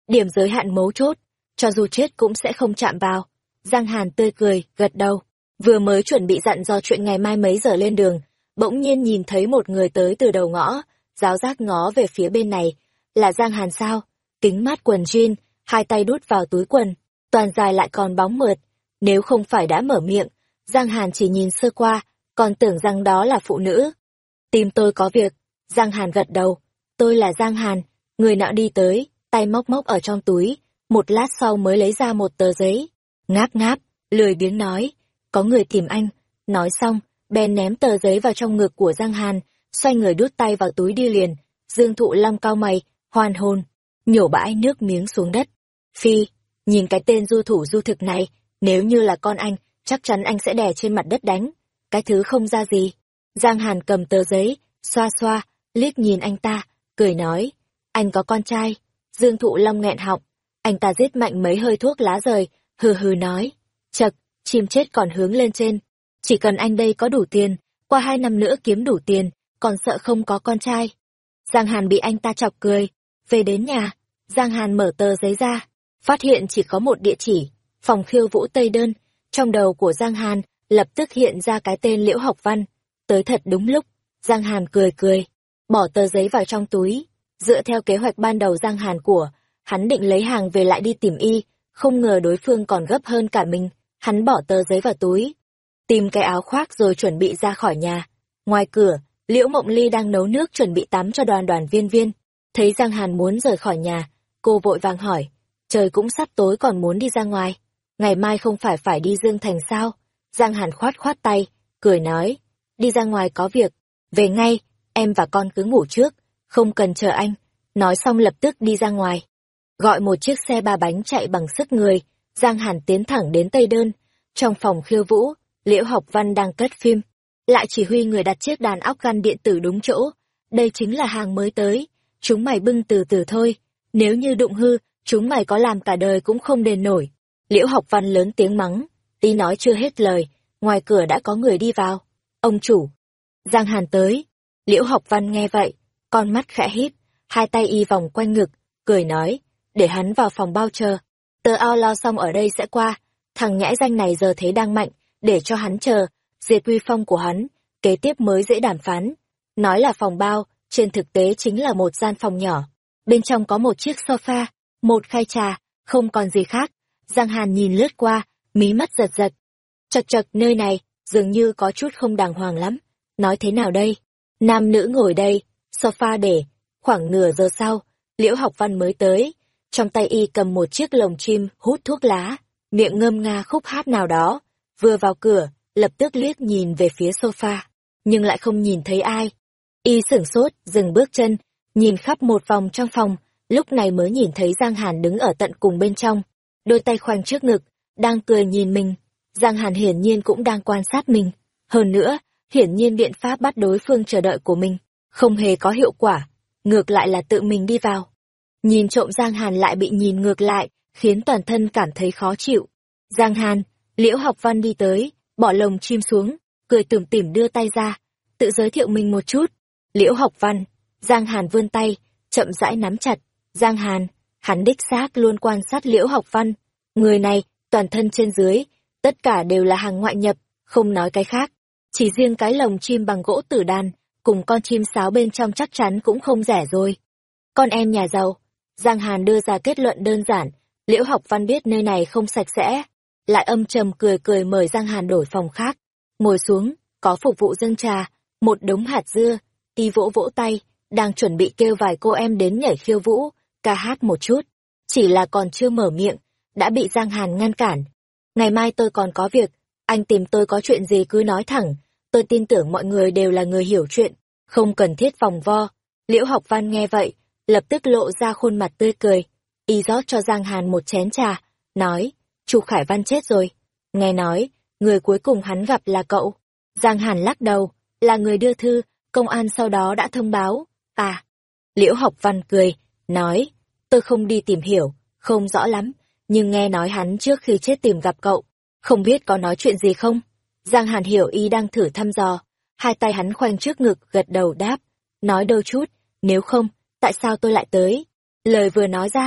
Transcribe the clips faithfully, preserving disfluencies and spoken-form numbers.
điểm giới hạn mấu chốt, cho dù chết cũng sẽ không chạm vào. Giang Hàn tươi cười, gật đầu, vừa mới chuẩn bị dặn dò chuyện ngày mai mấy giờ lên đường, bỗng nhiên nhìn thấy một người tới từ đầu ngõ, giáo giác ngó về phía bên này. Là Giang Hàn sao? Kính mát quần jean, hai tay đút vào túi quần, toàn dài lại còn bóng mượt. Nếu không phải đã mở miệng, Giang Hàn chỉ nhìn sơ qua, còn tưởng rằng đó là phụ nữ. Tìm tôi có việc. Giang Hàn gật đầu. Tôi là Giang Hàn. Người nọ đi tới, tay móc móc ở trong túi, một lát sau mới lấy ra một tờ giấy. Ngáp ngáp, lười biếng nói, có người tìm anh. Nói xong, bèn ném tờ giấy vào trong ngực của Giang Hàn, xoay người đút tay vào túi đi liền. Dương Thụ Long cau mày, hoàn hồn, nhổ bãi nước miếng xuống đất. Phi, nhìn cái tên du thủ du thực này, nếu như là con anh, chắc chắn anh sẽ đè trên mặt đất đánh. Cái thứ không ra gì. Giang Hàn cầm tờ giấy, xoa xoa, liếc nhìn anh ta, cười nói, anh có con trai. Dương Thụ Long nghẹn họng, anh ta giết mạnh mấy hơi thuốc lá rời, hừ hừ nói, chật, chim chết còn hướng lên trên. Chỉ cần anh đây có đủ tiền, qua hai năm nữa kiếm đủ tiền, còn sợ không có con trai. Giang Hàn bị anh ta chọc cười, về đến nhà, Giang Hàn mở tờ giấy ra, phát hiện chỉ có một địa chỉ, phòng khiêu vũ Tây Đơn. Trong đầu của Giang Hàn lập tức hiện ra cái tên Liễu Học Văn. Tới thật đúng lúc, Giang Hàn cười cười, bỏ tờ giấy vào trong túi. Dựa theo kế hoạch ban đầu Giang Hàn của, hắn định lấy hàng về lại đi tìm y, không ngờ đối phương còn gấp hơn cả mình. Hắn bỏ tờ giấy vào túi, tìm cái áo khoác rồi chuẩn bị ra khỏi nhà. Ngoài cửa, Liễu Mộng Ly đang nấu nước chuẩn bị tắm cho đoàn đoàn viên viên. Thấy Giang Hàn muốn rời khỏi nhà, cô vội vàng hỏi, trời cũng sắp tối còn muốn đi ra ngoài. Ngày mai không phải phải đi Dương Thành sao? Giang Hàn khoát khoát tay, cười nói, đi ra ngoài có việc, về ngay, em và con cứ ngủ trước, không cần chờ anh. Nói xong lập tức đi ra ngoài. Gọi một chiếc xe ba bánh chạy bằng sức người, Giang Hàn tiến thẳng đến Tây Đơn. Trong phòng khiêu vũ, Liễu Học Văn đang cất phim, lại chỉ huy người đặt chiếc đàn óc gan điện tử đúng chỗ. Đây chính là hàng mới tới, chúng mày bưng từ từ thôi, nếu như đụng hư, chúng mày có làm cả đời cũng không đền nổi. Liễu Học Văn lớn tiếng mắng, tí nói chưa hết lời, ngoài cửa đã có người đi vào. Ông chủ, Giang Hàn tới. Liễu Học Văn nghe vậy, con mắt khẽ híp, hai tay y vòng quanh ngực, cười nói, để hắn vào phòng bao chờ. Tớ ao lo xong ở đây sẽ qua, thằng nhãi danh này giờ thế đang mạnh, để cho hắn chờ, diệt uy phong của hắn, kế tiếp mới dễ đàm phán. Nói là phòng bao, trên thực tế chính là một gian phòng nhỏ. Bên trong có một chiếc sofa, một khay trà, không còn gì khác. Giang Hàn nhìn lướt qua, mí mắt giật giật. Chật chật, nơi này, dường như có chút không đàng hoàng lắm. Nói thế nào đây? Nam nữ ngồi đây, sofa để. Khoảng nửa giờ sau, Liễu Học Văn mới tới. Trong tay y cầm một chiếc lồng chim hút thuốc lá, miệng ngâm nga khúc hát nào đó. Vừa vào cửa, lập tức liếc nhìn về phía sofa, nhưng lại không nhìn thấy ai. Y sửng sốt, dừng bước chân, nhìn khắp một vòng trong phòng, lúc này mới nhìn thấy Giang Hàn đứng ở tận cùng bên trong, đôi tay khoanh trước ngực, đang cười nhìn mình. Giang Hàn hiển nhiên cũng đang quan sát mình. Hơn nữa, hiển nhiên biện pháp bắt đối phương chờ đợi của mình không hề có hiệu quả, ngược lại là tự mình đi vào. Nhìn trộm Giang Hàn lại bị nhìn ngược lại, khiến toàn thân cảm thấy khó chịu. Giang Hàn, Liễu Học Văn đi tới, bỏ lồng chim xuống, cười tủm tỉm đưa tay ra, tự giới thiệu mình một chút. Liễu Học Văn. Giang Hàn vươn tay, chậm rãi nắm chặt. Giang Hàn, hắn đích xác luôn quan sát Liễu Học Văn. Người này, toàn thân trên dưới, tất cả đều là hàng ngoại nhập, không nói cái khác. Chỉ riêng cái lồng chim bằng gỗ tử đàn, cùng con chim sáo bên trong chắc chắn cũng không rẻ rồi. Con em nhà giàu. Giang Hàn đưa ra kết luận đơn giản. Liễu Học Văn biết nơi này không sạch sẽ, lại âm trầm cười cười mời Giang Hàn đổi phòng khác. Ngồi xuống, có phục vụ dâng trà, một đống hạt dưa, y vỗ vỗ tay, đang chuẩn bị kêu vài cô em đến nhảy khiêu vũ, ca hát một chút. Chỉ là còn chưa mở miệng, đã bị Giang Hàn ngăn cản. Ngày mai tôi còn có việc, anh tìm tôi có chuyện gì cứ nói thẳng, tôi tin tưởng mọi người đều là người hiểu chuyện, không cần thiết vòng vo. Liễu Học Văn nghe vậy, lập tức lộ ra khuôn mặt tươi cười, y rót cho Giang Hàn một chén trà, nói, Chu Khải Văn chết rồi. Nghe nói, người cuối cùng hắn gặp là cậu. Giang Hàn lắc đầu, là người đưa thư, công an sau đó đã thông báo. À, Liễu Học Văn cười, nói, tôi không đi tìm hiểu, không rõ lắm, nhưng nghe nói hắn trước khi chết tìm gặp cậu, không biết có nói chuyện gì không? Giang Hàn hiểu y đang thử thăm dò, hai tay hắn khoanh trước ngực gật đầu đáp, nói đôi chút, nếu không, tại sao tôi lại tới? Lời vừa nói ra,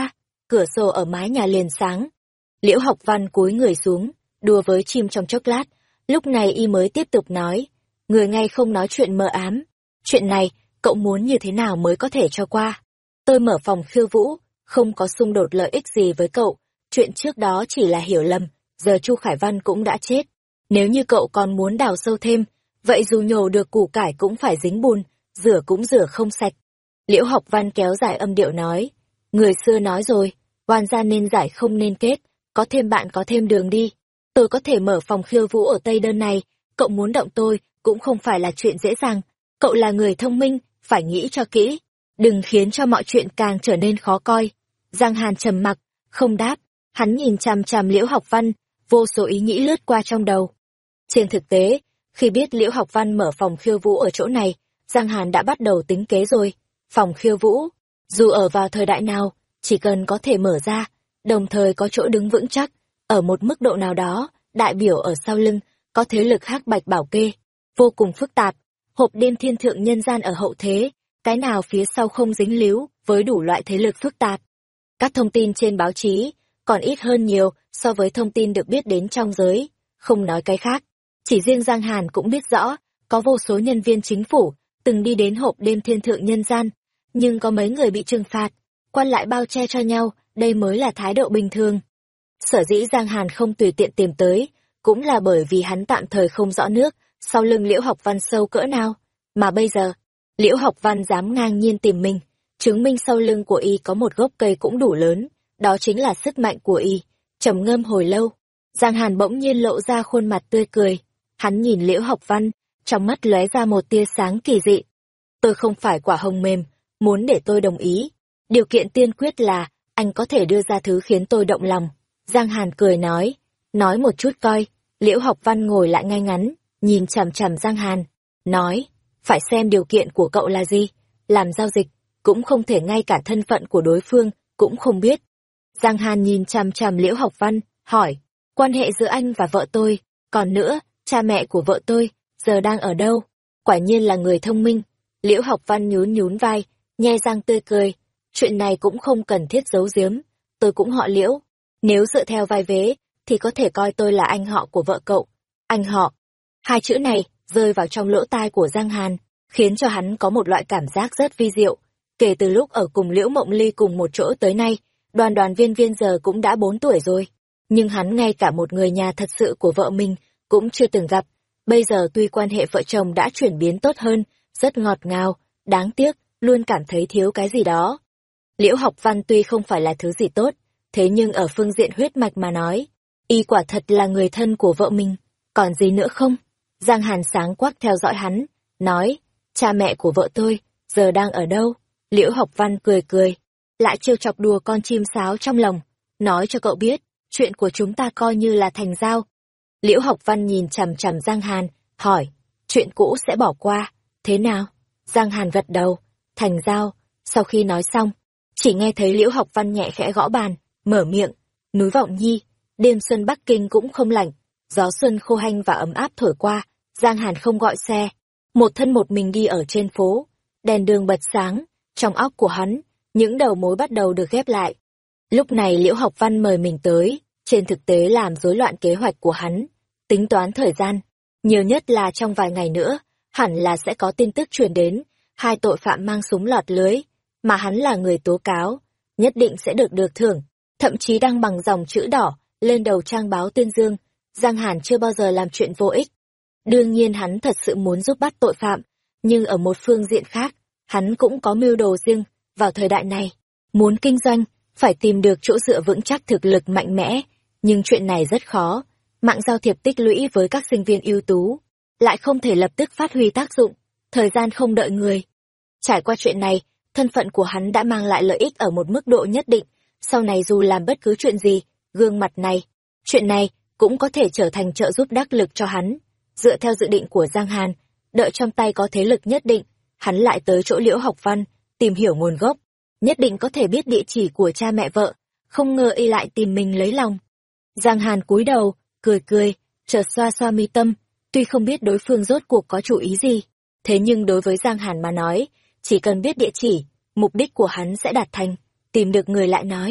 cửa sổ ở mái nhà liền sáng. Liễu Học Văn cúi người xuống, đùa với chim trong chốc lát, lúc này y mới tiếp tục nói, người ngay không nói chuyện mờ ám. Chuyện này, cậu muốn như thế nào mới có thể cho qua? Tôi mở phòng khiêu vũ, không có xung đột lợi ích gì với cậu, chuyện trước đó chỉ là hiểu lầm, giờ Chu Khải Văn cũng đã chết. Nếu như cậu còn muốn đào sâu thêm, vậy dù nhổ được củ cải cũng phải dính bùn, rửa cũng rửa không sạch. Liễu Học Văn kéo dài âm điệu nói, người xưa nói rồi, oan gia nên giải không nên kết, có thêm bạn có thêm đường đi. Tôi có thể mở phòng khiêu vũ ở Tây Đơn này, cậu muốn động tôi, cũng không phải là chuyện dễ dàng. Cậu là người thông minh, phải nghĩ cho kỹ, đừng khiến cho mọi chuyện càng trở nên khó coi. Giang Hàn trầm mặc, không đáp, hắn nhìn chằm chằm Liễu Học Văn, vô số ý nghĩ lướt qua trong đầu. Trên thực tế, khi biết Liễu Học Văn mở phòng khiêu vũ ở chỗ này, Giang Hàn đã bắt đầu tính kế rồi. Phòng khiêu vũ, dù ở vào thời đại nào, chỉ cần có thể mở ra, đồng thời có chỗ đứng vững chắc, ở một mức độ nào đó, đại biểu ở sau lưng, có thế lực hắc bạch bảo kê, vô cùng phức tạp. Hộp đêm thiên thượng nhân gian ở hậu thế, cái nào phía sau không dính líu với đủ loại thế lực phức tạp. Các thông tin trên báo chí còn ít hơn nhiều so với thông tin được biết đến trong giới, không nói cái khác. Chỉ riêng Giang Hàn cũng biết rõ, có vô số nhân viên chính phủ từng đi đến hộp đêm thiên thượng nhân gian, nhưng có mấy người bị trừng phạt, quan lại bao che cho nhau, đây mới là thái độ bình thường. Sở dĩ Giang Hàn không tùy tiện tìm tới, cũng là bởi vì hắn tạm thời không rõ nước, sau lưng Liễu Học Văn sâu cỡ nào, mà bây giờ, Liễu Học Văn dám ngang nhiên tìm mình, chứng minh sau lưng của y có một gốc cây cũng đủ lớn, đó chính là sức mạnh của y. Trầm ngâm hồi lâu, Giang Hàn bỗng nhiên lộ ra khuôn mặt tươi cười, hắn nhìn Liễu Học Văn, trong mắt lóe ra một tia sáng kỳ dị. Tôi không phải quả hồng mềm, muốn để tôi đồng ý, điều kiện tiên quyết là anh có thể đưa ra thứ khiến tôi động lòng. Giang Hàn cười nói, nói một chút coi. Liễu Học Văn ngồi lại ngay ngắn, nhìn chằm chằm Giang Hàn, nói, phải xem điều kiện của cậu là gì, làm giao dịch, cũng không thể ngay cả thân phận của đối phương, cũng không biết. Giang Hàn nhìn chằm chằm Liễu Học Văn, hỏi, quan hệ giữa anh và vợ tôi, còn nữa, cha mẹ của vợ tôi, giờ đang ở đâu? Quả nhiên là người thông minh. Liễu Học Văn nhún nhún vai, nhe răng tươi cười, chuyện này cũng không cần thiết giấu giếm, tôi cũng họ Liễu, nếu dựa theo vai vế, thì có thể coi tôi là anh họ của vợ cậu. Anh họ. Hai chữ này rơi vào trong lỗ tai của Giang Hàn, khiến cho hắn có một loại cảm giác rất vi diệu. Kể từ lúc ở cùng Liễu Mộng Ly cùng một chỗ tới nay, đoàn đoàn viên viên giờ cũng đã bốn tuổi rồi. Nhưng hắn ngay cả một người nhà thật sự của vợ mình cũng chưa từng gặp. Bây giờ tuy quan hệ vợ chồng đã chuyển biến tốt hơn, rất ngọt ngào, đáng tiếc, luôn cảm thấy thiếu cái gì đó. Liễu Học Văn tuy không phải là thứ gì tốt, thế nhưng ở phương diện huyết mạch mà nói, y quả thật là người thân của vợ mình, còn gì nữa không? Giang Hàn sáng quắc theo dõi hắn, nói, cha mẹ của vợ tôi, giờ đang ở đâu? Liễu Học Văn cười cười, lại trêu chọc đùa con chim sáo trong lòng, nói cho cậu biết, chuyện của chúng ta coi như là thành giao. Liễu Học Văn nhìn chằm chằm Giang Hàn, hỏi, chuyện cũ sẽ bỏ qua, thế nào? Giang Hàn gật đầu, thành giao. Sau khi nói xong, chỉ nghe thấy Liễu Học Văn nhẹ khẽ gõ bàn, mở miệng, núi Vọng Nhi, đêm xuân Bắc Kinh cũng không lạnh, gió xuân khô hanh và ấm áp thổi qua, Giang Hàn không gọi xe, một thân một mình đi ở trên phố, đèn đường bật sáng, trong óc của hắn, những đầu mối bắt đầu được ghép lại. Lúc này Liễu Học Văn mời mình tới, trên thực tế làm rối loạn kế hoạch của hắn, tính toán thời gian, nhiều nhất là trong vài ngày nữa, hẳn là sẽ có tin tức truyền đến, hai tội phạm mang súng lọt lưới, mà hắn là người tố cáo, nhất định sẽ được được thưởng, thậm chí đăng bằng dòng chữ đỏ lên đầu trang báo Tuyên Dương. Giang Hàn chưa bao giờ làm chuyện vô ích. Đương nhiên hắn thật sự muốn giúp bắt tội phạm, nhưng ở một phương diện khác, hắn cũng có mưu đồ riêng. Vào thời đại này, muốn kinh doanh, phải tìm được chỗ dựa vững chắc thực lực mạnh mẽ, nhưng chuyện này rất khó. Mạng giao thiệp tích lũy với các sinh viên ưu tú, lại không thể lập tức phát huy tác dụng, thời gian không đợi người. Trải qua chuyện này, thân phận của hắn đã mang lại lợi ích ở một mức độ nhất định, sau này dù làm bất cứ chuyện gì, gương mặt này, chuyện này cũng có thể trở thành trợ giúp đắc lực cho hắn. Dựa theo dự định của Giang Hàn, đợi trong tay có thế lực nhất định, hắn lại tới chỗ Liễu Học Văn, tìm hiểu nguồn gốc, nhất định có thể biết địa chỉ của cha mẹ vợ, không ngờ y lại tìm mình lấy lòng. Giang Hàn cúi đầu, cười cười, chợt xoa xoa mi tâm, tuy không biết đối phương rốt cuộc có chủ ý gì, thế nhưng đối với Giang Hàn mà nói, chỉ cần biết địa chỉ, mục đích của hắn sẽ đạt thành, tìm được người lại nói,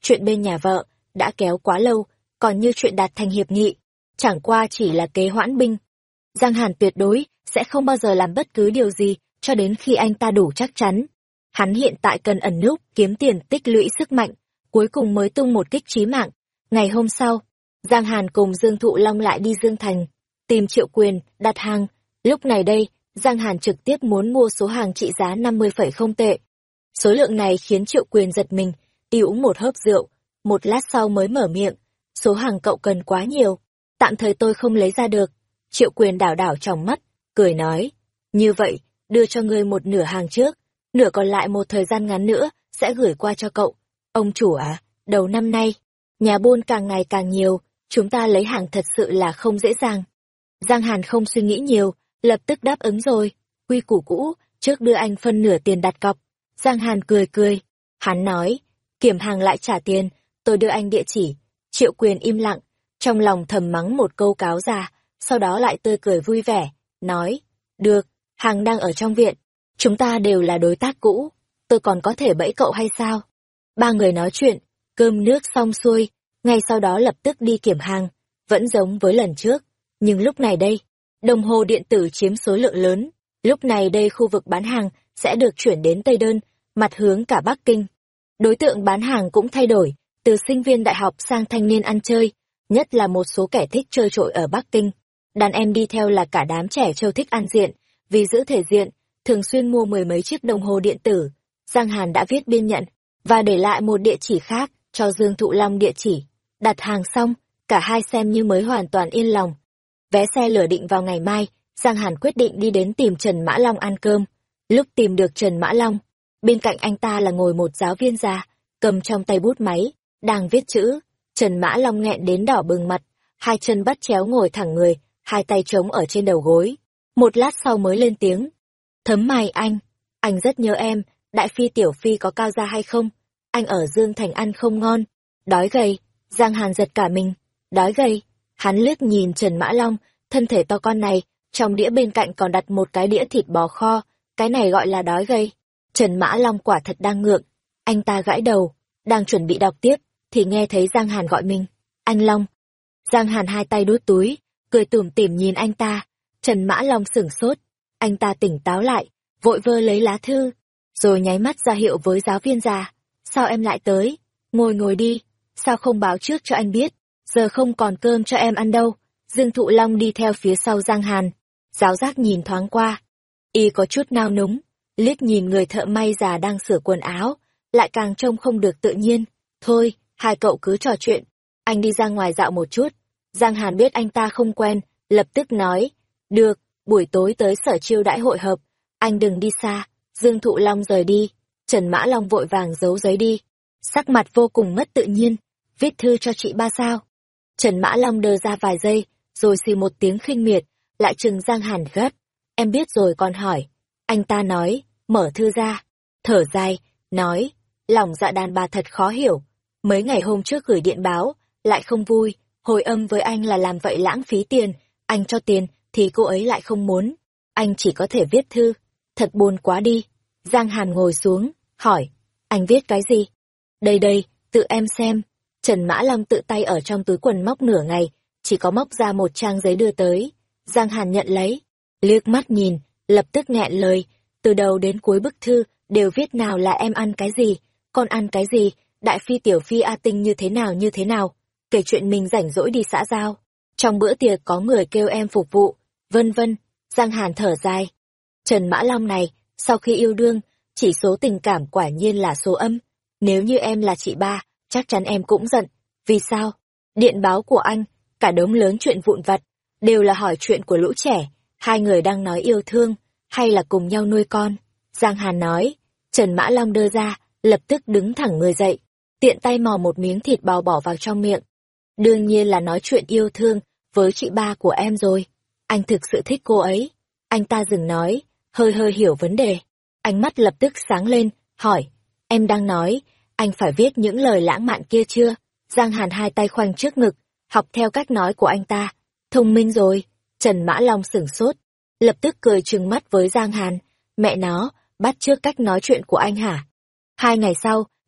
chuyện bên nhà vợ đã kéo quá lâu, còn như chuyện đạt thành hiệp nghị, chẳng qua chỉ là kế hoãn binh. Giang Hàn tuyệt đối sẽ không bao giờ làm bất cứ điều gì cho đến khi anh ta đủ chắc chắn. Hắn hiện tại cần ẩn núp, kiếm tiền tích lũy sức mạnh, cuối cùng mới tung một kích chí mạng. Ngày hôm sau, Giang Hàn cùng Dương Thụ Long lại đi Dương Thành, tìm Triệu Quyền, đặt hàng. Lúc này đây, Giang Hàn trực tiếp muốn mua số hàng trị giá năm mươi phẩy không tệ. Số lượng này khiến Triệu Quyền giật mình, y uống một hớp rượu, một lát sau mới mở miệng. Số hàng cậu cần quá nhiều, tạm thời tôi không lấy ra được. Triệu Quyền đảo đảo trong mắt, cười nói, như vậy, đưa cho ngươi một nửa hàng trước, nửa còn lại một thời gian ngắn nữa, sẽ gửi qua cho cậu. Ông chủ à, đầu năm nay, nhà buôn càng ngày càng nhiều, chúng ta lấy hàng thật sự là không dễ dàng. Giang Hàn không suy nghĩ nhiều, lập tức đáp ứng rồi. Quy củ cũ, trước đưa anh phân nửa tiền đặt cọc. Giang Hàn cười cười. Hắn nói, kiểm hàng lại trả tiền, tôi đưa anh địa chỉ. Triệu Quyền im lặng, trong lòng thầm mắng một câu cáo già, sau đó lại tươi cười vui vẻ, nói, được, hàng đang ở trong viện, chúng ta đều là đối tác cũ, tôi còn có thể bẫy cậu hay sao? Ba người nói chuyện, cơm nước xong xuôi, ngay sau đó lập tức đi kiểm hàng, vẫn giống với lần trước, nhưng lúc này đây, đồng hồ điện tử chiếm số lượng lớn, lúc này đây khu vực bán hàng sẽ được chuyển đến Tây Đơn, mặt hướng cả Bắc Kinh. Đối tượng bán hàng cũng thay đổi, từ sinh viên đại học sang thanh niên ăn chơi, nhất là một số kẻ thích chơi trội ở Bắc Kinh. Đàn em đi theo là cả đám trẻ trâu thích ăn diện, vì giữ thể diện, thường xuyên mua mười mấy chiếc đồng hồ điện tử. Giang Hàn đã viết biên nhận, và để lại một địa chỉ khác, cho Dương Thụ Long địa chỉ. Đặt hàng xong, cả hai xem như mới hoàn toàn yên lòng. Vé xe lửa định vào ngày mai, Giang Hàn quyết định đi đến tìm Trần Mã Long ăn cơm. Lúc tìm được Trần Mã Long, bên cạnh anh ta là ngồi một giáo viên già, cầm trong tay bút máy, đang viết chữ. Trần Mã Long nghẹn đến đỏ bừng mặt, hai chân bắt chéo ngồi thẳng người, hai tay trống ở trên đầu gối. Một lát sau mới lên tiếng. Thấm mày anh, anh rất nhớ em, Đại Phi Tiểu Phi có cao ra hay không? Anh ở Dương Thành ăn không ngon, đói gầy. Giang Hàn giật cả mình, đói gầy. Hắn liếc nhìn Trần Mã Long, thân thể to con này, trong đĩa bên cạnh còn đặt một cái đĩa thịt bò kho, cái này gọi là đói gầy. Trần Mã Long quả thật đang ngượng, anh ta gãi đầu, đang chuẩn bị đọc tiếp, thì nghe thấy Giang Hàn gọi mình, anh Long. Giang Hàn hai tay đút túi, cười tủm tỉm nhìn anh ta. Trần Mã Long sửng sốt, anh ta tỉnh táo lại, vội vơ lấy lá thư, rồi nháy mắt ra hiệu với giáo viên già. Sao em lại tới? Ngồi ngồi đi, sao không báo trước cho anh biết, giờ không còn cơm cho em ăn đâu. Dương Thụ Long đi theo phía sau Giang Hàn, giáo giác nhìn thoáng qua, y có chút nao núng, liếc nhìn người thợ may già đang sửa quần áo, lại càng trông không được tự nhiên. Thôi, hai cậu cứ trò chuyện, anh đi ra ngoài dạo một chút. Giang Hàn biết anh ta không quen, lập tức nói, được, buổi tối tới sở chiêu đãi hội hợp, anh đừng đi xa. Dương Thụ Long rời đi, Trần Mã Long vội vàng giấu giấy đi, sắc mặt vô cùng mất tự nhiên, viết thư cho chị ba sao. Trần Mã Long đờ ra vài giây, rồi xì một tiếng khinh miệt, lại trừng Giang Hàn gắt, em biết rồi còn hỏi. Anh ta nói, mở thư ra, thở dài, nói, lòng dạ đàn bà thật khó hiểu, mấy ngày hôm trước gửi điện báo, lại không vui, hồi âm với anh là làm vậy lãng phí tiền, anh cho tiền thì cô ấy lại không muốn, anh chỉ có thể viết thư, thật buồn quá đi. Giang Hàn ngồi xuống, hỏi, anh viết cái gì? Đây đây, tự em xem. Trần Mã Long tự tay ở trong túi quần móc nửa ngày, chỉ có móc ra một trang giấy đưa tới. Giang Hàn nhận lấy, liếc mắt nhìn, lập tức nghẹn lời, từ đầu đến cuối bức thư, đều viết nào là em ăn cái gì, con ăn cái gì, Đại Phi Tiểu Phi A Tinh như thế nào như thế nào, kể chuyện mình rảnh rỗi đi xã giao, trong bữa tiệc có người kêu em phục vụ, vân vân. Giang Hàn thở dài. Trần Mã Long này, sau khi yêu đương, chỉ số tình cảm quả nhiên là số âm. Nếu như em là chị ba, chắc chắn em cũng giận. Vì sao? Điện báo của anh, cả đống lớn chuyện vụn vặt, đều là hỏi chuyện của lũ trẻ, hai người đang nói yêu thương, hay là cùng nhau nuôi con. Giang Hàn nói. Trần Mã Long đưa ra, lập tức đứng thẳng người dậy, tiện tay mò một miếng thịt bò bỏ vào trong miệng. Đương nhiên là nói chuyện yêu thương với chị ba của em rồi. Anh thực sự thích cô ấy. Anh ta dừng nói, hơi hơi hiểu vấn đề. Ánh mắt lập tức sáng lên, hỏi, em đang nói, anh phải viết những lời lãng mạn kia chưa? Giang Hàn hai tay khoanh trước ngực, học theo cách nói của anh ta. Thông minh rồi. Trần Mã Long sửng sốt, lập tức cười trừng mắt với Giang Hàn. Mẹ nó, bắt chước cách nói chuyện của anh hả? Hai ngày sau,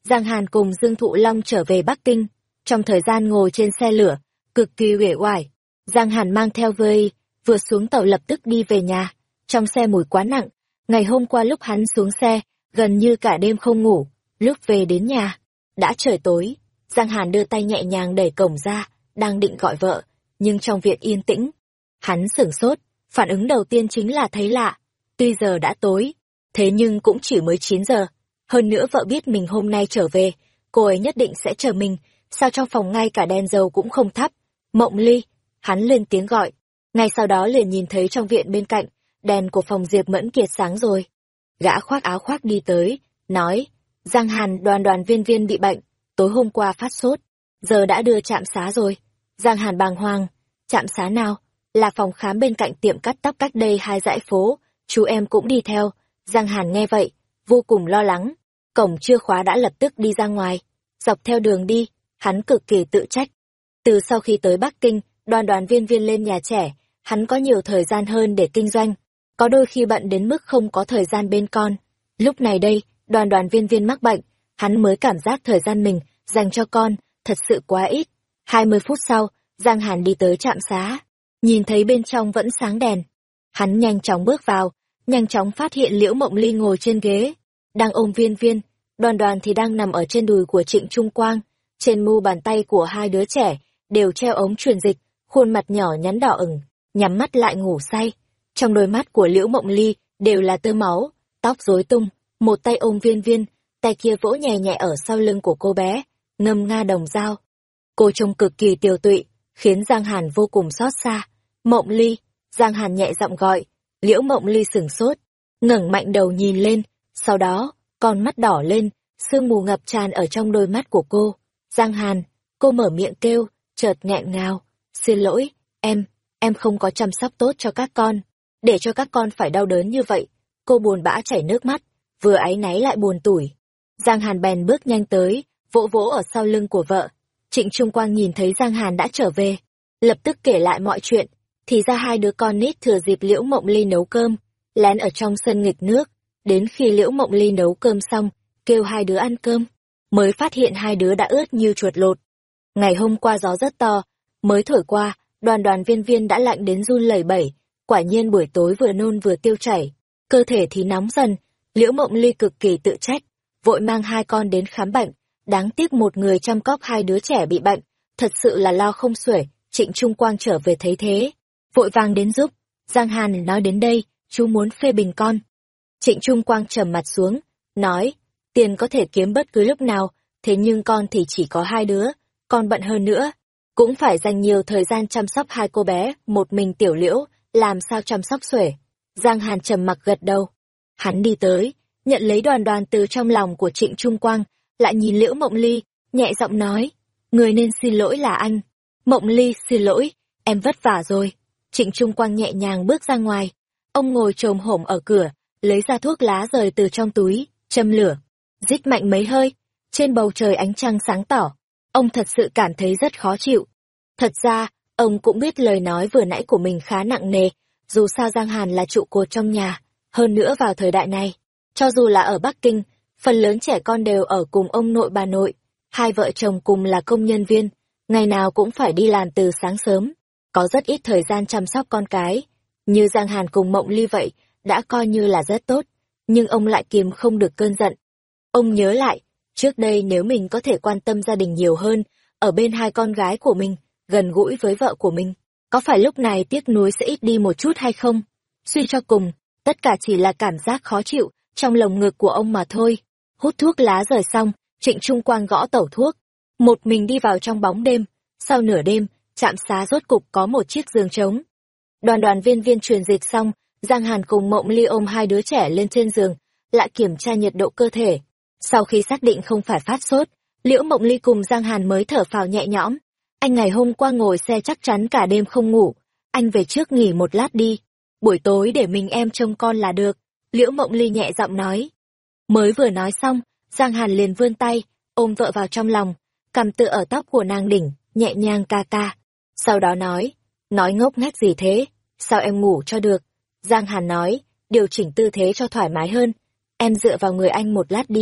Giang Hàn cùng Dương Thụ Long trở về Bắc Kinh. Trong thời gian ngồi trên xe lửa, cực kỳ uể oải, Giang Hàn mang theo vơi, vừa xuống tàu lập tức đi về nhà. Trong xe mùi quá nặng, ngày hôm qua lúc hắn xuống xe, gần như cả đêm không ngủ, lúc về đến nhà, đã trời tối. Giang Hàn đưa tay nhẹ nhàng đẩy cổng ra, đang định gọi vợ, nhưng trong viện yên tĩnh. Hắn sửng sốt, phản ứng đầu tiên chính là thấy lạ. Tuy giờ đã tối, thế nhưng cũng chỉ mới chín giờ. Hơn nữa vợ biết mình hôm nay trở về, cô ấy nhất định sẽ chờ mình, sao trong phòng ngay cả đèn dầu cũng không thắp. Mộng Ly, hắn lên tiếng gọi. Ngay sau đó liền nhìn thấy trong viện bên cạnh, đèn của phòng Diệp Mẫn Kiệt sáng rồi. Gã khoác áo khoác đi tới, nói, Giang Hàn đoàn đoàn viên viên bị bệnh, tối hôm qua phát sốt, giờ đã đưa trạm xá rồi. Giang Hàn bàng hoàng, trạm xá nào? Là phòng khám bên cạnh tiệm cắt tóc cách đây hai dãy phố, chú em cũng đi theo. Giang Hàn nghe vậy, vô cùng lo lắng, cổng chưa khóa đã lập tức đi ra ngoài, dọc theo đường đi, hắn cực kỳ tự trách. Từ sau khi tới Bắc Kinh, đoàn đoàn viên viên lên nhà trẻ, hắn có nhiều thời gian hơn để kinh doanh, có đôi khi bận đến mức không có thời gian bên con. Lúc này đây, đoàn đoàn viên viên mắc bệnh, hắn mới cảm giác thời gian mình dành cho con thật sự quá ít. Hai mươi phút sau, Giang Hàn đi tới trạm xá, nhìn thấy bên trong vẫn sáng đèn. Hắn nhanh chóng bước vào, nhanh chóng phát hiện Liễu Mộng Ly ngồi trên ghế, đang ôm Viên Viên, Đoàn Đoàn thì đang nằm ở trên đùi của Trịnh Trung Quang. Trên mu bàn tay của hai đứa trẻ đều treo ống truyền dịch, khuôn mặt nhỏ nhắn đỏ ửng, nhắm mắt lại ngủ say. Trong đôi mắt của Liễu Mộng Ly đều là tơ máu, tóc rối tung, một tay ôm Viên Viên, tay kia vỗ nhẹ nhẹ ở sau lưng của cô bé, ngâm nga đồng dao. Cô trông cực kỳ tiều tụy, khiến Giang Hàn vô cùng xót xa. Mộng Ly, Giang Hàn nhẹ giọng gọi. Liễu Mộng Ly sửng sốt, ngẩng mạnh đầu nhìn lên, sau đó, con mắt đỏ lên, sương mù ngập tràn ở trong đôi mắt của cô. Giang Hàn, cô mở miệng kêu, chợt nghẹn ngào, xin lỗi, em, em không có chăm sóc tốt cho các con, để cho các con phải đau đớn như vậy. Cô buồn bã chảy nước mắt, vừa áy náy lại buồn tủi. Giang Hàn bèn bước nhanh tới, vỗ vỗ ở sau lưng của vợ. Trịnh Trung Quang nhìn thấy Giang Hàn đã trở về, lập tức kể lại mọi chuyện. Thì ra hai đứa con nít thừa dịp Liễu Mộng Ly nấu cơm, lén ở trong sân nghịch nước, đến khi Liễu Mộng Ly nấu cơm xong, kêu hai đứa ăn cơm, mới phát hiện hai đứa đã ướt như chuột lột. Ngày hôm qua gió rất to, mới thổi qua, đoàn đoàn viên viên đã lạnh đến run lẩy bẩy, quả nhiên buổi tối vừa nôn vừa tiêu chảy, cơ thể thì nóng dần. Liễu Mộng Ly cực kỳ tự trách, vội mang hai con đến khám bệnh, đáng tiếc một người chăm cóp hai đứa trẻ bị bệnh, thật sự là lo không xuể. Trịnh Trung Quang trở về thấy thế, vội vàng đến giúp. Giang Hàn nói đến đây, chú muốn phê bình con. Trịnh Trung Quang trầm mặt xuống, nói, tiền có thể kiếm bất cứ lúc nào, thế nhưng con thì chỉ có hai đứa, con bận hơn nữa, cũng phải dành nhiều thời gian chăm sóc hai cô bé, một mình Tiểu Liễu, làm sao chăm sóc xuể. Giang Hàn trầm mặc gật đầu. Hắn đi tới, nhận lấy Đoàn Đoàn từ trong lòng của Trịnh Trung Quang, lại nhìn Liễu Mộng Ly, nhẹ giọng nói, người nên xin lỗi là anh. Mộng Ly, xin lỗi, em vất vả rồi. Trịnh Trung Quang nhẹ nhàng bước ra ngoài. Ông ngồi chồm hổm ở cửa, lấy ra thuốc lá rời từ trong túi, châm lửa, rít mạnh mấy hơi. Trên bầu trời ánh trăng sáng tỏ, ông thật sự cảm thấy rất khó chịu. Thật ra, ông cũng biết lời nói vừa nãy của mình khá nặng nề, dù sao Giang Hàn là trụ cột trong nhà, hơn nữa vào thời đại này, cho dù là ở Bắc Kinh, phần lớn trẻ con đều ở cùng ông nội bà nội, hai vợ chồng cùng là công nhân viên, ngày nào cũng phải đi làm từ sáng sớm, có rất ít thời gian chăm sóc con cái. Như Giang Hàn cùng Mộng Ly vậy, đã coi như là rất tốt, nhưng ông lại kìm không được cơn giận. Ông nhớ lại, trước đây nếu mình có thể quan tâm gia đình nhiều hơn, ở bên hai con gái của mình, gần gũi với vợ của mình, có phải lúc này tiếc nuối sẽ ít đi một chút hay không? Suy cho cùng, tất cả chỉ là cảm giác khó chịu trong lồng ngực của ông mà thôi. Hút thuốc lá rời xong, Trịnh Trung Quang gõ tẩu thuốc, một mình đi vào trong bóng đêm. Sau nửa đêm, trạm xá rốt cục có một chiếc giường trống. Đoàn đoàn viên viên truyền dịch xong, Giang Hàn cùng Mộng Ly ôm hai đứa trẻ lên trên giường, lại kiểm tra nhiệt độ cơ thể. Sau khi xác định không phải phát sốt, Liễu Mộng Ly cùng Giang Hàn mới thở phào nhẹ nhõm. Anh ngày hôm qua ngồi xe chắc chắn cả đêm không ngủ, anh về trước nghỉ một lát đi, buổi tối để mình em trông con là được. Liễu Mộng Ly nhẹ giọng nói. Mới vừa nói xong, Giang Hàn liền vươn tay, ôm vợ vào trong lòng, cầm tựa ở tóc của nàng đỉnh, nhẹ nhàng ca ca. Sau đó nói, nói ngốc nghếch gì thế, sao em ngủ cho được. Giang Hàn nói, điều chỉnh tư thế cho thoải mái hơn, em dựa vào người anh một lát đi.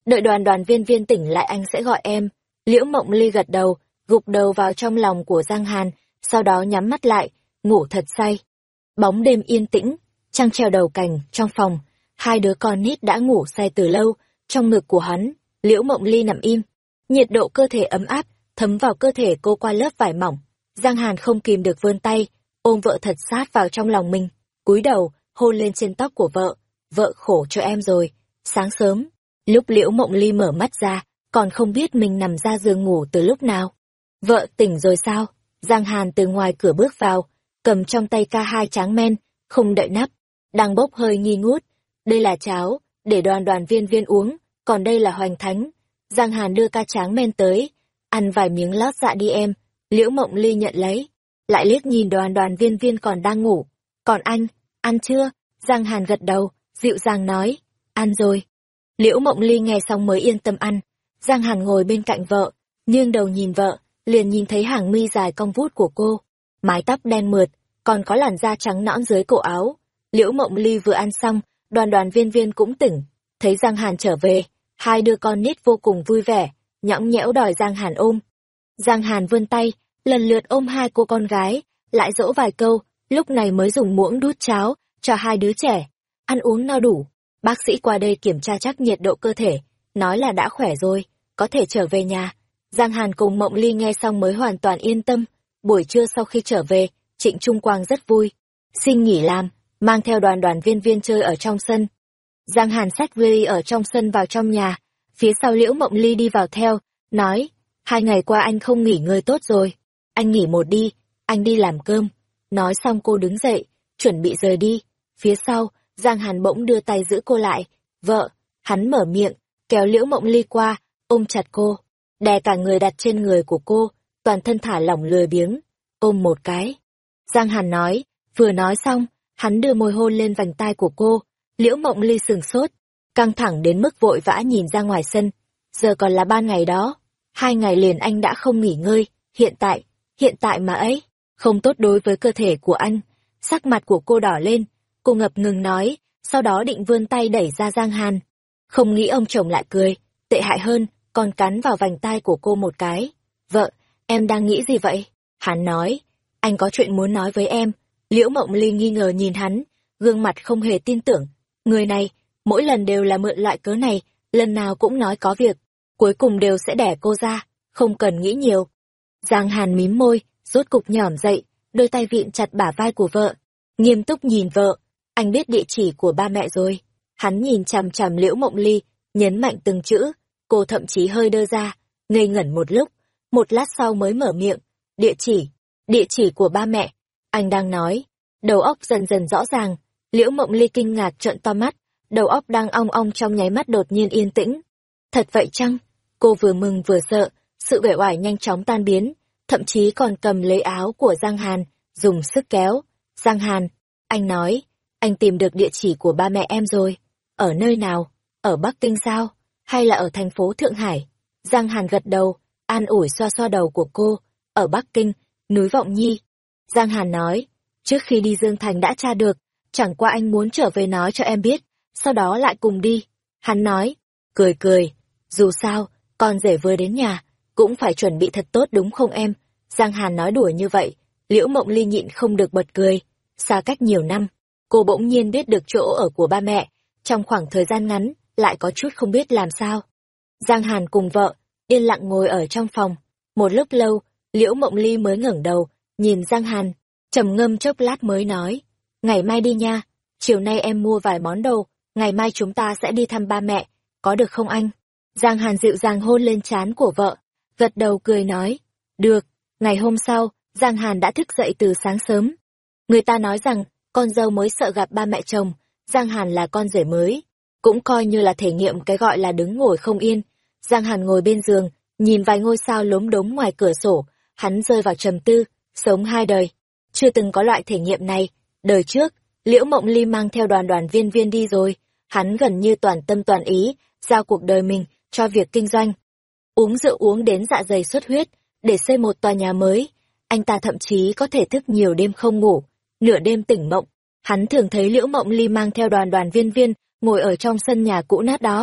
Đợi đoàn đoàn viên viên tỉnh lại anh sẽ gọi em. Liễu Mộng Ly gật đầu, gục đầu vào trong lòng của Giang Hàn, sau đó nhắm mắt lại, ngủ thật say. Bóng đêm yên tĩnh, trăng treo đầu cành, trong phòng, hai đứa con nít đã ngủ say từ lâu, trong ngực của hắn, Liễu Mộng Ly nằm im. Nhiệt độ cơ thể ấm áp, thấm vào cơ thể cô qua lớp vải mỏng. Giang Hàn không kìm được vươn tay, ôm vợ thật sát vào trong lòng mình, cúi đầu, hôn lên trên tóc của vợ. Vợ khổ cho em rồi. Sáng sớm, lúc Liễu Mộng Ly mở mắt ra, còn không biết mình nằm ra giường ngủ từ lúc nào. Vợ tỉnh rồi sao? Giang Hàn từ ngoài cửa bước vào, cầm trong tay ca hai tráng men, không đậy nắp, đang bốc hơi nghi ngút. Đây là cháo, để đoàn đoàn viên viên uống, còn đây là hoành thánh. Giang Hàn đưa ca tráng men tới, ăn vài miếng lót dạ đi em. Liễu Mộng Ly nhận lấy, lại liếc nhìn đoàn đoàn viên viên còn đang ngủ. Còn anh, ăn chưa? Giang Hàn gật đầu, dịu dàng nói, ăn rồi. Liễu Mộng Ly nghe xong mới yên tâm ăn. Giang Hàn ngồi bên cạnh vợ, nghiêng đầu nhìn vợ, liền nhìn thấy hàng mi dài cong vút của cô, mái tóc đen mượt, còn có làn da trắng nõn dưới cổ áo. Liễu Mộng Ly vừa ăn xong, đoàn đoàn viên viên cũng tỉnh, thấy Giang Hàn trở về, hai đứa con nít vô cùng vui vẻ, nhõng nhẽo đòi Giang Hàn ôm. Giang Hàn vươn tay, lần lượt ôm hai cô con gái, lại dỗ vài câu, lúc này mới dùng muỗng đút cháo cho hai đứa trẻ. Ăn uống no đủ, bác sĩ qua đây kiểm tra chắc nhiệt độ cơ thể, nói là đã khỏe rồi, có thể trở về nhà. Giang Hàn cùng Mộng Ly nghe xong mới hoàn toàn yên tâm. Buổi trưa sau khi trở về, Trịnh Trung Quang rất vui, xin nghỉ làm, mang theo đoàn đoàn viên viên chơi ở trong sân. Giang Hàn xách vali ở trong sân vào trong nhà, phía sau Liễu Mộng Ly đi vào theo, nói, hai ngày qua anh không nghỉ ngơi tốt rồi, anh nghỉ một đi, anh đi làm cơm. Nói xong cô đứng dậy, chuẩn bị rời đi. Phía sau, Giang Hàn bỗng đưa tay giữ cô lại, vợ, hắn mở miệng, kéo Liễu Mộng Ly qua, ôm chặt cô, đè cả người đặt trên người của cô, toàn thân thả lỏng lười biếng, ôm một cái. Giang Hàn nói, vừa nói xong, hắn đưa môi hôn lên vành tai của cô. Liễu Mộng Ly sừng sốt, căng thẳng đến mức vội vã nhìn ra ngoài sân. Giờ còn là ban ngày đó, hai ngày liền anh đã không nghỉ ngơi, hiện tại, hiện tại mà ấy, không tốt đối với cơ thể của anh. Sắc mặt của cô đỏ lên, cô ngập ngừng nói, sau đó định vươn tay đẩy ra Giang Hàn. Không nghĩ ông chồng lại cười, tệ hại hơn, còn cắn vào vành tai của cô một cái. Vợ, em đang nghĩ gì vậy? Hắn nói, anh có chuyện muốn nói với em. Liễu Mộng Ly nghi ngờ nhìn hắn, gương mặt không hề tin tưởng. Người này, mỗi lần đều là mượn loại cớ này, lần nào cũng nói có việc, cuối cùng đều sẽ đẻ cô ra, không cần nghĩ nhiều. Giang Hàn mím môi, rốt cục nhỏm dậy, đôi tay vịn chặt bả vai của vợ, nghiêm túc nhìn vợ. Anh biết địa chỉ của ba mẹ rồi. Hắn nhìn chằm chằm Liễu Mộng Ly, nhấn mạnh từng chữ, cô thậm chí hơi đơ ra, ngây ngẩn một lúc, một lát sau mới mở miệng, địa chỉ, địa chỉ của ba mẹ. Anh đang nói, đầu óc dần dần rõ ràng. Liễu Mộng Ly kinh ngạc trợn to mắt, đầu óc đang ong ong trong nháy mắt đột nhiên yên tĩnh. Thật vậy chăng? Cô vừa mừng vừa sợ, sự uể oải nhanh chóng tan biến, thậm chí còn cầm lấy áo của Giang Hàn, dùng sức kéo. Giang Hàn, anh nói, anh tìm được địa chỉ của ba mẹ em rồi. Ở nơi nào? Ở Bắc Kinh sao? Hay là ở thành phố Thượng Hải? Giang Hàn gật đầu, an ủi xoa xoa đầu của cô. Ở Bắc Kinh, núi Vọng Nhi. Giang Hàn nói, trước khi đi Dương Thành đã tra được, chẳng qua anh muốn trở về nói cho em biết, sau đó lại cùng đi. Hắn nói, cười cười, dù sao, con rể vừa đến nhà, cũng phải chuẩn bị thật tốt đúng không em? Giang Hàn nói đùa như vậy, Liễu Mộng Ly nhịn không được bật cười. Xa cách nhiều năm, cô bỗng nhiên biết được chỗ ở của ba mẹ, trong khoảng thời gian ngắn, lại có chút không biết làm sao. Giang Hàn cùng vợ, yên lặng ngồi ở trong phòng. Một lúc lâu, Liễu Mộng Ly mới ngẩng đầu, nhìn Giang Hàn, trầm ngâm chốc lát mới nói, ngày mai đi nha, chiều nay em mua vài món đồ, ngày mai chúng ta sẽ đi thăm ba mẹ, có được không anh? Giang Hàn dịu dàng hôn lên trán của vợ, gật đầu cười nói, được. Ngày hôm sau, Giang Hàn đã thức dậy từ sáng sớm. Người ta nói rằng, con dâu mới sợ gặp ba mẹ chồng, Giang Hàn là con rể mới, cũng coi như là thể nghiệm cái gọi là đứng ngồi không yên. Giang Hàn ngồi bên giường, nhìn vài ngôi sao lốm đốm ngoài cửa sổ, hắn rơi vào trầm tư, sống hai đời, chưa từng có loại thể nghiệm này. Đời trước, Liễu Mộng Ly mang theo đoàn đoàn viên viên đi rồi, hắn gần như toàn tâm toàn ý, giao cuộc đời mình cho việc kinh doanh. Uống rượu uống đến dạ dày xuất huyết, để xây một tòa nhà mới. Anh ta thậm chí có thể thức nhiều đêm không ngủ, nửa đêm tỉnh mộng. Hắn thường thấy Liễu Mộng Ly mang theo đoàn đoàn viên viên, ngồi ở trong sân nhà cũ nát đó,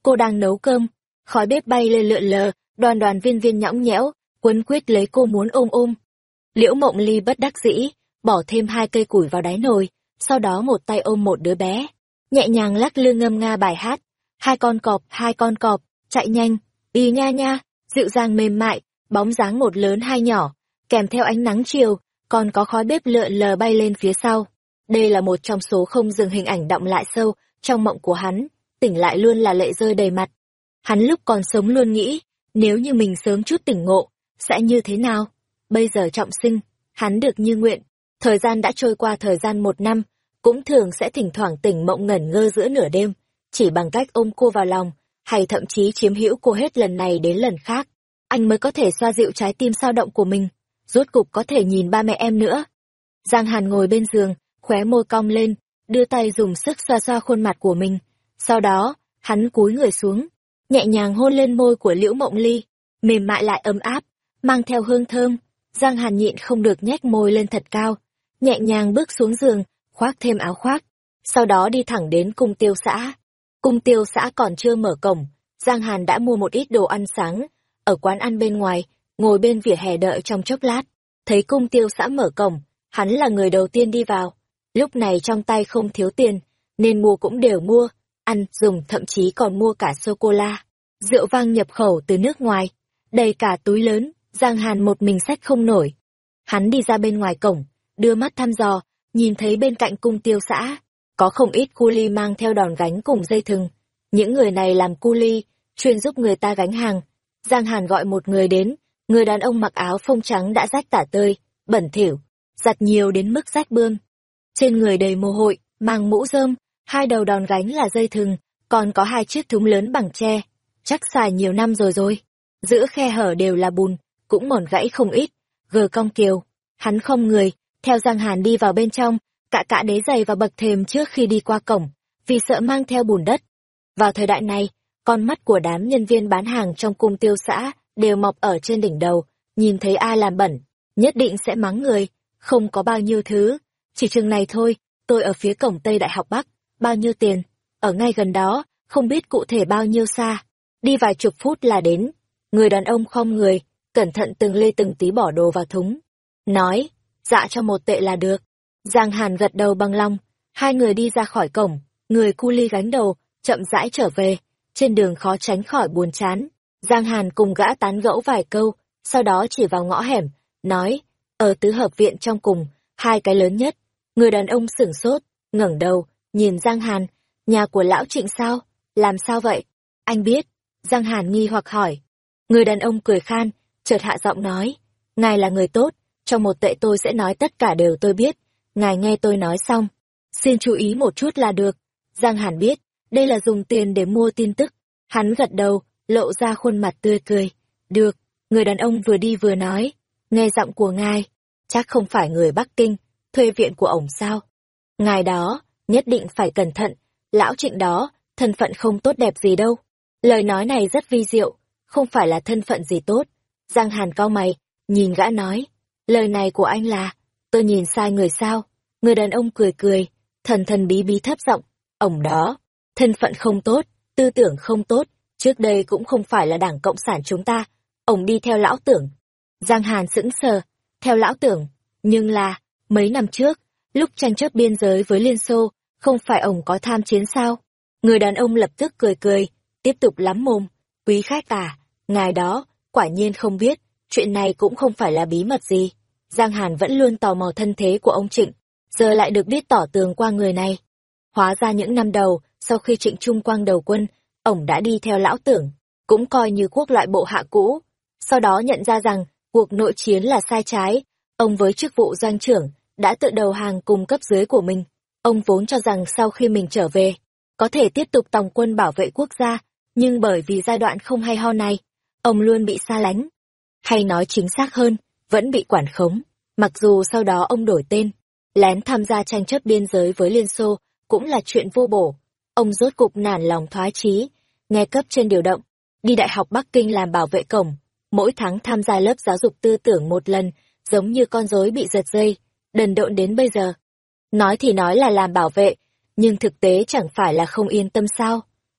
cô đang nấu cơm, khói bếp bay lên lượn lờ, đoàn đoàn viên viên nhõng nhẽo, quấn quýt lấy cô muốn ôm ôm. Liễu Mộng Ly bất đắc dĩ, bỏ thêm hai cây củi vào đáy nồi, sau đó một tay ôm một đứa bé, nhẹ nhàng lắc lư ngâm nga bài hát. Hai con cọp, hai con cọp, chạy nhanh, đi nha nha, dịu dàng mềm mại, bóng dáng một lớn hai nhỏ, kèm theo ánh nắng chiều, còn có khói bếp lượn lờ bay lên phía sau. Đây là một trong số không dừng hình ảnh đọng lại sâu trong mộng của hắn, tỉnh lại luôn là lệ rơi đầy mặt. Hắn lúc còn sống luôn nghĩ, nếu như mình sớm chút tỉnh ngộ, sẽ như thế nào? Bây giờ trọng sinh, hắn được như nguyện, thời gian đã trôi qua thời gian một năm, cũng thường sẽ thỉnh thoảng tỉnh mộng ngẩn ngơ giữa nửa đêm, chỉ bằng cách ôm cô vào lòng, hay thậm chí chiếm hữu cô hết lần này đến lần khác. Anh mới có thể xoa dịu trái tim sao động của mình, rốt cục có thể nhìn ba mẹ em nữa. Giang Hàn ngồi bên giường, khóe môi cong lên, đưa tay dùng sức xoa xoa khuôn mặt của mình. Sau đó, hắn cúi người xuống, nhẹ nhàng hôn lên môi của Liễu Mộng Ly, mềm mại lại ấm áp, mang theo hương thơm. Giang Hàn nhịn không được nhếch môi lên thật cao, nhẹ nhàng bước xuống giường, khoác thêm áo khoác, sau đó đi thẳng đến cung tiêu xã. Cung tiêu xã còn chưa mở cổng, Giang Hàn đã mua một ít đồ ăn sáng, ở quán ăn bên ngoài, ngồi bên vỉa hè đợi trong chốc lát. Thấy cung tiêu xã mở cổng, hắn là người đầu tiên đi vào. Lúc này trong tay không thiếu tiền, nên mua cũng đều mua, ăn, dùng, thậm chí còn mua cả sô-cô-la, rượu vang nhập khẩu từ nước ngoài, đầy cả túi lớn. Giang Hàn một mình xách không nổi. Hắn đi ra bên ngoài cổng, đưa mắt thăm dò, nhìn thấy bên cạnh cung tiêu xã, có không ít cu li mang theo đòn gánh cùng dây thừng. Những người này làm cu li, chuyên giúp người ta gánh hàng. Giang Hàn gọi một người đến, người đàn ông mặc áo phông trắng đã rách tả tơi, bẩn thỉu, giặt nhiều đến mức rách bươm. Trên người đầy mồ hôi, mang mũ rơm, hai đầu đòn gánh là dây thừng, còn có hai chiếc thúng lớn bằng tre, chắc xài nhiều năm rồi rồi. Giữa khe hở đều là bùn, cũng mòn gãy không ít, gờ cong kiều. Hắn không người, theo Giang Hàn đi vào bên trong, cạ cạ đế giày vào bậc thềm trước khi đi qua cổng, vì sợ mang theo bùn đất. Vào thời đại này, con mắt của đám nhân viên bán hàng trong cung tiêu xã đều mọc ở trên đỉnh đầu, nhìn thấy ai làm bẩn, nhất định sẽ mắng người, không có bao nhiêu thứ. Chỉ chừng này thôi, tôi ở phía cổng Tây Đại học Bắc, bao nhiêu tiền, ở ngay gần đó, không biết cụ thể bao nhiêu xa. Đi vài chục phút là đến. Người đàn ông khom người, cẩn thận từng lê từng tí bỏ đồ vào thúng. Nói, dạ cho một tệ là được. Giang Hàn gật đầu bằng lòng, hai người đi ra khỏi cổng, người cu li gánh đầu, chậm rãi trở về, trên đường khó tránh khỏi buồn chán. Giang Hàn cùng gã tán gẫu vài câu, sau đó chỉ vào ngõ hẻm, nói, ở tứ hợp viện trong cùng, hai cái lớn nhất. Người đàn ông sửng sốt, ngẩng đầu, nhìn Giang Hàn, nhà của lão Trịnh sao, làm sao vậy? Anh biết. Giang Hàn nghi hoặc hỏi. Người đàn ông cười khan, chợt hạ giọng nói, ngài là người tốt, trong một tệ tôi sẽ nói tất cả đều tôi biết, ngài nghe tôi nói xong, xin chú ý một chút là được. Giang Hàn biết, đây là dùng tiền để mua tin tức, hắn gật đầu, lộ ra khuôn mặt tươi cười. Được, người đàn ông vừa đi vừa nói, nghe giọng của ngài, chắc không phải người Bắc Kinh, thuê viện của ổng sao? Ngài đó, nhất định phải cẩn thận, lão Trịnh đó, thân phận không tốt đẹp gì đâu. Lời nói này rất vi diệu, không phải là thân phận gì tốt. Giang Hàn cau mày, nhìn gã nói, lời này của anh là, tôi nhìn sai người sao? Người đàn ông cười cười, thần thần bí bí thấp giọng, ổng đó, thân phận không tốt, tư tưởng không tốt, trước đây cũng không phải là đảng Cộng sản chúng ta, ổng đi theo lão Tưởng. Giang Hàn sững sờ, theo lão Tưởng, nhưng là, mấy năm trước, lúc tranh chấp biên giới với Liên Xô, không phải ổng có tham chiến sao? Người đàn ông lập tức cười cười, tiếp tục lắm mồm, quý khách à, ngài đó, quả nhiên không biết, chuyện này cũng không phải là bí mật gì. Giang Hàn vẫn luôn tò mò thân thế của ông Trịnh, giờ lại được biết tỏ tường qua người này. Hóa ra những năm đầu, sau khi Trịnh Trung Quang đầu quân, ổng đã đi theo lão Tưởng, cũng coi như quốc loại bộ hạ cũ. Sau đó nhận ra rằng, cuộc nội chiến là sai trái, ông với chức vụ doanh trưởng, đã tự đầu hàng cùng cấp dưới của mình. Ông vốn cho rằng sau khi mình trở về, có thể tiếp tục tòng quân bảo vệ quốc gia, nhưng bởi vì giai đoạn không hay ho này, ông luôn bị xa lánh. Hay nói chính xác hơn, vẫn bị quản khống. Mặc dù sau đó ông đổi tên, lén tham gia tranh chấp biên giới với Liên Xô, cũng là chuyện vô bổ. Ông rốt cục nản lòng thoái chí, nghe cấp trên điều động, đi Đại học Bắc Kinh làm bảo vệ cổng, mỗi tháng tham gia lớp giáo dục tư tưởng một lần, giống như con rối bị giật dây, đần độn đến bây giờ. Nói thì nói là làm bảo vệ, nhưng thực tế chẳng phải là không yên tâm sao.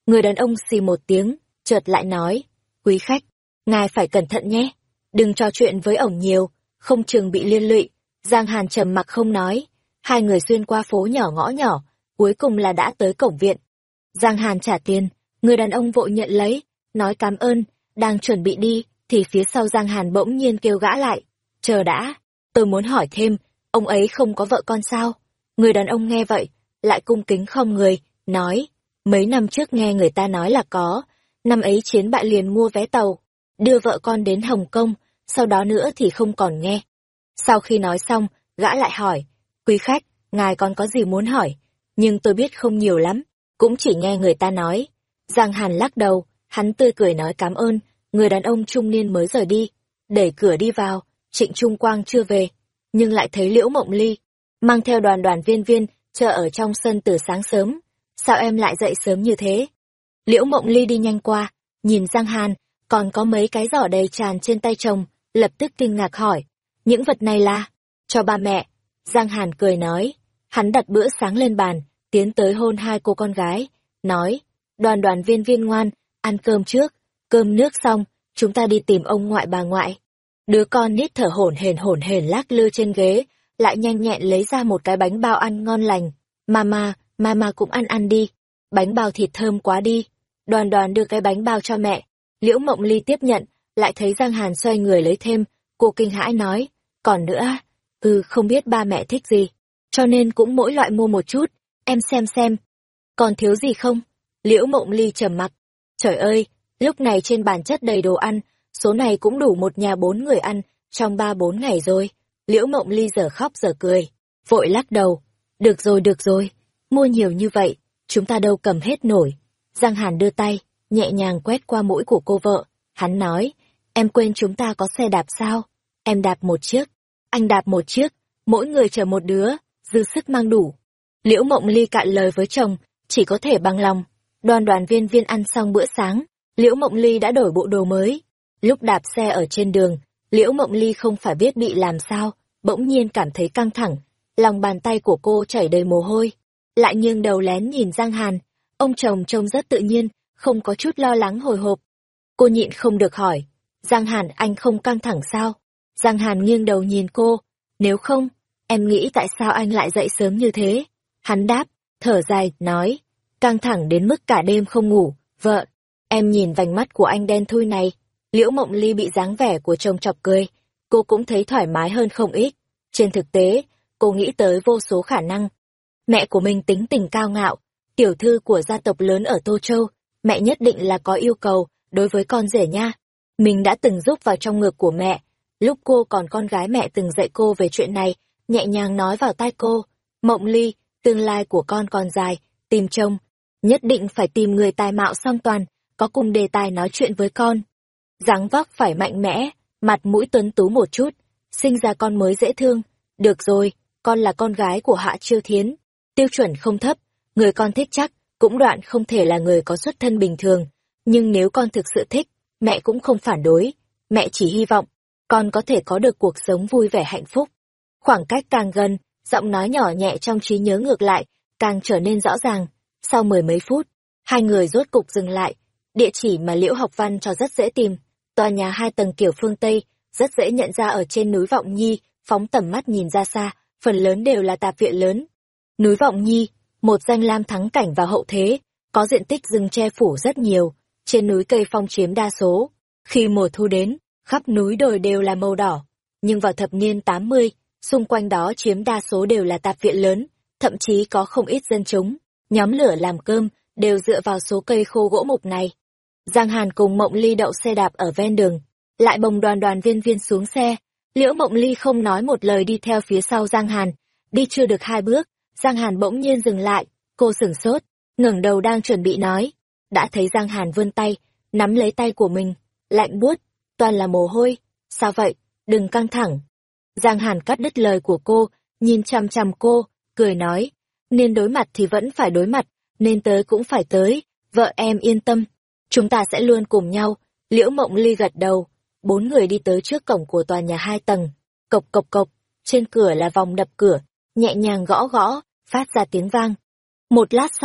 Người đàn ông xì một tiếng, chợt lại nói, quý khách, ngài phải cẩn thận nhé, đừng trò chuyện với ổng nhiều, không chừng bị liên lụy. Giang Hàn trầm mặc không nói, hai người xuyên qua phố nhỏ ngõ nhỏ, cuối cùng là đã tới cổng viện. Giang Hàn trả tiền, người đàn ông vội nhận lấy, nói cảm ơn, đang chuẩn bị đi, thì phía sau Giang Hàn bỗng nhiên kêu gã lại, chờ đã, tôi muốn hỏi thêm, ông ấy không có vợ con sao? Người đàn ông nghe vậy, lại cung kính khom người, nói, mấy năm trước nghe người ta nói là có, năm ấy chiến bại liền mua vé tàu, đưa vợ con đến Hồng Kông, sau đó nữa thì không còn nghe. Sau khi nói xong, gã lại hỏi, quý khách, ngài còn có gì muốn hỏi? Nhưng tôi biết không nhiều lắm, cũng chỉ nghe người ta nói. Giang Hàn lắc đầu, hắn tươi cười nói cảm ơn, người đàn ông trung niên mới rời đi. Đẩy cửa đi vào, Trịnh Trung Quang chưa về, nhưng lại thấy Liễu Mộng Ly, mang theo đoàn đoàn viên viên, chờ ở trong sân từ sáng sớm. Sao em lại dậy sớm như thế? Liễu Mộng Ly đi nhanh qua, nhìn Giang Hàn, còn có mấy cái giỏ đầy tràn trên tay chồng, lập tức kinh ngạc hỏi, những vật này là cho ba mẹ. Giang Hàn cười nói, hắn đặt bữa sáng lên bàn, tiến tới hôn hai cô con gái, nói, đoàn đoàn viên viên ngoan, ăn cơm trước, cơm nước xong, chúng ta đi tìm ông ngoại bà ngoại. Đứa con nít thở hổn hển hổn hển lác lư trên ghế, lại nhanh nhẹn lấy ra một cái bánh bao ăn ngon lành. Mama, mama cũng ăn ăn đi, bánh bao thịt thơm quá đi. Đoàn đoàn đưa cái bánh bao cho mẹ, Liễu Mộng Ly tiếp nhận, lại thấy Giang Hàn xoay người lấy thêm, cô kinh hãi nói, còn nữa, ừ không biết ba mẹ thích gì, cho nên cũng mỗi loại mua một chút, em xem xem, còn thiếu gì không? Liễu Mộng Ly trầm mặc, trời ơi, lúc này trên bàn chất đầy đồ ăn, số này cũng đủ một nhà bốn người ăn, trong ba bốn ngày rồi. Liễu Mộng Ly giờ khóc giờ cười, vội lắc đầu, được rồi được rồi, mua nhiều như vậy, chúng ta đâu cầm hết nổi. Giang Hàn đưa tay, nhẹ nhàng quét qua mũi của cô vợ, hắn nói, em quên chúng ta có xe đạp sao? Em đạp một chiếc, anh đạp một chiếc, mỗi người chở một đứa, dư sức mang đủ. Liễu Mộng Ly cạn lời với chồng, chỉ có thể bằng lòng. Đoàn đoàn viên viên ăn xong bữa sáng, Liễu Mộng Ly đã đổi bộ đồ mới. Lúc đạp xe ở trên đường, Liễu Mộng Ly không phải biết bị làm sao, bỗng nhiên cảm thấy căng thẳng, lòng bàn tay của cô chảy đầy mồ hôi. Lại nghiêng đầu lén nhìn Giang Hàn, ông chồng trông rất tự nhiên, không có chút lo lắng hồi hộp. Cô nhịn không được hỏi, Giang Hàn anh không căng thẳng sao? Giang Hàn nghiêng đầu nhìn cô, nếu không, em nghĩ tại sao anh lại dậy sớm như thế? Hắn đáp, thở dài, nói, căng thẳng đến mức cả đêm không ngủ, vợ, em nhìn vành mắt của anh đen thui này. Liễu Mộng Ly bị dáng vẻ của chồng chọc cười, cô cũng thấy thoải mái hơn không ít. Trên thực tế, cô nghĩ tới vô số khả năng. Mẹ của mình tính tình cao ngạo, tiểu thư của gia tộc lớn ở Tô Châu, mẹ nhất định là có yêu cầu đối với con rể nha. Mình đã từng giúp vào trong ngực của mẹ, lúc cô còn con gái mẹ từng dạy cô về chuyện này, nhẹ nhàng nói vào tai cô, Mộng Ly, tương lai của con còn dài, tìm chồng, nhất định phải tìm người tài mạo song toàn, có cùng đề tài nói chuyện với con. Dáng vóc phải mạnh mẽ, mặt mũi tuấn tú một chút, sinh ra con mới dễ thương. Được rồi, con là con gái của Hạ Chiêu Thiến, tiêu chuẩn không thấp, người con thích chắc, cũng đoạn không thể là người có xuất thân bình thường. Nhưng nếu con thực sự thích, mẹ cũng không phản đối, mẹ chỉ hy vọng, con có thể có được cuộc sống vui vẻ hạnh phúc. Khoảng cách càng gần, giọng nói nhỏ nhẹ trong trí nhớ ngược lại, càng trở nên rõ ràng. Sau mười mấy phút, hai người rốt cục dừng lại, địa chỉ mà Liễu Học Văn cho rất dễ tìm, tòa nhà hai tầng kiểu phương Tây, rất dễ nhận ra ở trên núi Vọng Nhi, phóng tầm mắt nhìn ra xa, phần lớn đều là tạp viện lớn. Núi Vọng Nhi, một danh lam thắng cảnh và hậu thế, có diện tích rừng che phủ rất nhiều, trên núi cây phong chiếm đa số. Khi mùa thu đến, khắp núi đồi đều là màu đỏ, nhưng vào thập niên tám mươi, xung quanh đó chiếm đa số đều là tạp viện lớn, thậm chí có không ít dân chúng, nhóm lửa làm cơm, đều dựa vào số cây khô gỗ mục này. Giang Hàn cùng Mộng Ly đậu xe đạp ở ven đường, lại bồng đoàn đoàn viên viên xuống xe. Liễu Mộng Ly không nói một lời đi theo phía sau Giang Hàn, đi chưa được hai bước, Giang Hàn bỗng nhiên dừng lại, cô sửng sốt, ngẩng đầu đang chuẩn bị nói, đã thấy Giang Hàn vươn tay, nắm lấy tay của mình, lạnh buốt, toàn là mồ hôi, sao vậy, đừng căng thẳng. Giang Hàn cắt đứt lời của cô, nhìn chằm chằm cô, cười nói, nên đối mặt thì vẫn phải đối mặt, nên tới cũng phải tới, vợ em yên tâm, chúng ta sẽ luôn cùng nhau. Liễu Mộng Ly gật đầu, bốn người đi tới trước cổng của tòa nhà hai tầng, cộc cộc cộc, trên cửa là vòng đập cửa, nhẹ nhàng gõ gõ, phát ra tiếng vang. Một lát sau,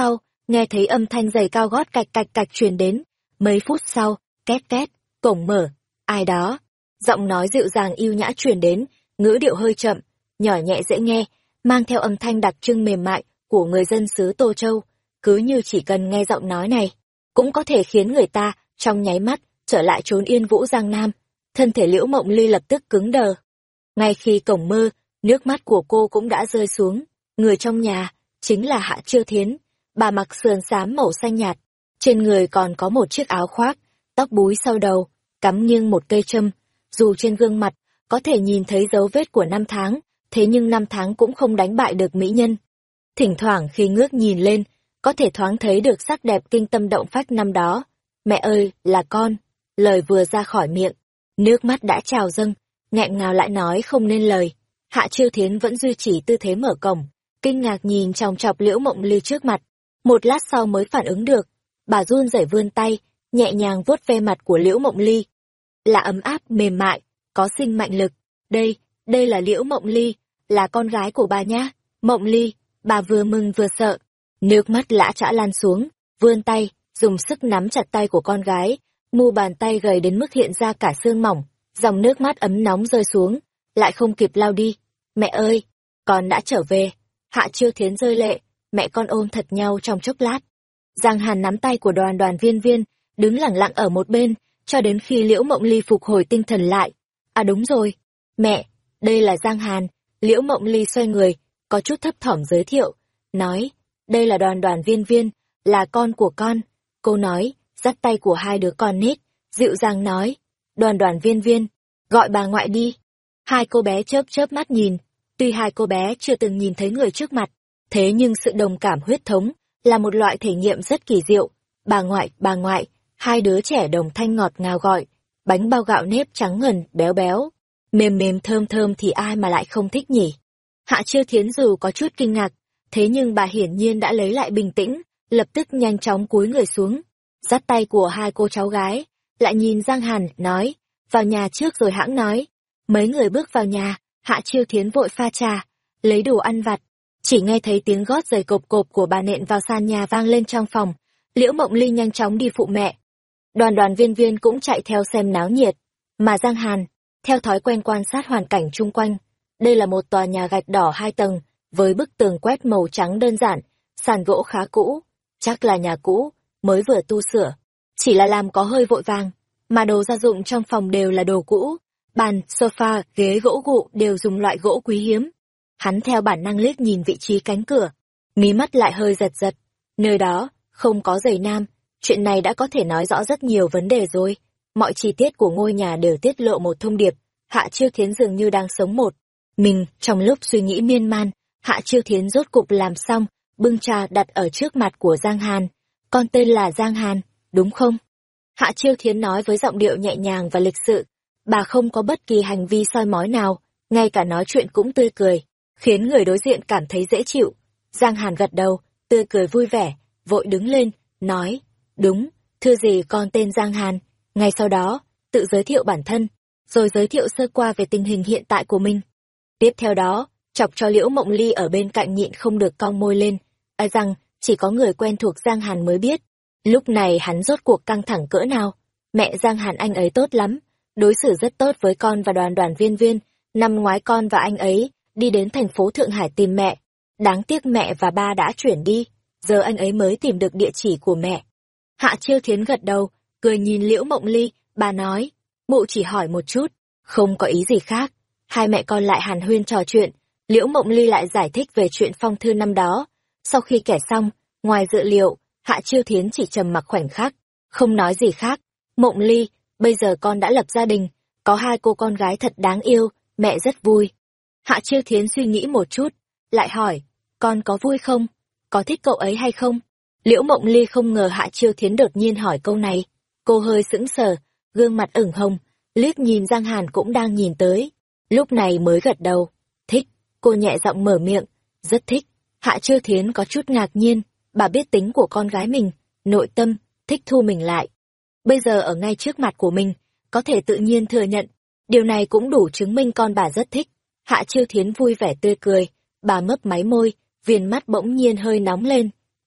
nghe thấy âm thanh giày cao gót cạch cạch cạch truyền đến. Mấy phút sau, két két, cổng mở, ai đó. Giọng nói dịu dàng yêu nhã truyền đến, ngữ điệu hơi chậm, nhỏ nhẹ dễ nghe, mang theo âm thanh đặc trưng mềm mại của người dân xứ Tô Châu. Cứ như chỉ cần nghe giọng nói này, cũng có thể khiến người ta, trong nháy mắt, trở lại chốn yên vũ Giang Nam. Thân thể Liễu Mộng Ly lập tức cứng đờ. Ngay khi cổng mơ, nước mắt của cô cũng đã rơi xuống. Người trong nhà, chính là Hạ Chiêu Thiến. Bà mặc sườn xám màu xanh nhạt, trên người còn có một chiếc áo khoác, tóc búi sau đầu, cắm nghiêng một cây châm. Dù trên gương mặt, có thể nhìn thấy dấu vết của năm tháng, thế nhưng năm tháng cũng không đánh bại được mỹ nhân. Thỉnh thoảng khi ngước nhìn lên, có thể thoáng thấy được sắc đẹp kinh tâm động phách năm đó. Mẹ ơi, là con. Lời vừa ra khỏi miệng, nước mắt đã trào dâng, nghẹn ngào lại nói không nên lời. Hạ Chiêu Thiến vẫn duy trì tư thế mở cổng, kinh ngạc nhìn chòng chọc Liễu Mộng Ly trước mặt. Một lát sau mới phản ứng được, bà run rẩy vươn tay, nhẹ nhàng vuốt ve mặt của Liễu Mộng Ly. Là ấm áp, mềm mại, có sinh mạnh lực. Đây, đây là Liễu Mộng Ly, là con gái của bà nhá. Mộng Ly, bà vừa mừng vừa sợ. Nước mắt lã chã lan xuống, vươn tay, dùng sức nắm chặt tay của con gái, mu bàn tay gầy đến mức hiện ra cả xương mỏng, dòng nước mắt ấm nóng rơi xuống, lại không kịp lau đi. Mẹ ơi, con đã trở về. Hạ Chiêu Thiến rơi lệ, mẹ con ôm thật nhau trong chốc lát. Giang Hàn nắm tay của Đoàn Đoàn Viên Viên, đứng lặng lặng ở một bên, cho đến khi Liễu Mộng Ly phục hồi tinh thần lại. À đúng rồi, mẹ, đây là Giang Hàn. Liễu Mộng Ly xoay người, có chút thấp thỏm giới thiệu, nói, đây là Đoàn Đoàn Viên Viên, là con của con. Cô nói, dắt tay của hai đứa con nít, dịu dàng nói, Đoàn Đoàn Viên Viên, gọi bà ngoại đi. Hai cô bé chớp chớp mắt nhìn, tuy hai cô bé chưa từng nhìn thấy người trước mặt, thế nhưng sự đồng cảm huyết thống là một loại thể nghiệm rất kỳ diệu. Bà ngoại, bà ngoại, hai đứa trẻ đồng thanh ngọt ngào gọi, bánh bao gạo nếp trắng ngần, béo béo, mềm mềm thơm thơm thì ai mà lại không thích nhỉ. Hạ Chiêu Thiến dù có chút kinh ngạc, thế nhưng bà hiển nhiên đã lấy lại bình tĩnh, lập tức nhanh chóng cúi người xuống, dắt tay của hai cô cháu gái, lại nhìn Giang Hàn, nói, vào nhà trước rồi hãng nói. Mấy người bước vào nhà, Hạ Chiêu Thiến vội pha trà, lấy đồ ăn vặt, chỉ nghe thấy tiếng gót giày cộp cộp của bà nện vào sàn nhà vang lên trong phòng. Liễu Mộng Ly nhanh chóng đi phụ mẹ. Đoàn Đoàn Viên Viên cũng chạy theo xem náo nhiệt, mà Giang Hàn, theo thói quen quan sát hoàn cảnh chung quanh. Đây là một tòa nhà gạch đỏ hai tầng, với bức tường quét màu trắng đơn giản, sàn gỗ khá cũ, chắc là nhà cũ, mới vừa tu sửa. Chỉ là làm có hơi vội vàng, mà đồ gia dụng trong phòng đều là đồ cũ, bàn, sofa, ghế gỗ gụ đều dùng loại gỗ quý hiếm. Hắn theo bản năng liếc nhìn vị trí cánh cửa, mí mắt lại hơi giật giật. Nơi đó, không có giày nam, chuyện này đã có thể nói rõ rất nhiều vấn đề rồi. Mọi chi tiết của ngôi nhà đều tiết lộ một thông điệp. Hạ Chiêu Thiến dường như đang sống một mình. Trong lúc suy nghĩ miên man, Hạ Chiêu Thiến rốt cục làm xong, bưng trà đặt ở trước mặt của Giang Hàn. Con tên là Giang Hàn, đúng không? Hạ Chiêu Thiến nói với giọng điệu nhẹ nhàng và lịch sự. Bà không có bất kỳ hành vi soi mói nào, ngay cả nói chuyện cũng tươi cười, khiến người đối diện cảm thấy dễ chịu. Giang Hàn gật đầu, tươi cười vui vẻ, vội đứng lên, nói, đúng, thưa gì con tên Giang Hàn. Ngay sau đó, tự giới thiệu bản thân, rồi giới thiệu sơ qua về tình hình hiện tại của mình. Tiếp theo đó, chọc cho Liễu Mộng Ly ở bên cạnh nhịn không được cong môi lên, ai rằng chỉ có người quen thuộc Giang Hàn mới biết. Lúc này hắn rốt cuộc căng thẳng cỡ nào. Mẹ Giang Hàn anh ấy tốt lắm, đối xử rất tốt với con và Đoàn Đoàn Viên Viên. Năm ngoái con và anh ấy đi đến thành phố Thượng Hải tìm mẹ. Đáng tiếc mẹ và ba đã chuyển đi, giờ anh ấy mới tìm được địa chỉ của mẹ. Hạ Chiêu Thiến gật đầu, cười nhìn Liễu Mộng Ly, bà nói, mụ chỉ hỏi một chút, không có ý gì khác. Hai mẹ con lại hàn huyên trò chuyện, Liễu Mộng Ly lại giải thích về chuyện phong thư năm đó. Sau khi kể xong, ngoài dự liệu, Hạ Chiêu Thiến chỉ trầm mặc khoảnh khắc, không nói gì khác. Mộng Ly, bây giờ con đã lập gia đình, có hai cô con gái thật đáng yêu, mẹ rất vui. Hạ Chiêu Thiến suy nghĩ một chút, lại hỏi, con có vui không? Có thích cậu ấy hay không? Liễu Mộng Ly không ngờ Hạ Chiêu Thiến đột nhiên hỏi câu này. Cô hơi sững sờ, gương mặt ửng hồng, liếc nhìn Giang Hàn cũng đang nhìn tới. Lúc này mới gật đầu. Thích, cô nhẹ giọng mở miệng, rất thích. Hạ Chiêu Thiến có chút ngạc nhiên, bà biết tính của con gái mình, nội tâm, thích thu mình lại. Bây giờ ở ngay trước mặt của mình, có thể tự nhiên thừa nhận. Điều này cũng đủ chứng minh con bà rất thích. Hạ Chiêu Thiến vui vẻ tươi cười, bà mấp máy môi, viền mắt bỗng nhiên hơi nóng lên. Tốt,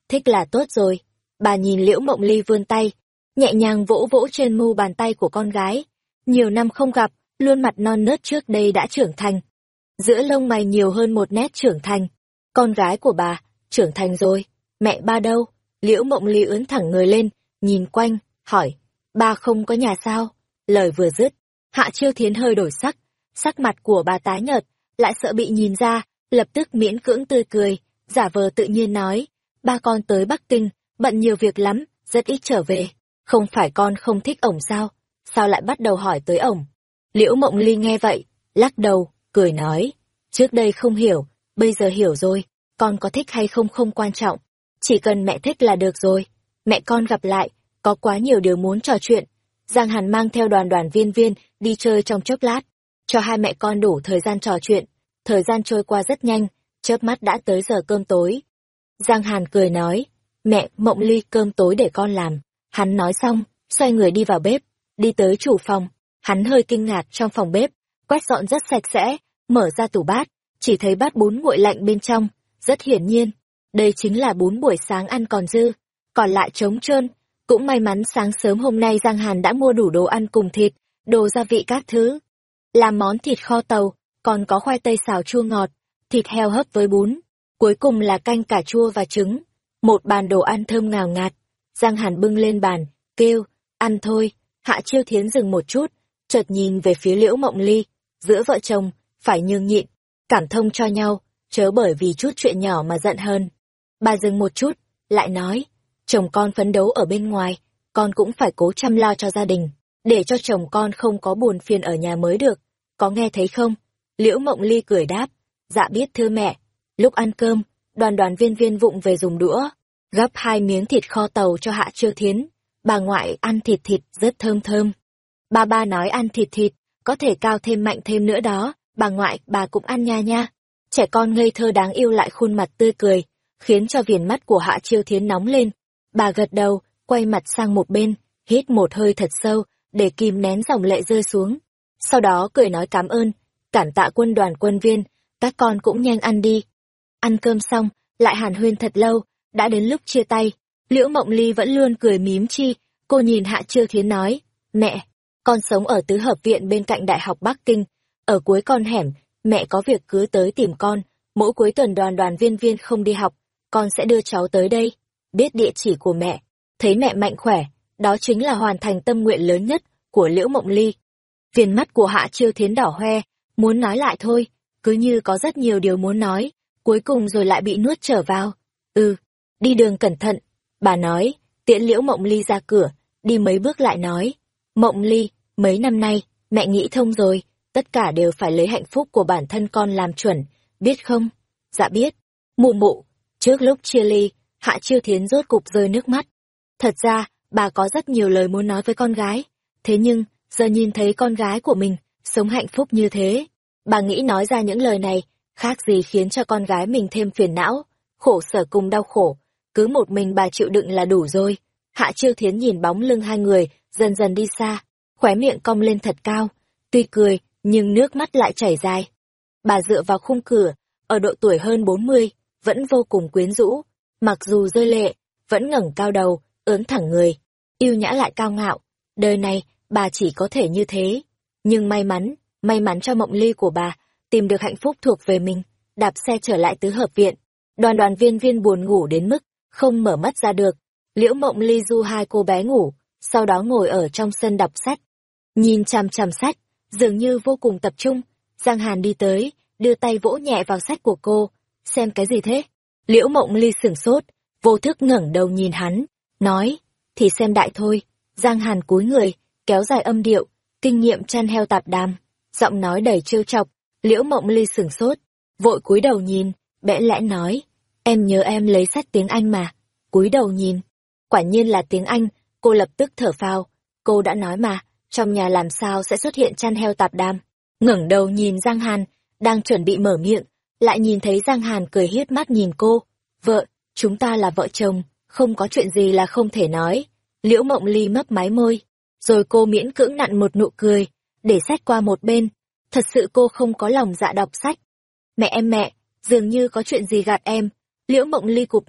thích là tốt rồi. Bà nhìn Liễu Mộng Ly vươn tay, nhẹ nhàng vỗ vỗ trên mu bàn tay của con gái. Nhiều năm không gặp, luôn mặt non nớt trước đây đã trưởng thành. Giữa lông mày nhiều hơn một nét trưởng thành. Con gái của bà, trưởng thành rồi. Mẹ ba đâu? Liễu Mộng Ly ướn thẳng người lên, nhìn quanh, hỏi. Ba không có nhà sao? Lời vừa dứt, Hạ Chiêu Thiến hơi đổi sắc. Sắc mặt của bà tái nhợt, lại sợ bị nhìn ra, lập tức miễn cưỡng tươi cười, giả vờ tự nhiên nói. Ba con tới Bắc Kinh, bận nhiều việc lắm, rất ít trở về. Không phải con không thích ổng sao? Sao lại bắt đầu hỏi tới ổng? Liễu Mộng Ly nghe vậy, lắc đầu, cười nói. Trước đây không hiểu, bây giờ hiểu rồi. Con có thích hay không không quan trọng. Chỉ cần mẹ thích là được rồi. Mẹ con gặp lại, có quá nhiều điều muốn trò chuyện. Giang Hàn mang theo đoàn đoàn viên viên đi chơi trong chốc lát. Cho hai mẹ con đủ thời gian trò chuyện. Thời gian trôi qua rất nhanh, chớp mắt đã tới giờ cơm tối. Giang Hàn cười nói. Mẹ, Mộng Ly, cơm tối để con làm. Hắn nói xong, xoay người đi vào bếp, đi tới chủ phòng. Hắn hơi kinh ngạc trong phòng bếp, quét dọn rất sạch sẽ, mở ra tủ bát, chỉ thấy bát bún nguội lạnh bên trong. Rất hiển nhiên, đây chính là bún buổi sáng ăn còn dư, còn lại trống trơn. Cũng may mắn sáng sớm hôm nay Giang Hàn đã mua đủ đồ ăn cùng thịt, đồ gia vị các thứ. Làm món thịt kho tàu, còn có khoai tây xào chua ngọt, thịt heo hấp với bún. Cuối cùng là canh cà chua và trứng. Một bàn đồ ăn thơm ngào ngạt. Giang Hàn bưng lên bàn, kêu, ăn thôi. Hạ Chiêu Thiến dừng một chút, chợt nhìn về phía Liễu Mộng Ly. Giữa vợ chồng, phải nhường nhịn, cảm thông cho nhau, chớ bởi vì chút chuyện nhỏ mà giận hơn. Bà dừng một chút, lại nói, chồng con phấn đấu ở bên ngoài, con cũng phải cố chăm lo cho gia đình, để cho chồng con không có buồn phiền ở nhà mới được. Có nghe thấy không? Liễu Mộng Ly cười đáp, dạ biết thưa mẹ. Lúc ăn cơm, đoàn đoàn viên viên vụng về dùng đũa, gắp hai miếng thịt kho tàu cho Hạ Chiêu Thiến. Bà ngoại ăn thịt thịt rất thơm thơm. Ba ba nói ăn thịt thịt, có thể cao thêm mạnh thêm nữa đó. Bà ngoại, bà cũng ăn nha nha. Trẻ con ngây thơ đáng yêu lại khuôn mặt tươi cười, khiến cho viền mắt của Hạ Chiêu Thiến nóng lên. Bà gật đầu, quay mặt sang một bên, hít một hơi thật sâu, để kìm nén dòng lệ rơi xuống. Sau đó cười nói cảm ơn, cảm tạ quân đoàn quân viên, các con cũng nhanh ăn đi. Ăn cơm xong, lại hàn huyên thật lâu, đã đến lúc chia tay. Liễu Mộng Ly vẫn luôn cười mím chi, cô nhìn Hạ Chiêu Thiến nói, mẹ, con sống ở tứ hợp viện bên cạnh Đại học Bắc Kinh, ở cuối con hẻm, mẹ có việc cứ tới tìm con, mỗi cuối tuần đoàn đoàn viên viên không đi học, con sẽ đưa cháu tới đây, biết địa chỉ của mẹ, thấy mẹ mạnh khỏe, đó chính là hoàn thành tâm nguyện lớn nhất của Liễu Mộng Ly. Viền mắt của Hạ Chiêu Thiến đỏ hoe, muốn nói lại thôi, cứ như có rất nhiều điều muốn nói, cuối cùng rồi lại bị nuốt trở vào. Ừ, đi đường cẩn thận, bà nói, tiễn Liễu Mộng Ly ra cửa, đi mấy bước lại nói, Mộng Ly, mấy năm nay, mẹ nghĩ thông rồi, tất cả đều phải lấy hạnh phúc của bản thân con làm chuẩn, biết không? Dạ biết. Mụ mụ, trước lúc chia ly, Hạ Chiêu Thiến rốt cục rơi nước mắt. Thật ra, bà có rất nhiều lời muốn nói với con gái, thế nhưng, giờ nhìn thấy con gái của mình, sống hạnh phúc như thế, bà nghĩ nói ra những lời này, khác gì khiến cho con gái mình thêm phiền não, khổ sở cùng đau khổ, cứ một mình bà chịu đựng là đủ rồi. Hạ Chiêu Thiến nhìn bóng lưng hai người, dần dần đi xa, khóe miệng cong lên thật cao, tuy cười, nhưng nước mắt lại chảy dài. Bà dựa vào khung cửa, ở độ tuổi hơn bốn mươi, vẫn vô cùng quyến rũ, mặc dù rơi lệ, vẫn ngẩng cao đầu, ưỡn thẳng người, yêu nhã lại cao ngạo. Đời này, bà chỉ có thể như thế. Nhưng may mắn, may mắn cho Mộng Ly của bà, tìm được hạnh phúc thuộc về mình, đạp xe trở lại tứ hợp viện. Đoàn đoàn viên viên buồn ngủ đến mức, không mở mắt ra được. Liễu Mộng Ly du hai cô bé ngủ, sau đó ngồi ở trong sân đọc sách. Nhìn chằm chằm sách, dường như vô cùng tập trung. Giang Hàn đi tới, đưa tay vỗ nhẹ vào sách của cô. Xem cái gì thế? Liễu Mộng Ly sửng sốt, vô thức ngẩng đầu nhìn hắn, nói, thì xem đại thôi. Giang Hàn cúi người, kéo dài âm điệu, kinh nghiệm chăn heo tạp đàm, giọng nói đầy trêu chọc. Liễu Mộng Ly sửng sốt, vội cúi đầu nhìn, bẽ lẽ nói, em nhớ em lấy sách tiếng Anh mà. Cúi đầu nhìn, quả nhiên là tiếng Anh, cô lập tức thở phào, cô đã nói mà, trong nhà làm sao sẽ xuất hiện chăn heo tạp đàm. Ngẩng đầu nhìn Giang Hàn, đang chuẩn bị mở miệng, lại nhìn thấy Giang Hàn cười hiếp mắt nhìn cô, vợ, chúng ta là vợ chồng, không có chuyện gì là không thể nói. Liễu Mộng Ly mấp máy môi, rồi cô miễn cưỡng nặn một nụ cười, để sách qua một bên, thật sự cô không có lòng dạ đọc sách. Mẹ em mẹ, dường như có chuyện gì gạt em. Liễu Mộng Ly cụp mắt,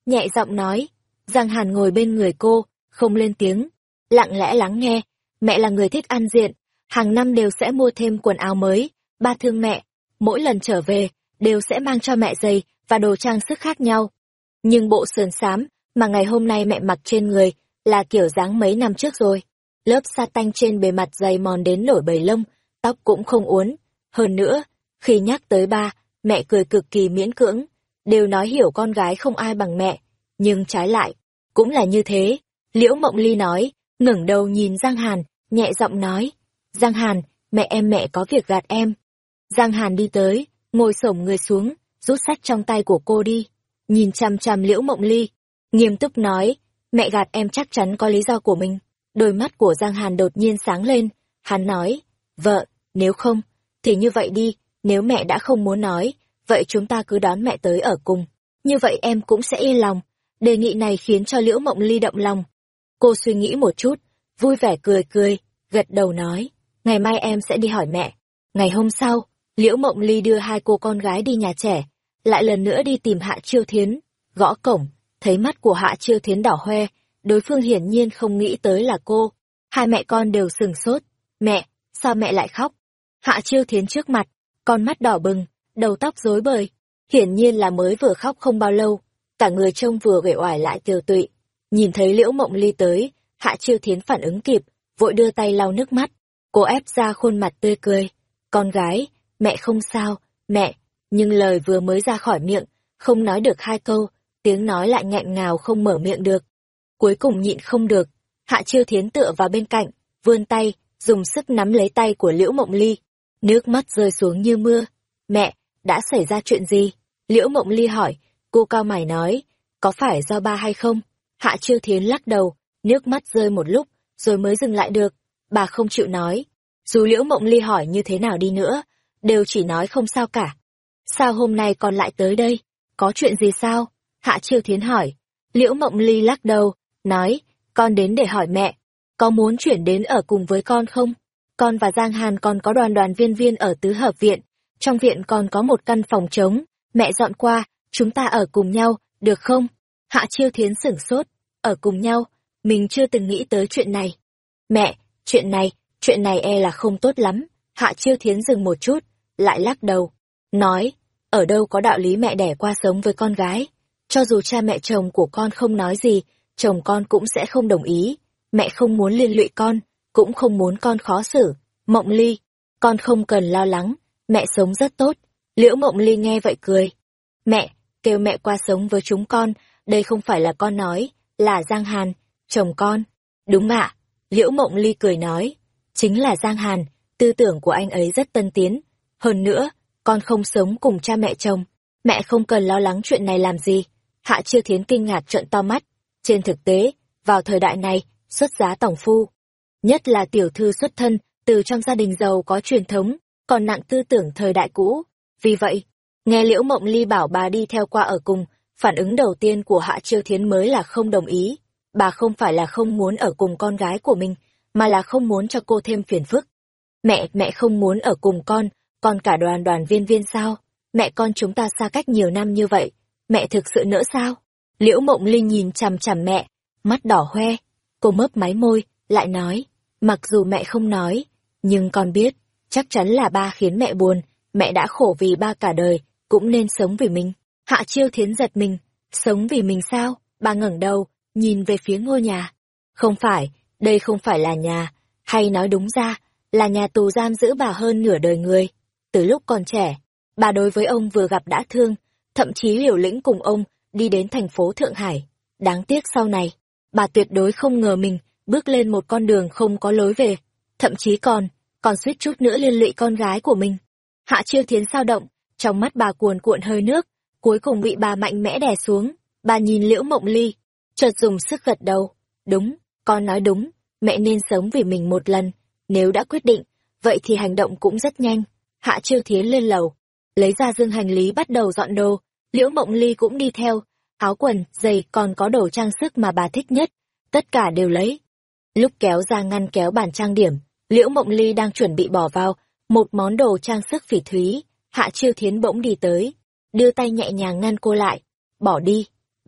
nhẹ giọng nói. Giang Hàn ngồi bên người cô, không lên tiếng, lặng lẽ lắng nghe. Mẹ là người thích ăn diện, hàng năm đều sẽ mua thêm quần áo mới. Ba thương mẹ, mỗi lần trở về, đều sẽ mang cho mẹ giày và đồ trang sức khác nhau. Nhưng bộ sườn xám mà ngày hôm nay mẹ mặc trên người là kiểu dáng mấy năm trước rồi. Lớp sa tanh trên bề mặt dày mòn đến nổi bầy lông, tóc cũng không uốn. Hơn nữa, khi nhắc tới ba, mẹ cười cực kỳ miễn cưỡng, đều nói hiểu con gái không ai bằng mẹ. Nhưng trái lại, cũng là như thế. Liễu Mộng Ly nói, ngẩng đầu nhìn Giang Hàn, nhẹ giọng nói. Giang Hàn, mẹ em mẹ có việc gạt em. Giang Hàn đi tới, ngồi xổm người xuống, rút sách trong tay của cô đi. Nhìn chằm chằm Liễu Mộng Ly, nghiêm túc nói, mẹ gạt em chắc chắn có lý do của mình. Đôi mắt của Giang Hàn đột nhiên sáng lên, hắn nói, vợ, nếu không, thì như vậy đi, nếu mẹ đã không muốn nói, vậy chúng ta cứ đón mẹ tới ở cùng. Như vậy em cũng sẽ yên lòng. Đề nghị này khiến cho Liễu Mộng Ly động lòng. Cô suy nghĩ một chút, vui vẻ cười cười, gật đầu nói, ngày mai em sẽ đi hỏi mẹ. Ngày hôm sau, Liễu Mộng Ly đưa hai cô con gái đi nhà trẻ, lại lần nữa đi tìm Hạ Chiêu Thiến. Gõ cổng, thấy mắt của Hạ Chiêu Thiến đỏ hoe, đối phương hiển nhiên không nghĩ tới là cô. Hai mẹ con đều sừng sốt. Mẹ, sao mẹ lại khóc? Hạ Chiêu Thiến trước mặt, con mắt đỏ bừng, đầu tóc rối bời. Hiển nhiên là mới vừa khóc không bao lâu, cả người trông vừa uể oải lại tiều tụy. Nhìn thấy Liễu Mộng Ly tới, Hạ Chiêu Thiến phản ứng kịp, vội đưa tay lau nước mắt. Cô ép ra khuôn mặt tươi cười. Con gái, mẹ không sao, mẹ. Nhưng lời vừa mới ra khỏi miệng, không nói được hai câu, tiếng nói lại nghẹn ngào không mở miệng được. Cuối cùng nhịn không được, Hạ Chiêu Thiến tựa vào bên cạnh, vươn tay, dùng sức nắm lấy tay của Liễu Mộng Ly. Nước mắt rơi xuống như mưa. Mẹ, đã xảy ra chuyện gì? Liễu Mộng Ly hỏi, cô cau mày nói, có phải do ba hay không? Hạ Chiêu Thiến lắc đầu, nước mắt rơi một lúc, rồi mới dừng lại được. Bà không chịu nói. Dù Liễu Mộng Ly hỏi như thế nào đi nữa, đều chỉ nói không sao cả. Sao hôm nay con lại tới đây? Có chuyện gì sao? Hạ Chiêu Thiến hỏi. Liễu Mộng Ly lắc đầu, nói, con đến để hỏi mẹ, có muốn chuyển đến ở cùng với con không? Con và Giang Hàn còn có đoàn đoàn viên viên ở tứ hợp viện, trong viện còn có một căn phòng trống, mẹ dọn qua, chúng ta ở cùng nhau, được không? Hạ Chiêu Thiến sửng sốt, ở cùng nhau, mình chưa từng nghĩ tới chuyện này. Mẹ, chuyện này, chuyện này e là không tốt lắm. Hạ Chiêu Thiến dừng một chút, lại lắc đầu, nói, ở đâu có đạo lý mẹ đẻ qua sống với con gái. Cho dù cha mẹ chồng của con không nói gì, chồng con cũng sẽ không đồng ý. Mẹ không muốn liên lụy con, cũng không muốn con khó xử. Mộng Ly, con không cần lo lắng, mẹ sống rất tốt. Liễu Mộng Ly nghe vậy cười. Mẹ, kêu mẹ qua sống với chúng con, đây không phải là con nói, là Giang Hàn, chồng con. Đúng ạ, Liễu Mộng Ly cười nói, chính là Giang Hàn, tư tưởng của anh ấy rất tân tiến. Hơn nữa, con không sống cùng cha mẹ chồng, mẹ không cần lo lắng chuyện này làm gì. Hạ Chiêu Thiến kinh ngạc trợn to mắt. Trên thực tế, vào thời đại này, xuất giá tòng phu, nhất là tiểu thư xuất thân từ trong gia đình giàu có truyền thống, còn nặng tư tưởng thời đại cũ. Vì vậy, nghe Liễu Mộng Ly bảo bà đi theo qua ở cùng, phản ứng đầu tiên của Hạ Chiêu Thiến mới là không đồng ý. Bà không phải là không muốn ở cùng con gái của mình, mà là không muốn cho cô thêm phiền phức. Mẹ, mẹ không muốn ở cùng con, còn cả đoàn đoàn viên viên sao? Mẹ con chúng ta xa cách nhiều năm như vậy, mẹ thực sự nỡ sao? Liễu Mộng Ly nhìn chằm chằm mẹ, mắt đỏ hoe. Cô mấp máy môi, lại nói, mặc dù mẹ không nói, nhưng con biết, chắc chắn là ba khiến mẹ buồn, mẹ đã khổ vì ba cả đời, cũng nên sống vì mình. Hạ Chiêu Thiến giật mình, sống vì mình sao? Bà ngẩng đầu, nhìn về phía ngôi nhà. Không phải, đây không phải là nhà, hay nói đúng ra, là nhà tù giam giữ bà hơn nửa đời người. Từ lúc còn trẻ, bà đối với ông vừa gặp đã thương, thậm chí liều lĩnh cùng ông đi đến thành phố Thượng Hải. Đáng tiếc sau này, bà tuyệt đối không ngờ mình bước lên một con đường không có lối về, thậm chí còn, còn suýt chút nữa liên lụy con gái của mình. Hạ Chiêu Thiến sao động, trong mắt bà cuồn cuộn hơi nước, cuối cùng bị bà mạnh mẽ đè xuống. Bà nhìn Liễu Mộng Ly, chợt dùng sức gật đầu. Đúng, con nói đúng, mẹ nên sống vì mình một lần, nếu đã quyết định, vậy thì hành động cũng rất nhanh. Hạ Chiêu Thiến lên lầu, lấy ra dương hành lý bắt đầu dọn đồ, Liễu Mộng Ly cũng đi theo, áo quần, giày còn có đồ trang sức mà bà thích nhất, tất cả đều lấy. Lúc kéo ra ngăn kéo bàn trang điểm, Liễu Mộng Ly đang chuẩn bị bỏ vào một món đồ trang sức phỉ thúy, Hạ Chiêu Thiến bỗng đi tới, đưa tay nhẹ nhàng ngăn cô lại. Bỏ đi.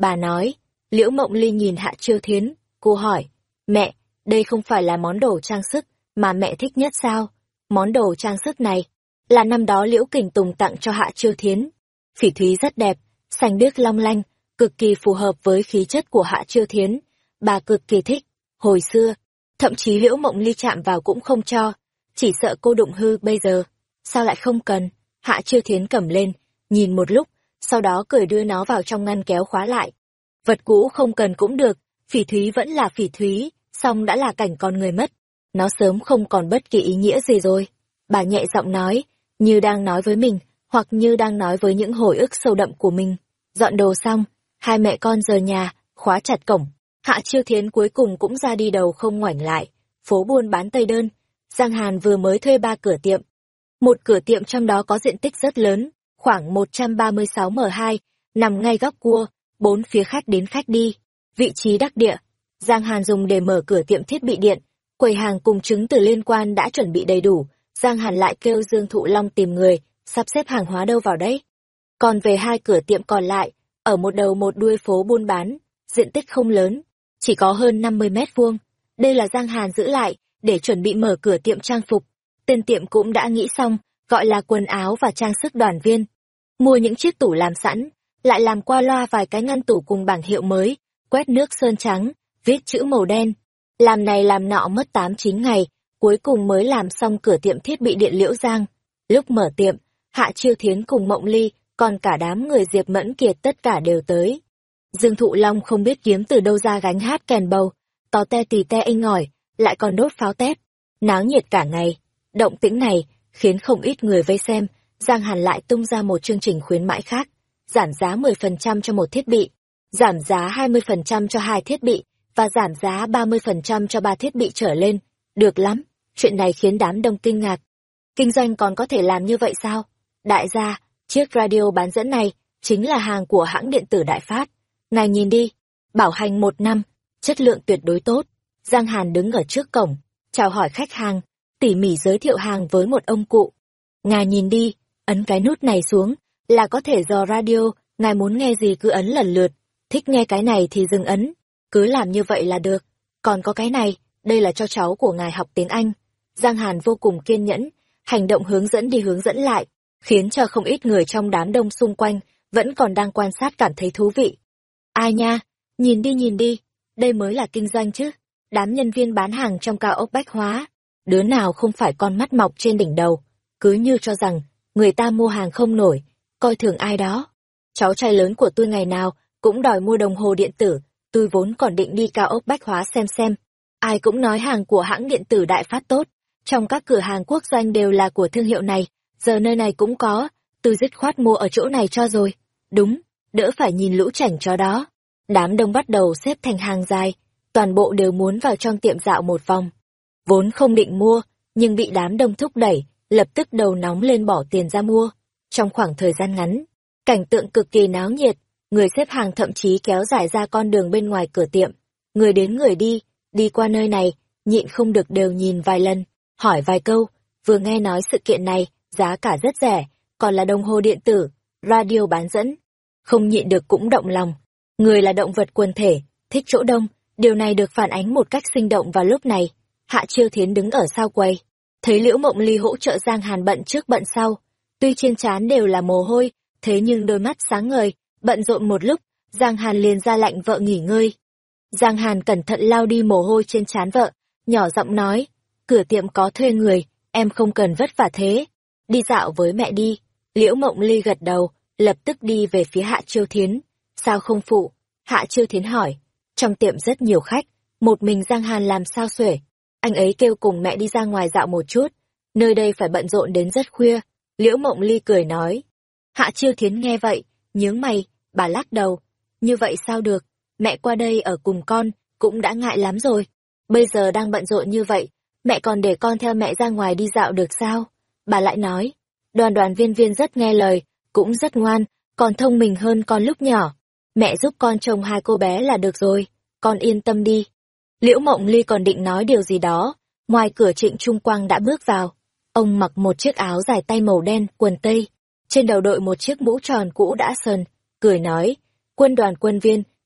bà nói. Liễu Mộng Ly nhìn Hạ Chiêu Thiến, cô hỏi, mẹ, đây không phải là món đồ trang sức mà mẹ thích nhất sao? Món đồ trang sức này là năm đó Liễu Kình Tùng tặng cho Hạ Chiêu Thiến. Phỉ thúy rất đẹp, xanh biếc long lanh, cực kỳ phù hợp với khí chất của Hạ Chiêu Thiến. Bà cực kỳ thích. Hồi xưa, thậm chí Liễu Mộng Ly chạm vào cũng không cho, chỉ sợ cô đụng hư bây giờ. Sao lại không cần? Hạ Chiêu Thiến cầm lên, nhìn một lúc, sau đó cười đưa nó vào trong ngăn kéo khóa lại. Vật cũ không cần cũng được, phỉ thúy vẫn là phỉ thúy, song đã là cảnh con người mất. Nó sớm không còn bất kỳ ý nghĩa gì rồi. Bà nhẹ giọng nói, như đang nói với mình, hoặc như đang nói với những hồi ức sâu đậm của mình. Dọn đồ xong, hai mẹ con rời nhà, khóa chặt cổng. Hạ Chiêu Thiến cuối cùng cũng ra đi đầu không ngoảnh lại. Phố buôn bán Tây Đơn, Giang Hàn vừa mới thuê ba cửa tiệm. Một cửa tiệm trong đó có diện tích rất lớn, khoảng một trăm ba mươi sáu mét vuông, nằm ngay góc cua, bốn phía khách đến khách đi. Vị trí đắc địa, Giang Hàn dùng để mở cửa tiệm thiết bị điện, quầy hàng cùng chứng từ liên quan đã chuẩn bị đầy đủ. Giang Hàn lại kêu Dương Thụ Long tìm người, sắp xếp hàng hóa đâu vào đấy. Còn về hai cửa tiệm còn lại, ở một đầu một đuôi phố buôn bán, diện tích không lớn, chỉ có hơn năm mươi mét vuông. Đây là Giang Hàn giữ lại, để chuẩn bị mở cửa tiệm trang phục. Tên tiệm cũng đã nghĩ xong, gọi là quần áo và trang sức đoàn viên. Mua những chiếc tủ làm sẵn, lại làm qua loa vài cái ngăn tủ cùng bảng hiệu mới, quét nước sơn trắng, viết chữ màu đen. Làm này làm nọ mất tám chín ngày, cuối cùng mới làm xong cửa tiệm thiết bị điện Liễu Giang. Lúc mở tiệm, Hạ Chiêu Thiến cùng Mộng Ly, còn cả đám người Diệp Mẫn Kiệt tất cả đều tới. Dương Thụ Long không biết kiếm từ đâu ra gánh hát kèn bầu, to te tì te inh ỏi, lại còn đốt pháo tép. Náo nhiệt cả ngày. Động tĩnh này khiến không ít người vây xem. Giang Hàn lại tung ra một chương trình khuyến mãi khác, giảm giá mười phần trăm cho một thiết bị, giảm giá hai mươi phần trăm cho hai thiết bị, và giảm giá ba mươi phần trăm cho ba thiết bị trở lên. Được lắm, chuyện này khiến đám đông kinh ngạc. Kinh doanh còn có thể làm như vậy sao? Đại gia, chiếc radio bán dẫn này chính là hàng của hãng điện tử Đại Phát. Ngài nhìn đi, bảo hành một năm, chất lượng tuyệt đối tốt. Giang Hàn đứng ở trước cổng, chào hỏi khách hàng, tỉ mỉ giới thiệu hàng với một ông cụ. Ngài nhìn đi, ấn cái nút này xuống, là có thể dò radio, ngài muốn nghe gì cứ ấn lần lượt, thích nghe cái này thì dừng ấn, cứ làm như vậy là được. Còn có cái này, đây là cho cháu của ngài học tiếng Anh. Giang Hàn vô cùng kiên nhẫn, hành động hướng dẫn đi hướng dẫn lại, khiến cho không ít người trong đám đông xung quanh, vẫn còn đang quan sát cảm thấy thú vị. Ai nha, nhìn đi nhìn đi, đây mới là kinh doanh chứ. Đám nhân viên bán hàng trong cao ốc bách hóa, đứa nào không phải con mắt mọc trên đỉnh đầu, cứ như cho rằng người ta mua hàng không nổi, coi thường ai đó. Cháu trai lớn của tôi ngày nào cũng đòi mua đồng hồ điện tử, tôi vốn còn định đi cao ốc bách hóa xem xem. Ai cũng nói hàng của hãng điện tử Đại Phát tốt, trong các cửa hàng quốc doanh đều là của thương hiệu này, giờ nơi này cũng có, tôi dứt khoát mua ở chỗ này cho rồi. Đúng, đỡ phải nhìn lũ chảnh chó đó. Đám đông bắt đầu xếp thành hàng dài, toàn bộ đều muốn vào trong tiệm dạo một vòng. Vốn không định mua, nhưng bị đám đông thúc đẩy, lập tức đầu nóng lên bỏ tiền ra mua. Trong khoảng thời gian ngắn, cảnh tượng cực kỳ náo nhiệt, người xếp hàng thậm chí kéo dài ra con đường bên ngoài cửa tiệm. Người đến người đi, đi qua nơi này, nhịn không được đều nhìn vài lần, hỏi vài câu, vừa nghe nói sự kiện này, giá cả rất rẻ, còn là đồng hồ điện tử, radio bán dẫn. Không nhịn được cũng động lòng. Người là động vật quần thể, thích chỗ đông, điều này được phản ánh một cách sinh động vào lúc này. Hạ Chiêu Thiến đứng ở sau quầy, thấy Liễu Mộng Ly hỗ trợ Giang Hàn bận trước bận sau. Tuy trên trán đều là mồ hôi, thế nhưng đôi mắt sáng ngời, bận rộn một lúc, Giang Hàn liền ra lệnh vợ nghỉ ngơi. Giang Hàn cẩn thận lau đi mồ hôi trên trán vợ, nhỏ giọng nói, cửa tiệm có thuê người, em không cần vất vả thế. Đi dạo với mẹ đi. Liễu Mộng Ly gật đầu, lập tức đi về phía Hạ Chiêu Thiến. Sao không phụ? Hạ Chiêu Thiến hỏi. Trong tiệm rất nhiều khách, một mình Giang Hàn làm sao xuể. Anh ấy kêu cùng mẹ đi ra ngoài dạo một chút, nơi đây phải bận rộn đến rất khuya. Liễu Mộng Ly cười nói. Hạ Chiêu Thiến nghe vậy, nhướng mày, bà lắc đầu. Như vậy sao được, mẹ qua đây ở cùng con, cũng đã ngại lắm rồi. Bây giờ đang bận rộn như vậy, mẹ còn để con theo mẹ ra ngoài đi dạo được sao? Bà lại nói, Đoàn Đoàn Viên Viên rất nghe lời, cũng rất ngoan, còn thông minh hơn con lúc nhỏ. Mẹ giúp con trông hai cô bé là được rồi, con yên tâm đi. Liễu Mộng Ly còn định nói điều gì đó, ngoài cửa Trịnh Trung Quang đã bước vào. Ông mặc một chiếc áo dài tay màu đen, quần tây, trên đầu đội một chiếc mũ tròn cũ đã sờn, cười nói, Quân Đoàn Quân Viên,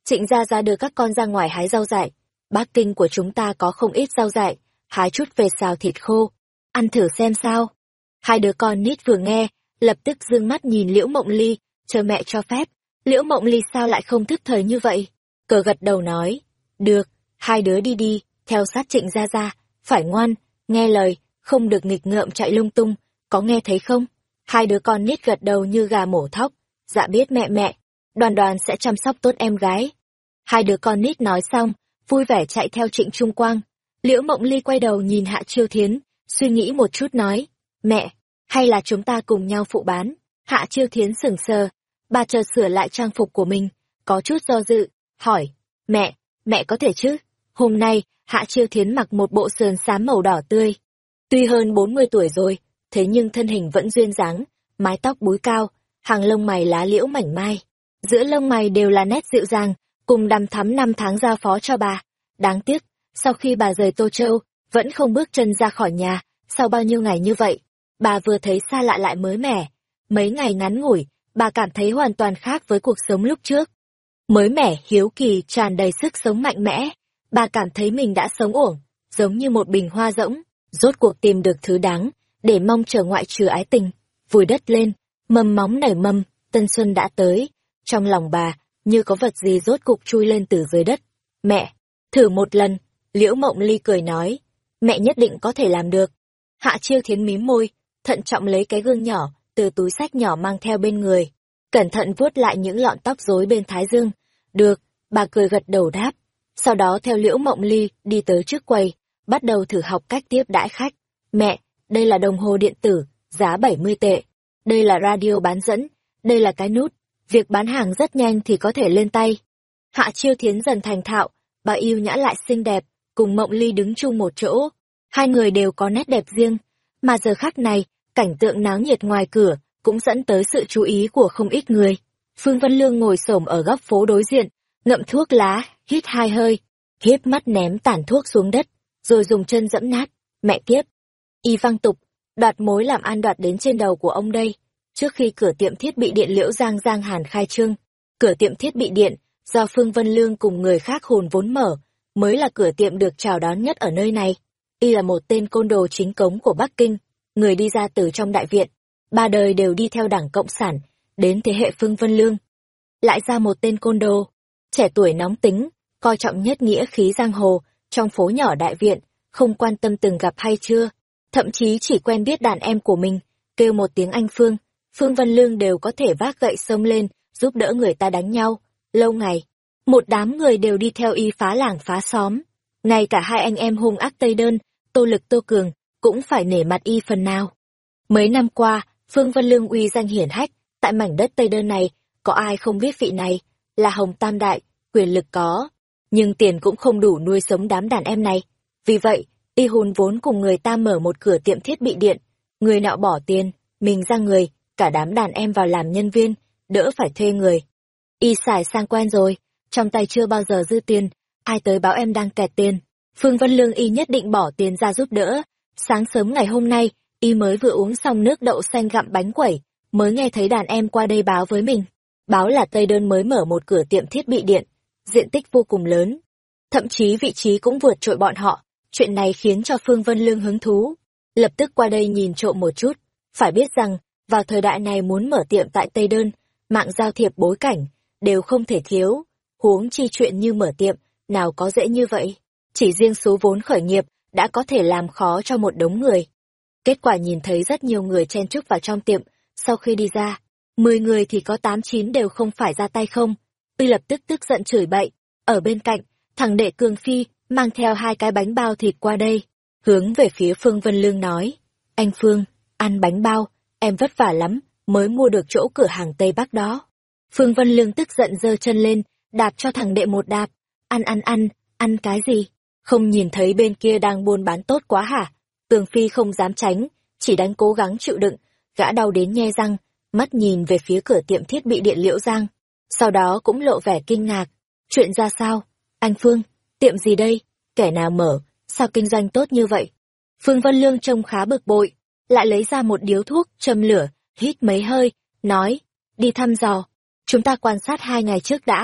Trịnh Gia Gia đưa các con ra ngoài hái rau dại. Bắc Kinh của chúng ta có không ít rau dại, hái chút về xào thịt khô. Ăn thử xem sao. Hai đứa con nít vừa nghe, lập tức dương mắt nhìn Liễu Mộng Ly, chờ mẹ cho phép. Liễu Mộng Ly sao lại không thức thời như vậy? Cờ gật đầu nói, được, hai đứa đi đi, theo sát Trịnh Gia Gia, phải ngoan, nghe lời, không được nghịch ngợm chạy lung tung, có nghe thấy không? Hai đứa con nít gật đầu như gà mổ thóc, dạ biết mẹ mẹ, Đoàn Đoàn sẽ chăm sóc tốt em gái. Hai đứa con nít nói xong, vui vẻ chạy theo Trịnh Trung Quang. Liễu Mộng Ly quay đầu nhìn Hạ Chiêu Thiến, suy nghĩ một chút nói, mẹ, hay là chúng ta cùng nhau phụ bán? Hạ Chiêu Thiến sững sờ, bà chợt sửa lại trang phục của mình, có chút do dự, hỏi, mẹ, mẹ có thể chứ? Hôm nay, Hạ Chiêu Thiến mặc một bộ sườn xám màu đỏ tươi. Tuy hơn bốn mươi tuổi rồi, thế nhưng thân hình vẫn duyên dáng, mái tóc búi cao, hàng lông mày lá liễu mảnh mai. Giữa lông mày đều là nét dịu dàng, cùng đằm thắm năm tháng giao phó cho bà. Đáng tiếc, sau khi bà rời Tô Châu, vẫn không bước chân ra khỏi nhà, sau bao nhiêu ngày như vậy. Bà vừa thấy xa lạ lại mới mẻ. Mấy ngày ngắn ngủi, bà cảm thấy hoàn toàn khác với cuộc sống lúc trước. Mới mẻ, hiếu kỳ, tràn đầy sức sống mạnh mẽ. Bà cảm thấy mình đã sống ổn, giống như một bình hoa rỗng, rốt cuộc tìm được thứ đáng, để mong chờ ngoại trừ ái tình. Vùi đất lên, mầm móng nảy mầm, tân xuân đã tới. Trong lòng bà, như có vật gì rốt cục chui lên từ dưới đất. Mẹ, thử một lần, Liễu Mộng Ly cười nói, mẹ nhất định có thể làm được. Hạ Chiêu Thiến mím môi, thận trọng lấy cái gương nhỏ, từ túi xách nhỏ mang theo bên người. Cẩn thận vuốt lại những lọn tóc rối bên thái dương. Được, bà cười gật đầu đáp. Sau đó theo Liễu Mộng Ly đi tới trước quầy, bắt đầu thử học cách tiếp đãi khách. Mẹ, đây là đồng hồ điện tử, giá bảy mươi tệ. Đây là radio bán dẫn, đây là cái nút. Việc bán hàng rất nhanh thì có thể lên tay. Hạ Chiêu Thiến dần thành thạo, bà yêu nhã lại xinh đẹp, cùng Mộng Ly đứng chung một chỗ. Hai người đều có nét đẹp riêng, mà giờ khắc này, cảnh tượng náo nhiệt ngoài cửa cũng dẫn tới sự chú ý của không ít người. Phương Vân Lương ngồi xổm ở góc phố đối diện, ngậm thuốc lá, hít hai hơi, hiếp mắt ném tản thuốc xuống đất, rồi dùng chân dẫm nát. Mẹ kiếp! Y văng tục, đoạt mối làm ăn đoạt đến trên đầu của ông đây. Trước khi cửa tiệm thiết bị điện Liễu Giang Giang Hàn khai trương, cửa tiệm thiết bị điện do Phương Vân Lương cùng người khác hùn vốn mở, mới là cửa tiệm được chào đón nhất ở nơi này. Y là một tên côn đồ chính cống của Bắc Kinh, người đi ra từ trong đại viện, ba đời đều đi theo Đảng Cộng sản, đến thế hệ Phương Vân Lương. Lại ra một tên côn đồ, trẻ tuổi nóng tính, coi trọng nhất nghĩa khí giang hồ, trong phố nhỏ đại viện, không quan tâm từng gặp hay chưa, thậm chí chỉ quen biết đàn em của mình, kêu một tiếng anh Phương, Phương Vân Lương đều có thể vác gậy xông lên, giúp đỡ người ta đánh nhau. Lâu ngày, một đám người đều đi theo y phá làng phá xóm. Ngay cả hai anh em hung ác Tây Đơn, Tô Lực Tô Cường, cũng phải nể mặt y phần nào. Mấy năm qua, Phương Vân Lương uy danh hiển hách, tại mảnh đất Tây Đơn này, có ai không biết vị này, là Hồng Tam Đại, quyền lực có, nhưng tiền cũng không đủ nuôi sống đám đàn em này. Vì vậy, y hùn vốn cùng người ta mở một cửa tiệm thiết bị điện, người nọ bỏ tiền, mình ra người, cả đám đàn em vào làm nhân viên, đỡ phải thuê người. Y xài sang quen rồi, trong tay chưa bao giờ dư tiền, ai tới báo em đang kẹt tiền. Phương Vân Lương y nhất định bỏ tiền ra giúp đỡ. Sáng sớm ngày hôm nay, y mới vừa uống xong nước đậu xanh gặm bánh quẩy, mới nghe thấy đàn em qua đây báo với mình. Báo là Tây Đơn mới mở một cửa tiệm thiết bị điện, diện tích vô cùng lớn. Thậm chí vị trí cũng vượt trội bọn họ, chuyện này khiến cho Phương Vân Lương hứng thú. Lập tức qua đây nhìn trộm một chút, phải biết rằng, vào thời đại này muốn mở tiệm tại Tây Đơn, mạng giao thiệp bối cảnh, đều không thể thiếu. Huống chi chuyện như mở tiệm, nào có dễ như vậy. Chỉ riêng số vốn khởi nghiệp, đã có thể làm khó cho một đống người. Kết quả nhìn thấy rất nhiều người chen chúc vào trong tiệm, sau khi đi ra, mười người thì có tám chín đều không phải ra tay không. Y lập tức tức giận chửi bậy. Ở bên cạnh, thằng đệ Cường Phi, mang theo hai cái bánh bao thịt qua đây, hướng về phía Phương Vân Lương nói. Anh Phương, ăn bánh bao, em vất vả lắm, mới mua được chỗ cửa hàng Tây Bắc đó. Phương Vân Lương tức giận giơ chân lên, đạp cho thằng đệ một đạp. Ăn ăn ăn, ăn cái gì? Không nhìn thấy bên kia đang buôn bán tốt quá hả? Tường Phi không dám tránh, chỉ đánh cố gắng chịu đựng, gã đau đến nhe răng, mắt nhìn về phía cửa tiệm thiết bị điện Liễu Giang. Sau đó cũng lộ vẻ kinh ngạc. Chuyện ra sao? Anh Phương, tiệm gì đây? Kẻ nào mở? Sao kinh doanh tốt như vậy? Phương Vân Lương trông khá bực bội, lại lấy ra một điếu thuốc, châm lửa, hít mấy hơi, nói, đi thăm dò. Chúng ta quan sát hai ngày trước đã,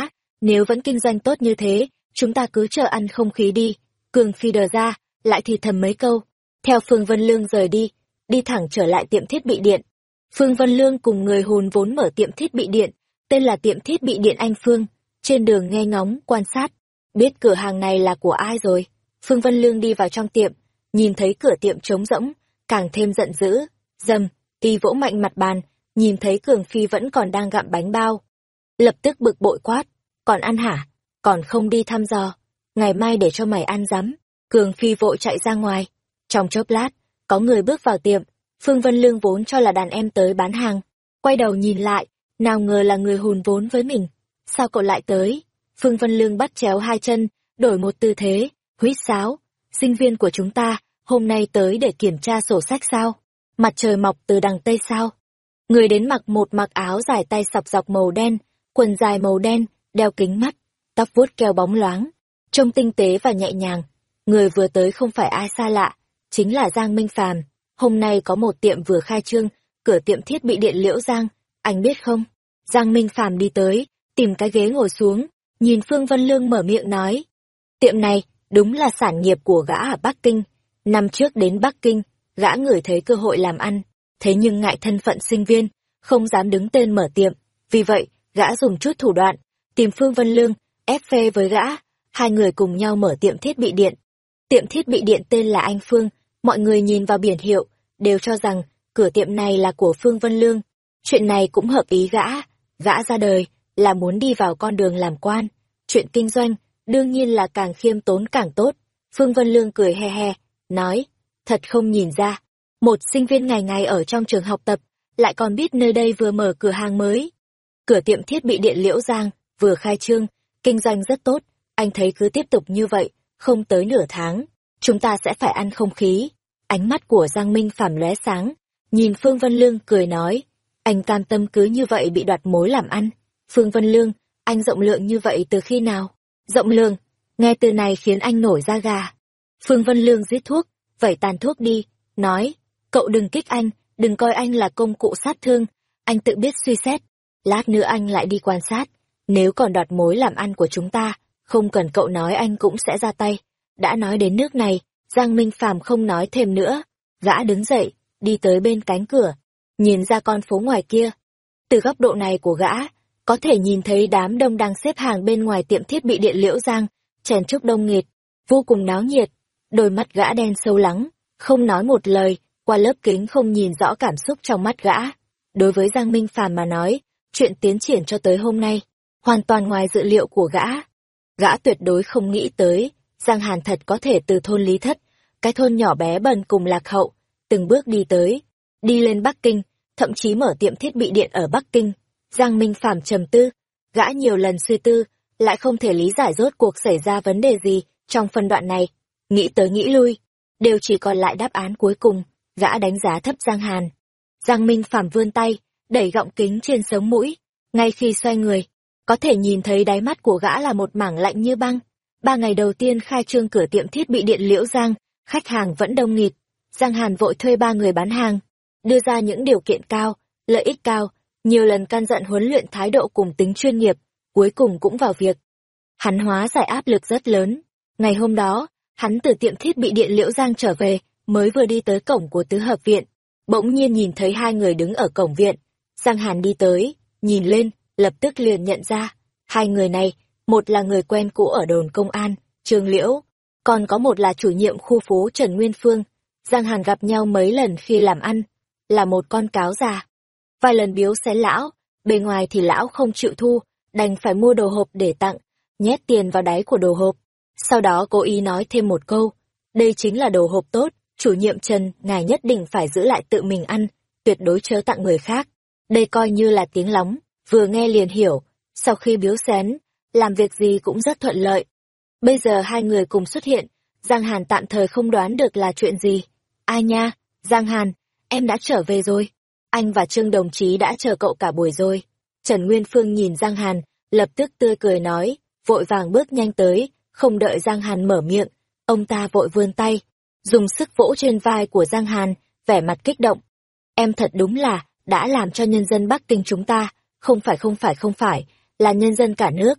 nếu vẫn kinh doanh tốt như thế, chúng ta cứ chờ ăn không khí đi. Cường Phi đờ ra, lại thì thầm mấy câu, theo Phương Vân Lương rời đi, đi thẳng trở lại tiệm thiết bị điện. Phương Vân Lương cùng người hùn vốn mở tiệm thiết bị điện, tên là tiệm thiết bị điện Anh Phương, trên đường nghe ngóng, quan sát, biết cửa hàng này là của ai rồi. Phương Vân Lương đi vào trong tiệm, nhìn thấy cửa tiệm trống rỗng, càng thêm giận dữ, dầm, y vỗ mạnh mặt bàn, nhìn thấy Cường Phi vẫn còn đang gặm bánh bao. Lập tức bực bội quát, còn ăn hả? Còn không đi thăm dò, ngày mai để cho mày ăn rắm. Cường Phi vội chạy ra ngoài. Trong chốc lát, có người bước vào tiệm, Phương Vân Lương vốn cho là đàn em tới bán hàng. Quay đầu nhìn lại, nào ngờ là người hùn vốn với mình. Sao cậu lại tới? Phương Vân Lương bắt chéo hai chân, đổi một tư thế, huýt sáo. Sinh viên của chúng ta, hôm nay tới để kiểm tra sổ sách sao? Mặt trời mọc từ đằng Tây sao? Người đến mặc một mặc áo dài tay sọc dọc màu đen, quần dài màu đen, đeo kính mắt, tóc vuốt keo bóng loáng, trông tinh tế và nhẹ nhàng. Người vừa tới không phải ai xa lạ, chính là Giang Minh Phàm. Hôm nay có một tiệm vừa khai trương, cửa tiệm thiết bị điện Liễu Giang, anh biết không? Giang Minh Phàm đi tới, tìm cái ghế ngồi xuống, nhìn Phương Vân Lương mở miệng nói. Tiệm này, đúng là sản nghiệp của gã ở Bắc Kinh. Năm trước đến Bắc Kinh, gã ngửi thấy cơ hội làm ăn, thế nhưng ngại thân phận sinh viên, không dám đứng tên mở tiệm. Vì vậy, gã dùng chút thủ đoạn, tìm Phương Vân Lương, ép phê với gã, hai người cùng nhau mở tiệm thiết bị điện. Tiệm thiết bị điện tên là Anh Phương, mọi người nhìn vào biển hiệu, đều cho rằng cửa tiệm này là của Phương Vân Lương. Chuyện này cũng hợp ý gã, gã ra đời là muốn đi vào con đường làm quan. Chuyện kinh doanh, đương nhiên là càng khiêm tốn càng tốt. Phương Vân Lương cười he he, nói, thật không nhìn ra, một sinh viên ngày ngày ở trong trường học tập, lại còn biết nơi đây vừa mở cửa hàng mới. Cửa tiệm thiết bị điện Liễu Giang, vừa khai trương, kinh doanh rất tốt, anh thấy cứ tiếp tục như vậy, không tới nửa tháng, chúng ta sẽ phải ăn không khí. Ánh mắt của Giang Minh Phàm lóe sáng, nhìn Phương Vân Lương cười nói, anh cam tâm cứ như vậy bị đoạt mối làm ăn. Phương Vân Lương, anh rộng lượng như vậy từ khi nào? Rộng lượng, nghe từ này khiến anh nổi da gà. Phương Vân Lương rít thuốc, vẩy tàn thuốc đi, nói, cậu đừng kích anh, đừng coi anh là công cụ sát thương, anh tự biết suy xét. Lát nữa anh lại đi quan sát, nếu còn đoạt mối làm ăn của chúng ta, không cần cậu nói anh cũng sẽ ra tay. Đã nói đến nước này, Giang Minh Phàm không nói thêm nữa, gã đứng dậy, đi tới bên cánh cửa, nhìn ra con phố ngoài kia. Từ góc độ này của gã, có thể nhìn thấy đám đông đang xếp hàng bên ngoài tiệm thiết bị điện Liễu Giang, chèn chúc đông nghịt, vô cùng náo nhiệt. Đôi mắt gã đen sâu lắng, không nói một lời, qua lớp kính không nhìn rõ cảm xúc trong mắt gã. Đối với Giang Minh Phàm mà nói, chuyện tiến triển cho tới hôm nay, hoàn toàn ngoài dự liệu của gã. Gã tuyệt đối không nghĩ tới, Giang Hàn thật có thể từ thôn Lý Thất, cái thôn nhỏ bé bần cùng lạc hậu, từng bước đi tới, đi lên Bắc Kinh, thậm chí mở tiệm thiết bị điện ở Bắc Kinh. Giang Minh Phàm trầm tư, gã nhiều lần suy tư, lại không thể lý giải rốt cuộc xảy ra vấn đề gì trong phân đoạn này. Nghĩ tới nghĩ lui, đều chỉ còn lại đáp án cuối cùng, gã đánh giá thấp Giang Hàn. Giang Minh Phàm vươn tay, đẩy gọng kính trên sống mũi, ngay khi xoay người, có thể nhìn thấy đáy mắt của gã là một mảng lạnh như băng. Ba ngày đầu tiên khai trương cửa tiệm thiết bị điện Liễu Giang, khách hàng vẫn đông nghịt. Giang Hàn vội thuê ba người bán hàng, đưa ra những điều kiện cao, lợi ích cao, nhiều lần căn dặn huấn luyện thái độ cùng tính chuyên nghiệp, cuối cùng cũng vào việc. Hắn hóa giải áp lực rất lớn. Ngày hôm đó, hắn từ tiệm thiết bị điện Liễu Giang trở về, mới vừa đi tới cổng của tứ hợp viện, bỗng nhiên nhìn thấy hai người đứng ở cổng viện. Giang Hàn đi tới, nhìn lên, lập tức liền nhận ra, hai người này, một là người quen cũ ở đồn công an, Trương Liễu, còn có một là chủ nhiệm khu phố Trần Nguyên Phương. Giang Hàn gặp nhau mấy lần khi làm ăn, là một con cáo già. Vài lần biếu xén lão, bề ngoài thì lão không chịu thu, đành phải mua đồ hộp để tặng, nhét tiền vào đáy của đồ hộp. Sau đó cố ý nói thêm một câu, đây chính là đồ hộp tốt, chủ nhiệm Trần, ngài nhất định phải giữ lại tự mình ăn, tuyệt đối chớ tặng người khác. Đây coi như là tiếng lóng, vừa nghe liền hiểu, sau khi biếu xén, làm việc gì cũng rất thuận lợi. Bây giờ hai người cùng xuất hiện, Giang Hàn tạm thời không đoán được là chuyện gì. Ai nha, Giang Hàn, em đã trở về rồi. Anh và Trương đồng chí đã chờ cậu cả buổi rồi. Trần Nguyên Phương nhìn Giang Hàn, lập tức tươi cười nói, vội vàng bước nhanh tới, không đợi Giang Hàn mở miệng, ông ta vội vươn tay, dùng sức vỗ trên vai của Giang Hàn, vẻ mặt kích động. Em thật đúng là, đã làm cho nhân dân Bắc Kinh chúng ta, không phải không phải không phải, là nhân dân cả nước.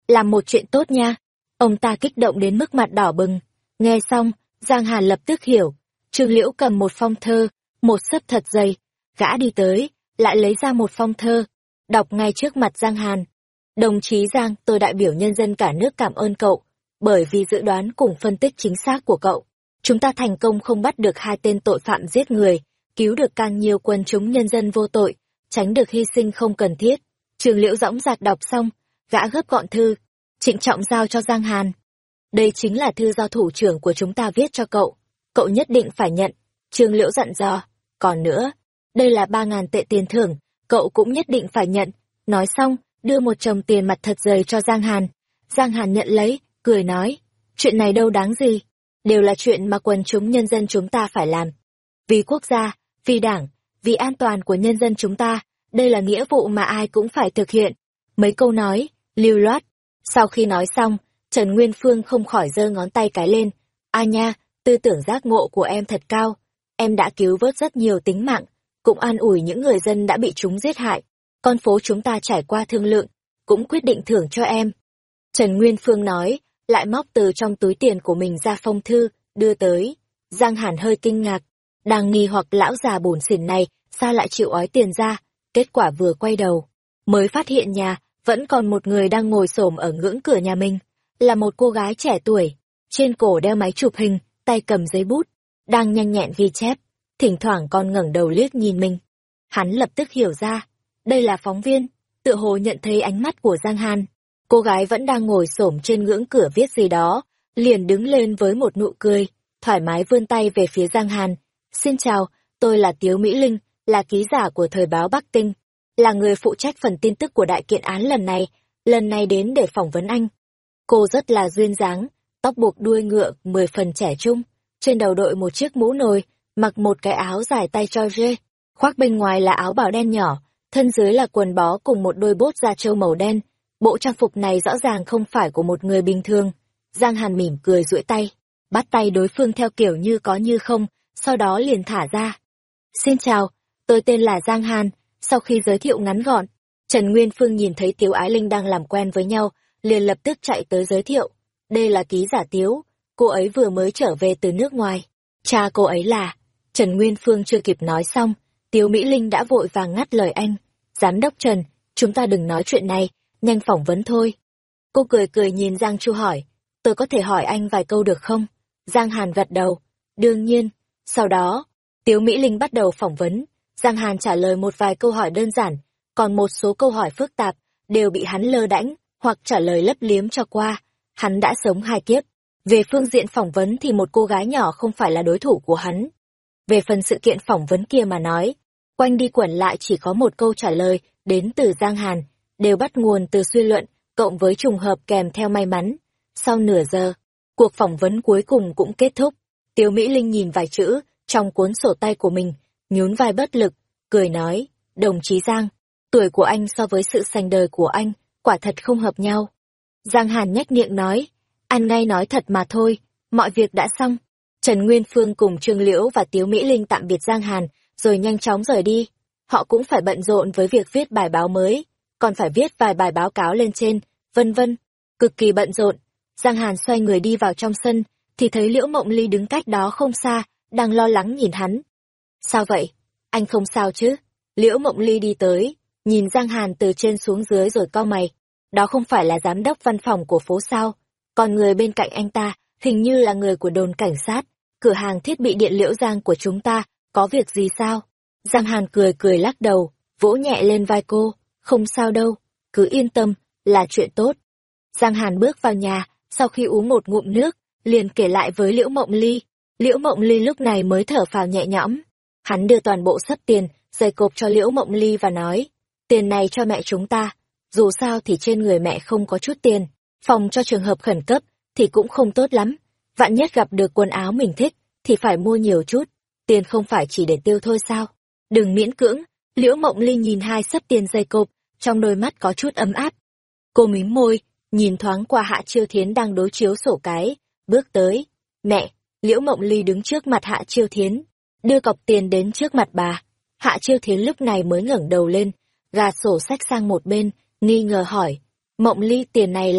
làm một chuyện tốt nha. Ông ta kích động đến mức mặt đỏ bừng. Nghe xong, Giang Hàn lập tức hiểu. Trương Liễu cầm một phong thơ, một xấp thật dày. Gã đi tới, lại lấy ra một phong thơ, đọc ngay trước mặt Giang Hàn. Đồng chí Giang, tôi đại biểu nhân dân cả nước cảm ơn cậu, bởi vì dự đoán cùng phân tích chính xác của cậu. Chúng ta thành công không bắt được hai tên tội phạm giết người, cứu được càng nhiều quần chúng nhân dân vô tội, tránh được hy sinh không cần thiết. Trương Liễu dõng dạc đọc xong, gã gấp gọn thư, trịnh trọng giao cho Giang Hàn. Đây chính là thư do thủ trưởng của chúng ta viết cho cậu, cậu nhất định phải nhận. Trương Liễu dặn dò, còn nữa, đây là ba ngàn tệ tiền thưởng, cậu cũng nhất định phải nhận. Nói xong, đưa một chồng tiền mặt thật dày cho Giang Hàn. Giang Hàn nhận lấy, cười nói, chuyện này đâu đáng gì, đều là chuyện mà quần chúng nhân dân chúng ta phải làm. Vì quốc gia, vì đảng, vì an toàn của nhân dân chúng ta, đây là nghĩa vụ mà ai cũng phải thực hiện. Mấy câu nói, lưu loát. Sau khi nói xong, Trần Nguyên Phương không khỏi giơ ngón tay cái lên. A nha, tư tưởng giác ngộ của em thật cao. Em đã cứu vớt rất nhiều tính mạng, cũng an ủi những người dân đã bị chúng giết hại. Con phố chúng ta trải qua thương lượng, cũng quyết định thưởng cho em. Trần Nguyên Phương nói, lại móc từ trong túi tiền của mình ra phong thư, đưa tới. Giang Hàn hơi kinh ngạc, đang nghi hoặc lão già bủn xỉn này sao lại chịu ói tiền ra. Kết quả vừa quay đầu, mới phát hiện nhà vẫn còn một người đang ngồi xổm ở ngưỡng cửa nhà mình, là một cô gái trẻ tuổi, trên cổ đeo máy chụp hình, tay cầm giấy bút, đang nhanh nhẹn ghi chép, thỉnh thoảng còn ngẩng đầu liếc nhìn mình. Hắn lập tức hiểu ra, đây là phóng viên, tựa hồ nhận thấy ánh mắt của Giang Hàn. Cô gái vẫn đang ngồi xổm trên ngưỡng cửa viết gì đó, liền đứng lên với một nụ cười, thoải mái vươn tay về phía Giang Hàn. Xin chào, tôi là Tiếu Mỹ Linh, là ký giả của Thời báo Bắc Tinh, là người phụ trách phần tin tức của đại kiện án lần này, lần này đến để phỏng vấn anh. Cô rất là duyên dáng, tóc buộc đuôi ngựa, mười phần trẻ trung, trên đầu đội một chiếc mũ nồi, mặc một cái áo dài tay cho rê, khoác bên ngoài là áo bào đen nhỏ, thân dưới là quần bó cùng một đôi bốt da trâu màu đen. Bộ trang phục này rõ ràng không phải của một người bình thường. Giang Hàn mỉm cười duỗi tay, bắt tay đối phương theo kiểu như có như không, sau đó liền thả ra. Xin chào, tôi tên là Giang Hàn. Sau khi giới thiệu ngắn gọn, Trần Nguyên Phương nhìn thấy Tiếu Ái Linh đang làm quen với nhau, liền lập tức chạy tới giới thiệu. Đây là ký giả Tiếu, cô ấy vừa mới trở về từ nước ngoài. Cha cô ấy là... Trần Nguyên Phương chưa kịp nói xong, Tiếu Mỹ Linh đã vội vàng ngắt lời anh. Giám đốc Trần, chúng ta đừng nói chuyện này, nhanh phỏng vấn thôi. Cô cười cười nhìn Giang Chu hỏi, tôi có thể hỏi anh vài câu được không? Giang Hàn gật đầu, đương nhiên. Sau đó, Tiếu Mỹ Linh bắt đầu phỏng vấn. Giang Hàn trả lời một vài câu hỏi đơn giản, còn một số câu hỏi phức tạp đều bị hắn lơ đãng hoặc trả lời lấp liếm cho qua. Hắn đã sống hai kiếp. Về phương diện phỏng vấn thì một cô gái nhỏ không phải là đối thủ của hắn. Về phần sự kiện phỏng vấn kia mà nói, quanh đi quẩn lại chỉ có một câu trả lời đến từ Giang Hàn, đều bắt nguồn từ suy luận, cộng với trùng hợp kèm theo may mắn. Sau nửa giờ, cuộc phỏng vấn cuối cùng cũng kết thúc. Tiếu Mỹ Linh nhìn vài chữ trong cuốn sổ tay của mình, nhún vai bất lực, cười nói, đồng chí Giang, tuổi của anh so với sự sành đời của anh, quả thật không hợp nhau. Giang Hàn nhếch miệng nói, anh ngay nói thật mà thôi, mọi việc đã xong. Trần Nguyên Phương cùng Trương Liễu và Tiếu Mỹ Linh tạm biệt Giang Hàn, rồi nhanh chóng rời đi. Họ cũng phải bận rộn với việc viết bài báo mới, còn phải viết vài bài báo cáo lên trên, vân vân, cực kỳ bận rộn. Giang Hàn xoay người đi vào trong sân, thì thấy Liễu Mộng Ly đứng cách đó không xa, đang lo lắng nhìn hắn. Sao vậy? Anh không sao chứ? Liễu Mộng Ly đi tới, nhìn Giang Hàn từ trên xuống dưới rồi cau mày. Đó không phải là giám đốc văn phòng của phố sao? Còn người bên cạnh anh ta, hình như là người của đồn cảnh sát, cửa hàng thiết bị điện Liễu Giang của chúng ta, có việc gì sao? Giang Hàn cười cười lắc đầu, vỗ nhẹ lên vai cô, không sao đâu, cứ yên tâm, là chuyện tốt. Giang Hàn bước vào nhà, sau khi uống một ngụm nước, liền kể lại với Liễu Mộng Ly. Liễu Mộng Ly lúc này mới thở phào nhẹ nhõm. Hắn đưa toàn bộ sấp tiền, dày cộp cho Liễu Mộng Ly và nói, tiền này cho mẹ chúng ta, dù sao thì trên người mẹ không có chút tiền, phòng cho trường hợp khẩn cấp thì cũng không tốt lắm, vạn nhất gặp được quần áo mình thích thì phải mua nhiều chút, tiền không phải chỉ để tiêu thôi sao? Đừng miễn cưỡng. Liễu Mộng Ly nhìn hai sấp tiền dày cộp, trong đôi mắt có chút ấm áp. Cô mím môi, nhìn thoáng qua Hạ Chiêu Thiến đang đối chiếu sổ cái, bước tới. Mẹ! Liễu Mộng Ly đứng trước mặt Hạ Chiêu Thiến, đưa cọc tiền đến trước mặt bà. Hạ Chiêu Thiến lúc này mới ngẩng đầu lên, gạt sổ sách sang một bên, nghi ngờ hỏi. Mộng Ly, tiền này là...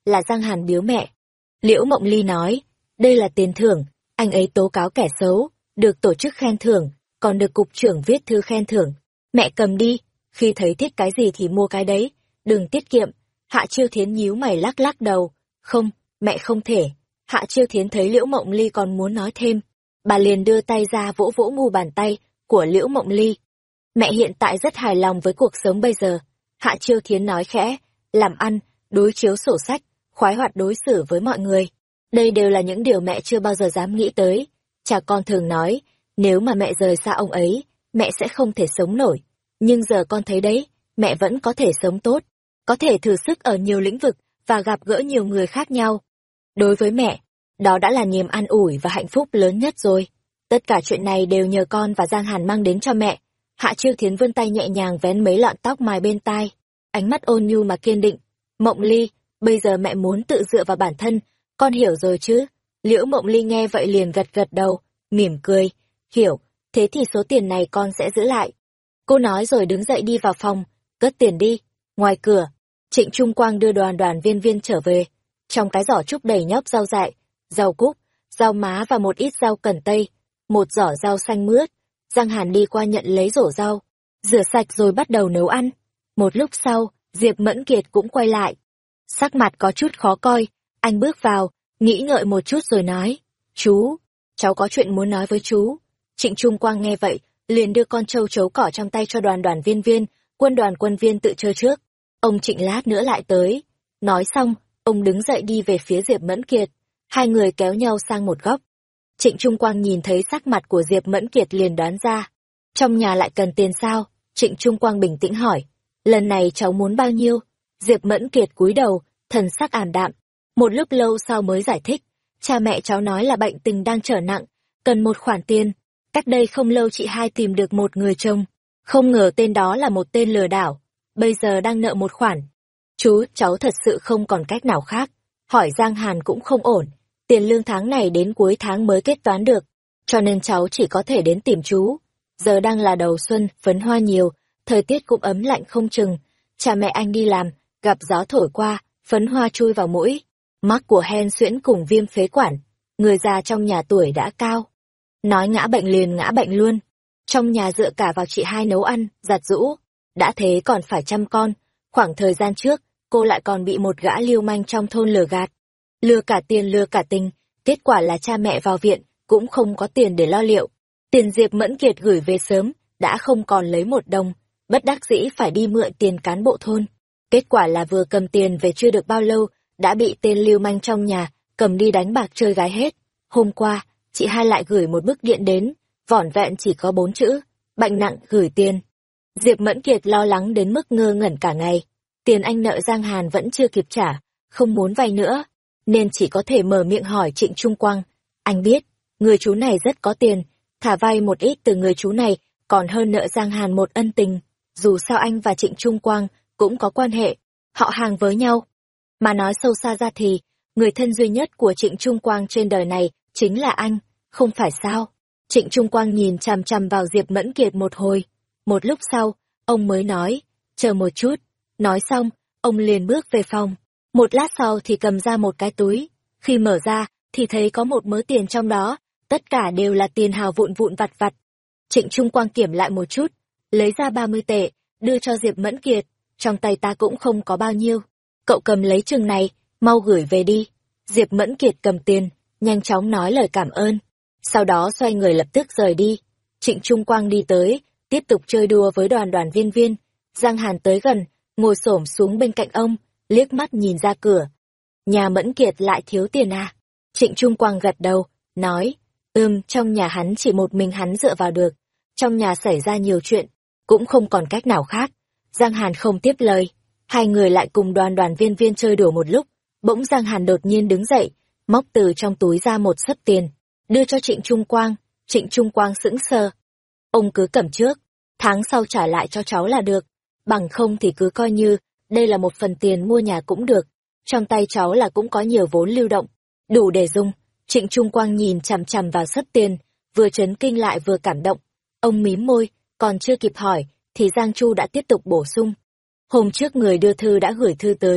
là Giang Hàn biếu mẹ. Liễu Mộng Ly nói, đây là tiền thưởng, anh ấy tố cáo kẻ xấu, được tổ chức khen thưởng, còn được cục trưởng viết thư khen thưởng. Mẹ cầm đi, khi thấy thích cái gì thì mua cái đấy, đừng tiết kiệm. Hạ Chiêu Thiến nhíu mày lắc lắc đầu, không, mẹ không thể. Hạ Chiêu Thiến thấy Liễu Mộng Ly còn muốn nói thêm, bà liền đưa tay ra vỗ vỗ ngu bàn tay của Liễu Mộng Ly. Mẹ hiện tại rất hài lòng với cuộc sống bây giờ. Hạ Chiêu Thiến nói khẽ, làm ăn, đối chiếu sổ sách, khoái hoạt đối xử với mọi người. Đây đều là những điều mẹ chưa bao giờ dám nghĩ tới. Cha con thường nói, nếu mà mẹ rời xa ông ấy, mẹ sẽ không thể sống nổi. Nhưng giờ con thấy đấy, mẹ vẫn có thể sống tốt, có thể thử sức ở nhiều lĩnh vực và gặp gỡ nhiều người khác nhau. Đối với mẹ, đó đã là niềm an ủi và hạnh phúc lớn nhất rồi. Tất cả chuyện này đều nhờ con và Giang Hàn mang đến cho mẹ. Hạ Chiêu Thiến vươn tay nhẹ nhàng vén mấy lọn tóc mài bên tai, ánh mắt ôn nhu mà kiên định. Mộng Ly, bây giờ mẹ muốn tự dựa vào bản thân, con hiểu rồi chứ? Liễu Mộng Ly nghe vậy liền gật gật đầu, mỉm cười, hiểu, thế thì số tiền này con sẽ giữ lại. Cô nói rồi đứng dậy đi vào phòng, cất tiền đi. Ngoài cửa, Trịnh Trung Quang đưa đoàn đoàn viên viên trở về, trong cái giỏ trúc đầy nhóc rau dại, rau cúc, rau má và một ít rau cần tây, một giỏ rau xanh mướt. Giang Hàn đi qua nhận lấy rổ rau, rửa sạch rồi bắt đầu nấu ăn. Một lúc sau, Diệp Mẫn Kiệt cũng quay lại. Sắc mặt có chút khó coi, anh bước vào, nghĩ ngợi một chút rồi nói, chú, cháu có chuyện muốn nói với chú. Trịnh Trung Quang nghe vậy, liền đưa con trâu chấu cỏ trong tay cho đoàn đoàn viên viên, quân đoàn quân viên tự chơi trước. Ông Trịnh lát nữa lại tới. Nói xong, ông đứng dậy đi về phía Diệp Mẫn Kiệt. Hai người kéo nhau sang một góc. Trịnh Trung Quang nhìn thấy sắc mặt của Diệp Mẫn Kiệt liền đoán ra. Trong nhà lại cần tiền sao? Trịnh Trung Quang bình tĩnh hỏi. Lần này cháu muốn bao nhiêu? Diệp Mẫn Kiệt cúi đầu, thần sắc ảm đạm. Một lúc lâu sau mới giải thích. Cha mẹ cháu nói là bệnh tình đang trở nặng, cần một khoản tiền. Cách đây không lâu chị hai tìm được một người chồng. Không ngờ tên đó là một tên lừa đảo. Bây giờ đang nợ một khoản. Chú, cháu thật sự không còn cách nào khác. Hỏi Giang Hàn cũng không ổn. Tiền lương tháng này đến cuối tháng mới kết toán được. Cho nên cháu chỉ có thể đến tìm chú. Giờ đang là đầu xuân, phấn hoa nhiều, thời tiết cũng ấm lạnh không chừng. Cha mẹ anh đi làm, gặp gió thổi qua, phấn hoa chui vào mũi. Mắc của hen suyễn cùng viêm phế quản. Người già trong nhà tuổi đã cao. Nói ngã bệnh liền ngã bệnh luôn. Trong nhà dựa cả vào chị hai nấu ăn, giặt giũ. Đã thế còn phải chăm con. Khoảng thời gian trước, cô lại còn bị một gã lưu manh trong thôn lừa gạt. Lừa cả tiền lừa cả tình, kết quả là cha mẹ vào viện, cũng không có tiền để lo liệu. Tiền Diệp Mẫn Kiệt gửi về sớm, đã không còn lấy một đồng, bất đắc dĩ phải đi mượn tiền cán bộ thôn. Kết quả là vừa cầm tiền về chưa được bao lâu, đã bị tên lưu manh trong nhà, cầm đi đánh bạc chơi gái hết. Hôm qua, chị hai lại gửi một bức điện đến, vỏn vẹn chỉ có bốn chữ, bệnh nặng gửi tiền. Diệp Mẫn Kiệt lo lắng đến mức ngơ ngẩn cả ngày. Tiền anh nợ Giang Hàn vẫn chưa kịp trả, không muốn vay nữa, nên chỉ có thể mở miệng hỏi Trịnh Trung Quang. Anh biết, người chú này rất có tiền, thả vay một ít từ người chú này, còn hơn nợ Giang Hàn một ân tình. Dù sao anh và Trịnh Trung Quang cũng có quan hệ, họ hàng với nhau. Mà nói sâu xa ra thì, người thân duy nhất của Trịnh Trung Quang trên đời này chính là anh, không phải sao? Trịnh Trung Quang nhìn chằm chằm vào Diệp Mẫn Kiệt một hồi. Một lúc sau, ông mới nói, chờ một chút. Nói xong, ông liền bước về phòng. Một lát sau thì cầm ra một cái túi. Khi mở ra, thì thấy có một mớ tiền trong đó. Tất cả đều là tiền hào vụn vụn vặt vặt. Trịnh Trung Quang kiểm lại một chút, lấy ra ba mươi tệ, đưa cho Diệp Mẫn Kiệt. Trong tay ta cũng không có bao nhiêu. Cậu cầm lấy chừng này, mau gửi về đi. Diệp Mẫn Kiệt cầm tiền, nhanh chóng nói lời cảm ơn. Sau đó xoay người lập tức rời đi. Trịnh Trung Quang đi tới, tiếp tục chơi đùa với đoàn đoàn viên viên. Giang Hàn tới gần, ngồi xổm xuống bên cạnh ông, liếc mắt nhìn ra cửa. Nhà Mẫn Kiệt lại thiếu tiền à? Trịnh Trung Quang gật đầu, nói, ừm, trong nhà hắn chỉ một mình hắn dựa vào được. Trong nhà xảy ra nhiều chuyện, cũng không còn cách nào khác. Giang Hàn không tiếp lời. Hai người lại cùng đoàn đoàn viên viên chơi đùa một lúc. Bỗng Giang Hàn đột nhiên đứng dậy, móc từ trong túi ra một sấp tiền, đưa cho Trịnh Trung Quang. Trịnh Trung Quang sững sờ. Ông cứ cầm trước, tháng sau trả lại cho cháu là được. Bằng không thì cứ coi như, đây là một phần tiền mua nhà cũng được. Trong tay cháu là cũng có nhiều vốn lưu động, đủ để dùng. Trịnh Trung Quang nhìn chằm chằm vào sấp tiền, vừa chấn kinh lại vừa cảm động. Ông mím môi, còn chưa kịp hỏi, thì Giang Chu đã tiếp tục bổ sung. Hôm trước người đưa thư đã gửi thư tới,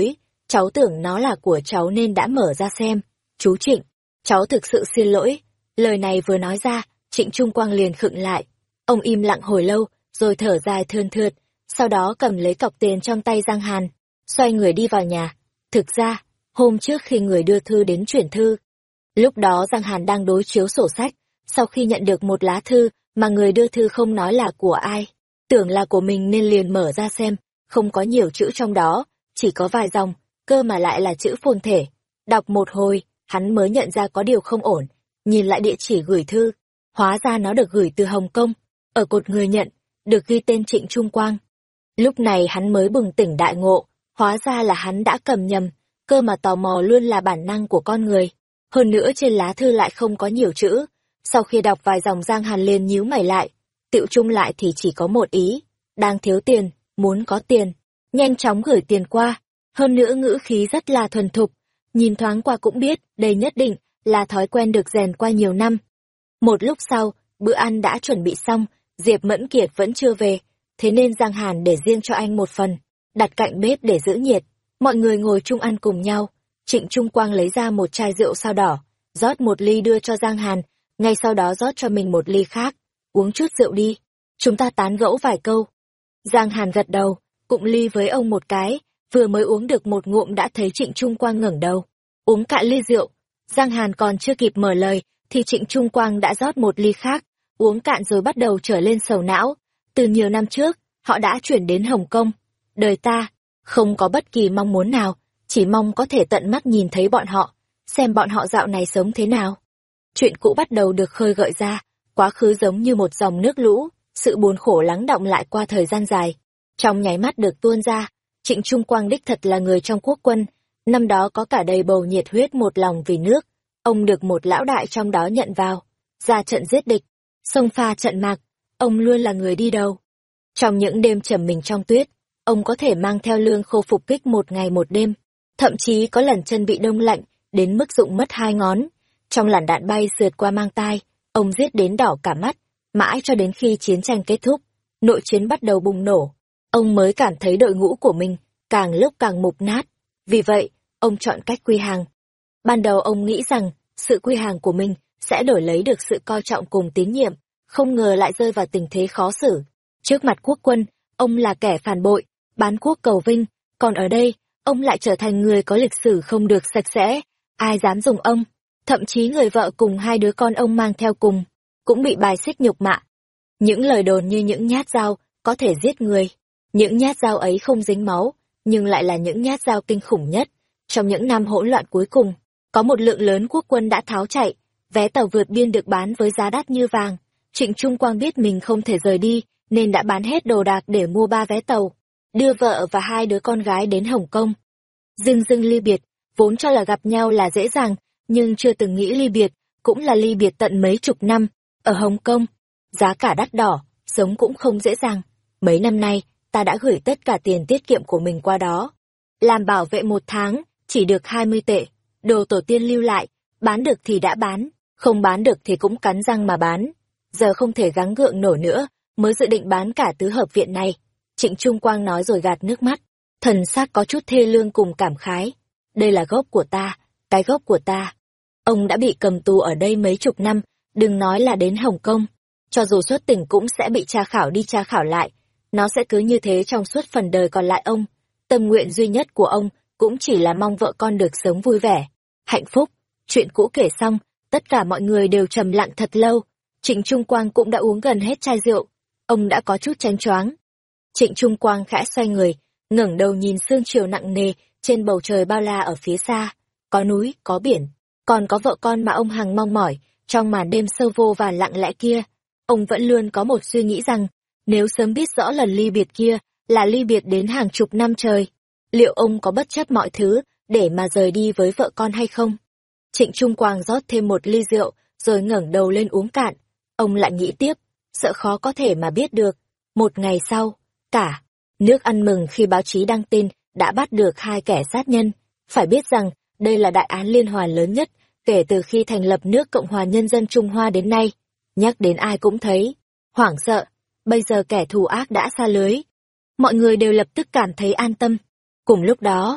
cháu tưởng nó là của cháu nên đã mở ra xem. Chú Trịnh, cháu thực sự xin lỗi. Lời này vừa nói ra, Trịnh Trung Quang liền khựng lại. Ông im lặng hồi lâu, rồi thở dài thườn thượt, sau đó cầm lấy cọc tiền trong tay Giang Hàn, xoay người đi vào nhà. Thực ra, hôm trước khi người đưa thư đến chuyển thư, lúc đó Giang Hàn đang đối chiếu sổ sách, sau khi nhận được một lá thư mà người đưa thư không nói là của ai, tưởng là của mình nên liền mở ra xem, không có nhiều chữ trong đó, chỉ có vài dòng, cơ mà lại là chữ phồn thể. Đọc một hồi, hắn mới nhận ra có điều không ổn, nhìn lại địa chỉ gửi thư, hóa ra nó được gửi từ Hồng Kông, ở cột người nhận, được ghi tên Trịnh Trung Quang. Lúc này hắn mới bừng tỉnh đại ngộ, hóa ra là hắn đã cầm nhầm, cơ mà tò mò luôn là bản năng của con người. Hơn nữa trên lá thư lại không có nhiều chữ, sau khi đọc vài dòng Giang Hàn liền nhíu mày lại, tựu chung lại thì chỉ có một ý, đang thiếu tiền, muốn có tiền, nhanh chóng gửi tiền qua, hơn nữa ngữ khí rất là thuần thục, nhìn thoáng qua cũng biết đây nhất định là thói quen được rèn qua nhiều năm. Một lúc sau, bữa ăn đã chuẩn bị xong, Diệp Mẫn Kiệt vẫn chưa về, thế nên Giang Hàn để riêng cho anh một phần, đặt cạnh bếp để giữ nhiệt. Mọi người ngồi chung ăn cùng nhau, Trịnh Trung Quang lấy ra một chai rượu sao đỏ, rót một ly đưa cho Giang Hàn, ngay sau đó rót cho mình một ly khác. Uống chút rượu đi, chúng ta tán gẫu vài câu. Giang Hàn gật đầu, cụng ly với ông một cái, vừa mới uống được một ngụm đã thấy Trịnh Trung Quang ngẩng đầu, uống cạn ly rượu. Giang Hàn còn chưa kịp mở lời, thì Trịnh Trung Quang đã rót một ly khác, uống cạn rồi bắt đầu trở lên sầu não. Từ nhiều năm trước, họ đã chuyển đến Hồng Kông. Đời ta, không có bất kỳ mong muốn nào, chỉ mong có thể tận mắt nhìn thấy bọn họ, xem bọn họ dạo này sống thế nào. Chuyện cũ bắt đầu được khơi gợi ra, quá khứ giống như một dòng nước lũ, sự buồn khổ lắng đọng lại qua thời gian dài. Trong nháy mắt được tuôn ra, Trịnh Trung Quang đích thật là người trong quốc quân, năm đó có cả đầy bầu nhiệt huyết một lòng vì nước. Ông được một lão đại trong đó nhận vào, ra trận giết địch, xông pha trận mạc, ông luôn là người đi đầu. Trong những đêm trầm mình trong tuyết, ông có thể mang theo lương khô phục kích một ngày một đêm, thậm chí có lần chân bị đông lạnh, đến mức rụng mất hai ngón. Trong làn đạn bay sượt qua mang tai, ông giết đến đỏ cả mắt, mãi cho đến khi chiến tranh kết thúc, nội chiến bắt đầu bùng nổ, ông mới cảm thấy đội ngũ của mình càng lúc càng mục nát. Vì vậy, ông chọn cách quy hàng. Ban đầu ông nghĩ rằng, sự quy hàng của mình sẽ đổi lấy được sự coi trọng cùng tín nhiệm, không ngờ lại rơi vào tình thế khó xử. Trước mặt quốc quân, ông là kẻ phản bội, bán quốc cầu vinh, còn ở đây, ông lại trở thành người có lịch sử không được sạch sẽ, ai dám dùng ông, thậm chí người vợ cùng hai đứa con ông mang theo cùng, cũng bị bài xích nhục mạ. Những lời đồn như những nhát dao có thể giết người, những nhát dao ấy không dính máu, nhưng lại là những nhát dao kinh khủng nhất. Trong những năm hỗn loạn cuối cùng, có một lượng lớn quốc quân đã tháo chạy, vé tàu vượt biên được bán với giá đắt như vàng. Trịnh Trung Quang biết mình không thể rời đi, nên đã bán hết đồ đạc để mua ba vé tàu, đưa vợ và hai đứa con gái đến Hồng Kông. Dưng dưng ly biệt, vốn cho là gặp nhau là dễ dàng, nhưng chưa từng nghĩ ly biệt, cũng là ly biệt tận mấy chục năm. Ở Hồng Kông, giá cả đắt đỏ, sống cũng không dễ dàng. Mấy năm nay, ta đã gửi tất cả tiền tiết kiệm của mình qua đó. Làm bảo vệ một tháng, chỉ được hai mươi tệ, đồ tổ tiên lưu lại, bán được thì đã bán, không bán được thì cũng cắn răng mà bán. Giờ không thể gắng gượng nổi nữa, mới dự định bán cả tứ hợp viện này. Trịnh Trung Quang nói rồi gạt nước mắt, thần sắc có chút thê lương cùng cảm khái. Đây là gốc của ta, cái gốc của ta. Ông đã bị cầm tù ở đây mấy chục năm, đừng nói là đến Hồng Kông. Cho dù xuất tỉnh cũng sẽ bị tra khảo đi tra khảo lại. Nó sẽ cứ như thế trong suốt phần đời còn lại ông. Tâm nguyện duy nhất của ông cũng chỉ là mong vợ con được sống vui vẻ, hạnh phúc. Chuyện cũ kể xong, tất cả mọi người đều trầm lặng thật lâu. Trịnh Trung Quang cũng đã uống gần hết chai rượu. Ông đã có chút chánh choáng. Trịnh Trung Quang khẽ xoay người, ngẩng đầu nhìn sương chiều nặng nề trên bầu trời bao la ở phía xa. Có núi, có biển, còn có vợ con mà ông hằng mong mỏi. Trong màn đêm sâu vô và lặng lẽ kia, ông vẫn luôn có một suy nghĩ rằng, nếu sớm biết rõ lần ly biệt kia là ly biệt đến hàng chục năm trời, liệu ông có bất chấp mọi thứ để mà rời đi với vợ con hay không? Trịnh Trung Quang rót thêm một ly rượu, rồi ngẩng đầu lên uống cạn. Ông lại nghĩ tiếp, sợ khó có thể mà biết được. Một ngày sau, cả nước ăn mừng khi báo chí đăng tin đã bắt được hai kẻ sát nhân. Phải biết rằng, đây là đại án liên hoàn lớn nhất kể từ khi thành lập nước Cộng hòa Nhân dân Trung Hoa đến nay. Nhắc đến ai cũng thấy hoảng sợ, bây giờ kẻ thù ác đã xa lưới. Mọi người đều lập tức cảm thấy an tâm. Cùng lúc đó,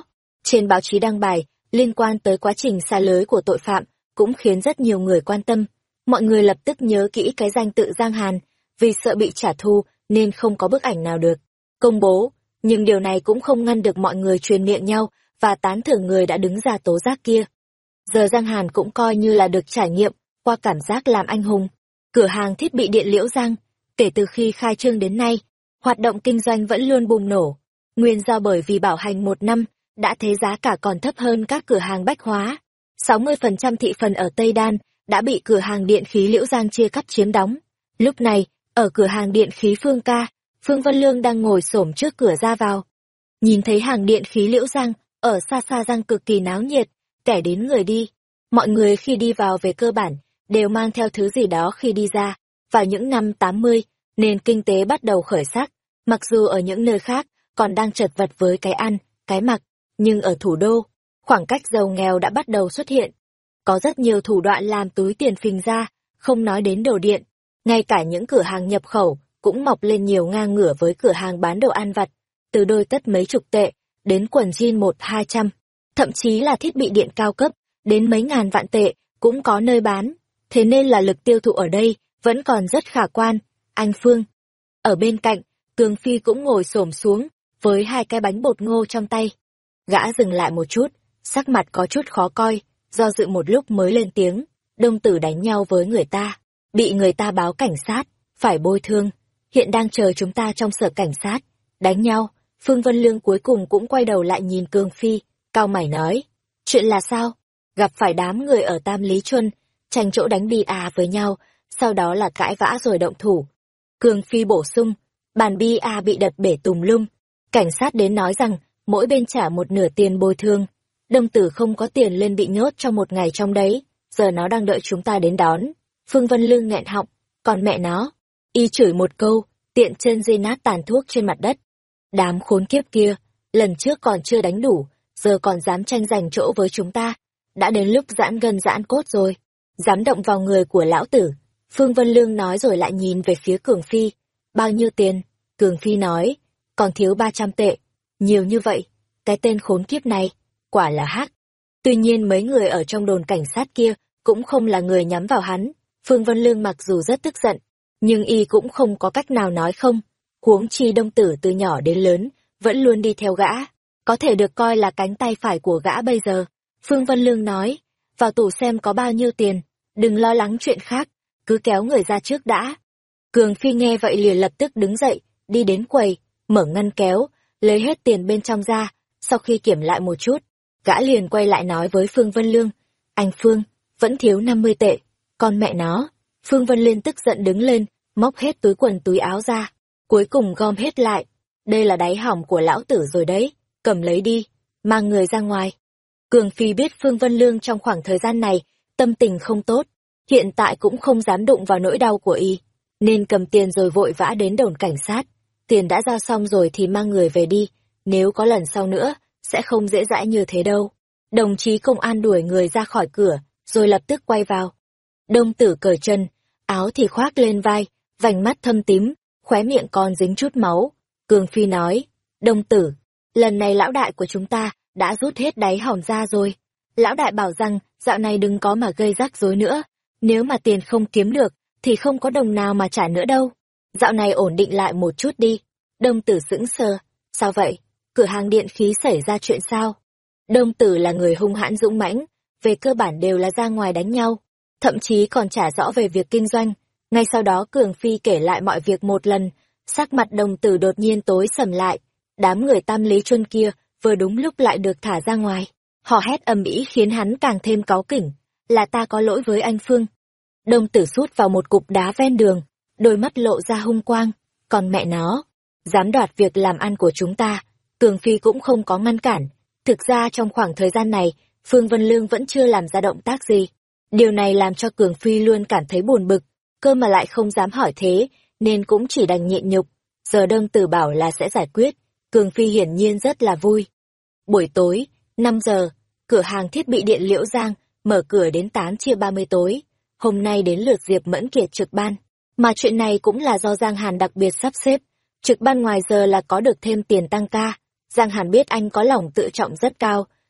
Trên báo chí đăng bài liên quan tới quá trình xa lưới của tội phạm cũng khiến rất nhiều người quan tâm. Mọi người lập tức nhớ kỹ cái danh tự Giang Hàn, vì sợ bị trả thù nên không có bức ảnh nào được công bố, nhưng điều này cũng không ngăn được mọi người truyền miệng nhau và tán thưởng người đã đứng ra tố giác kia. Giờ Giang Hàn cũng coi như là được trải nghiệm qua cảm giác làm anh hùng. Cửa hàng thiết bị điện Liễu Giang, kể từ khi khai trương đến nay, hoạt động kinh doanh vẫn luôn bùng nổ. Nguyên do bởi vì bảo hành một năm, đã thế giá cả còn thấp hơn các cửa hàng bách hóa. sáu mươi phần trăm thị phần ở Tây Đan đã bị cửa hàng điện khí Liễu Giang chia cắt chiếm đóng. Lúc này, ở cửa hàng điện khí Phương Ca, Phương Vân Lương đang ngồi xổm trước cửa ra vào. Nhìn thấy hàng điện khí Liễu Giang, ở xa xa Giang cực kỳ náo nhiệt, kẻ đến người đi. Mọi người khi đi vào về cơ bản, đều mang theo thứ gì đó khi đi ra. Vào những năm tám mươi, nền kinh tế bắt đầu khởi sắc, mặc dù ở những nơi khác còn đang chật vật với cái ăn, cái mặc, nhưng ở thủ đô, khoảng cách giàu nghèo đã bắt đầu xuất hiện. Có rất nhiều thủ đoạn làm túi tiền phình ra, không nói đến đồ điện, ngay cả những cửa hàng nhập khẩu cũng mọc lên nhiều ngang ngửa với cửa hàng bán đồ ăn vặt, từ đôi tất mấy chục tệ, đến quần jean một hai trăm, thậm chí là thiết bị điện cao cấp, đến mấy ngàn vạn tệ, cũng có nơi bán, thế nên là lực tiêu thụ ở đây vẫn còn rất khả quan. Anh Phương, ở bên cạnh, Cường Phi cũng ngồi xổm xuống, với hai cái bánh bột ngô trong tay. Gã dừng lại một chút, sắc mặt có chút khó coi, do dự một lúc mới lên tiếng, Đông Tử đánh nhau với người ta, bị người ta báo cảnh sát, phải bồi thường, hiện đang chờ chúng ta trong sở cảnh sát. Đánh nhau, Phương Vân Lương cuối cùng cũng quay đầu lại nhìn Cường Phi, cau mày nói, chuyện là sao? Gặp phải đám người ở Tam Lý Chuân, tranh chỗ đánh bi à với nhau, sau đó là cãi vã rồi động thủ. Cường Phi bổ sung, bàn bi a bị đập bể tùm lum, cảnh sát đến nói rằng mỗi bên trả một nửa tiền bồi thường. Đông Tử không có tiền lên bị nhốt trong một ngày trong đấy, giờ nó đang đợi chúng ta đến đón. Phương Vân Lương nghẹn họng, còn mẹ nó, y chửi một câu, tiện chân dây nát tàn thuốc trên mặt đất. Đám khốn kiếp kia, lần trước còn chưa đánh đủ, giờ còn dám tranh giành chỗ với chúng ta. Đã đến lúc giãn gân giãn cốt rồi, dám động vào người của lão tử. Phương Vân Lương nói rồi lại nhìn về phía Cường Phi. Bao nhiêu tiền? Cường Phi nói, còn thiếu ba trăm tệ. Nhiều như vậy, cái tên khốn kiếp này, quả là hắc. Tuy nhiên mấy người ở trong đồn cảnh sát kia cũng không là người nhắm vào hắn. Phương Vân Lương mặc dù rất tức giận, nhưng y cũng không có cách nào nói không. Huống chi Đông Tử từ nhỏ đến lớn, vẫn luôn đi theo gã, có thể được coi là cánh tay phải của gã bây giờ. Phương Vân Lương nói, vào tủ xem có bao nhiêu tiền, đừng lo lắng chuyện khác, cứ kéo người ra trước đã. Cường Phi nghe vậy liền lập tức đứng dậy, đi đến quầy, mở ngăn kéo, lấy hết tiền bên trong ra, sau khi kiểm lại một chút, gã liền quay lại nói với Phương Vân Lương, anh Phương, vẫn thiếu năm mươi tệ, con mẹ nó. Phương Vân Liên tức giận đứng lên, móc hết túi quần túi áo ra, cuối cùng gom hết lại, đây là đáy hỏng của lão tử rồi đấy, cầm lấy đi, mang người ra ngoài. Cường Phi biết Phương Vân Lương trong khoảng thời gian này, tâm tình không tốt, hiện tại cũng không dám đụng vào nỗi đau của y, nên cầm tiền rồi vội vã đến đồn cảnh sát. Tiền đã giao xong rồi thì mang người về đi, nếu có lần sau nữa, sẽ không dễ dãi như thế đâu. Đồng chí công an đuổi người ra khỏi cửa, rồi lập tức quay vào. Đông Tử cởi chân, áo thì khoác lên vai, vành mắt thâm tím, khóe miệng còn dính chút máu. Cường Phi nói, Đông Tử, lần này lão đại của chúng ta đã rút hết đáy hòm ra rồi. Lão đại bảo rằng dạo này đừng có mà gây rắc rối nữa, nếu mà tiền không kiếm được thì không có đồng nào mà trả nữa đâu. Dạo này ổn định lại một chút đi. Đông Tử sững sờ, sao vậy? Cửa hàng điện khí xảy ra chuyện sao? Đông Tử là người hung hãn dũng mãnh, về cơ bản đều là ra ngoài đánh nhau, thậm chí còn trả rõ về việc kinh doanh. Ngay sau đó Cường Phi kể lại mọi việc một lần, sắc mặt Đông Tử đột nhiên tối sầm lại. Đám người Tam Lý Chuân kia vừa đúng lúc lại được thả ra ngoài, họ hét ầm ĩ khiến hắn càng thêm cáu kỉnh, là ta có lỗi với anh Phương. Đông Tử sút vào một cục đá ven đường, đôi mắt lộ ra hung quang, còn mẹ nó, dám đoạt việc làm ăn của chúng ta. Cường Phi cũng không có ngăn cản, thực ra trong khoảng thời gian này, Phương Vân Lương vẫn chưa làm ra động tác gì. Điều này làm cho Cường Phi luôn cảm thấy buồn bực, cơ mà lại không dám hỏi thế, nên cũng chỉ đành nhịn nhục. Giờ Đông Tử bảo là sẽ giải quyết, Cường Phi hiển nhiên rất là vui. Buổi tối, năm giờ, cửa hàng thiết bị điện Liễu Giang mở cửa đến tám chia ba mươi tối. Hôm nay đến lượt Diệp Mẫn Kiệt trực ban, mà chuyện này cũng là do Giang Hàn đặc biệt sắp xếp. Trực ban ngoài giờ là có được thêm tiền tăng ca. Giang Hàn biết anh có lòng tự trọng rất cao,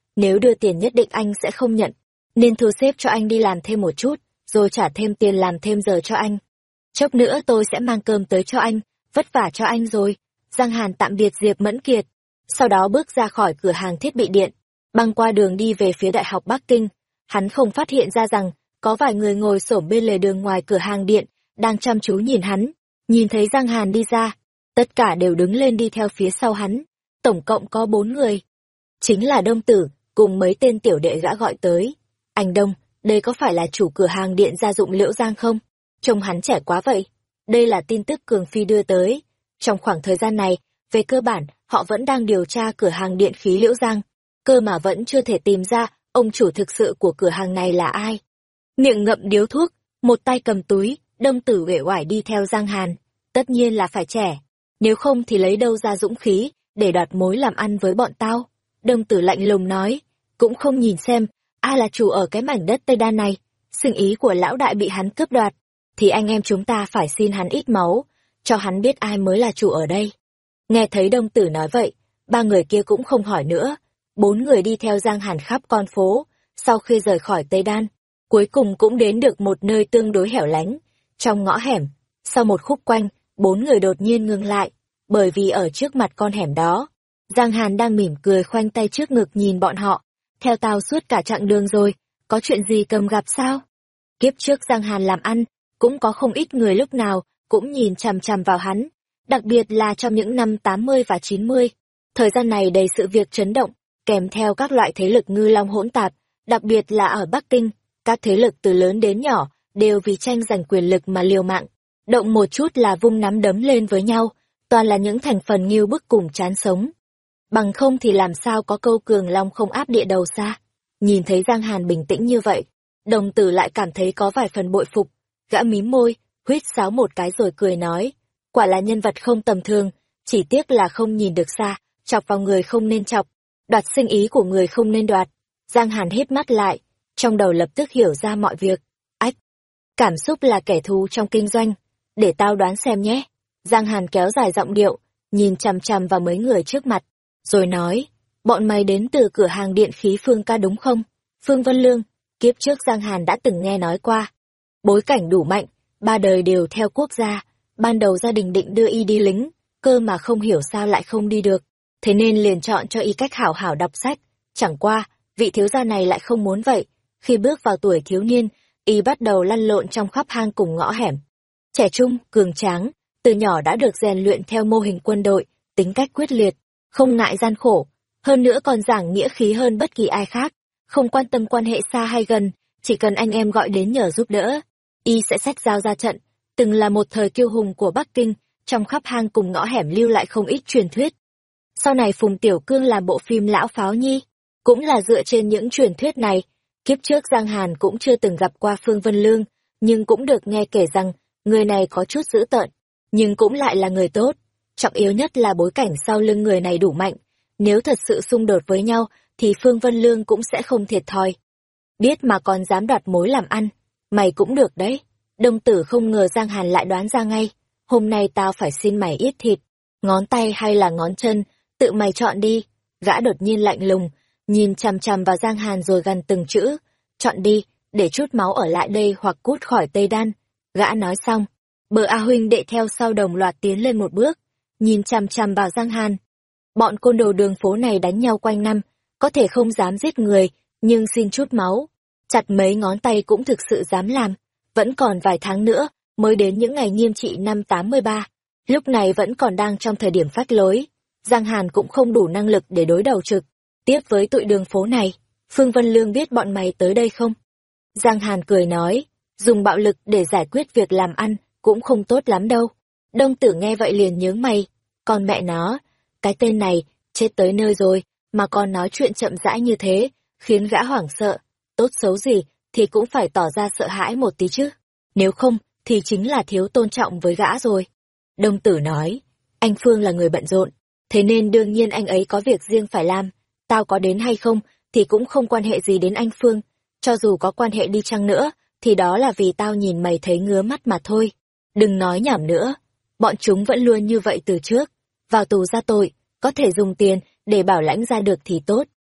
nếu đưa tiền nhất định anh sẽ không nhận, nên thu xếp cho anh đi làm thêm một chút, rồi trả thêm tiền làm thêm giờ cho anh. Chốc nữa tôi sẽ mang cơm tới cho anh, vất vả cho anh rồi. Giang Hàn tạm biệt Diệp Mẫn Kiệt, sau đó bước ra khỏi cửa hàng thiết bị điện, băng qua đường đi về phía Đại học Bắc Kinh. Hắn không phát hiện ra rằng, có vài người ngồi xổm bên lề đường ngoài cửa hàng điện, đang chăm chú nhìn hắn. Nhìn thấy Giang Hàn đi ra, tất cả đều đứng lên đi theo phía sau hắn. Tổng cộng có bốn người. Chính là Đông Tử, cùng mấy tên tiểu đệ gã gọi tới. Anh Đông, đây có phải là chủ cửa hàng điện gia dụng Liễu Giang không? Trông hắn trẻ quá vậy. Đây là tin tức Cường Phi đưa tới. Trong khoảng thời gian này, về cơ bản, họ vẫn đang điều tra cửa hàng điện khí Liễu Giang. Cơ mà vẫn chưa thể tìm ra ông chủ thực sự của cửa hàng này là ai. Miệng ngậm điếu thuốc, một tay cầm túi, Đông Tử uể oải đi theo Giang Hàn. Tất nhiên là phải trẻ. Nếu không thì lấy đâu ra dũng khí để đoạt mối làm ăn với bọn tao. Đông Tử lạnh lùng nói, cũng không nhìn xem ai là chủ ở cái mảnh đất Tây Đan này. Sinh ý của lão đại bị hắn cướp đoạt, thì anh em chúng ta phải xin hắn ít máu, cho hắn biết ai mới là chủ ở đây. Nghe thấy Đông Tử nói vậy, ba người kia cũng không hỏi nữa. Bốn người đi theo Giang Hàn khắp con phố, sau khi rời khỏi Tây Đan, cuối cùng cũng đến được một nơi tương đối hẻo lánh, trong ngõ hẻm. Sau một khúc quanh, bốn người đột nhiên ngừng lại, bởi vì ở trước mặt con hẻm đó, Giang Hàn đang mỉm cười khoanh tay trước ngực nhìn bọn họ. Theo tao suốt cả chặng đường rồi, có chuyện gì cầm gặp sao? Kiếp trước Giang Hàn làm ăn, cũng có không ít người lúc nào cũng nhìn chằm chằm vào hắn, đặc biệt là trong những năm tám mươi và chín mươi. Thời gian này đầy sự việc chấn động, kèm theo các loại thế lực ngư long hỗn tạp, đặc biệt là ở Bắc Kinh, các thế lực từ lớn đến nhỏ đều vì tranh giành quyền lực mà liều mạng, động một chút là vung nắm đấm lên với nhau, toàn là những thành phần nghiêu bức cùng chán sống. Bằng không thì làm sao có câu cường long không áp địa đầu xa. Nhìn thấy Giang Hàn bình tĩnh như vậy, Đồng Tử lại cảm thấy có vài phần bội phục. Gã mím môi, huýt sáo một cái rồi cười nói, quả là nhân vật không tầm thường, chỉ tiếc là không nhìn được xa, chọc vào người không nên chọc, đoạt sinh ý của người không nên đoạt. Giang Hàn hít mắt lại, trong đầu lập tức hiểu ra mọi việc. Ách, cảm xúc là kẻ thù trong kinh doanh, để tao đoán xem nhé. Giang Hàn kéo dài giọng điệu, nhìn chằm chằm vào mấy người trước mặt, rồi nói, bọn mày đến từ cửa hàng điện khí Phương ca đúng không? Phương Vân Lương, kiếp trước Giang Hàn đã từng nghe nói qua. Bối cảnh đủ mạnh, ba đời đều theo quốc gia, ban đầu gia đình định đưa y đi lính, cơ mà không hiểu sao lại không đi được, thế nên liền chọn cho y cách hảo hảo đọc sách. Chẳng qua, vị thiếu gia này lại không muốn vậy, khi bước vào tuổi thiếu niên, y bắt đầu lăn lộn trong khắp hang cùng ngõ hẻm. Trẻ trung, cường tráng, từ nhỏ đã được rèn luyện theo mô hình quân đội, tính cách quyết liệt, không ngại gian khổ, hơn nữa còn giảng nghĩa khí hơn bất kỳ ai khác, không quan tâm quan hệ xa hay gần, chỉ cần anh em gọi đến nhờ giúp đỡ, y sẽ xách dao ra trận. Từng là một thời kiêu hùng của Bắc Kinh, trong khắp hang cùng ngõ hẻm lưu lại không ít truyền thuyết. Sau này Phùng Tiểu Cương làm bộ phim Lão Pháo Nhi, cũng là dựa trên những truyền thuyết này. Kiếp trước Giang Hàn cũng chưa từng gặp qua Phương Vân Lương, nhưng cũng được nghe kể rằng, người này có chút dữ tợn, nhưng cũng lại là người tốt. Trọng yếu nhất là bối cảnh sau lưng người này đủ mạnh, nếu thật sự xung đột với nhau, thì Phương Vân Lương cũng sẽ không thiệt thòi. Biết mà còn dám đoạt mối làm ăn, mày cũng được đấy. Đông Tử không ngờ Giang Hàn lại đoán ra ngay, hôm nay tao phải xin mày yết thịt, ngón tay hay là ngón chân, tự mày chọn đi. Gã đột nhiên lạnh lùng, nhìn chằm chằm vào Giang Hàn rồi gằn từng chữ, chọn đi, để chút máu ở lại đây hoặc cút khỏi Tây Đan. Gã nói xong, bờ A huynh đệ theo sau đồng loạt tiến lên một bước, nhìn chằm chằm vào Giang Hàn. Bọn côn đồ đường phố này đánh nhau quanh năm, có thể không dám giết người, nhưng xin chút máu, chặt mấy ngón tay cũng thực sự dám làm. Vẫn còn vài tháng nữa, mới đến những ngày nghiêm trị năm tám mươi ba, lúc này vẫn còn đang trong thời điểm phách lối. Giang Hàn cũng không đủ năng lực để đối đầu trực tiếp với tụi đường phố này. Phương Vân Lương biết bọn mày tới đây không? Giang Hàn cười nói, dùng bạo lực để giải quyết việc làm ăn cũng không tốt lắm đâu. Đông Tử nghe vậy liền nhướng mày, còn mẹ nó, cái tên này, chết tới nơi rồi, mà còn nói chuyện chậm rãi như thế, khiến gã hoảng sợ, tốt xấu gì thì cũng phải tỏ ra sợ hãi một tí chứ, nếu không thì chính là thiếu tôn trọng với gã rồi. Đông Tử nói, anh Phương là người bận rộn, thế nên đương nhiên anh ấy có việc riêng phải làm, tao có đến hay không thì cũng không quan hệ gì đến anh Phương, cho dù có quan hệ đi chăng nữa, thì đó là vì tao nhìn mày thấy ngứa mắt mà thôi. Đừng nói nhảm nữa, bọn chúng vẫn luôn như vậy từ trước, vào tù ra tội, có thể dùng tiền để bảo lãnh ra được thì tốt.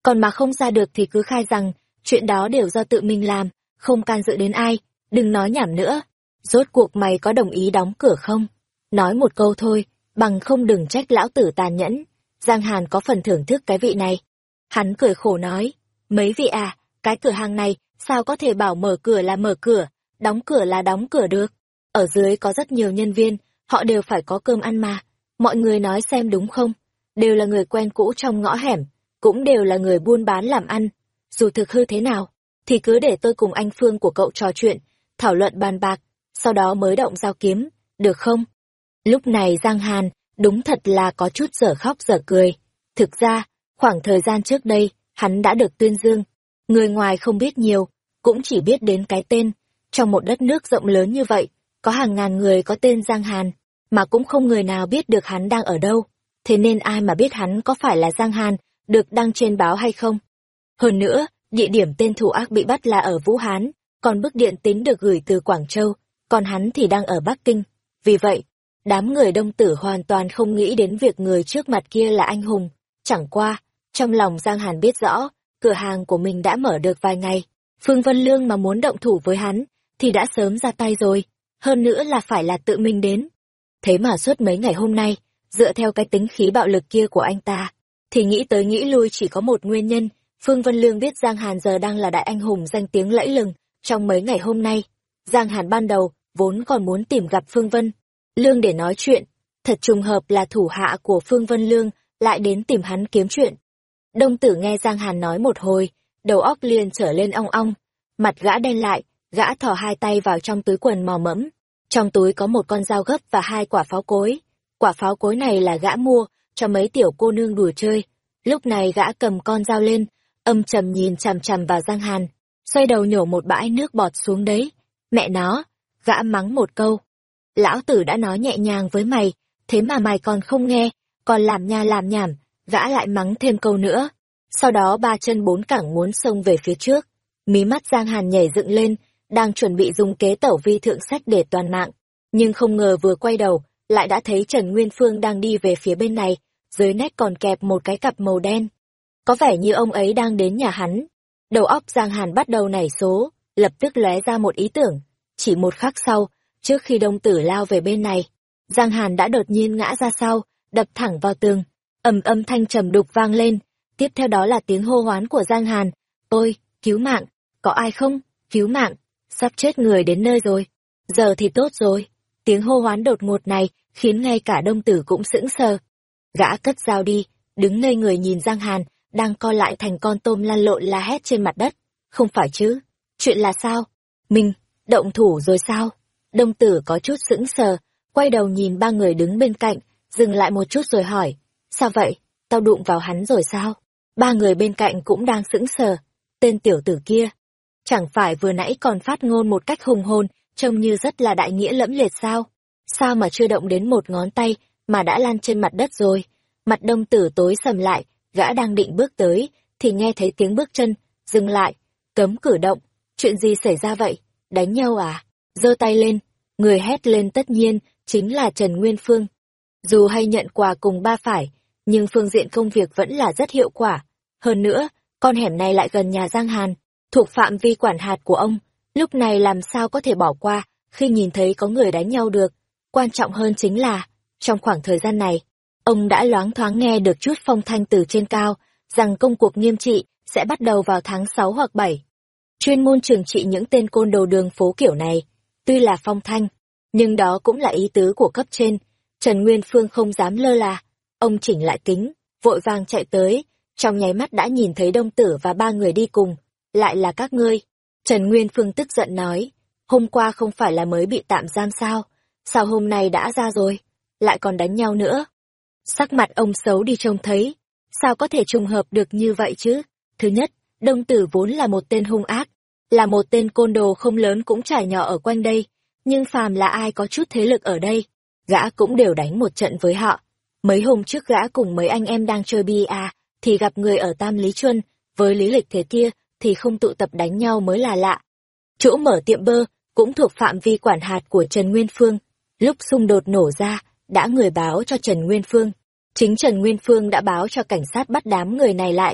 còn mà không ra được thì cứ khai rằng chuyện đó đều do tự mình làm, không can dự đến ai, đừng nói nhảm nữa. Rốt cuộc mày có đồng ý đóng cửa không? Nói một câu thôi, bằng không đừng trách lão tử tàn nhẫn. Giang Hàn có phần thưởng thức cái vị này. Hắn cười khổ nói, mấy vị à, cái cửa hàng này sao có thể bảo mở cửa là mở cửa, đóng cửa là đóng cửa được. Ở dưới có rất nhiều nhân viên, họ đều phải có cơm ăn mà. Mọi người nói xem đúng không? Đều là người quen cũ trong ngõ hẻm, cũng đều là người buôn bán làm ăn. Dù thực hư thế nào, thì cứ để tôi cùng anh Phương của cậu trò chuyện, thảo luận bàn bạc, sau đó mới động dao kiếm, được không? Lúc này Giang Hàn đúng thật là có chút dở khóc dở cười. Thực ra, khoảng thời gian trước đây, hắn đã được tuyên dương. Người ngoài không biết nhiều, cũng chỉ biết đến cái tên. Trong một đất nước rộng lớn như vậy, có hàng ngàn người có tên Giang Hàn, mà cũng không người nào biết được hắn đang ở đâu. Thế nên ai mà biết hắn có phải là Giang Hàn, được đăng trên báo hay không? Hơn nữa, địa điểm tên thủ ác bị bắt là ở Vũ Hán, còn bức điện tín được gửi từ Quảng Châu, còn hắn thì đang ở Bắc Kinh. Vì vậy, đám người Đông Tử hoàn toàn không nghĩ đến việc người trước mặt kia là anh hùng. Chẳng qua, trong lòng Giang Hàn biết rõ, cửa hàng của mình đã mở được vài ngày. Phương Vân Lương mà muốn động thủ với hắn, thì đã sớm ra tay rồi. Hơn nữa là phải là tự mình đến. Thế mà suốt mấy ngày hôm nay, dựa theo cái tính khí bạo lực kia của anh ta, thì nghĩ tới nghĩ lui chỉ có một nguyên nhân. Phương Vân Lương biết Giang Hàn giờ đang là đại anh hùng danh tiếng lẫy lừng. Trong mấy ngày hôm nay, Giang Hàn ban đầu vốn còn muốn tìm gặp Phương Vân Lương để nói chuyện. Thật trùng hợp là thủ hạ của Phương Vân Lương lại đến tìm hắn kiếm chuyện. Đông Tử nghe Giang Hàn nói một hồi, đầu óc liền trở lên ong ong. Mặt gã đen lại, gã thò hai tay vào trong túi quần mò mẫm. Trong túi có một con dao gấp và hai quả pháo cối. Quả pháo cối này là gã mua cho mấy tiểu cô nương đùa chơi. Lúc này gã cầm con dao lên, âm trầm nhìn chằm chằm vào Giang Hàn, xoay đầu nhổ một bãi nước bọt xuống đấy. Mẹ nó, gã mắng một câu. Lão tử đã nói nhẹ nhàng với mày, thế mà mày còn không nghe, còn làm nha làm nhảm, gã lại mắng thêm câu nữa. Sau đó ba chân bốn cẳng muốn xông về phía trước. Mí mắt Giang Hàn nhảy dựng lên, đang chuẩn bị dùng kế tẩu vi thượng sách để toàn mạng. Nhưng không ngờ vừa quay đầu, lại đã thấy Trần Nguyên Phương đang đi về phía bên này, dưới nách còn kẹp một cái cặp màu đen. Có vẻ như ông ấy đang đến nhà hắn. Đầu óc Giang Hàn bắt đầu nảy số, lập tức lóe ra một ý tưởng. Chỉ một khắc sau, trước khi Đông Tử lao về bên này, Giang Hàn đã đột nhiên ngã ra sau, đập thẳng vào tường. Ầm âm thanh trầm đục vang lên, tiếp theo đó là tiếng hô hoán của Giang Hàn. Ôi, cứu mạng, có ai không? Cứu mạng, sắp chết người đến nơi rồi. Giờ thì tốt rồi. Tiếng hô hoán đột ngột này khiến ngay cả Đông Tử cũng sững sờ. Gã cất dao đi, đứng ngây người nhìn Giang Hàn, đang co lại thành con tôm lăn lộn la hét trên mặt đất. Không phải chứ? Chuyện là sao? Mình, động thủ rồi sao? Đông Tử có chút sững sờ, quay đầu nhìn ba người đứng bên cạnh, dừng lại một chút rồi hỏi. Sao vậy? Tao đụng vào hắn rồi sao? Ba người bên cạnh cũng đang sững sờ. Tên tiểu tử kia, chẳng phải vừa nãy còn phát ngôn một cách hùng hồn, trông như rất là đại nghĩa lẫm liệt sao? Sao mà chưa động đến một ngón tay, mà đã lan trên mặt đất rồi? Mặt Đông Tử tối sầm lại, gã đang định bước tới, thì nghe thấy tiếng bước chân, dừng lại, cấm cử động. Chuyện gì xảy ra vậy? Đánh nhau à? Giơ tay lên, người hét lên tất nhiên, chính là Trần Nguyên Phương. Dù hay nhận quà cùng ba phải, nhưng phương diện công việc vẫn là rất hiệu quả. Hơn nữa, con hẻm này lại gần nhà Giang Hàn, thuộc phạm vi quản hạt của ông. Lúc này làm sao có thể bỏ qua, khi nhìn thấy có người đánh nhau được. Quan trọng hơn chính là, trong khoảng thời gian này, ông đã loáng thoáng nghe được chút phong thanh từ trên cao, rằng công cuộc nghiêm trị sẽ bắt đầu vào tháng sáu hoặc bảy. Chuyên môn trừng trị những tên côn đồ đường phố kiểu này. Tuy là phong thanh, nhưng đó cũng là ý tứ của cấp trên. Trần Nguyên Phương không dám lơ là. Ông chỉnh lại kính, vội vàng chạy tới, trong nháy mắt đã nhìn thấy Đông Tử và ba người đi cùng. Lại là các ngươi. Trần Nguyên Phương tức giận nói, hôm qua không phải là mới bị tạm giam sao? Sao hôm nay đã ra rồi? Lại còn đánh nhau nữa. Sắc mặt ông xấu đi trông thấy. Sao có thể trùng hợp được như vậy chứ? Thứ nhất, Đông Tử vốn là một tên hung ác, là một tên côn đồ không lớn cũng trải nhỏ ở quanh đây. Nhưng phàm là ai có chút thế lực ở đây, gã cũng đều đánh một trận với họ. Mấy hôm trước gã cùng mấy anh em đang chơi bia thì gặp người ở Tam Lý Chuân, với lý lịch thế kia thì không tụ tập đánh nhau mới là lạ. Chỗ mở tiệm bơ cũng thuộc phạm vi quản hạt của Trần Nguyên Phương. Lúc xung đột nổ ra, đã người báo cho Trần Nguyên Phương. Chính Trần Nguyên Phương đã báo cho cảnh sát bắt đám người này lại.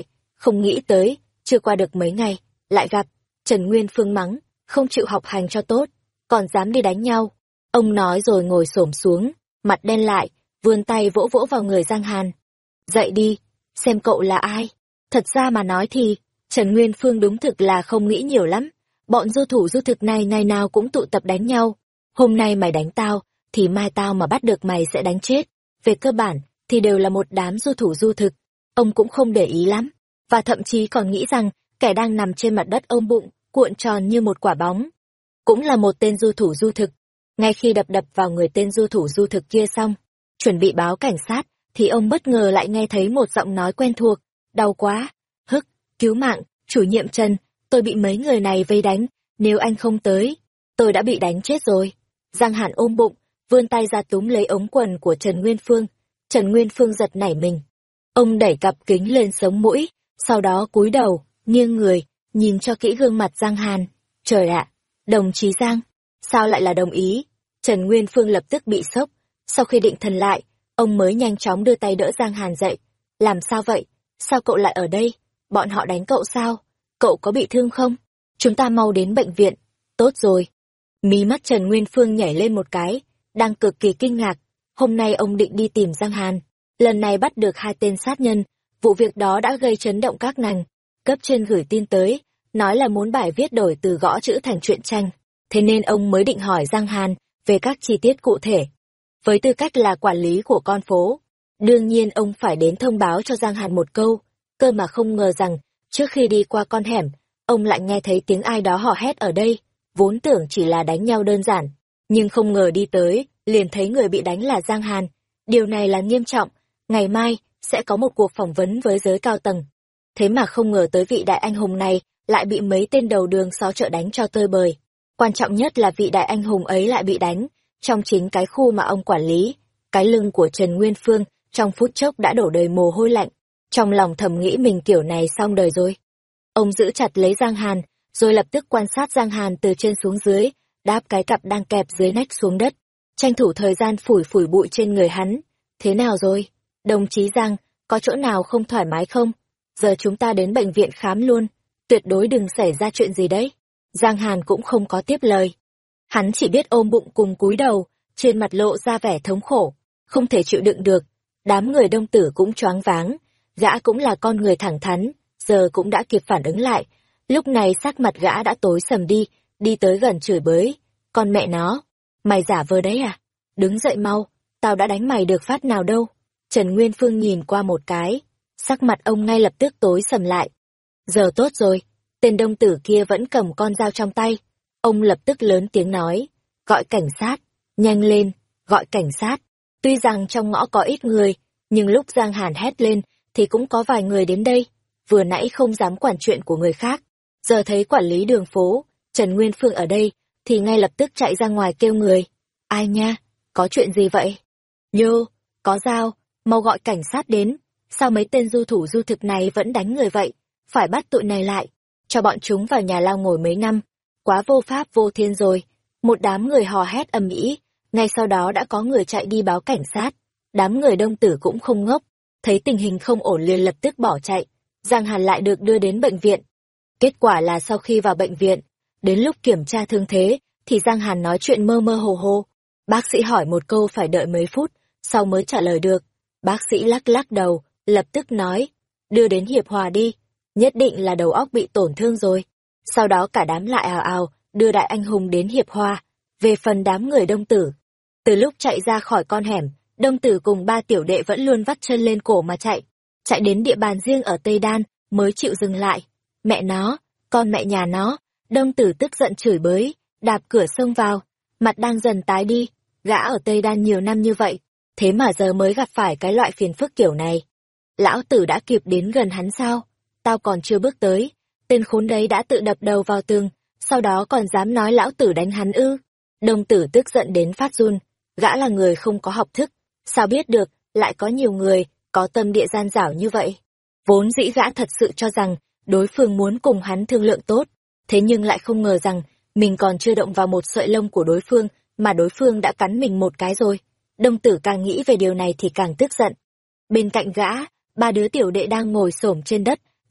Không nghĩ tới, chưa qua được mấy ngày, lại gặp. Trần Nguyên Phương mắng, không chịu học hành cho tốt, còn dám đi đánh nhau. Ông nói rồi ngồi xổm xuống, mặt đen lại, vươn tay vỗ vỗ vào người Giang Hàn. Dậy đi, xem cậu là ai. Thật ra mà nói thì, Trần Nguyên Phương đúng thực là không nghĩ nhiều lắm. Bọn du thủ du thực này ngày nào cũng tụ tập đánh nhau. Hôm nay mày đánh tao, thì mai tao mà bắt được mày sẽ đánh chết. Về cơ bản, thì đều là một đám du thủ du thực. Ông cũng không để ý lắm, và thậm chí còn nghĩ rằng kẻ đang nằm trên mặt đất ôm bụng, cuộn tròn như một quả bóng. Cũng là một tên du thủ du thực. Ngay khi đập đập vào người tên du thủ du thực kia xong, chuẩn bị báo cảnh sát, thì ông bất ngờ lại nghe thấy một giọng nói quen thuộc. Đau quá, hức, cứu mạng, chủ nhiệm Trần, tôi bị mấy người này vây đánh, nếu anh không tới, tôi đã bị đánh chết rồi. Giang Hàn ôm bụng, vươn tay ra túm lấy ống quần của Trần Nguyên Phương. Trần Nguyên Phương giật nảy mình. Ông đẩy cặp kính lên sống mũi, sau đó cúi đầu, nghiêng người, nhìn cho kỹ gương mặt Giang Hàn. Trời ạ, đồng chí Giang, sao lại là đồng ý? Trần Nguyên Phương lập tức bị sốc, sau khi định thần lại, ông mới nhanh chóng đưa tay đỡ Giang Hàn dậy. Làm sao vậy? Sao cậu lại ở đây? Bọn họ đánh cậu sao? Cậu có bị thương không? Chúng ta mau đến bệnh viện. Tốt rồi. Mí mắt Trần Nguyên Phương nhảy lên một cái, đang cực kỳ kinh ngạc. Hôm nay ông định đi tìm Giang Hàn. Lần này bắt được hai tên sát nhân, vụ việc đó đã gây chấn động các ngành. Cấp trên gửi tin tới, nói là muốn bài viết đổi từ gõ chữ thành truyện tranh. Thế nên ông mới định hỏi Giang Hàn về các chi tiết cụ thể. Với tư cách là quản lý của con phố, đương nhiên ông phải đến thông báo cho Giang Hàn một câu, cơ mà không ngờ rằng, trước khi đi qua con hẻm, ông lại nghe thấy tiếng ai đó hò hét ở đây, vốn tưởng chỉ là đánh nhau đơn giản, nhưng không ngờ đi tới, liền thấy người bị đánh là Giang Hàn. Điều này là nghiêm trọng, ngày mai, sẽ có một cuộc phỏng vấn với giới cao tầng. Thế mà không ngờ tới vị đại anh hùng này, lại bị mấy tên đầu đường xó chợ đánh cho tơi bời. Quan trọng nhất là vị đại anh hùng ấy lại bị đánh, trong chính cái khu mà ông quản lý. Cái lưng của Trần Nguyên Phương, trong phút chốc đã đổ đầy mồ hôi lạnh, trong lòng thầm nghĩ mình kiểu này xong đời rồi. Ông giữ chặt lấy Giang Hàn, rồi lập tức quan sát Giang Hàn từ trên xuống dưới, đáp cái cặp đang kẹp dưới nách xuống đất, tranh thủ thời gian phủi phủi bụi trên người hắn. Thế nào rồi? Đồng chí Giang, có chỗ nào không thoải mái không? Giờ chúng ta đến bệnh viện khám luôn, tuyệt đối đừng xảy ra chuyện gì đấy. Giang Hàn cũng không có tiếp lời. Hắn chỉ biết ôm bụng cùng cúi đầu, trên mặt lộ ra vẻ thống khổ, không thể chịu đựng được. Đám người Đông Tử cũng choáng váng, gã cũng là con người thẳng thắn, giờ cũng đã kịp phản ứng lại. Lúc này sắc mặt gã đã tối sầm đi, đi tới gần chửi bới. Con mẹ nó, mày giả vờ đấy à? Đứng dậy mau, tao đã đánh mày được phát nào đâu. Trần Nguyên Phương nhìn qua một cái, sắc mặt ông ngay lập tức tối sầm lại. Giờ tốt rồi, tên Đông Tử kia vẫn cầm con dao trong tay. Ông lập tức lớn tiếng nói, gọi cảnh sát, nhanh lên, gọi cảnh sát. Tuy rằng trong ngõ có ít người, nhưng lúc Giang Hàn hét lên, thì cũng có vài người đến đây. Vừa nãy không dám quản chuyện của người khác, giờ thấy quản lý đường phố, Trần Nguyên Phương ở đây, thì ngay lập tức chạy ra ngoài kêu người. Ai nha, có chuyện gì vậy? Nhô, có dao, mau gọi cảnh sát đến. Sao mấy tên du thủ du thực này vẫn đánh người vậy? Phải bắt tụi này lại, cho bọn chúng vào nhà lao ngồi mấy năm. Quá vô pháp vô thiên rồi. Một đám người hò hét ầm ĩ, ngay sau đó đã có người chạy đi báo cảnh sát. Đám người Đông Tử cũng không ngốc, thấy tình hình không ổn liền lập tức bỏ chạy. Giang Hàn lại được đưa đến bệnh viện. Kết quả là sau khi vào bệnh viện, đến lúc kiểm tra thương thế, thì Giang Hàn nói chuyện mơ mơ hồ hồ. Bác sĩ hỏi một câu phải đợi mấy phút, sau mới trả lời được. Bác sĩ lắc lắc đầu, lập tức nói, đưa đến Hiệp Hòa đi, nhất định là đầu óc bị tổn thương rồi. Sau đó cả đám lại ào ào, đưa đại anh hùng đến Hiệp Hòa. Về phần đám người Đông Tử, từ lúc chạy ra khỏi con hẻm, Đông Tử cùng ba tiểu đệ vẫn luôn vắt chân lên cổ mà chạy. Chạy đến địa bàn riêng ở Tây Đan, mới chịu dừng lại. Mẹ nó, con mẹ nhà nó, Đông Tử tức giận chửi bới, đạp cửa xông vào, mặt đang dần tái đi, gã ở Tây Đan nhiều năm như vậy, thế mà giờ mới gặp phải cái loại phiền phức kiểu này. Lão Tử đã kịp đến gần hắn sao? Tao còn chưa bước tới, tên khốn đấy đã tự đập đầu vào tường, sau đó còn dám nói lão Tử đánh hắn ư. Đông Tử tức giận đến phát run, gã là người không có học thức, sao biết được, lại có nhiều người, có tâm địa gian dảo như vậy. Vốn dĩ gã thật sự cho rằng, đối phương muốn cùng hắn thương lượng tốt, thế nhưng lại không ngờ rằng, mình còn chưa động vào một sợi lông của đối phương, mà đối phương đã cắn mình một cái rồi. Đông Tử càng nghĩ về điều này thì càng tức giận. Bên cạnh gã, ba đứa tiểu đệ đang ngồi xổm trên đất,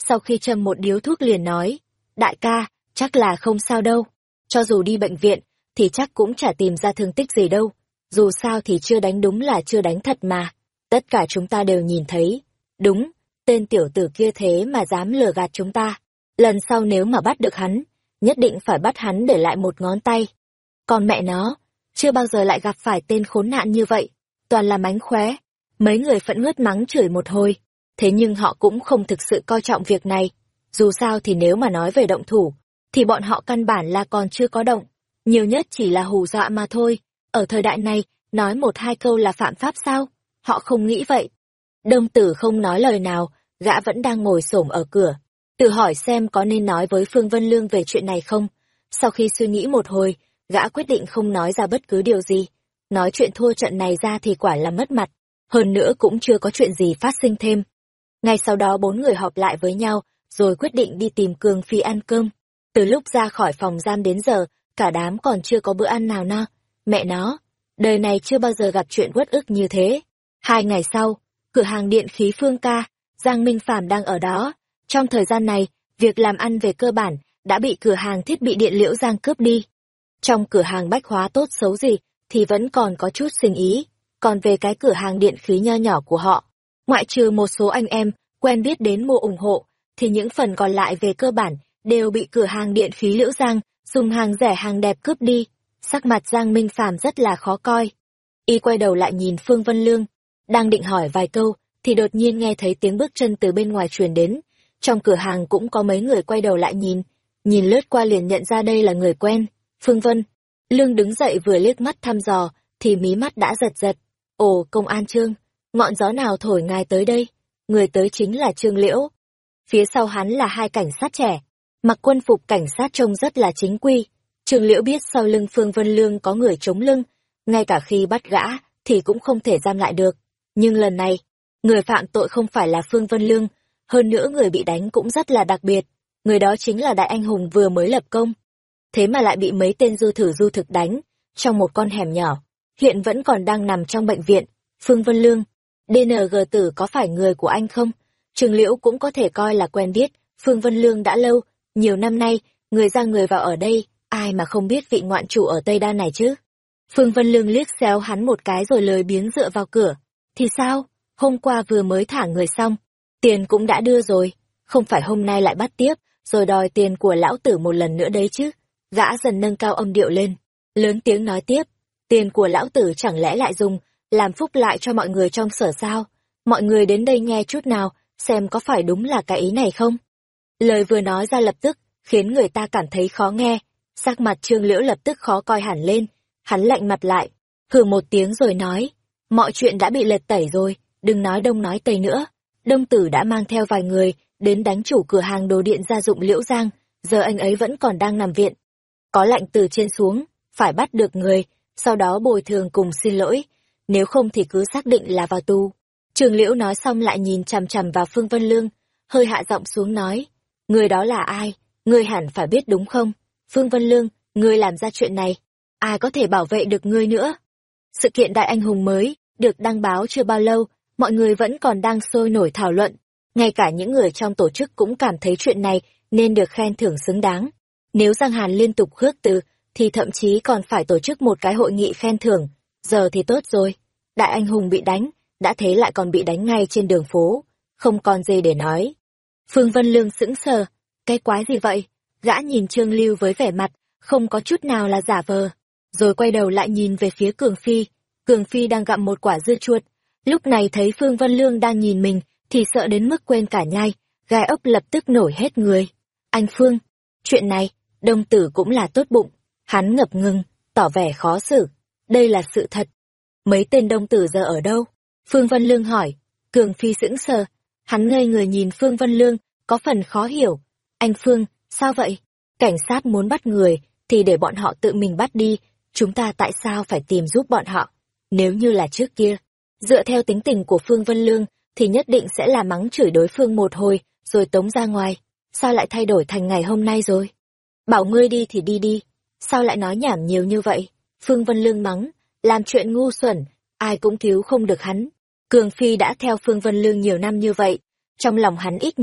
sau khi châm một điếu thuốc liền nói, đại ca, chắc là không sao đâu. Cho dù đi bệnh viện, thì chắc cũng chả tìm ra thương tích gì đâu. Dù sao thì chưa đánh đúng là chưa đánh thật mà. Tất cả chúng ta đều nhìn thấy. Đúng, tên tiểu tử kia thế mà dám lừa gạt chúng ta. Lần sau nếu mà bắt được hắn, nhất định phải bắt hắn để lại một ngón tay. Còn mẹ nó, chưa bao giờ lại gặp phải tên khốn nạn như vậy. Toàn là mánh khóe. Mấy người phẫn uất mắng chửi một hồi. Thế nhưng họ cũng không thực sự coi trọng việc này. Dù sao thì nếu mà nói về động thủ, thì bọn họ căn bản là còn chưa có động. Nhiều nhất chỉ là hù dọa mà thôi. Ở thời đại này, nói một hai câu là phạm pháp sao? Họ không nghĩ vậy. Đông Tử không nói lời nào, gã vẫn đang ngồi xổm ở cửa. Tự hỏi xem có nên nói với Phương Vân Lương về chuyện này không? Sau khi suy nghĩ một hồi, gã quyết định không nói ra bất cứ điều gì. Nói chuyện thua trận này ra thì quả là mất mặt. Hơn nữa cũng chưa có chuyện gì phát sinh thêm. Ngay sau đó bốn người họp lại với nhau, rồi quyết định đi tìm Cường Phi ăn cơm. Từ lúc ra khỏi phòng giam đến giờ, cả đám còn chưa có bữa ăn nào no. Mẹ nó, đời này chưa bao giờ gặp chuyện uất ức như thế. Hai ngày sau, cửa hàng điện khí Phương Ca, Giang Minh Phàm đang ở đó. Trong thời gian này, việc làm ăn về cơ bản đã bị cửa hàng thiết bị điện Liễu Giang cướp đi. Trong cửa hàng bách hóa tốt xấu gì thì vẫn còn có chút sinh ý. Còn về cái cửa hàng điện khí nho nhỏ của họ, ngoại trừ một số anh em quen biết đến mua ủng hộ, thì những phần còn lại về cơ bản đều bị cửa hàng điện khí Liễu Giang dùng hàng rẻ hàng đẹp cướp đi. Sắc mặt Giang Minh Phàm rất là khó coi. Y quay đầu lại nhìn Phương Vân Lương, đang định hỏi vài câu, thì đột nhiên nghe thấy tiếng bước chân từ bên ngoài truyền đến. Trong cửa hàng cũng có mấy người quay đầu lại nhìn, nhìn lướt qua liền nhận ra đây là người quen, Phương Vân. Lương đứng dậy vừa liếc mắt thăm dò, thì mí mắt đã giật giật. Ồ, công an Trương, ngọn gió nào thổi ngài tới đây? Người tới chính là Trương Liễu. Phía sau hắn là hai cảnh sát trẻ, mặc quân phục cảnh sát trông rất là chính quy. Trương Liễu biết sau lưng Phương Vân Lương có người chống lưng, ngay cả khi bắt gã thì cũng không thể giam lại được. Nhưng lần này, người phạm tội không phải là Phương Vân Lương, hơn nữa người bị đánh cũng rất là đặc biệt. Người đó chính là đại anh hùng vừa mới lập công. Thế mà lại bị mấy tên du thử du thực đánh, trong một con hẻm nhỏ, hiện vẫn còn đang nằm trong bệnh viện. Phương Vân Lương, đê en giê tử có phải người của anh không? Trương Liễu cũng có thể coi là quen biết Phương Vân Lương đã lâu, nhiều năm nay, người ra người vào ở đây, ai mà không biết vị ngoại chủ ở Tây Đan này chứ? Phương Vân Lương liếc xéo hắn một cái rồi lười biếng dựa vào cửa. Thì sao? Hôm qua vừa mới thả người xong, tiền cũng đã đưa rồi, không phải hôm nay lại bắt tiếp, rồi đòi tiền của lão tử một lần nữa đấy chứ? Gã dần nâng cao âm điệu lên, lớn tiếng nói tiếp, tiền của lão tử chẳng lẽ lại dùng làm phúc lại cho mọi người trong sở sao? Mọi người đến đây nghe chút nào, xem có phải đúng là cái ý này không? Lời vừa nói ra lập tức khiến người ta cảm thấy khó nghe, sắc mặt Trương Liễu lập tức khó coi hẳn lên, hắn lạnh mặt lại, hừ một tiếng rồi nói, mọi chuyện đã bị lật tẩy rồi, đừng nói đông nói tây nữa. Đông Tử đã mang theo vài người đến đánh chủ cửa hàng đồ điện gia dụng Liễu Giang, giờ anh ấy vẫn còn đang nằm viện. Có lệnh từ trên xuống, phải bắt được người, sau đó bồi thường cùng xin lỗi, nếu không thì cứ xác định là vào tù. Trương Liễu nói xong lại nhìn chằm chằm vào Phương Vân Lương, hơi hạ giọng xuống nói, người đó là ai, ngươi hẳn phải biết đúng không? Phương Vân Lương, ngươi làm ra chuyện này, ai có thể bảo vệ được ngươi nữa? Sự kiện đại anh hùng mới được đăng báo chưa bao lâu, mọi người vẫn còn đang sôi nổi thảo luận, ngay cả những người trong tổ chức cũng cảm thấy chuyện này nên được khen thưởng xứng đáng. Nếu Giang Hàn liên tục khước từ, thì thậm chí còn phải tổ chức một cái hội nghị khen thưởng. Giờ thì tốt rồi, đại anh hùng bị đánh, đã thế lại còn bị đánh ngay trên đường phố, không còn gì để nói. Phương Vân Lương sững sờ, cái quái gì vậy? Gã nhìn Trương Lưu với vẻ mặt không có chút nào là giả vờ, rồi quay đầu lại nhìn về phía Cường Phi. Cường Phi đang gặm một quả dưa chuột, lúc này thấy Phương Vân Lương đang nhìn mình thì sợ đến mức quên cả nhai, gai ốc lập tức nổi hết người. Anh Phương, chuyện này, Đông Tử cũng là tốt bụng, hắn ngập ngừng, tỏ vẻ khó xử. Đây là sự thật. Mấy tên Đông Tử giờ ở đâu? Phương Vân Lương hỏi. Cường Phi sững sờ, hắn ngây người nhìn Phương Vân Lương, có phần khó hiểu. Anh Phương, sao vậy? Cảnh sát muốn bắt người, thì để bọn họ tự mình bắt đi, chúng ta tại sao phải tìm giúp bọn họ? Nếu như là trước kia, dựa theo tính tình của Phương Vân Lương, thì nhất định sẽ là mắng chửi đối phương một hồi, rồi tống ra ngoài. Sao lại thay đổi thành ngày hôm nay rồi? Bảo ngươi đi thì đi đi, sao lại nói nhảm nhiều như vậy? Phương Vân Lương mắng, làm chuyện ngu xuẩn, ai cũng cứu không được hắn. Cường Phi đã theo Phương Vân Lương nhiều năm như vậy, trong lòng hắn ít nhiều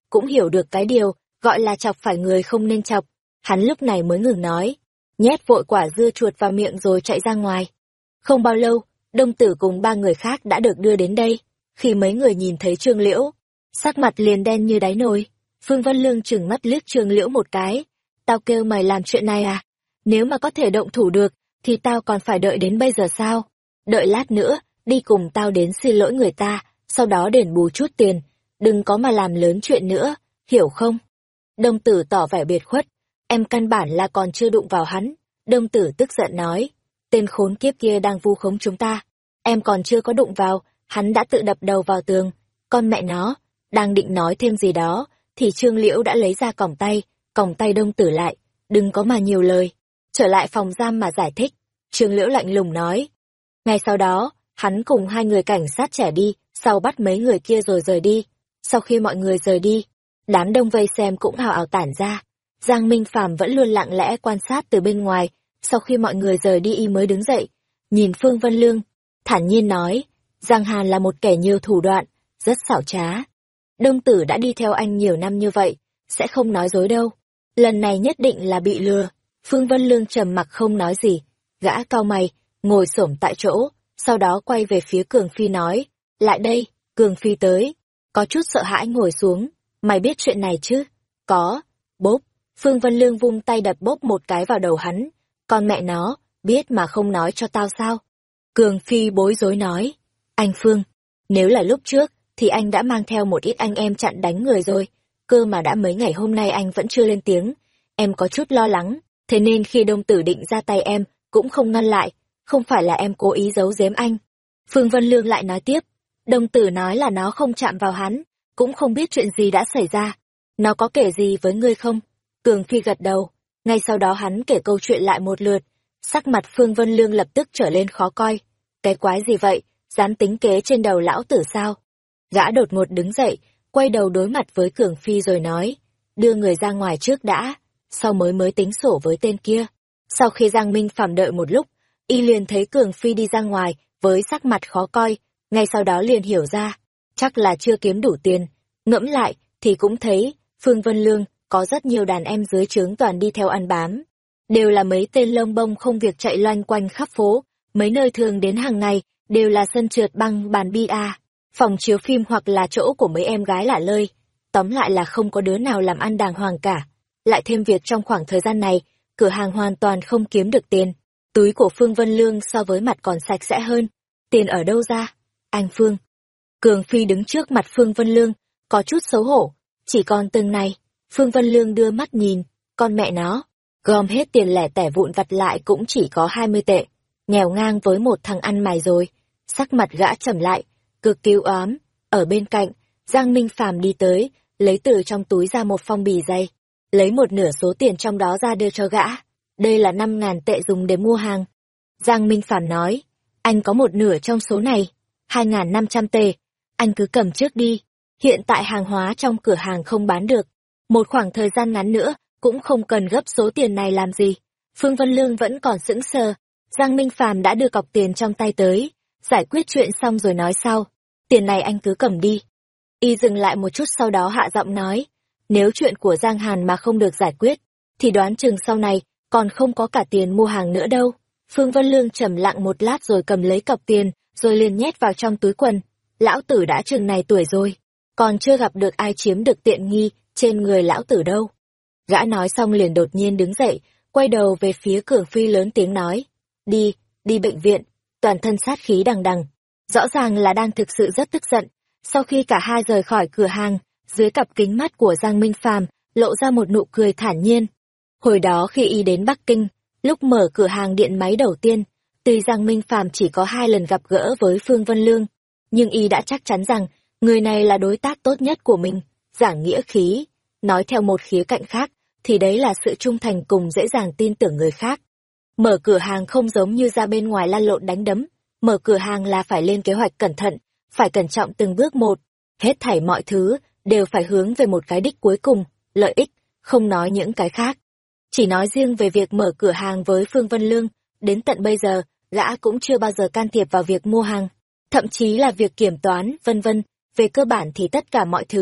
cũng hiểu được cái điều gọi là chọc phải người không nên chọc. Hắn lúc này mới ngừng nói, nhét vội quả dưa chuột vào miệng rồi chạy ra ngoài. Không bao lâu, Đông Tử cùng ba người khác đã được đưa đến đây. Khi mấy người nhìn thấy Trương Liễu, sắc mặt liền đen như đáy nồi. Phương Vân Lương trừng mắt liếc Trương Liễu một cái. Tao kêu mày làm chuyện này à? Nếu mà có thể động thủ được, thì tao còn phải đợi đến bây giờ sao? Đợi lát nữa, đi cùng tao đến xin lỗi người ta, sau đó đền bù chút tiền. Đừng có mà làm lớn chuyện nữa, hiểu không? Đông Tử tỏ vẻ biệt khuất. Em căn bản là còn chưa đụng vào hắn. Đông Tử tức giận nói. Tên khốn kiếp kia đang vu khống chúng ta. Em còn chưa có đụng vào, hắn đã tự đập đầu vào tường. Con mẹ nó, đang định nói thêm gì đó, thì Trương Liễu đã lấy ra còng tay, còng tay Đông Tử lại. Đừng có mà nhiều lời. Trở lại phòng giam mà giải thích. Trương Liễu lạnh lùng nói. Ngay sau đó, hắn cùng hai người cảnh sát trẻ đi, sau bắt mấy người kia rồi rời đi. Sau khi mọi người rời đi, đám đông vây xem cũng hào hào tản ra. Giang Minh Phàm vẫn luôn lặng lẽ quan sát từ bên ngoài, sau khi mọi người rời đi y mới đứng dậy, nhìn Phương Vân Lương, thản nhiên nói, Giang Hàn là một kẻ nhiều thủ đoạn, rất xảo trá. Đông Tử đã đi theo anh nhiều năm như vậy, sẽ không nói dối đâu. Lần này nhất định là bị lừa. Phương Vân Lương trầm mặc không nói gì, gã cau mày, ngồi xổm tại chỗ, sau đó quay về phía Cường Phi nói, lại đây. Cường Phi tới, có chút sợ hãi ngồi xuống, mày biết chuyện này chứ? Có. Bốp. Phương Vân Lương vung tay đập bốp một cái vào đầu hắn. Con mẹ nó, biết mà không nói cho tao sao? Cường Phi bối rối nói. Anh Phương, nếu là lúc trước, thì anh đã mang theo một ít anh em chặn đánh người rồi. Cơ mà đã mấy ngày hôm nay anh vẫn chưa lên tiếng. Em có chút lo lắng, thế nên khi Đông Tử định ra tay em, cũng không ngăn lại. Không phải là em cố ý giấu giếm anh. Phương Vân Lương lại nói tiếp. Đông Tử nói là nó không chạm vào hắn, cũng không biết chuyện gì đã xảy ra. Nó có kể gì với ngươi không? Cường Phi gật đầu, ngay sau đó hắn kể câu chuyện lại một lượt, sắc mặt Phương Vân Lương lập tức trở lên khó coi. Cái quái gì vậy, dám tính kế trên đầu lão tử sao? Gã đột ngột đứng dậy, quay đầu đối mặt với Cường Phi rồi nói, đưa người ra ngoài trước đã, sau mới mới tính sổ với tên kia. Sau khi Giang Minh Phàm đợi một lúc, y liền thấy Cường Phi đi ra ngoài, với sắc mặt khó coi, ngay sau đó liền hiểu ra, chắc là chưa kiếm đủ tiền. Ngẫm lại, thì cũng thấy, Phương Vân Lương, có rất nhiều đàn em dưới trướng toàn đi theo ăn bám. Đều là mấy tên lông bông không việc chạy loanh quanh khắp phố, mấy nơi thường đến hàng ngày, đều là sân trượt băng bàn bia, phòng chiếu phim hoặc là chỗ của mấy em gái lả lơi. Tóm lại là không có đứa nào làm ăn đàng hoàng cả. Lại thêm việc trong khoảng thời gian này, cửa hàng hoàn toàn không kiếm được tiền. Túi của Phương Vân Lương so với mặt còn sạch sẽ hơn. Tiền ở đâu ra? Anh Phương. Cường Phi đứng trước mặt Phương Vân Lương, có chút xấu hổ. Chỉ còn từng này. Phương Vân Lương đưa mắt nhìn, con mẹ nó, gom hết tiền lẻ tẻ vụn vặt lại cũng chỉ có hai mươi tệ, nghèo ngang với một thằng ăn mày rồi. Sắc mặt gã trầm lại, cực cứu ám. Ở bên cạnh, Giang Minh Phàm đi tới, lấy từ trong túi ra một phong bì dày, lấy một nửa số tiền trong đó ra đưa cho gã. Đây là năm ngàn tệ dùng để mua hàng. Giang Minh Phàm nói, anh có một nửa trong số này, hai ngàn năm trăm tệ, anh cứ cầm trước đi. Hiện tại hàng hóa trong cửa hàng không bán được. Một khoảng thời gian ngắn nữa, cũng không cần gấp số tiền này làm gì. Phương Vân Lương vẫn còn sững sờ. Giang Minh Phàm đã đưa cọc tiền trong tay tới, giải quyết chuyện xong rồi nói sau. Tiền này anh cứ cầm đi. Y dừng lại một chút sau đó hạ giọng nói, nếu chuyện của Giang Hàn mà không được giải quyết, thì đoán chừng sau này, còn không có cả tiền mua hàng nữa đâu. Phương Vân Lương trầm lặng một lát rồi cầm lấy cọc tiền, rồi liền nhét vào trong túi quần. Lão tử đã chừng này tuổi rồi, còn chưa gặp được ai chiếm được tiện nghi trên người lão tử đâu. Gã nói xong liền đột nhiên đứng dậy, quay đầu về phía Cường Phi lớn tiếng nói, đi, đi bệnh viện. Toàn thân sát khí đằng đằng, rõ ràng là đang thực sự rất tức giận. Sau khi cả hai rời khỏi cửa hàng, dưới cặp kính mắt của Giang Minh Phàm lộ ra một nụ cười thản nhiên. Hồi đó khi y đến Bắc Kinh, lúc mở cửa hàng điện máy đầu tiên, tuy Giang Minh Phàm chỉ có hai lần gặp gỡ với Phương Vân Lương, nhưng y đã chắc chắn rằng người này là đối tác tốt nhất của mình, giảng nghĩa khí. Nói theo một khía cạnh khác, thì đấy là sự trung thành cùng dễ dàng tin tưởng người khác. Mở cửa hàng không giống như ra bên ngoài lăn lộn đánh đấm, mở cửa hàng là phải lên kế hoạch cẩn thận, phải cẩn trọng từng bước một, hết thảy mọi thứ đều phải hướng về một cái đích cuối cùng, lợi ích, không nói những cái khác. Chỉ nói riêng về việc mở cửa hàng với Phương Vân Lương, đến tận bây giờ, gã cũng chưa bao giờ can thiệp vào việc mua hàng, thậm chí là việc kiểm toán, vân vân, về cơ bản thì tất cả mọi thứ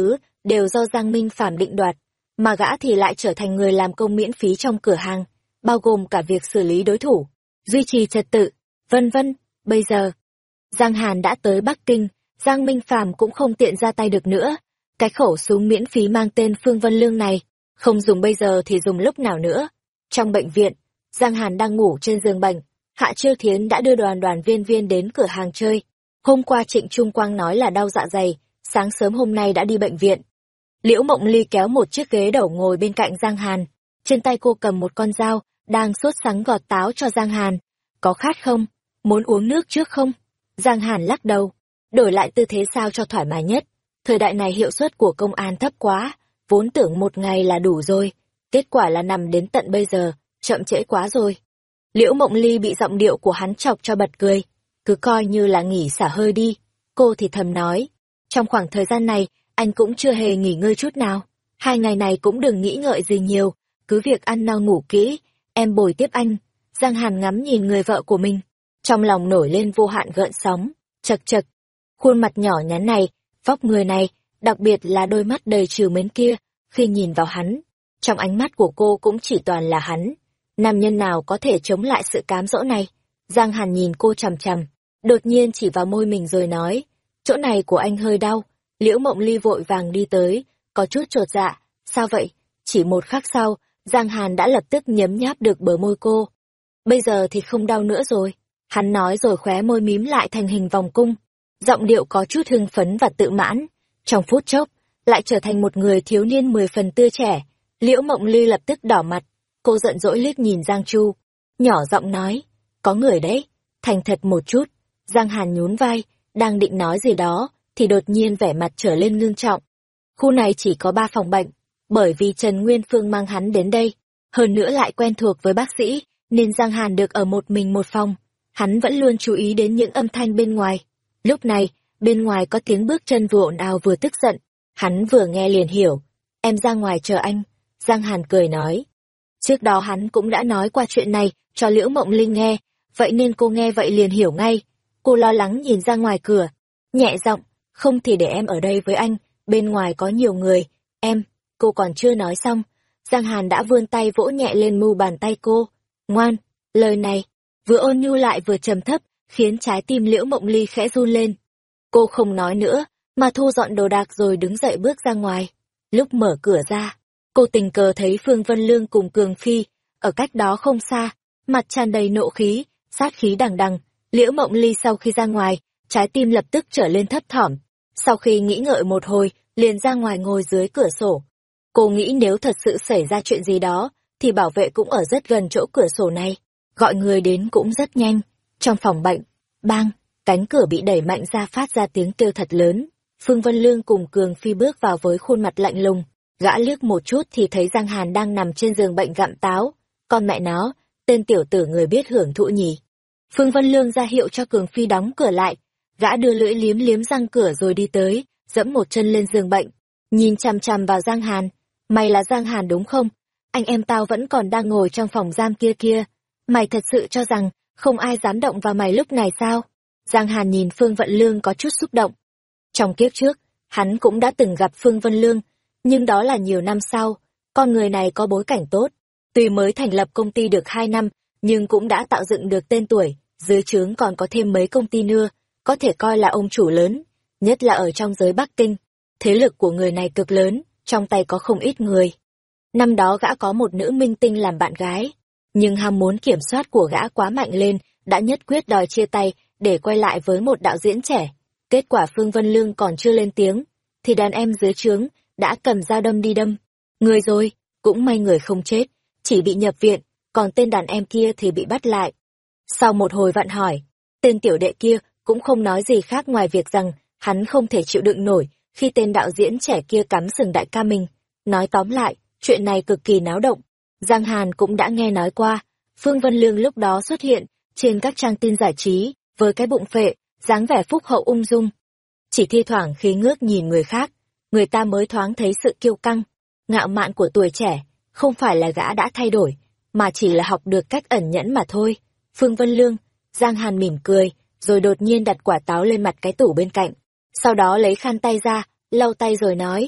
đều do Giang Minh Phàm định đoạt, mà gã thì lại trở thành người làm công miễn phí trong cửa hàng, bao gồm cả việc xử lý đối thủ, duy trì trật tự, vân vân. Bây giờ, Giang Hàn đã tới Bắc Kinh, Giang Minh Phàm cũng không tiện ra tay được nữa. Cái khẩu súng miễn phí mang tên Phương Vân Lương này, không dùng bây giờ thì dùng lúc nào nữa. Trong bệnh viện, Giang Hàn đang ngủ trên giường bệnh, Hạ Chiêu Thiến đã đưa đoàn đoàn viên viên đến cửa hàng chơi. Hôm qua Trịnh Trung Quang nói là đau dạ dày, sáng sớm hôm nay đã đi bệnh viện. Liễu Mộng Ly kéo một chiếc ghế đầu ngồi bên cạnh Giang Hàn, trên tay cô cầm một con dao, đang sốt sắng gọt táo cho Giang Hàn. Có khát không? Muốn uống nước trước không? Giang Hàn lắc đầu, đổi lại tư thế sao cho thoải mái nhất. Thời đại này hiệu suất của công an thấp quá, vốn tưởng một ngày là đủ rồi, kết quả là nằm đến tận bây giờ, chậm trễ quá rồi. Liễu Mộng Ly bị giọng điệu của hắn chọc cho bật cười, cứ coi như là nghỉ xả hơi đi. Cô thì thầm nói, trong khoảng thời gian này, anh cũng chưa hề nghỉ ngơi chút nào. Hai ngày này cũng đừng nghĩ ngợi gì nhiều, cứ việc ăn no ngủ kỹ, em bồi tiếp anh. Giang Hàn ngắm nhìn người vợ của mình, trong lòng nổi lên vô hạn gợn sóng, chật chật. Khuôn mặt nhỏ nhắn này, vóc người này, đặc biệt là đôi mắt đầy trìu mến kia, khi nhìn vào hắn, trong ánh mắt của cô cũng chỉ toàn là hắn. Nam nhân nào có thể chống lại sự cám dỗ này? Giang Hàn nhìn cô chằm chằm, đột nhiên chỉ vào môi mình rồi nói, chỗ này của anh hơi đau. Liễu Mộng Ly vội vàng đi tới, có chút chột dạ, sao vậy? Chỉ một khắc sau, Giang Hàn đã lập tức nhấm nháp được bờ môi cô. Bây giờ thì không đau nữa rồi. Hắn nói rồi khóe môi mím lại thành hình vòng cung, giọng điệu có chút hưng phấn và tự mãn. Trong phút chốc, lại trở thành một người thiếu niên mười phần tươi trẻ. Liễu Mộng Ly lập tức đỏ mặt, cô giận dỗi liếc nhìn Giang Chu, nhỏ giọng nói, có người đấy, thành thật một chút. Giang Hàn nhún vai, đang định nói gì đó, thì đột nhiên vẻ mặt trở lên ngưng trọng. Khu này chỉ có ba phòng bệnh, bởi vì Trần Nguyên Phương mang hắn đến đây, hơn nữa lại quen thuộc với bác sĩ, nên Giang Hàn được ở một mình một phòng. Hắn vẫn luôn chú ý đến những âm thanh bên ngoài. Lúc này, bên ngoài có tiếng bước chân vừa ồn ào vừa tức giận. Hắn vừa nghe liền hiểu. Em ra ngoài chờ anh. Giang Hàn cười nói. Trước đó hắn cũng đã nói qua chuyện này cho Liễu Mộng Linh nghe, vậy nên cô nghe vậy liền hiểu ngay. Cô lo lắng nhìn ra ngoài cửa, nhẹ giọng, không thì để em ở đây với anh, bên ngoài có nhiều người. Em, cô còn chưa nói xong, Giang Hàn đã vươn tay vỗ nhẹ lên mu bàn tay cô. Ngoan, lời này vừa ôn nhu lại vừa trầm thấp, khiến trái tim Liễu Mộng Ly khẽ run lên. Cô không nói nữa, mà thu dọn đồ đạc rồi đứng dậy bước ra ngoài. Lúc mở cửa ra, cô tình cờ thấy Phương Vân Lương cùng Cường Phi, ở cách đó không xa, mặt tràn đầy nộ khí, sát khí đằng đằng. Liễu Mộng Ly sau khi ra ngoài, trái tim lập tức trở lên thấp thỏm. Sau khi nghĩ ngợi một hồi, liền ra ngoài ngồi dưới cửa sổ. Cô nghĩ nếu thật sự xảy ra chuyện gì đó, thì bảo vệ cũng ở rất gần chỗ cửa sổ này. Gọi người đến cũng rất nhanh. Trong phòng bệnh, bang, cánh cửa bị đẩy mạnh ra phát ra tiếng kêu thật lớn. Phương Vân Lương cùng Cường Phi bước vào với khuôn mặt lạnh lùng. Gã liếc một chút thì thấy Giang Hàn đang nằm trên giường bệnh gặm táo. Con mẹ nó, tên tiểu tử người biết hưởng thụ nhỉ. Phương Vân Lương ra hiệu cho Cường Phi đóng cửa lại. Gã đưa lưỡi liếm liếm răng cửa rồi đi tới, dẫm một chân lên giường bệnh. Nhìn chằm chằm vào Giang Hàn. Mày là Giang Hàn đúng không? Anh em tao vẫn còn đang ngồi trong phòng giam kia kia. Mày thật sự cho rằng không ai dám động vào mày lúc này sao? Giang Hàn nhìn Phương Vận Lương có chút xúc động. Trong kiếp trước, hắn cũng đã từng gặp Phương Vân Lương, nhưng đó là nhiều năm sau. Con người này có bối cảnh tốt, tuy mới thành lập công ty được hai năm, nhưng cũng đã tạo dựng được tên tuổi, dưới trướng còn có thêm mấy công ty nữa, có thể coi là ông chủ lớn, nhất là ở trong giới Bắc Kinh. Thế lực của người này cực lớn, trong tay có không ít người. Năm đó gã có một nữ minh tinh làm bạn gái, nhưng ham muốn kiểm soát của gã quá mạnh lên, đã nhất quyết đòi chia tay để quay lại với một đạo diễn trẻ. Kết quả Phương Vân Lương còn chưa lên tiếng, thì đàn em dưới trướng đã cầm dao đâm đi đâm người rồi. Cũng may người không chết, chỉ bị nhập viện, còn tên đàn em kia thì bị bắt lại. Sau một hồi vặn hỏi, tên tiểu đệ kia cũng không nói gì khác ngoài việc rằng hắn không thể chịu đựng nổi khi tên đạo diễn trẻ kia cắm sừng đại ca mình. Nói tóm lại, chuyện này cực kỳ náo động. Giang Hàn cũng đã nghe nói qua, Phương Vân Lương lúc đó xuất hiện trên các trang tin giải trí, với cái bụng phệ, dáng vẻ phúc hậu ung dung. Chỉ thi thoảng khi ngước nhìn người khác, người ta mới thoáng thấy sự kiêu căng, ngạo mạn của tuổi trẻ, không phải là gã đã thay đổi, mà chỉ là học được cách ẩn nhẫn mà thôi. Phương Vân Lương, Giang Hàn mỉm cười, rồi đột nhiên đặt quả táo lên mặt cái tủ bên cạnh. Sau đó lấy khăn tay ra, lau tay rồi nói,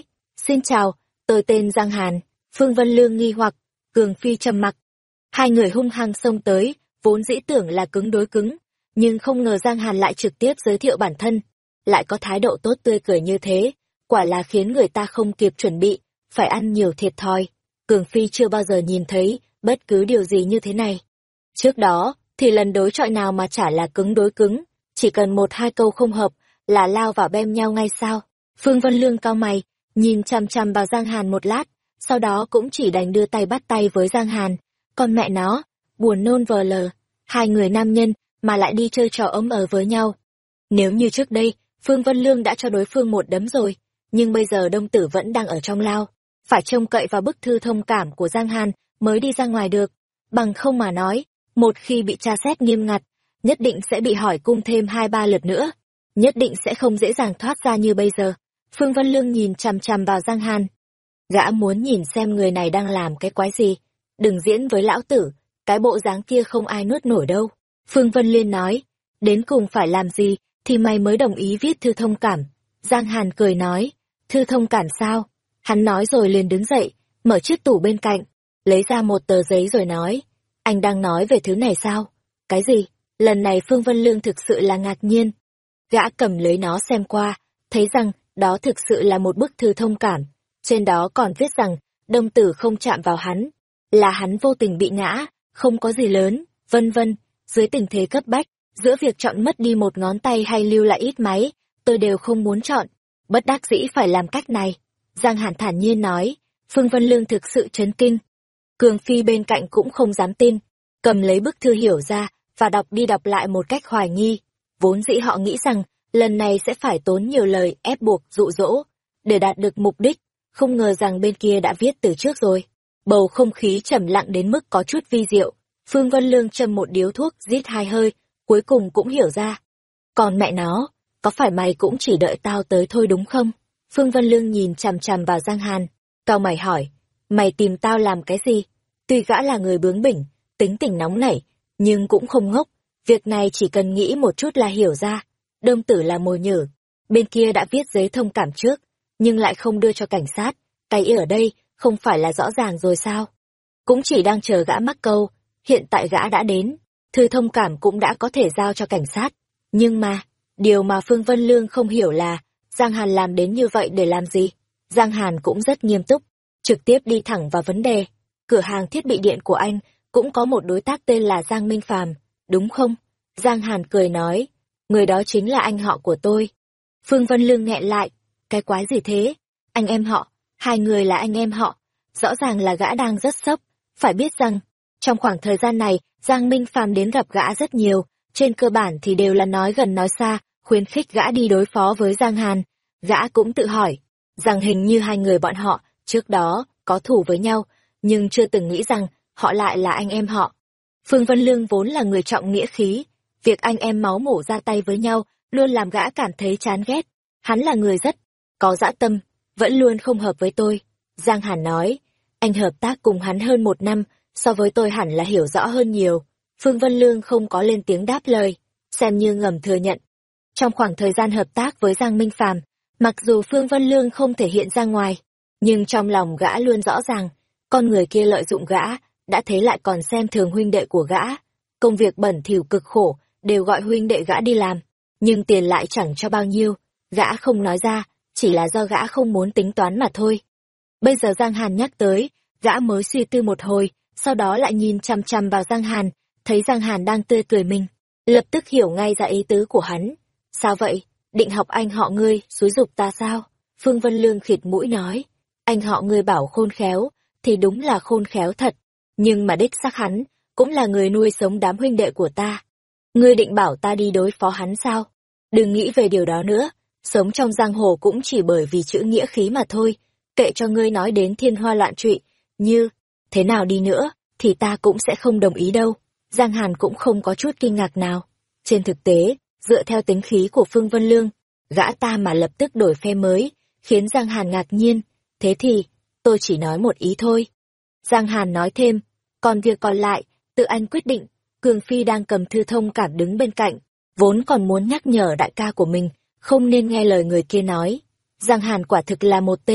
Xin chào, tôi tên Giang Hàn. Phương Vân Lương nghi hoặc, Cường Phi trầm mặc. Hai người hung hăng xông tới, vốn dĩ tưởng là cứng đối cứng, nhưng không ngờ Giang Hàn lại trực tiếp giới thiệu bản thân, lại có thái độ tốt tươi cười như thế, quả là khiến người ta không kịp chuẩn bị, phải ăn nhiều thiệt thòi. Cường Phi chưa bao giờ nhìn thấy bất cứ điều gì như thế này. Trước đó, thì lần đối chọi nào mà chả là cứng đối cứng, chỉ cần một hai câu không hợp là lao vào bem nhau ngay sao. Phương Vân Lương cau mày, nhìn chằm chằm vào Giang Hàn một lát, sau đó cũng chỉ đành đưa tay bắt tay với Giang Hàn. Con mẹ nó, buồn nôn vờ lờ, hai người nam nhân mà lại đi chơi trò ấm ờ với nhau. Nếu như trước đây, Phương Vân Lương đã cho đối phương một đấm rồi, nhưng bây giờ Đông Tử vẫn đang ở trong lao, phải trông cậy vào bức thư thông cảm của Giang Hàn mới đi ra ngoài được. Bằng không mà nói, một khi bị tra xét nghiêm ngặt, nhất định sẽ bị hỏi cung thêm hai ba lượt nữa, nhất định sẽ không dễ dàng thoát ra như bây giờ. Phương Vân Lương nhìn chằm chằm vào Giang Hàn. Gã muốn nhìn xem người này đang làm cái quái gì. Đừng diễn với lão tử, cái bộ dáng kia không ai nuốt nổi đâu. Phương Vân Liên nói, đến cùng phải làm gì thì mày mới đồng ý viết thư thông cảm. Giang Hàn cười nói, thư thông cảm sao? Hắn nói rồi liền đứng dậy, mở chiếc tủ bên cạnh, lấy ra một tờ giấy rồi nói, anh đang nói về thứ này sao? Cái gì? Lần này Phương Vân Lương thực sự là ngạc nhiên. Gã cầm lấy nó xem qua, thấy rằng đó thực sự là một bức thư thông cảm. Trên đó còn viết rằng, Đông Tử không chạm vào hắn, là hắn vô tình bị ngã, không có gì lớn, vân vân. Dưới tình thế cấp bách, giữa việc chọn mất đi một ngón tay hay lưu lại ít máy, tôi đều không muốn chọn. Bất đắc dĩ phải làm cách này. Giang Hàn thản nhiên nói, Phương Vân Lương thực sự chấn kinh. Cường Phi bên cạnh cũng không dám tin, cầm lấy bức thư hiểu ra, và đọc đi đọc lại một cách hoài nghi. Vốn dĩ họ nghĩ rằng, lần này sẽ phải tốn nhiều lời ép buộc dụ dỗ, để đạt được mục đích, không ngờ rằng bên kia đã viết từ trước rồi. Bầu không khí trầm lặng đến mức có chút vi diệu. Phương Vân Lương châm một điếu thuốc, rít hai hơi, cuối cùng cũng hiểu ra. Còn mẹ nó, có phải mày cũng chỉ đợi tao tới thôi đúng không? Phương Vân Lương nhìn chằm chằm vào Giang Hàn, cau mày hỏi, mày tìm tao làm cái gì? Tuy gã là người bướng bỉnh, tính tình nóng nảy, nhưng cũng không ngốc, việc này chỉ cần nghĩ một chút là hiểu ra. Đông Tử là mồi nhử, bên kia đã viết giấy thông cảm trước, nhưng lại không đưa cho cảnh sát, cái ý ở đây không phải là rõ ràng rồi sao? Cũng chỉ đang chờ gã mắc câu, hiện tại gã đã đến, thư thông cảm cũng đã có thể giao cho cảnh sát. Nhưng mà, điều mà Phương Vân Lương không hiểu là, Giang Hàn làm đến như vậy để làm gì? Giang Hàn cũng rất nghiêm túc, trực tiếp đi thẳng vào vấn đề. Cửa hàng thiết bị điện của anh cũng có một đối tác tên là Giang Minh Phàm, đúng không? Giang Hàn cười nói, người đó chính là anh họ của tôi. Phương Vân Lương nghẹn lại, cái quái gì thế? Anh em họ, hai người là anh em họ, rõ ràng là gã đang rất sốc. Phải biết rằng, trong khoảng thời gian này, Giang Minh Phàm đến gặp gã rất nhiều, trên cơ bản thì đều là nói gần nói xa, khuyến khích gã đi đối phó với Giang Hàn. Gã cũng tự hỏi, rằng hình như hai người bọn họ, trước đó, có thủ với nhau, nhưng chưa từng nghĩ rằng, họ lại là anh em họ. Phương Vân Lương vốn là người trọng nghĩa khí, việc anh em máu mủ ra tay với nhau, luôn làm gã cảm thấy chán ghét. Hắn là người rất có dã tâm, vẫn luôn không hợp với tôi. Giang Hàn nói, anh hợp tác cùng hắn hơn một năm, so với tôi hẳn là hiểu rõ hơn nhiều. Phương Vân Lương không có lên tiếng đáp lời, xem như ngầm thừa nhận. Trong khoảng thời gian hợp tác với Giang Minh Phàm, mặc dù Phương Vân Lương không thể hiện ra ngoài, nhưng trong lòng gã luôn rõ ràng, con người kia lợi dụng gã, đã thế lại còn xem thường huynh đệ của gã. Công việc bẩn thỉu cực khổ, đều gọi huynh đệ gã đi làm, nhưng tiền lại chẳng cho bao nhiêu, gã không nói ra, chỉ là do gã không muốn tính toán mà thôi. Bây giờ Giang Hàn nhắc tới, gã mới suy tư một hồi, sau đó lại nhìn chằm chằm vào Giang Hàn, thấy Giang Hàn đang tươi cười mình, lập tức hiểu ngay ra ý tứ của hắn. Sao vậy, định học anh họ ngươi, xúi giục ta sao? Phương Vân Lương khịt mũi nói, anh họ ngươi bảo khôn khéo, thì đúng là khôn khéo thật, nhưng mà đích xác hắn, cũng là người nuôi sống đám huynh đệ của ta. Ngươi định bảo ta đi đối phó hắn sao? Đừng nghĩ về điều đó nữa, sống trong giang hồ cũng chỉ bởi vì chữ nghĩa khí mà thôi, kệ cho ngươi nói đến thiên hoa loạn trụy, như, thế nào đi nữa, thì ta cũng sẽ không đồng ý đâu. Giang Hàn cũng không có chút kinh ngạc nào. Trên thực tế, dựa theo tính khí của Phương Vân Lương, gã ta mà lập tức đổi phe mới, khiến Giang Hàn ngạc nhiên. Thế thì, tôi chỉ nói một ý thôi. Giang Hàn nói thêm, còn việc còn lại, tự anh quyết định. Cường Phi đang cầm thư thông cảm đứng bên cạnh, vốn còn muốn nhắc nhở đại ca của mình, không nên nghe lời người kia nói. Giang Hàn quả thực là một tên,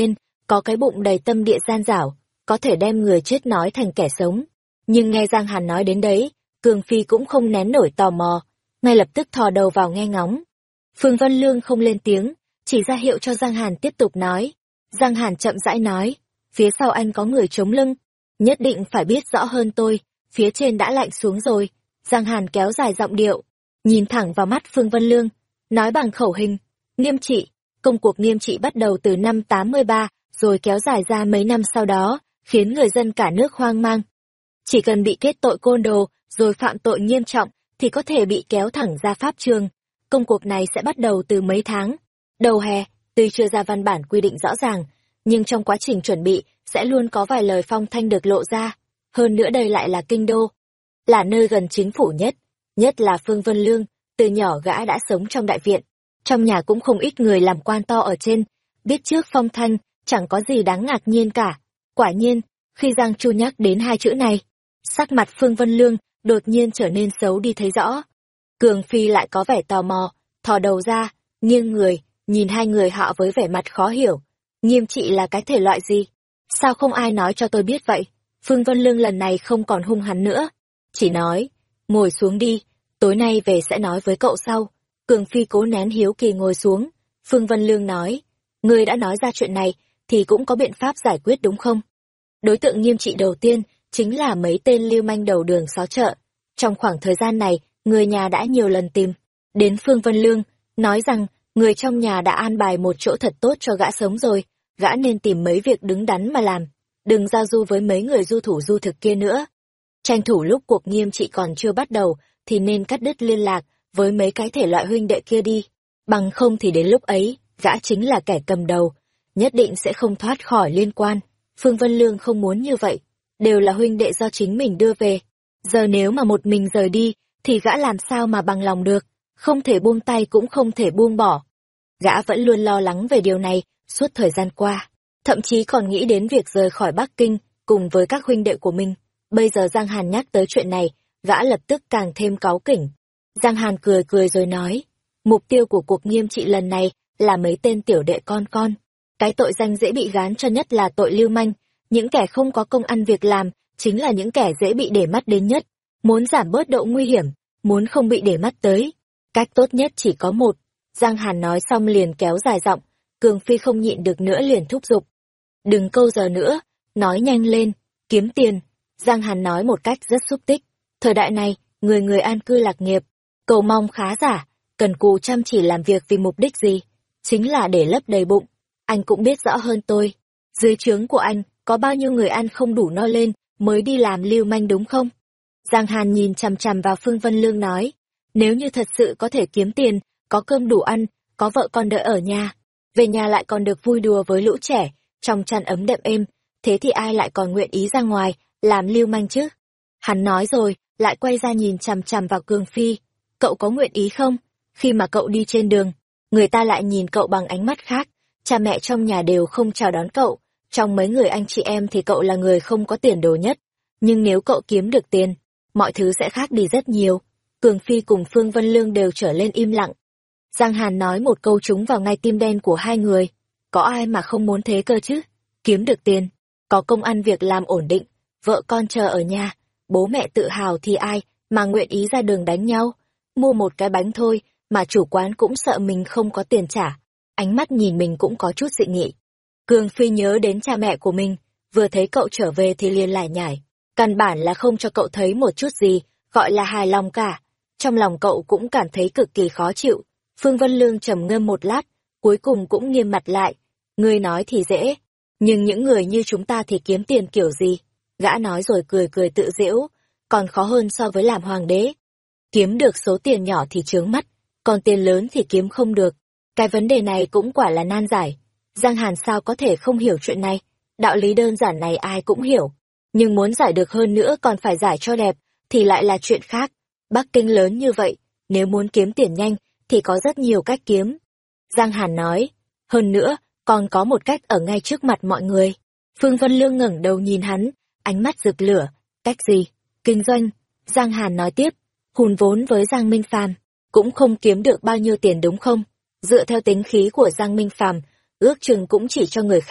có cái bụng đầy tâm địa gian dảo, có thể đem người chết nói thành kẻ sống. Nhưng nghe Giang Hàn nói đến đấy, Cường Phi cũng không nén nổi tò mò, ngay lập tức thò đầu vào nghe ngóng. Phương Vân Lương không lên tiếng, chỉ ra hiệu cho Giang Hàn tiếp tục nói. Giang Hàn chậm rãi nói, phía sau anh có người chống lưng, nhất định phải biết rõ hơn tôi, phía trên đã lạnh xuống rồi. Giang Hàn kéo dài giọng điệu, nhìn thẳng vào mắt Phương Vân Lương, nói bằng khẩu hình, nghiêm trị, công cuộc nghiêm trị bắt đầu từ năm tám mươi ba, rồi kéo dài ra mấy năm sau đó, khiến người dân cả nước hoang mang. Chỉ cần bị kết tội côn đồ, rồi phạm tội nghiêm trọng, thì có thể bị kéo thẳng ra pháp trường. Công cuộc này sẽ bắt đầu từ mấy tháng. Đầu hè, tuy chưa ra văn bản quy định rõ ràng, nhưng trong quá trình chuẩn bị, sẽ luôn có vài lời phong thanh được lộ ra. Hơn nữa đây lại là kinh đô, là nơi gần chính phủ nhất, nhất là Phương Vân Lương, từ nhỏ gã đã sống trong đại viện. Trong nhà cũng không ít người làm quan to ở trên, biết trước phong thanh, chẳng có gì đáng ngạc nhiên cả. Quả nhiên, khi Giang Chu nhắc đến hai chữ này, sắc mặt Phương Vân Lương đột nhiên trở nên xấu đi thấy rõ. Cường Phi lại có vẻ tò mò, thò đầu ra, nghiêng người, nhìn hai người họ với vẻ mặt khó hiểu. Nghiêm trị là cái thể loại gì? Sao không ai nói cho tôi biết vậy? Phương Vân Lương lần này không còn hung hắn nữa. Chỉ nói, ngồi xuống đi, tối nay về sẽ nói với cậu sau. Cường Phi cố nén hiếu kỳ ngồi xuống. Phương Vân Lương nói, ngươi đã nói ra chuyện này, thì cũng có biện pháp giải quyết đúng không? Đối tượng nghiêm trị đầu tiên, chính là mấy tên lưu manh đầu đường xó chợ. Trong khoảng thời gian này, người nhà đã nhiều lần tìm đến Phương Vân Lương, nói rằng người trong nhà đã an bài một chỗ thật tốt cho gã sống rồi, gã nên tìm mấy việc đứng đắn mà làm, đừng giao du với mấy người du thủ du thực kia nữa. Tranh thủ lúc cuộc nghiêm trị còn chưa bắt đầu, thì nên cắt đứt liên lạc với mấy cái thể loại huynh đệ kia đi, bằng không thì đến lúc ấy, gã chính là kẻ cầm đầu, nhất định sẽ không thoát khỏi liên quan. Phương Vân Lương không muốn như vậy, đều là huynh đệ do chính mình đưa về. Giờ nếu mà một mình rời đi, thì gã làm sao mà bằng lòng được, không thể buông tay cũng không thể buông bỏ. Gã vẫn luôn lo lắng về điều này suốt thời gian qua, thậm chí còn nghĩ đến việc rời khỏi Bắc Kinh cùng với các huynh đệ của mình. Bây giờ Giang Hàn nhắc tới chuyện này, gã lập tức càng thêm cáu kỉnh. Giang Hàn cười cười rồi nói, mục tiêu của cuộc nghiêm trị lần này là mấy tên tiểu đệ con con. Cái tội danh dễ bị gán cho nhất là tội lưu manh, những kẻ không có công ăn việc làm, chính là những kẻ dễ bị để mắt đến nhất. Muốn giảm bớt độ nguy hiểm, muốn không bị để mắt tới, cách tốt nhất chỉ có một. Giang Hàn nói xong liền kéo dài giọng, Cường Phi không nhịn được nữa liền thúc giục. Đừng câu giờ nữa, nói nhanh lên, kiếm tiền. Giang Hàn nói một cách rất xúc tích. Thời đại này, người người an cư lạc nghiệp, cầu mong khá giả, cần cù chăm chỉ làm việc vì mục đích gì? Chính là để lấp đầy bụng. Anh cũng biết rõ hơn tôi. Dưới trướng của anh, có bao nhiêu người ăn không đủ no lên, mới đi làm lưu manh đúng không? Giang Hàn nhìn chằm chằm vào Phương Vân Lương nói, nếu như thật sự có thể kiếm tiền, có cơm đủ ăn, có vợ con đợi ở nhà, về nhà lại còn được vui đùa với lũ trẻ, trong chăn ấm đệm êm, thế thì ai lại còn nguyện ý ra ngoài, làm lưu manh chứ? Hắn nói rồi, lại quay ra nhìn chằm chằm vào Cường Phi, cậu có nguyện ý không? Khi mà cậu đi trên đường, người ta lại nhìn cậu bằng ánh mắt khác, cha mẹ trong nhà đều không chào đón cậu, trong mấy người anh chị em thì cậu là người không có tiền đồ nhất, nhưng nếu cậu kiếm được tiền, mọi thứ sẽ khác đi rất nhiều. Cường Phi cùng Phương Vân Lương đều trở lên im lặng. Giang Hàn nói một câu trúng vào ngay tim đen của hai người. Có ai mà không muốn thế cơ chứ? Kiếm được tiền, có công ăn việc làm ổn định, vợ con chờ ở nhà, bố mẹ tự hào thì ai mà nguyện ý ra đường đánh nhau. Mua một cái bánh thôi mà chủ quán cũng sợ mình không có tiền trả. Ánh mắt nhìn mình cũng có chút dị nghị. Cường Phi nhớ đến cha mẹ của mình, vừa thấy cậu trở về thì liền lải nhải. Căn bản là không cho cậu thấy một chút gì, gọi là hài lòng cả. Trong lòng cậu cũng cảm thấy cực kỳ khó chịu. Phương Vân Lương trầm ngâm một lát, cuối cùng cũng nghiêm mặt lại. Ngươi nói thì dễ, nhưng những người như chúng ta thì kiếm tiền kiểu gì? Gã nói rồi cười cười tự giễu, còn khó hơn so với làm hoàng đế. Kiếm được số tiền nhỏ thì chướng mắt, còn tiền lớn thì kiếm không được. Cái vấn đề này cũng quả là nan giải. Giang Hàn sao có thể không hiểu chuyện này? Đạo lý đơn giản này ai cũng hiểu. Nhưng muốn giải được hơn nữa còn phải giải cho đẹp, thì lại là chuyện khác. Bắc Kinh lớn như vậy, nếu muốn kiếm tiền nhanh, thì có rất nhiều cách kiếm. Giang Hàn nói, hơn nữa, còn có một cách ở ngay trước mặt mọi người. Phương Vân Lương ngẩng đầu nhìn hắn, ánh mắt rực lửa. Cách gì? Kinh doanh. Giang Hàn nói tiếp, hùn vốn với Giang Minh Phàm cũng không kiếm được bao nhiêu tiền đúng không? Dựa theo tính khí của Giang Minh Phàm ước chừng cũng chỉ cho người khác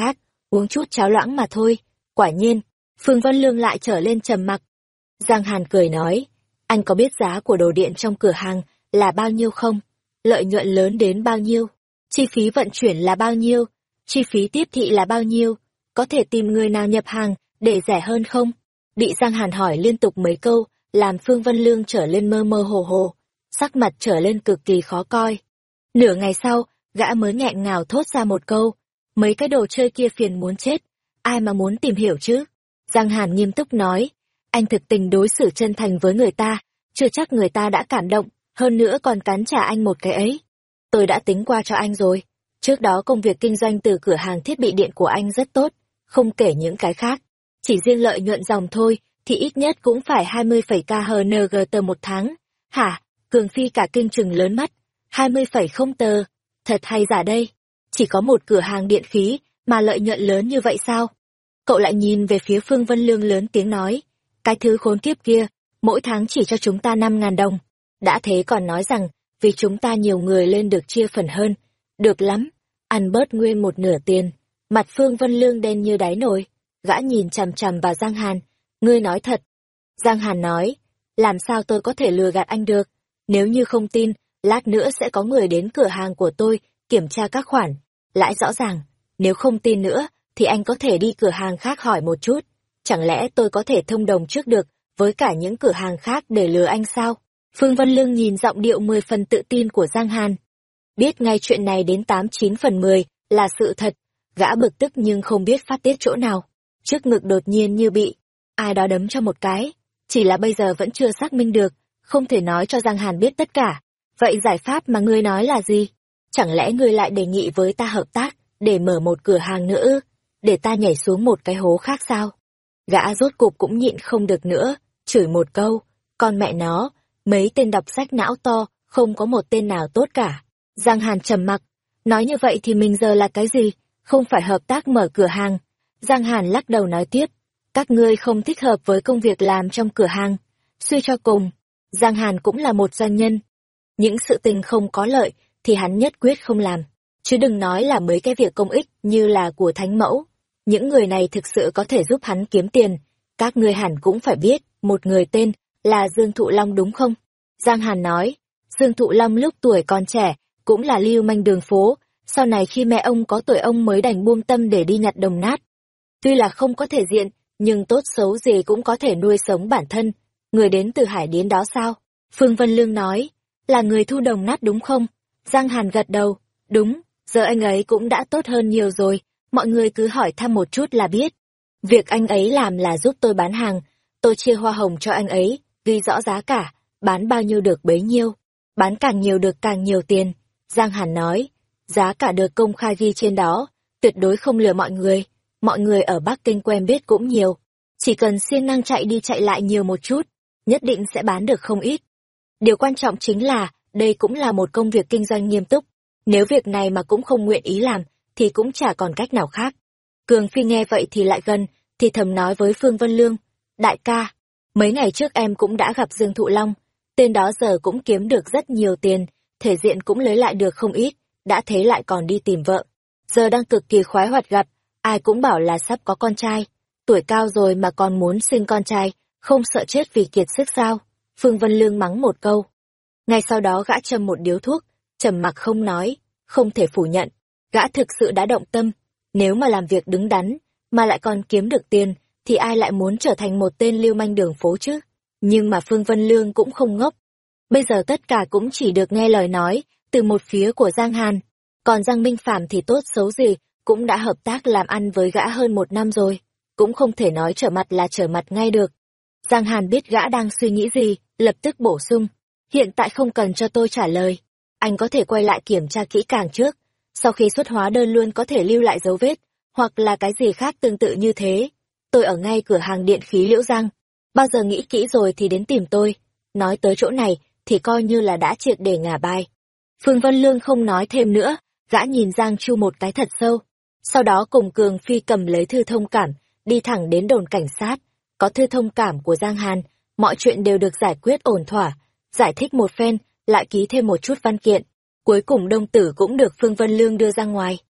uống chút cháo loãng mà thôi. Quả nhiên, Phương Vân Lương lại trở lên trầm mặc. Giang Hàn cười nói, anh có biết giá của đồ điện trong cửa hàng là bao nhiêu không? Lợi nhuận lớn đến bao nhiêu? Chi phí vận chuyển là bao nhiêu? Chi phí tiếp thị là bao nhiêu? Có thể tìm người nào nhập hàng để rẻ hơn không? Bị Giang Hàn hỏi liên tục mấy câu, làm Phương Vân Lương trở lên mơ mơ hồ hồ, sắc mặt trở lên cực kỳ khó coi. Nửa ngày sau, gã mới nghẹn ngào thốt ra một câu, mấy cái đồ chơi kia phiền muốn chết, ai mà muốn tìm hiểu chứ? Giang Hàn nghiêm túc nói, anh thực tình đối xử chân thành với người ta, chưa chắc người ta đã cảm động, hơn nữa còn cắn trả anh một cái ấy. Tôi đã tính qua cho anh rồi, trước đó công việc kinh doanh từ cửa hàng thiết bị điện của anh rất tốt, không kể những cái khác. Chỉ riêng lợi nhuận dòng thôi, thì ít nhất cũng phải hai mươi phẩy ca hờ en giê tờ một tháng. Hả? Cường Phi cả kinh trừng lớn mắt. hai mươi phẩy không tờ? Thật hay giả đây? Chỉ có một cửa hàng điện khí mà lợi nhuận lớn như vậy sao? Cậu lại nhìn về phía Phương Vân Lương lớn tiếng nói. Cái thứ khốn kiếp kia, mỗi tháng chỉ cho chúng ta năm ngàn đồng. Đã thế còn nói rằng, vì chúng ta nhiều người lên được chia phần hơn. Được lắm, ăn bớt nguyên một nửa tiền. Mặt Phương Vân Lương đen như đáy nồi. Gã nhìn chằm chằm vào Giang Hàn. Ngươi nói thật. Giang Hàn nói, làm sao tôi có thể lừa gạt anh được? Nếu như không tin, lát nữa sẽ có người đến cửa hàng của tôi, kiểm tra các khoản. Lãi rõ ràng, nếu không tin nữa, thì anh có thể đi cửa hàng khác hỏi một chút. Chẳng lẽ tôi có thể thông đồng trước được, với cả những cửa hàng khác để lừa anh sao? Phương Vân Lương nhìn giọng điệu mười phần tự tin của Giang Hàn. Biết ngay chuyện này đến tám chín phần mười là sự thật, gã bực tức nhưng không biết phát tiết chỗ nào. Trước ngực đột nhiên như bị ai đó đấm cho một cái, chỉ là bây giờ vẫn chưa xác minh được, không thể nói cho Giang Hàn biết tất cả. Vậy giải pháp mà ngươi nói là gì? Chẳng lẽ ngươi lại đề nghị với ta hợp tác, để mở một cửa hàng nữa ư? Để ta nhảy xuống một cái hố khác sao? Gã rốt cục cũng nhịn không được nữa, chửi một câu, con mẹ nó, mấy tên đọc sách não to, không có một tên nào tốt cả. Giang Hàn trầm mặc, nói như vậy thì mình giờ là cái gì? Không phải hợp tác mở cửa hàng. Giang Hàn lắc đầu nói tiếp, các ngươi không thích hợp với công việc làm trong cửa hàng. Suy cho cùng, Giang Hàn cũng là một doanh nhân. Những sự tình không có lợi thì hắn nhất quyết không làm. Chứ đừng nói là mấy cái việc công ích như là của thánh mẫu. Những người này thực sự có thể giúp hắn kiếm tiền. Các ngươi hẳn cũng phải biết, một người tên là Dương Thụ Long đúng không? Giang Hàn nói, Dương Thụ Long lúc tuổi còn trẻ, cũng là lưu manh đường phố. Sau này khi mẹ ông có tuổi ông mới đành buông tâm để đi nhặt đồng nát. Tuy là không có thể diện, nhưng tốt xấu gì cũng có thể nuôi sống bản thân. Người đến từ Hải Điến đó sao? Phương Vân Lương nói, là người thu đồng nát đúng không? Giang Hàn gật đầu, đúng, giờ anh ấy cũng đã tốt hơn nhiều rồi, mọi người cứ hỏi thăm một chút là biết. Việc anh ấy làm là giúp tôi bán hàng, tôi chia hoa hồng cho anh ấy, ghi rõ giá cả, bán bao nhiêu được bấy nhiêu, bán càng nhiều được càng nhiều tiền. Giang Hàn nói, giá cả được công khai ghi trên đó, tuyệt đối không lừa mọi người. Mọi người ở Bắc Kinh quen biết cũng nhiều, chỉ cần siêng năng chạy đi chạy lại nhiều một chút, nhất định sẽ bán được không ít. Điều quan trọng chính là, đây cũng là một công việc kinh doanh nghiêm túc, nếu việc này mà cũng không nguyện ý làm, thì cũng chả còn cách nào khác. Cường Phi nghe vậy thì lại gần, thì thầm nói với Phương Vân Lương, đại ca, mấy ngày trước em cũng đã gặp Dương Thụ Long, tên đó giờ cũng kiếm được rất nhiều tiền, thể diện cũng lấy lại được không ít, đã thế lại còn đi tìm vợ. Giờ đang cực kỳ khoái hoạt gặp, ai cũng bảo là sắp có con trai, tuổi cao rồi mà còn muốn sinh con trai, không sợ chết vì kiệt sức sao? Phương Vân Lương mắng một câu. Ngay sau đó gã châm một điếu thuốc, trầm mặc không nói, không thể phủ nhận, gã thực sự đã động tâm, nếu mà làm việc đứng đắn, mà lại còn kiếm được tiền, thì ai lại muốn trở thành một tên lưu manh đường phố chứ? Nhưng mà Phương Vân Lương cũng không ngốc. Bây giờ tất cả cũng chỉ được nghe lời nói, từ một phía của Giang Hàn. Còn Giang Minh Phạm thì tốt xấu gì, cũng đã hợp tác làm ăn với gã hơn một năm rồi, cũng không thể nói trở mặt là trở mặt ngay được. Giang Hàn biết gã đang suy nghĩ gì, lập tức bổ sung. Hiện tại không cần cho tôi trả lời. Anh có thể quay lại kiểm tra kỹ càng trước. Sau khi xuất hóa đơn luôn có thể lưu lại dấu vết, hoặc là cái gì khác tương tự như thế. Tôi ở ngay cửa hàng điện khí Liễu Giang. Bao giờ nghĩ kỹ rồi thì đến tìm tôi. Nói tới chỗ này thì coi như là đã triệt để ngả bài. Phương Vân Lương không nói thêm nữa, gã nhìn Giang Chu một cái thật sâu. Sau đó cùng Cường Phi cầm lấy thư thông cảm, đi thẳng đến đồn cảnh sát. Có thư thông cảm của Giang Hàn, mọi chuyện đều được giải quyết ổn thỏa. Giải thích một phen, lại ký thêm một chút văn kiện. Cuối cùng Đông Tử cũng được Phương Vân Lương đưa ra ngoài.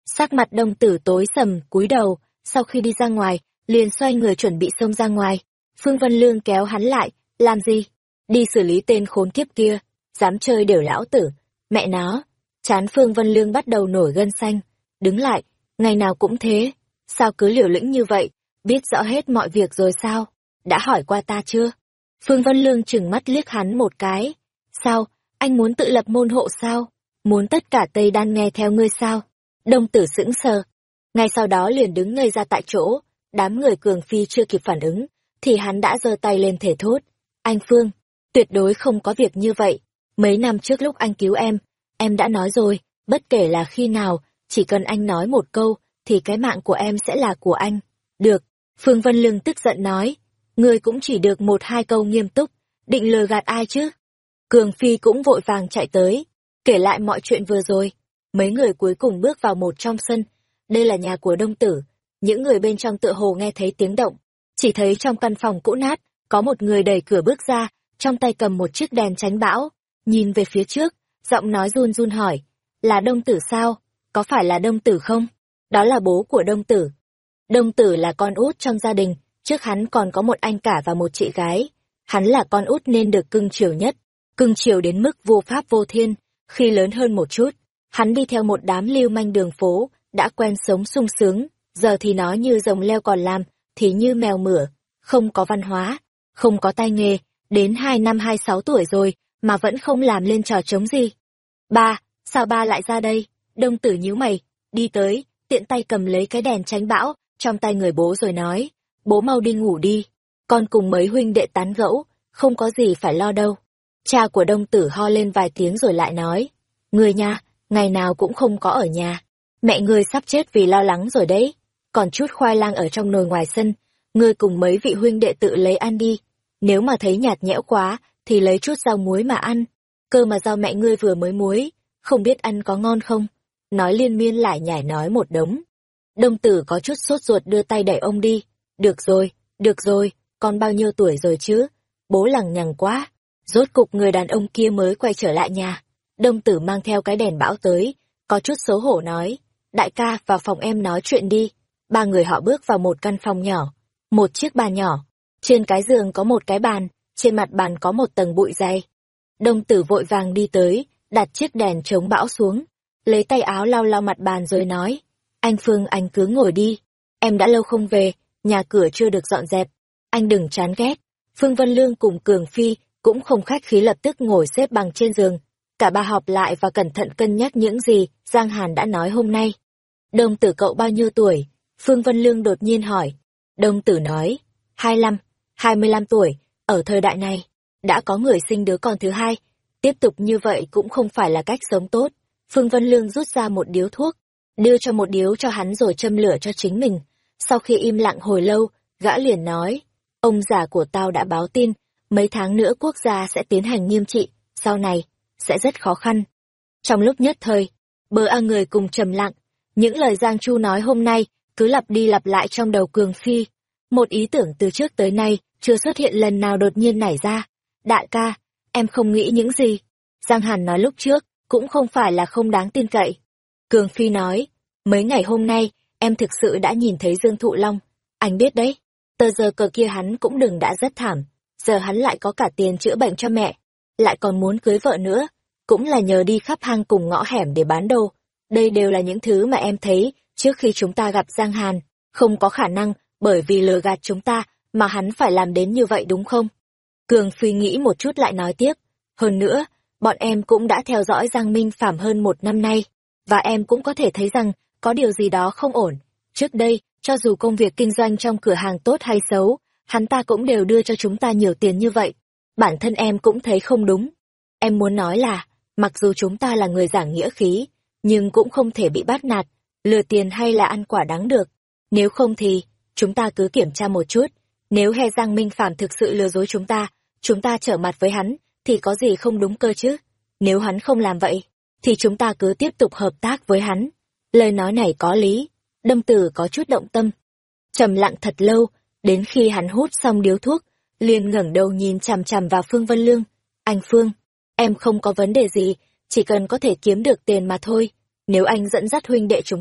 Sắc mặt Đông Tử tối sầm, cúi đầu, sau khi đi ra ngoài, liền xoay người chuẩn bị xông ra ngoài. Phương Vân Lương kéo hắn lại, làm gì? Đi xử lý tên khốn kiếp kia, dám chơi đều lão tử. Mẹ nó, chán Phương Vân Lương bắt đầu nổi gân xanh. Đứng lại, ngày nào cũng thế. Sao cứ liều lĩnh như vậy, biết rõ hết mọi việc rồi sao? Đã hỏi qua ta chưa? Phương Vân Lương trừng mắt liếc hắn một cái. Sao, anh muốn tự lập môn hộ sao? Muốn tất cả Tây Đan nghe theo ngươi sao? Đông Tử sững sờ. Ngay sau đó liền đứng ngây ra tại chỗ, đám người Cường Phi chưa kịp phản ứng, thì hắn đã giơ tay lên thể thốt. Anh Phương, tuyệt đối không có việc như vậy. Mấy năm trước lúc anh cứu em, em đã nói rồi, bất kể là khi nào, chỉ cần anh nói một câu, thì cái mạng của em sẽ là của anh. Được, Phương Vân Lương tức giận nói. Ngươi cũng chỉ được một hai câu nghiêm túc, định lừa gạt ai chứ? Cường Phi cũng vội vàng chạy tới, kể lại mọi chuyện vừa rồi. Mấy người cuối cùng bước vào một trong sân. Đây là nhà của Đông Tử. Những người bên trong tựa hồ nghe thấy tiếng động. Chỉ thấy trong căn phòng cũ nát, có một người đẩy cửa bước ra, trong tay cầm một chiếc đèn tránh bão. Nhìn về phía trước, giọng nói run run hỏi. Là Đông Tử sao? Có phải là Đông Tử không? Đó là bố của Đông Tử. Đông Tử là con út trong gia đình, trước hắn còn có một anh cả và một chị gái. Hắn là con út nên được cưng chiều nhất, cưng chiều đến mức vô pháp vô thiên. Khi lớn hơn một chút, hắn đi theo một đám lưu manh đường phố, đã quen sống sung sướng, giờ thì nó như rồng leo còn làm, thì như mèo mửa, không có văn hóa, không có tay nghề, đến hai năm hai sáu tuổi rồi, mà vẫn không làm lên trò trống gì. Ba, sao ba lại ra đây? Đông Tử nhíu mày, đi tới, tiện tay cầm lấy cái đèn tránh bão, trong tay người bố rồi nói, bố mau đi ngủ đi, con cùng mấy huynh đệ tán gẫu, không có gì phải lo đâu. Cha của Đông Tử ho lên vài tiếng rồi lại nói, người nha, ngày nào cũng không có ở nhà, mẹ ngươi sắp chết vì lo lắng rồi đấy, còn chút khoai lang ở trong nồi ngoài sân, ngươi cùng mấy vị huynh đệ tự lấy ăn đi, nếu mà thấy nhạt nhẽo quá, thì lấy chút rau muối mà ăn, cơ mà rau mẹ ngươi vừa mới muối, không biết ăn có ngon không? Nói liên miên lại nhải nói một đống. Đông Tử có chút sốt ruột đưa tay đẩy ông đi, được rồi, được rồi, con bao nhiêu tuổi rồi chứ? Bố lằng nhằng quá. Rốt cục người đàn ông kia mới quay trở lại nhà. Đông Tử mang theo cái đèn bão tới, có chút xấu hổ nói, đại ca vào phòng em nói chuyện đi. Ba người họ bước vào một căn phòng nhỏ, một chiếc bàn nhỏ, trên cái giường có một cái bàn, trên mặt bàn có một tầng bụi dày. Đông Tử vội vàng đi tới, đặt chiếc đèn chống bão xuống, lấy tay áo lau lau mặt bàn rồi nói, anh Phương anh cứ ngồi đi, em đã lâu không về, nhà cửa chưa được dọn dẹp, anh đừng chán ghét. Phương Vân Lương cùng Cường Phi cũng không khách khí lập tức ngồi xếp bằng trên giường, cả ba họp lại và cẩn thận cân nhắc những gì Giang Hàn đã nói hôm nay. Đông Tử cậu bao nhiêu tuổi? Phương Vân Lương đột nhiên hỏi. Đông Tử nói, hai mươi lăm, hai mươi lăm tuổi, ở thời đại này, đã có người sinh đứa con thứ hai, tiếp tục như vậy cũng không phải là cách sống tốt. Phương Vân Lương rút ra một điếu thuốc, đưa cho một điếu cho hắn rồi châm lửa cho chính mình. Sau khi im lặng hồi lâu, gã liền nói, ông già của tao đã báo tin, mấy tháng nữa quốc gia sẽ tiến hành nghiêm trị, sau này, sẽ rất khó khăn. Trong lúc nhất thời, bờ a người cùng trầm lặng, những lời Giang Chu nói hôm nay, cứ lặp đi lặp lại trong đầu Cường Phi. Một ý tưởng từ trước tới nay, chưa xuất hiện lần nào đột nhiên nảy ra. Đại ca, em không nghĩ những gì. Giang Hàn nói lúc trước, cũng không phải là không đáng tin cậy. Cường Phi nói, mấy ngày hôm nay, em thực sự đã nhìn thấy Dương Thụ Long. Anh biết đấy, tờ giờ cờ kia hắn cũng đừng đã rất thảm. Giờ hắn lại có cả tiền chữa bệnh cho mẹ, lại còn muốn cưới vợ nữa. Cũng là nhờ đi khắp hang cùng ngõ hẻm để bán đồ. Đây đều là những thứ mà em thấy trước khi chúng ta gặp Giang Hàn. Không có khả năng, bởi vì lừa gạt chúng ta, mà hắn phải làm đến như vậy đúng không? Cường Phi nghĩ một chút lại nói tiếp. Hơn nữa, bọn em cũng đã theo dõi Giang Minh Phạm hơn một năm nay, và em cũng có thể thấy rằng có điều gì đó không ổn. Trước đây, cho dù công việc kinh doanh trong cửa hàng tốt hay xấu, hắn ta cũng đều đưa cho chúng ta nhiều tiền như vậy. Bản thân em cũng thấy không đúng. Em muốn nói là, mặc dù chúng ta là người giảng nghĩa khí, nhưng cũng không thể bị bắt nạt, lừa tiền hay là ăn quả đắng được. Nếu không thì, chúng ta cứ kiểm tra một chút. Nếu He Giang Minh Phạm thực sự lừa dối chúng ta, chúng ta trở mặt với hắn, thì có gì không đúng cơ chứ? Nếu hắn không làm vậy, thì chúng ta cứ tiếp tục hợp tác với hắn. Lời nói này có lý. Đông Tử có chút động tâm. Trầm lặng thật lâu, đến khi hắn hút xong điếu thuốc, liền ngẩng đầu nhìn chằm chằm vào Phương Vân Lương. Anh Phương, em không có vấn đề gì, chỉ cần có thể kiếm được tiền mà thôi. Nếu anh dẫn dắt huynh đệ chúng ta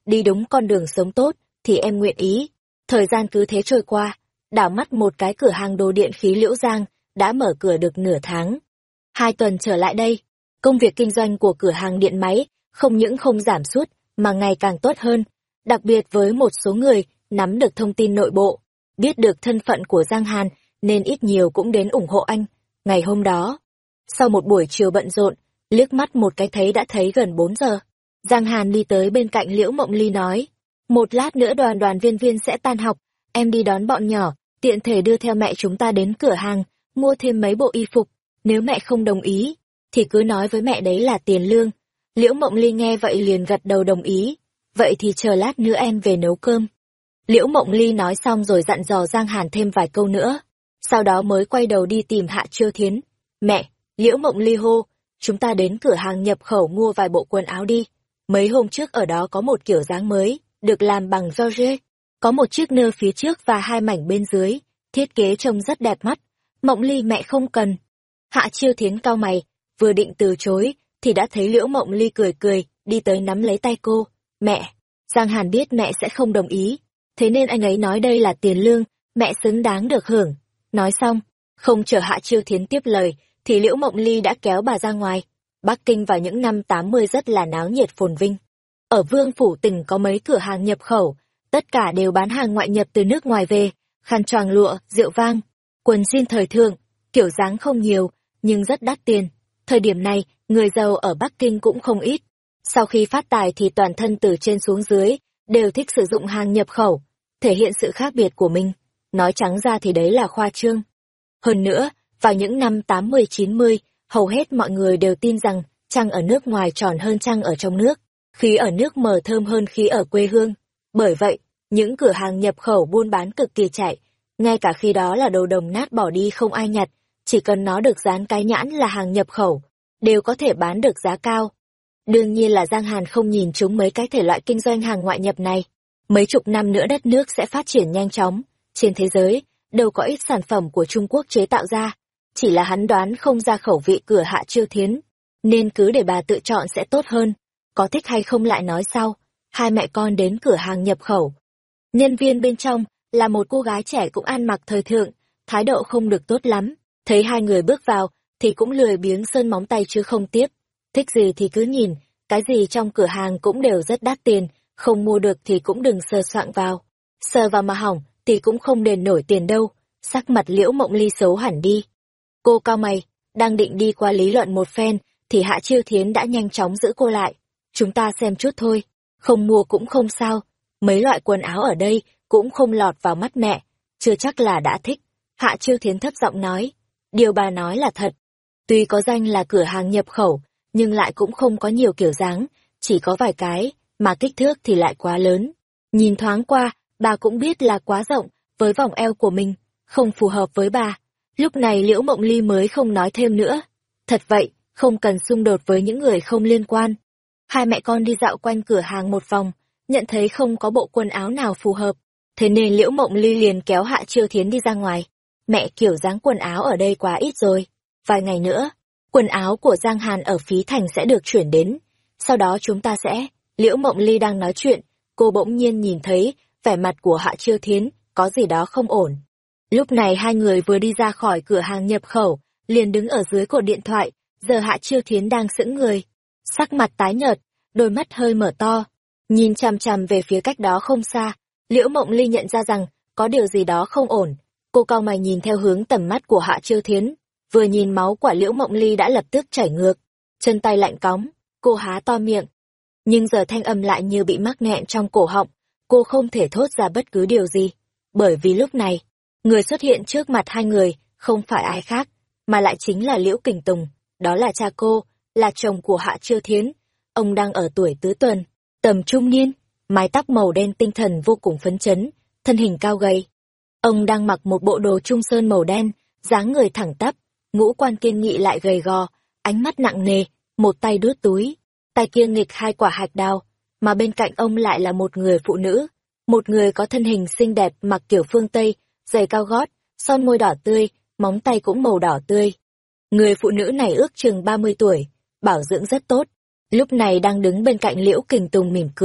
đi đúng con đường sống tốt, thì em nguyện ý. Thời gian cứ thế trôi qua, đảo mắt một cái cửa hàng đồ điện khí Liễu Giang đã mở cửa được nửa tháng. Hai tuần trở lại đây, công việc kinh doanh của cửa hàng điện máy không những không giảm sút mà ngày càng tốt hơn, đặc biệt với một số người nắm được thông tin nội bộ, biết được thân phận của Giang Hàn nên ít nhiều cũng đến ủng hộ anh. Ngày hôm đó, sau một buổi chiều bận rộn, liếc mắt một cái thấy đã thấy gần bốn giờ. Giang Hàn đi tới bên cạnh Liễu Mộng Ly nói, một lát nữa đoàn đoàn viên viên sẽ tan học, em đi đón bọn nhỏ, tiện thể đưa theo mẹ chúng ta đến cửa hàng, mua thêm mấy bộ y phục, nếu mẹ không đồng ý, thì cứ nói với mẹ đấy là tiền lương. Liễu Mộng Ly nghe vậy liền gật đầu đồng ý, vậy thì chờ lát nữa em về nấu cơm. Liễu Mộng Ly nói xong rồi dặn dò Giang Hàn thêm vài câu nữa, sau đó mới quay đầu đi tìm Hạ Chiêu Thiến. Mẹ, Liễu Mộng Ly hô, chúng ta đến cửa hàng nhập khẩu mua vài bộ quần áo đi. Mấy hôm trước ở đó có một kiểu dáng mới, được làm bằng George, có một chiếc nơ phía trước và hai mảnh bên dưới, thiết kế trông rất đẹp mắt. Mộng Ly mẹ không cần. Hạ Chiêu Thiến cau mày, vừa định từ chối, thì đã thấy Liễu Mộng Ly cười cười, đi tới nắm lấy tay cô. Mẹ, Giang Hàn biết mẹ sẽ không đồng ý, thế nên anh ấy nói đây là tiền lương, mẹ xứng đáng được hưởng. Nói xong, không chờ Hạ Chiêu Thiến tiếp lời, thì Liễu Mộng Ly đã kéo bà ra ngoài. Bắc Kinh vào những năm tám mươi rất là náo nhiệt phồn vinh. Ở Vương Phủ Tỉnh có mấy cửa hàng nhập khẩu, tất cả đều bán hàng ngoại nhập từ nước ngoài về, khăn choàng lụa, rượu vang, quần jean thời thượng, kiểu dáng không nhiều, nhưng rất đắt tiền. Thời điểm này, người giàu ở Bắc Kinh cũng không ít. Sau khi phát tài thì toàn thân từ trên xuống dưới, đều thích sử dụng hàng nhập khẩu, thể hiện sự khác biệt của mình. Nói trắng ra thì đấy là khoa trương. Hơn nữa, vào những năm tám mươi chín mươi, hầu hết mọi người đều tin rằng trăng ở nước ngoài tròn hơn trăng ở trong nước, khí ở nước mờ thơm hơn khí ở quê hương. Bởi vậy, những cửa hàng nhập khẩu buôn bán cực kỳ chạy, ngay cả khi đó là đồ đồng nát bỏ đi không ai nhặt, chỉ cần nó được dán cái nhãn là hàng nhập khẩu, đều có thể bán được giá cao. Đương nhiên là Giang Hàn không nhìn trúng mấy cái thể loại kinh doanh hàng ngoại nhập này. Mấy chục năm nữa đất nước sẽ phát triển nhanh chóng, trên thế giới, đâu có ít sản phẩm của Trung Quốc chế tạo ra. Chỉ là hắn đoán không ra khẩu vị cửa Hạ Chiêu Thiến, nên cứ để bà tự chọn sẽ tốt hơn. Có thích hay không lại nói sau. Hai mẹ con đến cửa hàng nhập khẩu. Nhân viên bên trong là một cô gái trẻ cũng ăn mặc thời thượng, thái độ không được tốt lắm. Thấy hai người bước vào thì cũng lười biếng sơn móng tay chứ không tiếp. Thích gì thì cứ nhìn, cái gì trong cửa hàng cũng đều rất đắt tiền, không mua được thì cũng đừng sờ soạng vào. Sờ vào mà hỏng thì cũng không đền nổi tiền đâu. Sắc mặt Liễu Mộng Ly xấu hẳn đi. Cô cau mày, đang định đi qua lý luận một phen, thì Hạ Chiêu Thiến đã nhanh chóng giữ cô lại. Chúng ta xem chút thôi, không mua cũng không sao. Mấy loại quần áo ở đây cũng không lọt vào mắt mẹ, chưa chắc là đã thích. Hạ Chiêu Thiến thấp giọng nói, điều bà nói là thật. Tuy có danh là cửa hàng nhập khẩu, nhưng lại cũng không có nhiều kiểu dáng, chỉ có vài cái, mà kích thước thì lại quá lớn. Nhìn thoáng qua, bà cũng biết là quá rộng, với vòng eo của mình, không phù hợp với bà. Lúc này Liễu Mộng Ly mới không nói thêm nữa. Thật vậy, không cần xung đột với những người không liên quan. Hai mẹ con đi dạo quanh cửa hàng một vòng, nhận thấy không có bộ quần áo nào phù hợp. Thế nên Liễu Mộng Ly liền kéo Hạ Chiêu Thiến đi ra ngoài. Mẹ, kiểu dáng quần áo ở đây quá ít rồi. Vài ngày nữa, quần áo của Giang Hàn ở Phí Thành sẽ được chuyển đến. Sau đó chúng ta sẽ... Liễu Mộng Ly đang nói chuyện, cô bỗng nhiên nhìn thấy vẻ mặt của Hạ Chiêu Thiến có gì đó không ổn. Lúc này hai người vừa đi ra khỏi cửa hàng nhập khẩu, liền đứng ở dưới cột điện thoại, giờ Hạ Chiêu Thiến đang sững người. Sắc mặt tái nhợt, đôi mắt hơi mở to, nhìn chằm chằm về phía cách đó không xa. Liễu Mộng Ly nhận ra rằng có điều gì đó không ổn. Cô cau mày nhìn theo hướng tầm mắt của Hạ Chiêu Thiến, vừa nhìn máu của Liễu Mộng Ly đã lập tức chảy ngược, chân tay lạnh cóng, cô há to miệng. Nhưng giờ thanh âm lại như bị mắc nghẹn trong cổ họng, cô không thể thốt ra bất cứ điều gì, bởi vì lúc này, người xuất hiện trước mặt hai người không phải ai khác, mà lại chính là Liễu Kình Tùng, đó là cha cô, là chồng của Hạ Chiêu Thiến. Ông đang ở tuổi tứ tuần, tầm trung niên, mái tóc màu đen tinh thần vô cùng phấn chấn, thân hình cao gầy. Ông đang mặc một bộ đồ trung sơn màu đen, dáng người thẳng tắp, ngũ quan kiên nghị lại gầy gò, ánh mắt nặng nề, một tay đút túi, tay kia nghịch hai quả hạch đào, mà bên cạnh ông lại là một người phụ nữ, một người có thân hình xinh đẹp mặc kiểu phương Tây, giày cao gót, son môi đỏ tươi, móng tay cũng màu đỏ tươi. Người phụ nữ này ước chừng ba mươi tuổi, bảo dưỡng rất tốt, lúc này đang đứng bên cạnh Liễu Kình Tùng mỉm cười,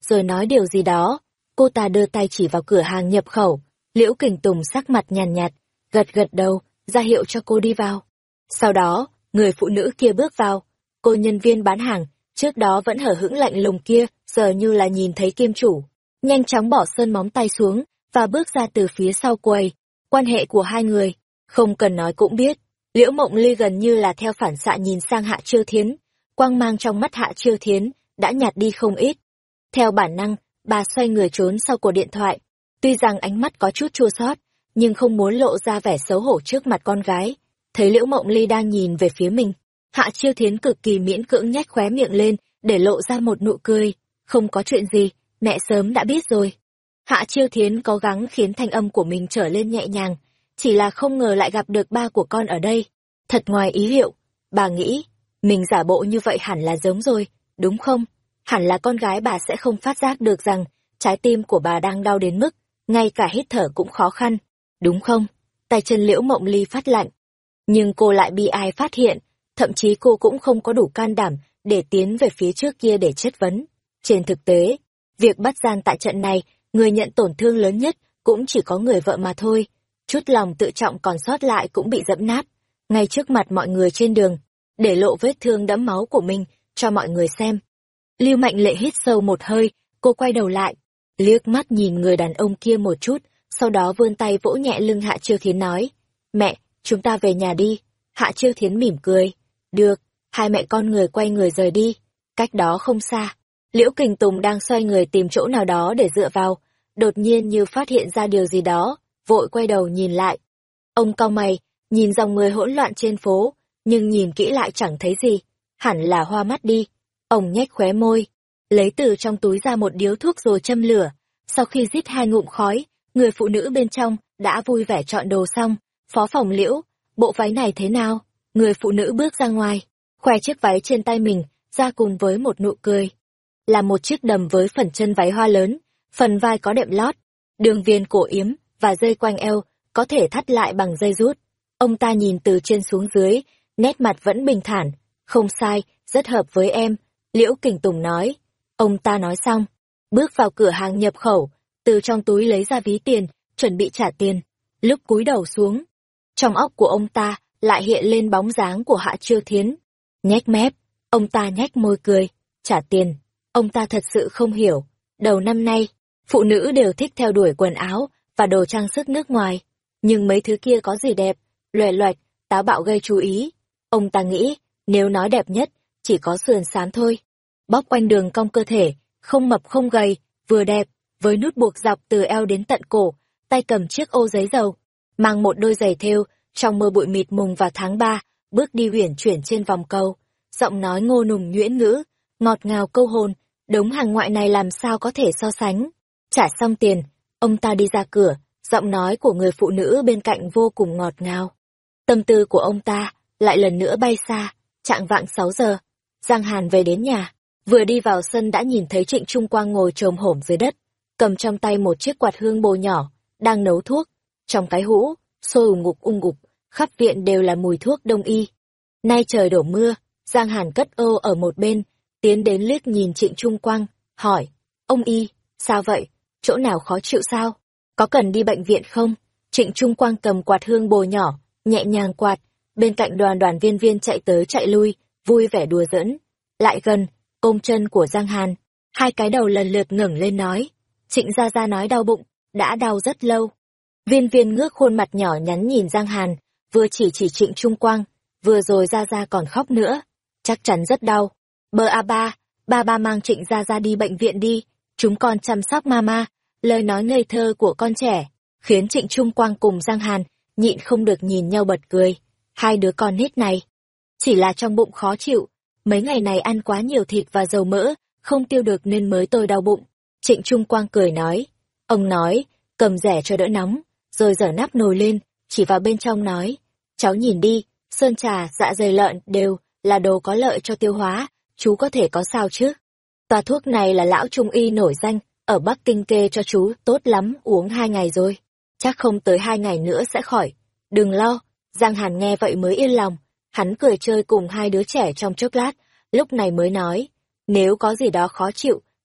rồi nói điều gì đó. Cô ta đưa tay chỉ vào cửa hàng nhập khẩu. Liễu Kình Tùng sắc mặt nhàn nhạt, nhạt, gật gật đầu, ra hiệu cho cô đi vào. Sau đó, người phụ nữ kia bước vào. Cô nhân viên bán hàng, trước đó vẫn hở hững lạnh lùng kia, giờ như là nhìn thấy kim chủ. Nhanh chóng bỏ sơn móng tay xuống, và bước ra từ phía sau quầy. Quan hệ của hai người, không cần nói cũng biết. Liễu Mộng Ly gần như là theo phản xạ nhìn sang Hạ Chiêu Thiến. Quang mang trong mắt Hạ Chiêu Thiến đã nhạt đi không ít. Theo bản năng, bà xoay người trốn sau cổ điện thoại. Tuy rằng ánh mắt có chút chua xót, nhưng không muốn lộ ra vẻ xấu hổ trước mặt con gái. Thấy Liễu Mộng Ly đang nhìn về phía mình, Hạ Chiêu Thiến cực kỳ miễn cưỡng nhếch khóe miệng lên để lộ ra một nụ cười. Không có chuyện gì, mẹ sớm đã biết rồi. Hạ Chiêu Thiến cố gắng khiến thanh âm của mình trở lên nhẹ nhàng, chỉ là không ngờ lại gặp được ba của con ở đây. Thật ngoài ý liệu, bà nghĩ, mình giả bộ như vậy hẳn là giống rồi, đúng không? Hẳn là con gái bà sẽ không phát giác được rằng trái tim của bà đang đau đến mức, ngay cả hít thở cũng khó khăn, đúng không? Tay chân Liễu Mộng Ly phát lạnh. Nhưng cô lại bị ai phát hiện, thậm chí cô cũng không có đủ can đảm để tiến về phía trước kia để chất vấn. Trên thực tế, việc bắt gian tại trận này, người nhận tổn thương lớn nhất cũng chỉ có người vợ mà thôi. Chút lòng tự trọng còn sót lại cũng bị dẫm nát, ngay trước mặt mọi người trên đường, để lộ vết thương đẫm máu của mình cho mọi người xem. Lưu Mạnh Lệ hít sâu một hơi, cô quay đầu lại, liếc mắt nhìn người đàn ông kia một chút, sau đó vươn tay vỗ nhẹ lưng Hạ Chiêu Thiến nói, mẹ, chúng ta về nhà đi. Hạ Chiêu Thiến mỉm cười, được, hai mẹ con người quay người rời đi. Cách đó không xa, Liễu Kình Tùng đang xoay người tìm chỗ nào đó để dựa vào, đột nhiên như phát hiện ra điều gì đó, vội quay đầu nhìn lại. Ông cau mày, nhìn dòng người hỗn loạn trên phố, nhưng nhìn kỹ lại chẳng thấy gì, hẳn là hoa mắt đi. Ông nhếch khóe môi, lấy từ trong túi ra một điếu thuốc rồi châm lửa. Sau khi rít hai ngụm khói, người phụ nữ bên trong đã vui vẻ chọn đồ xong. Phó phòng Liễu, bộ váy này thế nào? Người phụ nữ bước ra ngoài, khoe chiếc váy trên tay mình, ra cùng với một nụ cười. Là một chiếc đầm với phần chân váy hoa lớn, phần vai có đệm lót, đường viền cổ yếm và dây quanh eo có thể thắt lại bằng dây rút. Ông ta nhìn từ trên xuống dưới, nét mặt vẫn bình thản. Không sai, rất hợp với em, Liễu Kình Tùng nói. Ông ta nói xong, bước vào cửa hàng nhập khẩu, từ trong túi lấy ra ví tiền, chuẩn bị trả tiền. Lúc cúi đầu xuống, trong óc của ông ta lại hiện lên bóng dáng của Hạ Chiêu Thiến. Nhếch mép, ông ta nhếch môi cười, trả tiền. Ông ta thật sự không hiểu, đầu năm nay, phụ nữ đều thích theo đuổi quần áo và đồ trang sức nước ngoài. Nhưng mấy thứ kia có gì đẹp, loè loẹt, táo bạo gây chú ý. Ông ta nghĩ, nếu nói đẹp nhất, chỉ có sườn xám thôi. Bóc quanh đường cong cơ thể, không mập không gầy, vừa đẹp, với nút buộc dọc từ eo đến tận cổ, tay cầm chiếc ô giấy dầu, mang một đôi giày thêu, trong mưa bụi mịt mùng vào tháng ba, bước đi uyển chuyển trên vòng cầu, giọng nói ngô nùng nhuyễn ngữ, ngọt ngào câu hồn, đống hàng ngoại này làm sao có thể so sánh. Trả xong tiền, ông ta đi ra cửa, giọng nói của người phụ nữ bên cạnh vô cùng ngọt ngào. Tâm tư của ông ta lại lần nữa bay xa, chạng vạng sáu giờ, Giang Hàn về đến nhà, vừa đi vào sân đã nhìn thấy Trịnh Trung Quang ngồi chồm hổm dưới đất, cầm trong tay một chiếc quạt hương bồ nhỏ, đang nấu thuốc. Trong cái hũ, sôi ùng ngục ung ngục, khắp viện đều là mùi thuốc đông y. Nay trời đổ mưa, Giang Hàn cất ô ở một bên, tiến đến liếc nhìn Trịnh Trung Quang, hỏi, ông y, sao vậy, chỗ nào khó chịu sao, có cần đi bệnh viện không? Trịnh Trung Quang cầm quạt hương bồ nhỏ, nhẹ nhàng quạt, bên cạnh đoàn đoàn viên viên chạy tới chạy lui, vui vẻ đùa giỡn. Lại gần, ôm chân của Giang Hàn, hai cái đầu lần lượt ngẩng lên nói, Trịnh Gia Gia nói đau bụng, đã đau rất lâu. Viên viên ngước khuôn mặt nhỏ nhắn nhìn Giang Hàn, vừa chỉ chỉ Trịnh Trung Quang, vừa rồi Gia Gia còn khóc nữa, chắc chắn rất đau. Bơ a ba, ba ba mang Trịnh Gia Gia đi bệnh viện đi, chúng con chăm sóc mama. Lời nói ngây thơ của con trẻ, khiến Trịnh Trung Quang cùng Giang Hàn nhịn không được nhìn nhau bật cười. Hai đứa con nít này, chỉ là trong bụng khó chịu, mấy ngày này ăn quá nhiều thịt và dầu mỡ, không tiêu được nên mới tôi đau bụng. Trịnh Trung Quang cười nói, ông nói, cầm rẻ cho đỡ nóng, rồi dở nắp nồi lên, chỉ vào bên trong nói, cháu nhìn đi, sơn trà, dạ dày lợn đều là đồ có lợi cho tiêu hóa, chú có thể có sao chứ? Toa thuốc này là lão trung y nổi danh, ở Bắc Kinh kê cho chú, tốt lắm, uống hai ngày rồi, chắc không tới hai ngày nữa sẽ khỏi. Đừng lo, Giang Hàn nghe vậy mới yên lòng, hắn cười chơi cùng hai đứa trẻ trong chốc lát, lúc này mới nói, nếu có gì đó khó chịu,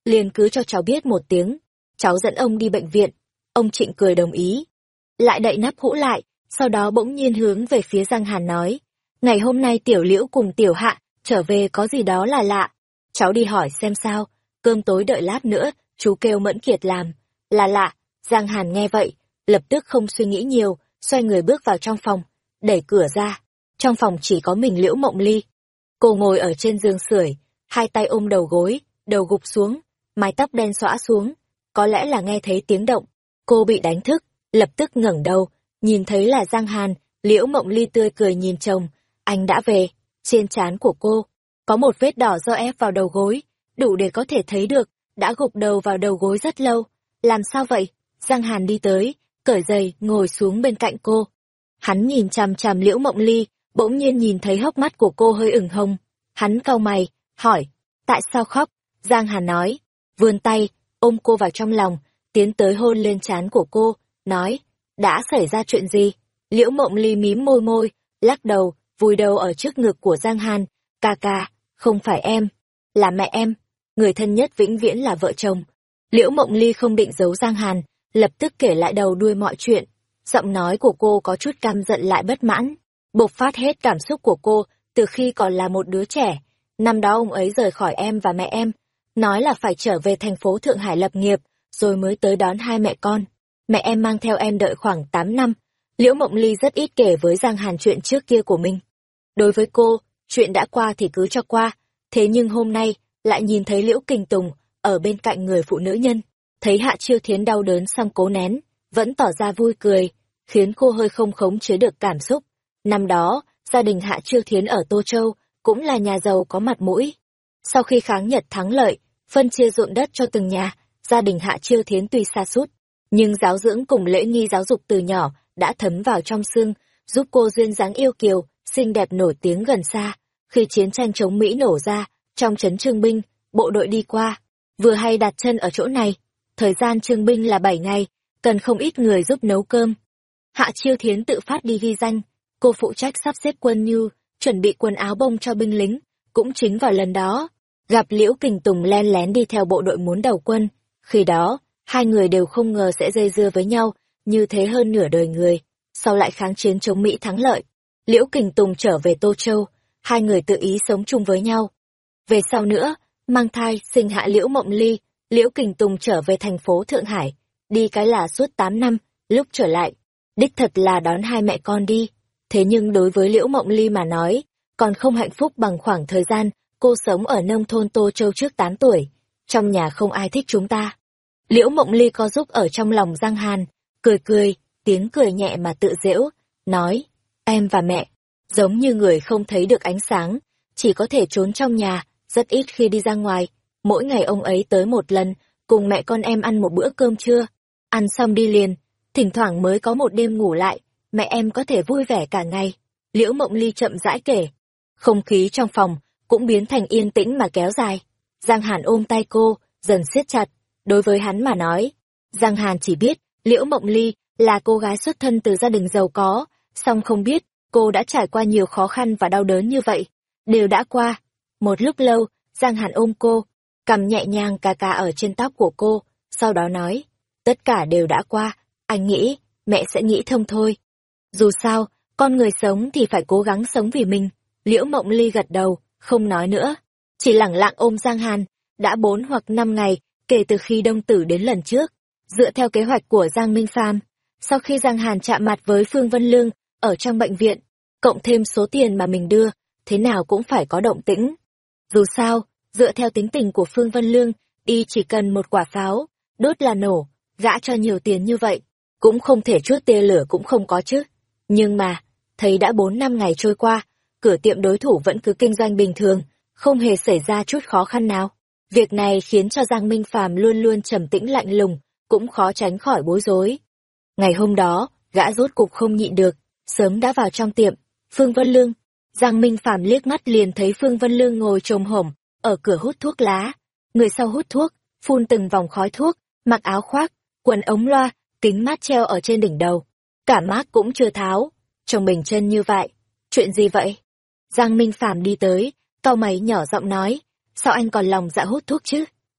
liền cứ cho cháu biết một tiếng, cháu dẫn ông đi bệnh viện. Ông Trịnh cười đồng ý, lại đậy nắp hũ lại, sau đó bỗng nhiên hướng về phía Giang Hàn nói, ngày hôm nay Tiểu Liễu cùng Tiểu Hạ trở về có gì đó là lạ, cháu đi hỏi xem sao, cơm tối đợi lát nữa, chú kêu Mẫn Kiệt làm. Là lạ. Giang Hàn nghe vậy, lập tức không suy nghĩ nhiều, xoay người bước vào trong phòng, đẩy cửa ra. Trong phòng chỉ có mình Liễu Mộng Ly. Cô ngồi ở trên giường sưởi, hai tay ôm đầu gối, đầu gục xuống, mái tóc đen xõa xuống. Có lẽ là nghe thấy tiếng động, cô bị đánh thức, lập tức ngẩng đầu, nhìn thấy là Giang Hàn. Liễu Mộng Ly tươi cười nhìn chồng, anh đã về. Trên trán của cô có một vết đỏ do ép vào đầu gối, đủ để có thể thấy được đã gục đầu vào đầu gối rất lâu. Làm sao vậy? Giang Hàn đi tới, cởi giày, ngồi xuống bên cạnh cô. Hắn nhìn chằm chằm Liễu Mộng Ly, bỗng nhiên nhìn thấy hốc mắt của cô hơi ửng hồng. Hắn cau mày, hỏi, tại sao khóc? Giang Hàn nói, vươn tay, ôm cô vào trong lòng, tiến tới hôn lên trán của cô, nói, đã xảy ra chuyện gì? Liễu Mộng Ly mím môi môi, lắc đầu, vùi đầu ở trước ngực của Giang Hàn. Ca ca, không phải em, là mẹ em. Người thân nhất vĩnh viễn là vợ chồng. Liễu Mộng Ly không định giấu Giang Hàn, lập tức kể lại đầu đuôi mọi chuyện. Giọng nói của cô có chút căm giận lại bất mãn, bộc phát hết cảm xúc của cô từ khi còn là một đứa trẻ. Năm đó ông ấy rời khỏi em và mẹ em, nói là phải trở về thành phố Thượng Hải lập nghiệp, rồi mới tới đón hai mẹ con. Mẹ em mang theo em đợi khoảng tám năm. Liễu Mộng Ly rất ít kể với Giang Hàn chuyện trước kia của mình. Đối với cô, chuyện đã qua thì cứ cho qua, thế nhưng hôm nay lại nhìn thấy Liễu Kình Tùng ở bên cạnh người phụ nữ nhân, thấy Hạ Chiêu Thiến đau đớn xong cố nén, vẫn tỏ ra vui cười, khiến cô hơi không khống chế được cảm xúc. Năm đó, gia đình Hạ Chiêu Thiến ở Tô Châu cũng là nhà giàu có mặt mũi. Sau khi kháng Nhật thắng lợi, phân chia ruộng đất cho từng nhà, gia đình Hạ Chiêu Thiến tuy sa sút, nhưng giáo dưỡng cùng lễ nghi giáo dục từ nhỏ đã thấm vào trong xương, giúp cô duyên dáng yêu kiều, xinh đẹp nổi tiếng gần xa. Khi chiến tranh chống Mỹ nổ ra, trong trấn Trương Binh, bộ đội đi qua, vừa hay đặt chân ở chỗ này. Thời gian trương binh là bảy ngày, cần không ít người giúp nấu cơm. Hạ Chiêu Thiến tự phát đi ghi danh, cô phụ trách sắp xếp quân nhu, chuẩn bị quần áo bông cho binh lính. Cũng chính vào lần đó, gặp Liễu Kình Tùng len lén đi theo bộ đội muốn đầu quân. Khi đó, hai người đều không ngờ sẽ dây dưa với nhau, như thế hơn nửa đời người. Sau lại kháng chiến chống Mỹ thắng lợi, Liễu Kình Tùng trở về Tô Châu, hai người tự ý sống chung với nhau. Về sau nữa, mang thai, sinh hạ Liễu Mộng Ly, Liễu Kình Tùng trở về thành phố Thượng Hải, đi cái là suốt tám năm, lúc trở lại, đích thật là đón hai mẹ con đi. Thế nhưng đối với Liễu Mộng Ly mà nói, còn không hạnh phúc bằng khoảng thời gian cô sống ở nông thôn Tô Châu trước tám tuổi, trong nhà không ai thích chúng ta. Liễu Mộng Ly có giúp ở trong lòng Giang Hàn, cười cười, tiếng cười nhẹ mà tự giễu, nói, em và mẹ, giống như người không thấy được ánh sáng, chỉ có thể trốn trong nhà, rất ít khi đi ra ngoài. Mỗi ngày ông ấy tới một lần, cùng mẹ con em ăn một bữa cơm trưa, ăn xong đi liền, thỉnh thoảng mới có một đêm ngủ lại, mẹ em có thể vui vẻ cả ngày. Liễu Mộng Ly chậm rãi kể, không khí trong phòng cũng biến thành yên tĩnh mà kéo dài. Giang Hàn ôm tay cô, dần siết chặt. Đối với hắn mà nói, Giang Hàn chỉ biết Liễu Mộng Ly là cô gái xuất thân từ gia đình giàu có, song không biết cô đã trải qua nhiều khó khăn và đau đớn như vậy. Đều đã qua. Một lúc lâu, Giang Hàn ôm cô, cầm nhẹ nhàng cà cà ở trên tóc của cô, sau đó nói, tất cả đều đã qua, anh nghĩ, mẹ sẽ nghĩ thông thôi. Dù sao, con người sống thì phải cố gắng sống vì mình. Liễu Mộng Ly gật đầu, không nói nữa, chỉ lẳng lặng ôm Giang Hàn. Đã bốn hoặc năm ngày kể từ khi Đông Tử đến lần trước, dựa theo kế hoạch của Giang Minh Phàm, sau khi Giang Hàn chạm mặt với Phương Vân Lương ở trong bệnh viện, cộng thêm số tiền mà mình đưa, thế nào cũng phải có động tĩnh. Dù sao, dựa theo tính tình của Phương Vân Lương, y chỉ cần một quả pháo, đốt là nổ, gã cho nhiều tiền như vậy, cũng không thể chút tia lửa cũng không có chứ. Nhưng mà, thấy đã bốn năm ngày trôi qua, cửa tiệm đối thủ vẫn cứ kinh doanh bình thường, không hề xảy ra chút khó khăn nào. Việc này khiến cho Giang Minh Phàm luôn luôn trầm tĩnh lạnh lùng, cũng khó tránh khỏi bối rối. Ngày hôm đó, gã rốt cục không nhịn được, sớm đã vào trong tiệm. Phương Vân Lương, Giang Minh Phàm liếc mắt liền thấy Phương Vân Lương ngồi chồm hổm ở cửa hút thuốc lá, người sau hút thuốc, phun từng vòng khói thuốc, mặc áo khoác, quần ống loa, kính mát treo ở trên đỉnh đầu, cả mác cũng chưa tháo, trông bình chân như vậy. Chuyện gì vậy? Giang Minh Phàm đi tới, cau mày nhỏ giọng nói, sao anh còn lòng dạ hút thuốc chứ?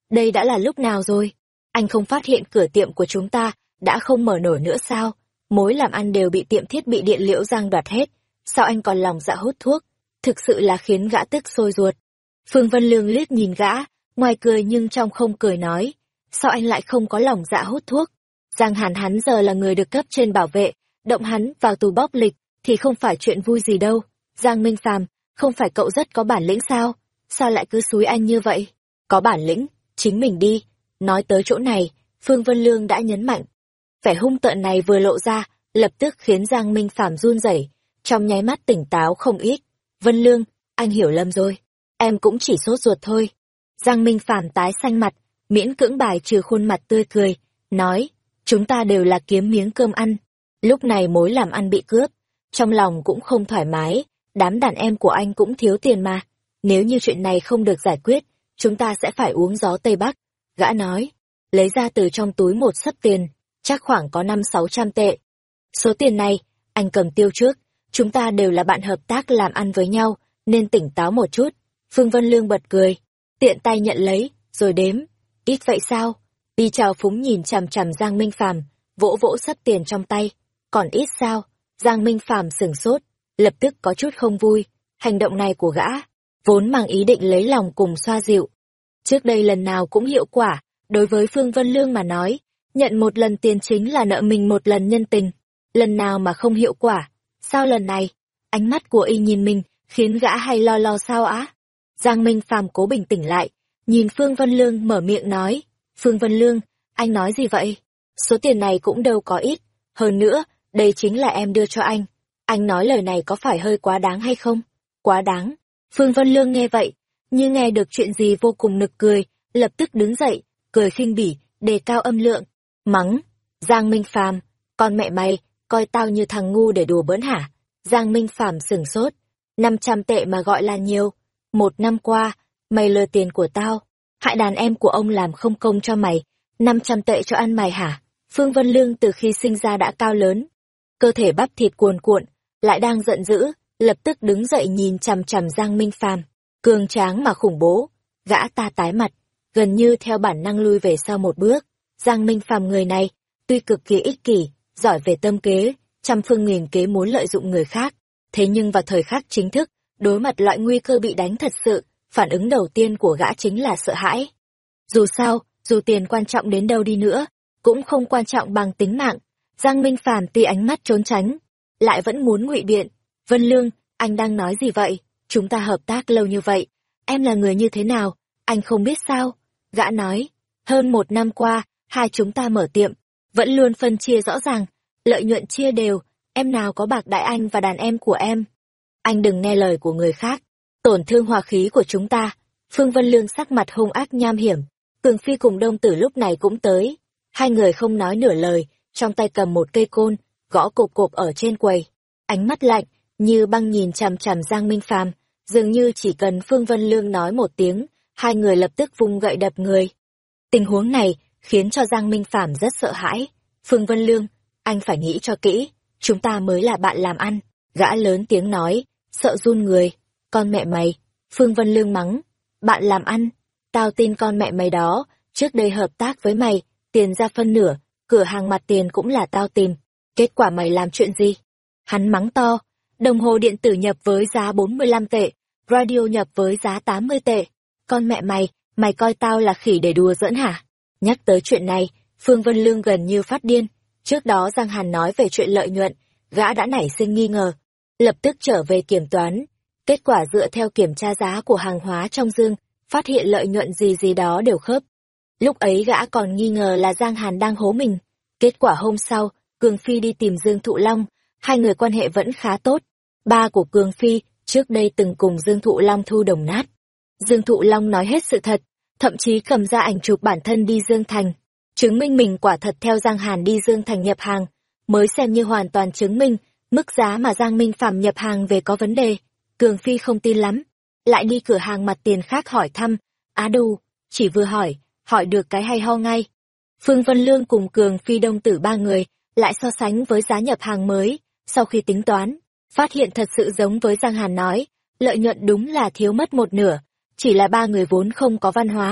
đây đã là lúc nào rồi? Anh không phát hiện cửa tiệm của chúng ta đã không mở nổi nữa sao? Mối làm ăn đều bị tiệm thiết bị điện Liễu Giang đoạt hết. Sao anh còn lòng dạ hút thuốc? Thực sự là khiến gã tức sôi ruột. Phương Vân Lương liếc nhìn gã, ngoài cười nhưng trong không cười nói. Sao anh lại không có lòng dạ hút thuốc? Giang Hàn hắn giờ là người được cấp trên bảo vệ, động hắn vào tù bóc lịch thì không phải chuyện vui gì đâu. Giang Minh Phàm, không phải cậu rất có bản lĩnh sao? Sao lại cứ xúi anh như vậy? Có bản lĩnh, chính mình đi. Nói tới chỗ này, Phương Vân Lương đã nhấn mạnh. Vẻ hung tợn này vừa lộ ra, lập tức khiến Giang Minh Phàm run rẩy, trong nháy mắt tỉnh táo không ít. Vân Lương, anh hiểu lầm rồi. Em cũng chỉ sốt ruột thôi. Giang Minh Phàm tái xanh mặt, miễn cưỡng bài trừ khuôn mặt tươi cười, nói, chúng ta đều là kiếm miếng cơm ăn. Lúc này mối làm ăn bị cướp, trong lòng cũng không thoải mái, đám đàn em của anh cũng thiếu tiền mà. Nếu như chuyện này không được giải quyết, chúng ta sẽ phải uống gió Tây Bắc. Gã nói, lấy ra từ trong túi một xấp tiền, chắc khoảng có năm sáu trăm tệ. Số tiền này, anh cầm tiêu trước, chúng ta đều là bạn hợp tác làm ăn với nhau, nên tỉnh táo một chút. Phương Vân Lương bật cười, tiện tay nhận lấy, rồi đếm. Ít vậy sao? Đi chào phúng nhìn chằm chằm Giang Minh Phàm, vỗ vỗ xấp tiền trong tay. Còn ít sao? Giang Minh Phàm sửng sốt, lập tức có chút không vui. Hành động này của gã, vốn mang ý định lấy lòng cùng xoa dịu. Trước đây lần nào cũng hiệu quả, đối với Phương Vân Lương mà nói, nhận một lần tiền chính là nợ mình một lần nhân tình. Lần nào mà không hiệu quả? Sao lần này? Ánh mắt của y nhìn mình, khiến gã hay lo lo sao á? Giang Minh Phàm cố bình tĩnh lại, nhìn Phương Vân Lương mở miệng nói. Phương Vân Lương, anh nói gì vậy? Số tiền này cũng đâu có ít. Hơn nữa, đây chính là em đưa cho anh. Anh nói lời này có phải hơi quá đáng hay không? Quá đáng. Phương Vân Lương nghe vậy, như nghe được chuyện gì vô cùng nực cười, lập tức đứng dậy, cười khinh bỉ, đề cao âm lượng. Mắng, Giang Minh Phàm, con mẹ mày, coi tao như thằng ngu để đùa bỡn hả? Giang Minh Phàm sửng sốt, năm trăm tệ mà gọi là nhiều. Một năm qua, mày lừa tiền của tao, hại đàn em của ông làm không công cho mày, năm trăm tệ cho ăn mày hả? Phương Vân Lương từ khi sinh ra đã cao lớn, cơ thể bắp thịt cuồn cuộn, lại đang giận dữ, lập tức đứng dậy nhìn chằm chằm Giang Minh Phàm, cường tráng mà khủng bố. Gã ta tái mặt, gần như theo bản năng lui về sau một bước. Giang Minh Phàm người này, tuy cực kỳ ích kỷ, giỏi về tâm kế, trăm phương nghìn kế muốn lợi dụng người khác, thế nhưng vào thời khắc chính thức, đối mặt loại nguy cơ bị đánh thật sự, phản ứng đầu tiên của gã chính là sợ hãi. Dù sao, dù tiền quan trọng đến đâu đi nữa, cũng không quan trọng bằng tính mạng. Giang Minh Phàm tuy ánh mắt trốn tránh, lại vẫn muốn ngụy biện. Vân Lương, anh đang nói gì vậy? Chúng ta hợp tác lâu như vậy, em là người như thế nào? Anh không biết sao? Gã nói, hơn một năm qua, hai chúng ta mở tiệm, vẫn luôn phân chia rõ ràng, lợi nhuận chia đều, em nào có bạc đãi anh và đàn em của em. Anh đừng nghe lời của người khác, tổn thương hòa khí của chúng ta. Phương Vân Lương sắc mặt hung ác nham hiểm, Cường Phi cùng Đông Tử lúc này cũng tới. Hai người không nói nửa lời, trong tay cầm một cây côn, gõ cộp cộp ở trên quầy. Ánh mắt lạnh, như băng nhìn chằm chằm Giang Minh Phàm, dường như chỉ cần Phương Vân Lương nói một tiếng, hai người lập tức vung gậy đập người. Tình huống này khiến cho Giang Minh Phàm rất sợ hãi. Phương Vân Lương, anh phải nghĩ cho kỹ, chúng ta mới là bạn làm ăn. Gã lớn tiếng nói, sợ run người. Con mẹ mày, Phương Vân Lương mắng. Bạn làm ăn, tao tin con mẹ mày đó, trước đây hợp tác với mày, tiền ra phân nửa, cửa hàng mặt tiền cũng là tao tìm. Kết quả mày làm chuyện gì? Hắn mắng to, đồng hồ điện tử nhập với giá bốn mươi lăm tệ, radio nhập với giá tám mươi tệ. Con mẹ mày, mày coi tao là khỉ để đùa giỡn hả? Nhắc tới chuyện này, Phương Vân Lương gần như phát điên. Trước đó Giang Hàn nói về chuyện lợi nhuận, gã đã nảy sinh nghi ngờ, lập tức trở về kiểm toán. Kết quả dựa theo kiểm tra giá của hàng hóa trong dương, phát hiện lợi nhuận gì gì đó đều khớp. Lúc ấy gã còn nghi ngờ là Giang Hàn đang hố mình. Kết quả hôm sau, Cường Phi đi tìm Dương Thụ Long, hai người quan hệ vẫn khá tốt. Ba của Cường Phi trước đây từng cùng Dương Thụ Long thu đồng nát. Dương Thụ Long nói hết sự thật, thậm chí cầm ra ảnh chụp bản thân đi Dương Thành, chứng minh mình quả thật theo Giang Hàn đi Dương Thành nhập hàng, mới xem như hoàn toàn chứng minh mức giá mà Giang Minh Phàm nhập hàng về có vấn đề. Cường Phi không tin lắm, lại đi cửa hàng mặt tiền khác hỏi thăm. Á đù, chỉ vừa hỏi, hỏi được cái hay ho ngay. Phương Vân Lương cùng Cường Phi Đông Tử ba người lại so sánh với giá nhập hàng mới, sau khi tính toán, phát hiện thật sự giống với Giang Hàn nói, lợi nhuận đúng là thiếu mất một nửa, chỉ là ba người vốn không có văn hóa,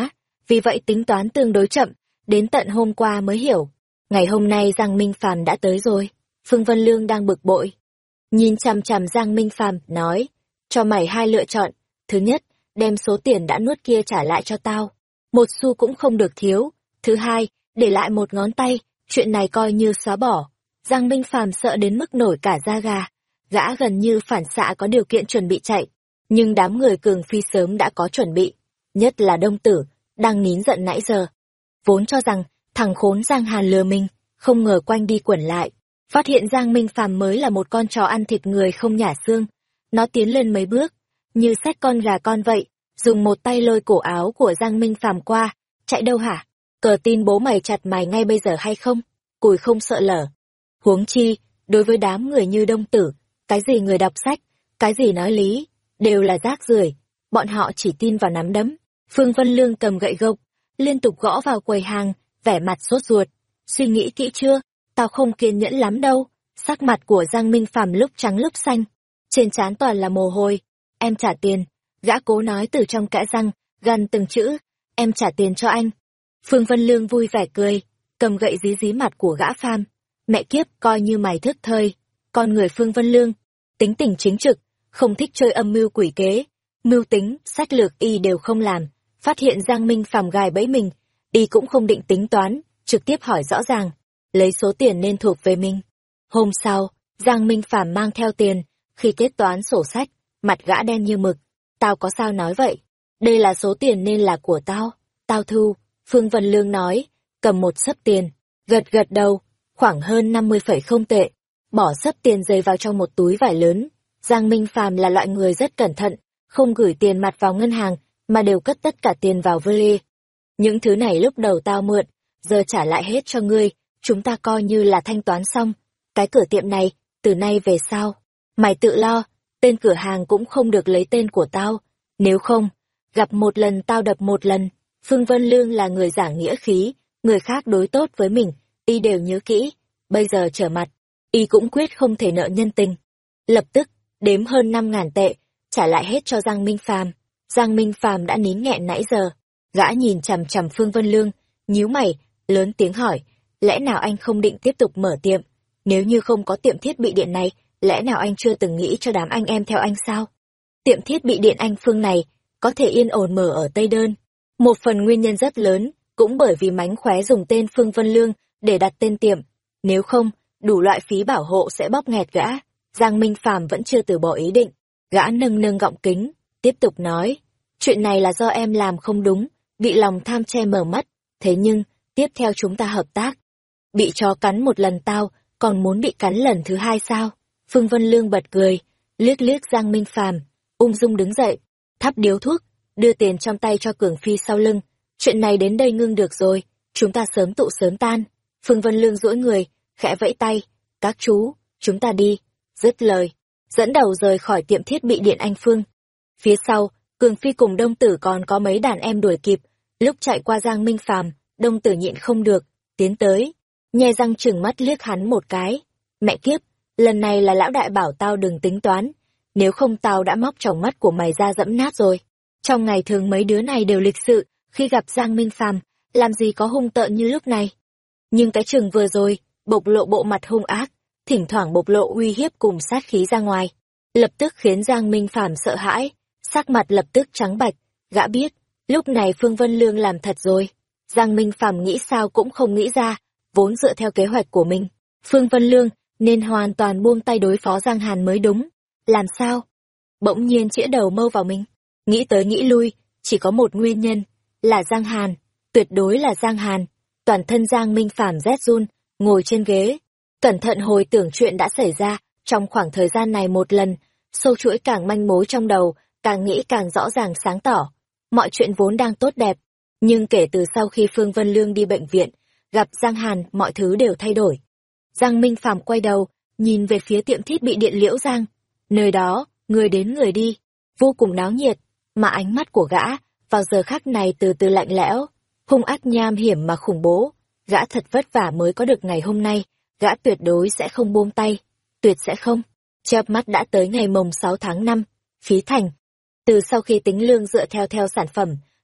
vì vậy tính toán tương đối chậm, đến tận hôm qua mới hiểu. Ngày hôm nay Giang Minh Phàm đã tới rồi. Phương Vân Lương đang bực bội. Nhìn chằm chằm Giang Minh Phàm nói, cho mày hai lựa chọn. Thứ nhất, đem số tiền đã nuốt kia trả lại cho tao. Một xu cũng không được thiếu. Thứ hai, để lại một ngón tay, chuyện này coi như xóa bỏ. Giang Minh Phàm sợ đến mức nổi cả da gà. Gã gần như phản xạ có điều kiện chuẩn bị chạy. Nhưng đám người Cường Phi sớm đã có chuẩn bị. Nhất là Đông Tử, đang nín giận nãy giờ. Vốn cho rằng, thằng khốn Giang Hàn lừa mình, không ngờ quanh đi quẩn lại. Phát hiện Giang Minh Phàm mới là một con chó ăn thịt người không nhả xương. Nó tiến lên mấy bước, như xách con gà con vậy, dùng một tay lôi cổ áo của Giang Minh Phàm qua. Chạy đâu hả? Cờ tin bố mày chặt mày ngay bây giờ hay không? Cùi không sợ lở. Huống chi, đối với đám người như Đông Tử, cái gì người đọc sách, cái gì nói lý, đều là rác rưởi. Bọn họ chỉ tin vào nắm đấm. Phương Vân Lương cầm gậy gộc, liên tục gõ vào quầy hàng, vẻ mặt sốt ruột. Suy nghĩ kỹ chưa? Tao không kiên nhẫn lắm đâu. Sắc mặt của Giang Minh Phàm lúc trắng lúc xanh, trên trán toàn là mồ hôi. Em trả tiền. Gã cố nói từ trong kẽ răng, gằn từng chữ. Em trả tiền cho anh. Phương Vân Lương vui vẻ cười, cầm gậy dí dí mặt của gã Pham. Mẹ kiếp, coi như mày thức thời. Con người Phương Vân Lương, tính tình chính trực, không thích chơi âm mưu quỷ kế. Mưu tính, sách lược y đều không làm. Phát hiện Giang Minh Phàm gài bẫy mình, y cũng không định tính toán, trực tiếp hỏi rõ ràng, lấy số tiền nên thuộc về mình. Hôm sau, Giang Minh Phàm mang theo tiền, khi kết toán sổ sách, mặt gã đen như mực. Tao có sao nói vậy? Đây là số tiền nên là của tao. Tao thu, Phương Vân Lương nói, cầm một xấp tiền, gật gật đầu, khoảng hơn năm mươi phẩy không tệ, bỏ xấp tiền rơi vào trong một túi vải lớn. Giang Minh Phàm là loại người rất cẩn thận, không gửi tiền mặt vào ngân hàng, mà đều cất tất cả tiền vào vơ lê. Những thứ này lúc đầu tao mượn, giờ trả lại hết cho ngươi, chúng ta coi như là thanh toán xong. Cái cửa tiệm này, từ nay về sau, mày tự lo, tên cửa hàng cũng không được lấy tên của tao, nếu không, gặp một lần tao đập một lần. Phương Vân Lương là người giảng nghĩa khí, người khác đối tốt với mình, y đều nhớ kỹ, bây giờ trở mặt, y cũng quyết không thể nợ nhân tình. Lập tức, đếm hơn năm ngàn tệ, trả lại hết cho Giang Minh Phàm. Giang Minh Phàm đã nín nghẹn nãy giờ, gã nhìn chằm chằm Phương Vân Lương, nhíu mày, lớn tiếng hỏi, lẽ nào anh không định tiếp tục mở tiệm? Nếu như không có tiệm thiết bị điện này, lẽ nào anh chưa từng nghĩ cho đám anh em theo anh sao? Tiệm thiết bị điện anh Phương này, có thể yên ổn mở ở Tây Đơn. Một phần nguyên nhân rất lớn, cũng bởi vì mánh khóe dùng tên Phương Vân Lương để đặt tên tiệm. Nếu không, đủ loại phí bảo hộ sẽ bóp nghẹt gã. Giang Minh Phàm vẫn chưa từ bỏ ý định. Gã nâng nâng gọng kính, tiếp tục nói, chuyện này là do em làm không đúng, bị lòng tham che mờ mắt. Thế nhưng, tiếp theo chúng ta hợp tác. Bị chó cắn một lần tao, còn muốn bị cắn lần thứ hai sao? Phương Vân Lương bật cười, liếc liếc Giang Minh Phàm, ung dung đứng dậy, thắp điếu thuốc, đưa tiền trong tay cho Cường Phi sau lưng. Chuyện này đến đây ngưng được rồi, chúng ta sớm tụ sớm tan. Phương Vân Lương duỗi người, khẽ vẫy tay, các chú, chúng ta đi. Dứt lời, dẫn đầu rời khỏi tiệm thiết bị điện anh Phương. Phía sau, Cường Phi cùng Đông Tử còn có mấy đàn em đuổi kịp, lúc chạy qua Giang Minh Phàm, Đông Tử nhịn không được, tiến tới, nhe răng trừng mắt liếc hắn một cái. Mẹ kiếp, lần này là lão đại bảo tao đừng tính toán, nếu không tao đã móc tròng mắt của mày ra dẫm nát rồi. Trong ngày thường mấy đứa này đều lịch sự, khi gặp Giang Minh Phàm, làm gì có hung tợn như lúc này. Nhưng cái chừng vừa rồi, bộc lộ bộ mặt hung ác, thỉnh thoảng bộc lộ uy hiếp cùng sát khí ra ngoài, lập tức khiến Giang Minh Phàm sợ hãi, sắc mặt lập tức trắng bạch. Gã biết, lúc này Phương Vân Lương làm thật rồi. Giang Minh Phàm nghĩ sao cũng không nghĩ ra, vốn dựa theo kế hoạch của mình, Phương Vân Lương nên hoàn toàn buông tay đối phó Giang Hàn mới đúng. Làm sao? Bỗng nhiên chĩa đầu mâu vào mình, nghĩ tới nghĩ lui, chỉ có một nguyên nhân, là Giang Hàn, tuyệt đối là Giang Hàn. Toàn thân Giang Minh Phàm rét run, ngồi trên ghế, cẩn thận hồi tưởng chuyện đã xảy ra trong khoảng thời gian này một lần, sâu chuỗi càng manh mối trong đầu, càng nghĩ càng rõ ràng sáng tỏ. Mọi chuyện vốn đang tốt đẹp, nhưng kể từ sau khi Phương Vân Lương đi bệnh viện, gặp Giang Hàn, mọi thứ đều thay đổi. Giang Minh Phàm quay đầu, nhìn về phía tiệm thiết bị điện Liễu Giang. Nơi đó, người đến người đi, vô cùng náo nhiệt, mà ánh mắt của gã, vào giờ khắc này từ từ lạnh lẽo, hung ác nham hiểm mà khủng bố. Gã thật vất vả mới có được ngày hôm nay, gã tuyệt đối sẽ không buông tay, tuyệt sẽ không. Chớp mắt đã tới ngày mồng sáu tháng năm, phí thành. Từ sau khi tính lương dựa theo theo sản phẩm,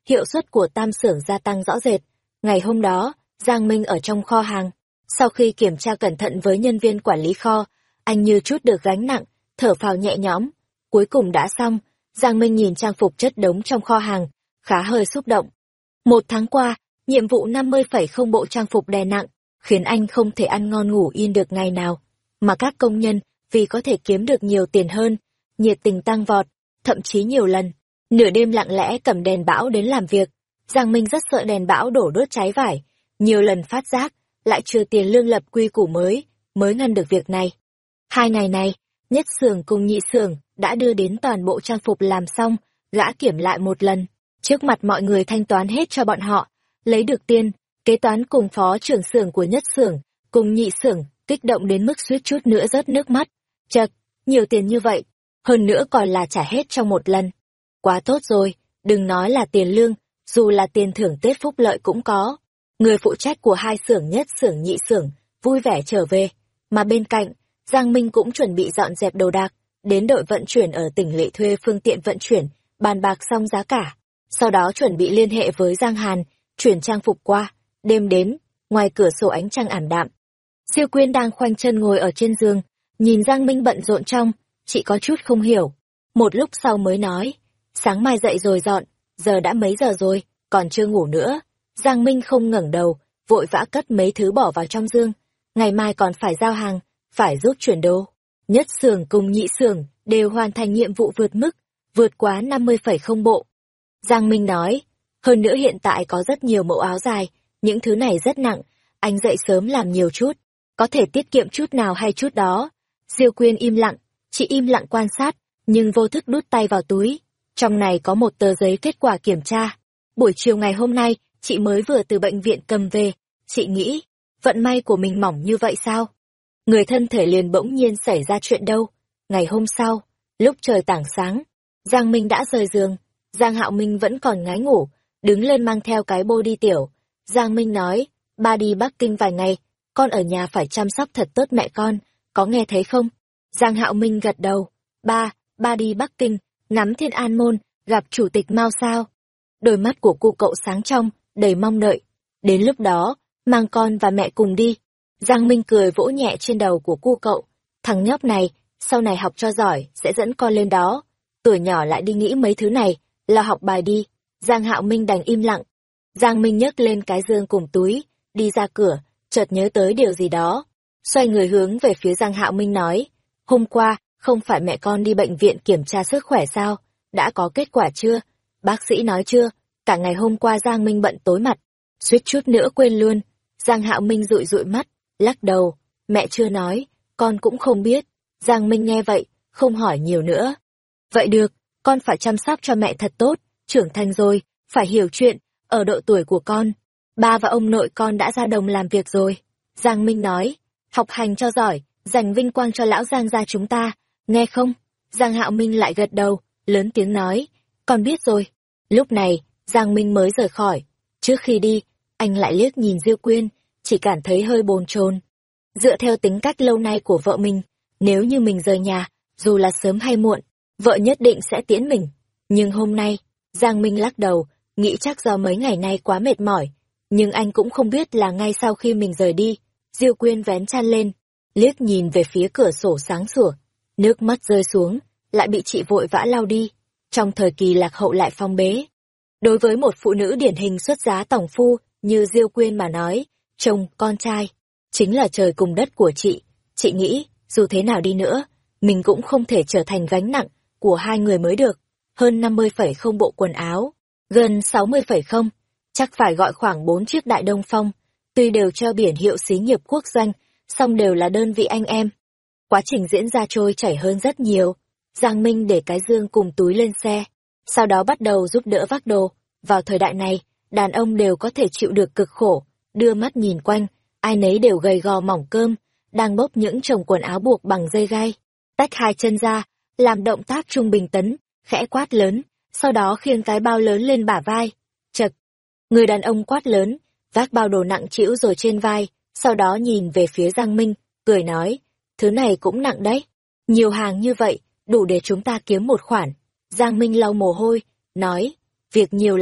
hiệu suất của tam xưởng gia tăng rõ rệt. Ngày hôm đó, Giang Minh ở trong kho hàng. Sau khi kiểm tra cẩn thận với nhân viên quản lý kho, anh như chút được gánh nặng, thở phào nhẹ nhõm. Cuối cùng đã xong, Giang Minh nhìn trang phục chất đống trong kho hàng, khá hơi xúc động. Một tháng qua, nhiệm vụ năm mươi phẩy không bộ trang phục đè nặng, khiến anh không thể ăn ngon ngủ yên được ngày nào. Mà các công nhân, vì có thể kiếm được nhiều tiền hơn, nhiệt tình tăng vọt, thậm chí nhiều lần. Nửa đêm lặng lẽ cầm đèn bão đến làm việc. Giang Minh rất sợ đèn bão đổ đốt cháy vải, nhiều lần phát giác, lại chưa tiền lương lập quy củ mới, mới ngăn được việc này. Hai ngày này, nhất xưởng cùng nhị xưởng đã đưa đến toàn bộ trang phục làm xong, gã kiểm lại một lần, trước mặt mọi người thanh toán hết cho bọn họ, lấy được tiền, kế toán cùng phó trưởng xưởng của nhất xưởng, cùng nhị xưởng, kích động đến mức suýt chút nữa rớt nước mắt. Chật, nhiều tiền như vậy, hơn nữa còn là trả hết trong một lần. Quá tốt rồi, đừng nói là tiền lương, dù là tiền thưởng Tết phúc lợi cũng có. Người phụ trách của hai xưởng nhất xưởng nhị xưởng vui vẻ trở về, mà bên cạnh, Giang Minh cũng chuẩn bị dọn dẹp đồ đạc, đến đội vận chuyển ở tỉnh lỵ thuê phương tiện vận chuyển, bàn bạc xong giá cả. Sau đó chuẩn bị liên hệ với Giang Hàn, chuyển trang phục qua. Đêm đến, ngoài cửa sổ ánh trăng ảm đạm. Diêu Quyên đang khoanh chân ngồi ở trên giường, nhìn Giang Minh bận rộn trong, chị có chút không hiểu. Một lúc sau mới nói, sáng mai dậy rồi dọn, giờ đã mấy giờ rồi, còn chưa ngủ nữa. Giang Minh không ngẩng đầu, vội vã cất mấy thứ bỏ vào trong dương. Ngày mai còn phải giao hàng, phải giúp chuyển đồ. Nhất xưởng cùng nhị xưởng đều hoàn thành nhiệm vụ vượt mức, vượt quá năm mươi phẩy không bộ. Giang Minh nói, hơn nữa hiện tại có rất nhiều mẫu áo dài, những thứ này rất nặng, anh dậy sớm làm nhiều chút, có thể tiết kiệm chút nào hay chút đó. Diêu Quyên im lặng, chị im lặng quan sát, nhưng vô thức đút tay vào túi. Trong này có một tờ giấy kết quả kiểm tra. Buổi chiều ngày hôm nay, chị mới vừa từ bệnh viện cầm về. Chị nghĩ, vận may của mình mỏng như vậy sao? Người thân thể liền bỗng nhiên xảy ra chuyện đâu. Ngày hôm sau, lúc trời tảng sáng, Giang Minh đã rời giường. Giang Hạo Minh vẫn còn ngái ngủ, đứng lên mang theo cái bô đi tiểu. Giang Minh nói, ba đi Bắc Kinh vài ngày, con ở nhà phải chăm sóc thật tốt mẹ con, có nghe thấy không? Giang Hạo Minh gật đầu, ba, ba đi Bắc Kinh, ngắm Thiên An Môn, gặp chủ tịch Mao sao? Đôi mắt của cu cậu sáng trong, đầy mong đợi. Đến lúc đó, mang con và mẹ cùng đi. Giang Minh cười vỗ nhẹ trên đầu của cu cậu. Thằng nhóc này, sau này học cho giỏi, sẽ dẫn con lên đó. Tuổi nhỏ lại đi nghĩ mấy thứ này, là học bài đi. Giang Hạo Minh đành im lặng. Giang Minh nhấc lên cái dương cùng túi, đi ra cửa, chợt nhớ tới điều gì đó. Xoay người hướng về phía Giang Hạo Minh nói, hôm qua, không phải mẹ con đi bệnh viện kiểm tra sức khỏe sao? Đã có kết quả chưa? Bác sĩ nói chưa? Cả ngày hôm qua Giang Minh bận tối mặt, suýt chút nữa quên luôn. Giang Hạo Minh dụi dụi mắt, lắc đầu, mẹ chưa nói, con cũng không biết. Giang Minh nghe vậy, không hỏi nhiều nữa. Vậy được, con phải chăm sóc cho mẹ thật tốt, trưởng thành rồi, phải hiểu chuyện, ở độ tuổi của con. Ba và ông nội con đã ra đồng làm việc rồi. Giang Minh nói, học hành cho giỏi, dành vinh quang cho lão Giang gia chúng ta, nghe không? Giang Hạo Minh lại gật đầu, lớn tiếng nói, con biết rồi. Lúc này, Giang Minh mới rời khỏi. Trước khi đi, anh lại liếc nhìn Diêu Quyên, chỉ cảm thấy hơi bồn chồn. Dựa theo tính cách lâu nay của vợ mình, nếu như mình rời nhà, dù là sớm hay muộn, vợ nhất định sẽ tiễn mình. Nhưng hôm nay, Giang Minh lắc đầu, nghĩ chắc do mấy ngày nay quá mệt mỏi. Nhưng anh cũng không biết là ngay sau khi mình rời đi, Diêu Quyên vén chăn lên, liếc nhìn về phía cửa sổ sáng sủa. Nước mắt rơi xuống, lại bị chị vội vã lau đi. Trong thời kỳ lạc hậu lại phong bế. Đối với một phụ nữ điển hình xuất giá tổng phu như Diêu Quyên mà nói, chồng, con trai, chính là trời cùng đất của chị. Chị nghĩ, dù thế nào đi nữa, mình cũng không thể trở thành gánh nặng của hai người mới được. Hơn năm mươi phẩy không bộ quần áo, gần sáu mươi phẩy không, chắc phải gọi khoảng bốn chiếc Đại Đông Phong, tuy đều treo biển hiệu xí nghiệp quốc doanh, song đều là đơn vị anh em. Quá trình diễn ra trôi chảy hơn rất nhiều. Giang Minh để cái dương cùng túi lên xe, sau đó bắt đầu giúp đỡ vác đồ. Vào thời đại này, đàn ông đều có thể chịu được cực khổ, đưa mắt nhìn quanh, ai nấy đều gầy gò mỏng cơm, đang bốc những chồng quần áo buộc bằng dây gai, tách hai chân ra, làm động tác trung bình tấn, khẽ quát lớn, sau đó khiêng cái bao lớn lên bả vai. Chật, người đàn ông quát lớn, vác bao đồ nặng trĩu rồi trên vai, sau đó nhìn về phía Giang Minh, cười nói, thứ này cũng nặng đấy, nhiều hàng như vậy, đủ để chúng ta kiếm một khoản. Giang Minh lau mồ hôi, nói, việc nhiều lắm,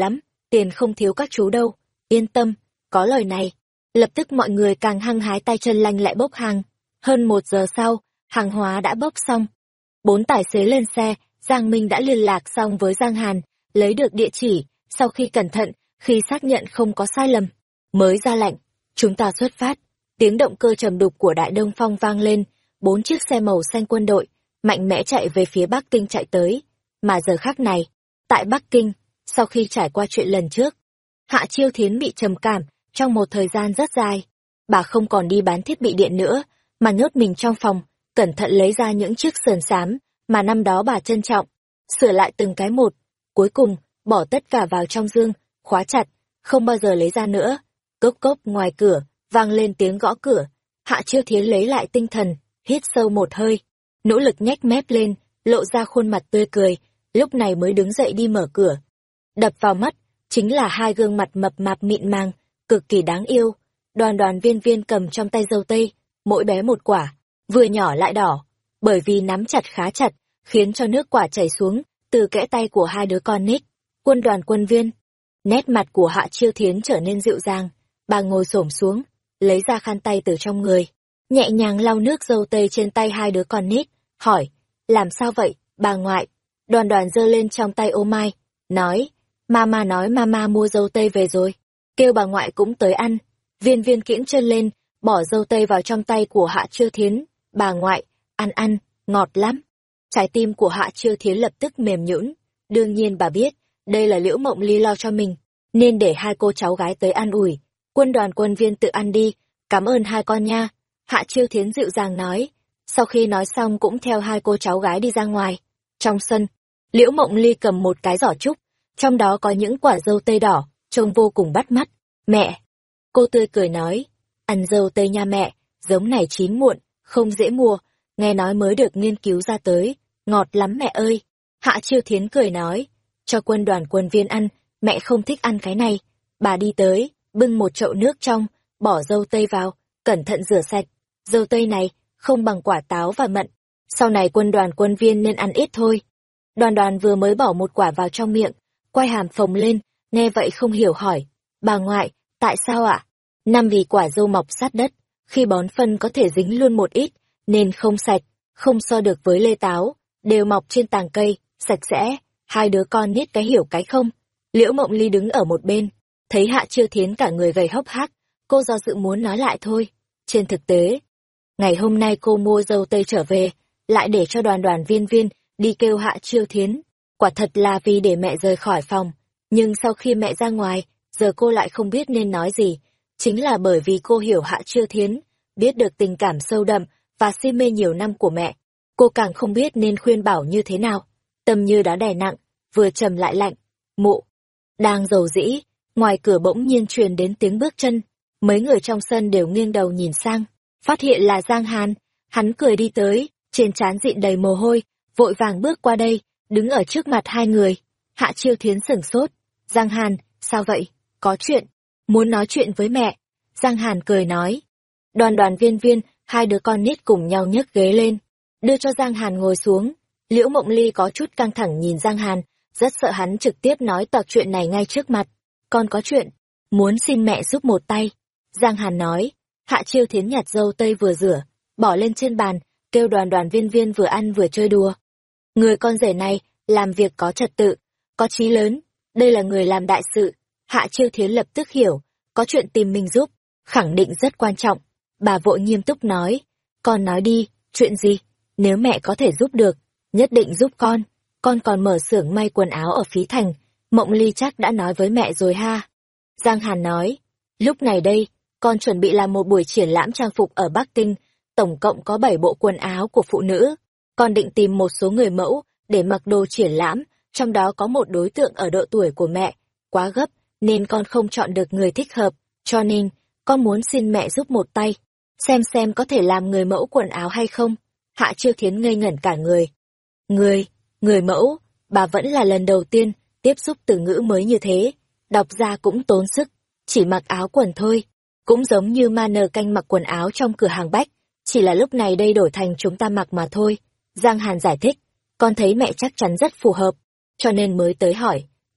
tiền không thiếu các chú đâu, yên tâm, có lời này. Lập tức mọi người càng hăng hái tay chân lanh lại bốc hàng. Hơn một giờ sau, hàng hóa đã bốc xong. Bốn tài xế lên xe, Giang Minh đã liên lạc xong với Giang Hàn, lấy được địa chỉ, sau khi cẩn thận, khi xác nhận không có sai lầm, mới ra lệnh, chúng ta xuất phát. Tiếng động cơ trầm đục của Đại Đông Phong vang lên, bốn chiếc xe màu xanh quân đội, mạnh mẽ chạy về phía Bắc Kinh chạy tới. Mà giờ khắc này, tại Bắc Kinh, sau khi trải qua chuyện lần trước, Hạ Chiêu Thiến bị trầm cảm trong một thời gian rất dài. Bà không còn đi bán thiết bị điện nữa, mà nhốt mình trong phòng, cẩn thận lấy ra những chiếc sườn xám mà năm đó bà trân trọng, sửa lại từng cái một, cuối cùng bỏ tất cả vào trong dương, khóa chặt, không bao giờ lấy ra nữa. Cốc cốc ngoài cửa, vang lên tiếng gõ cửa. Hạ Chiêu Thiến lấy lại tinh thần, hít sâu một hơi, nỗ lực nhếch mép lên, lộ ra khuôn mặt tươi cười, lúc này mới đứng dậy đi mở cửa. Đập vào mắt, chính là hai gương mặt mập mạp mịn màng, cực kỳ đáng yêu. Đoàn đoàn viên viên cầm trong tay dâu tây, mỗi bé một quả, vừa nhỏ lại đỏ, bởi vì nắm chặt khá chặt, khiến cho nước quả chảy xuống từ kẽ tay của hai đứa con nít. Quân đoàn quân viên. Nét mặt của Hạ Chiêu Thiến trở nên dịu dàng, bà ngồi xổm xuống, lấy ra khăn tay từ trong người, nhẹ nhàng lau nước dâu tây trên tay hai đứa con nít, hỏi, làm sao vậy, bà ngoại? Đoàn đoàn giơ lên trong tay ô mai, nói, mama nói mama mua dâu tây về rồi, kêu bà ngoại cũng tới ăn. Viên viên kiễng chân lên, bỏ dâu tây vào trong tay của Hạ Chiêu Thiến, bà ngoại, ăn ăn, ngọt lắm. Trái tim của Hạ Chiêu Thiến lập tức mềm nhũn. Đương nhiên bà biết, đây là Liễu Mộng Ly lo cho mình, nên để hai cô cháu gái tới ăn ủi. Quân đoàn quân viên tự ăn đi, cảm ơn hai con nha. Hạ Chiêu Thiến dịu dàng nói. Sau khi nói xong cũng theo hai cô cháu gái đi ra ngoài. Trong sân, Liễu Mộng Ly cầm một cái giỏ trúc, trong đó có những quả dâu tây đỏ, trông vô cùng bắt mắt. Mẹ! Cô tươi cười nói, ăn dâu tây nha mẹ, giống này chín muộn, không dễ mua, nghe nói mới được nghiên cứu ra tới, ngọt lắm mẹ ơi. Hạ Chiêu Thiến cười nói, cho quân đoàn quân viên ăn, mẹ không thích ăn cái này. Bà đi tới, bưng một chậu nước trong, bỏ dâu tây vào, cẩn thận rửa sạch. Dâu tây này, không bằng quả táo và mận. Sau này quân đoàn quân viên nên ăn ít thôi. Đoàn đoàn vừa mới bỏ một quả vào trong miệng, quay hàm phồng lên, nghe vậy không hiểu hỏi, bà ngoại, tại sao ạ? Năm vì quả dâu mọc sát đất, khi bón phân có thể dính luôn một ít, nên không sạch, không so được với lê táo, đều mọc trên tàng cây, sạch sẽ. Hai đứa con nít cái hiểu cái không. Liễu Mộng Ly đứng ở một bên, thấy Hạ Chiêu Thiến cả người gầy hốc hác, cô do dự muốn nói lại thôi. Trên thực tế, ngày hôm nay cô mua dâu tây trở về, lại để cho đoàn đoàn viên viên đi kêu Hạ Chiêu Thiến. Quả thật là vì để mẹ rời khỏi phòng, nhưng sau khi mẹ ra ngoài, giờ cô lại không biết nên nói gì. Chính là bởi vì cô hiểu Hạ Chiêu Thiến, biết được tình cảm sâu đậm và si mê nhiều năm của mẹ. Cô càng không biết nên khuyên bảo như thế nào. Tâm như đá đè nặng, vừa trầm lại lạnh. Mụ! Đang dầu dĩ, ngoài cửa bỗng nhiên truyền đến tiếng bước chân. Mấy người trong sân đều nghiêng đầu nhìn sang, phát hiện là Giang Hàn. Hắn cười đi tới, trên trán dịn đầy mồ hôi, vội vàng bước qua đây, đứng ở trước mặt hai người. Hạ Chiêu Thiến sửng sốt. Giang Hàn, sao vậy? Có chuyện. Muốn nói chuyện với mẹ. Giang Hàn cười nói. Đoàn đoàn viên viên, hai đứa con nít cùng nhau nhấc ghế lên, đưa cho Giang Hàn ngồi xuống. Liễu Mộng Ly có chút căng thẳng nhìn Giang Hàn, rất sợ hắn trực tiếp nói toạc chuyện này ngay trước mặt. Con có chuyện, muốn xin mẹ giúp một tay. Giang Hàn nói. Hạ Chiêu Thiến nhặt dâu tây vừa rửa, bỏ lên trên bàn, kêu đoàn đoàn viên viên vừa ăn vừa chơi đùa. Người con rể này, làm việc có trật tự, có chí lớn, đây là người làm đại sự. Hạ Chiêu Thiến lập tức hiểu, có chuyện tìm mình giúp, khẳng định rất quan trọng. Bà vội nghiêm túc nói, con nói đi, chuyện gì? Nếu mẹ có thể giúp được, nhất định giúp con. Con còn mở xưởng may quần áo ở Phí Thành, Mộng Ly chắc đã nói với mẹ rồi ha. Giang Hàn nói, lúc này đây, con chuẩn bị làm một buổi triển lãm trang phục ở Bắc Kinh, tổng cộng có bảy bộ quần áo của phụ nữ. Con định tìm một số người mẫu để mặc đồ triển lãm, trong đó có một đối tượng ở độ tuổi của mẹ. Quá gấp, nên con không chọn được người thích hợp, cho nên, con muốn xin mẹ giúp một tay, xem xem có thể làm người mẫu quần áo hay không. Hạ Chiêu Thiến ngây ngẩn cả người. Người, người mẫu, bà vẫn là lần đầu tiên tiếp xúc từ ngữ mới như thế, đọc ra cũng tốn sức, chỉ mặc áo quần thôi, cũng giống như ma nờ canh mặc quần áo trong cửa hàng bách, chỉ là lúc này đây đổi thành chúng ta mặc mà thôi. Giang Hàn giải thích, con thấy mẹ chắc chắn rất phù hợp, cho nên mới tới hỏi.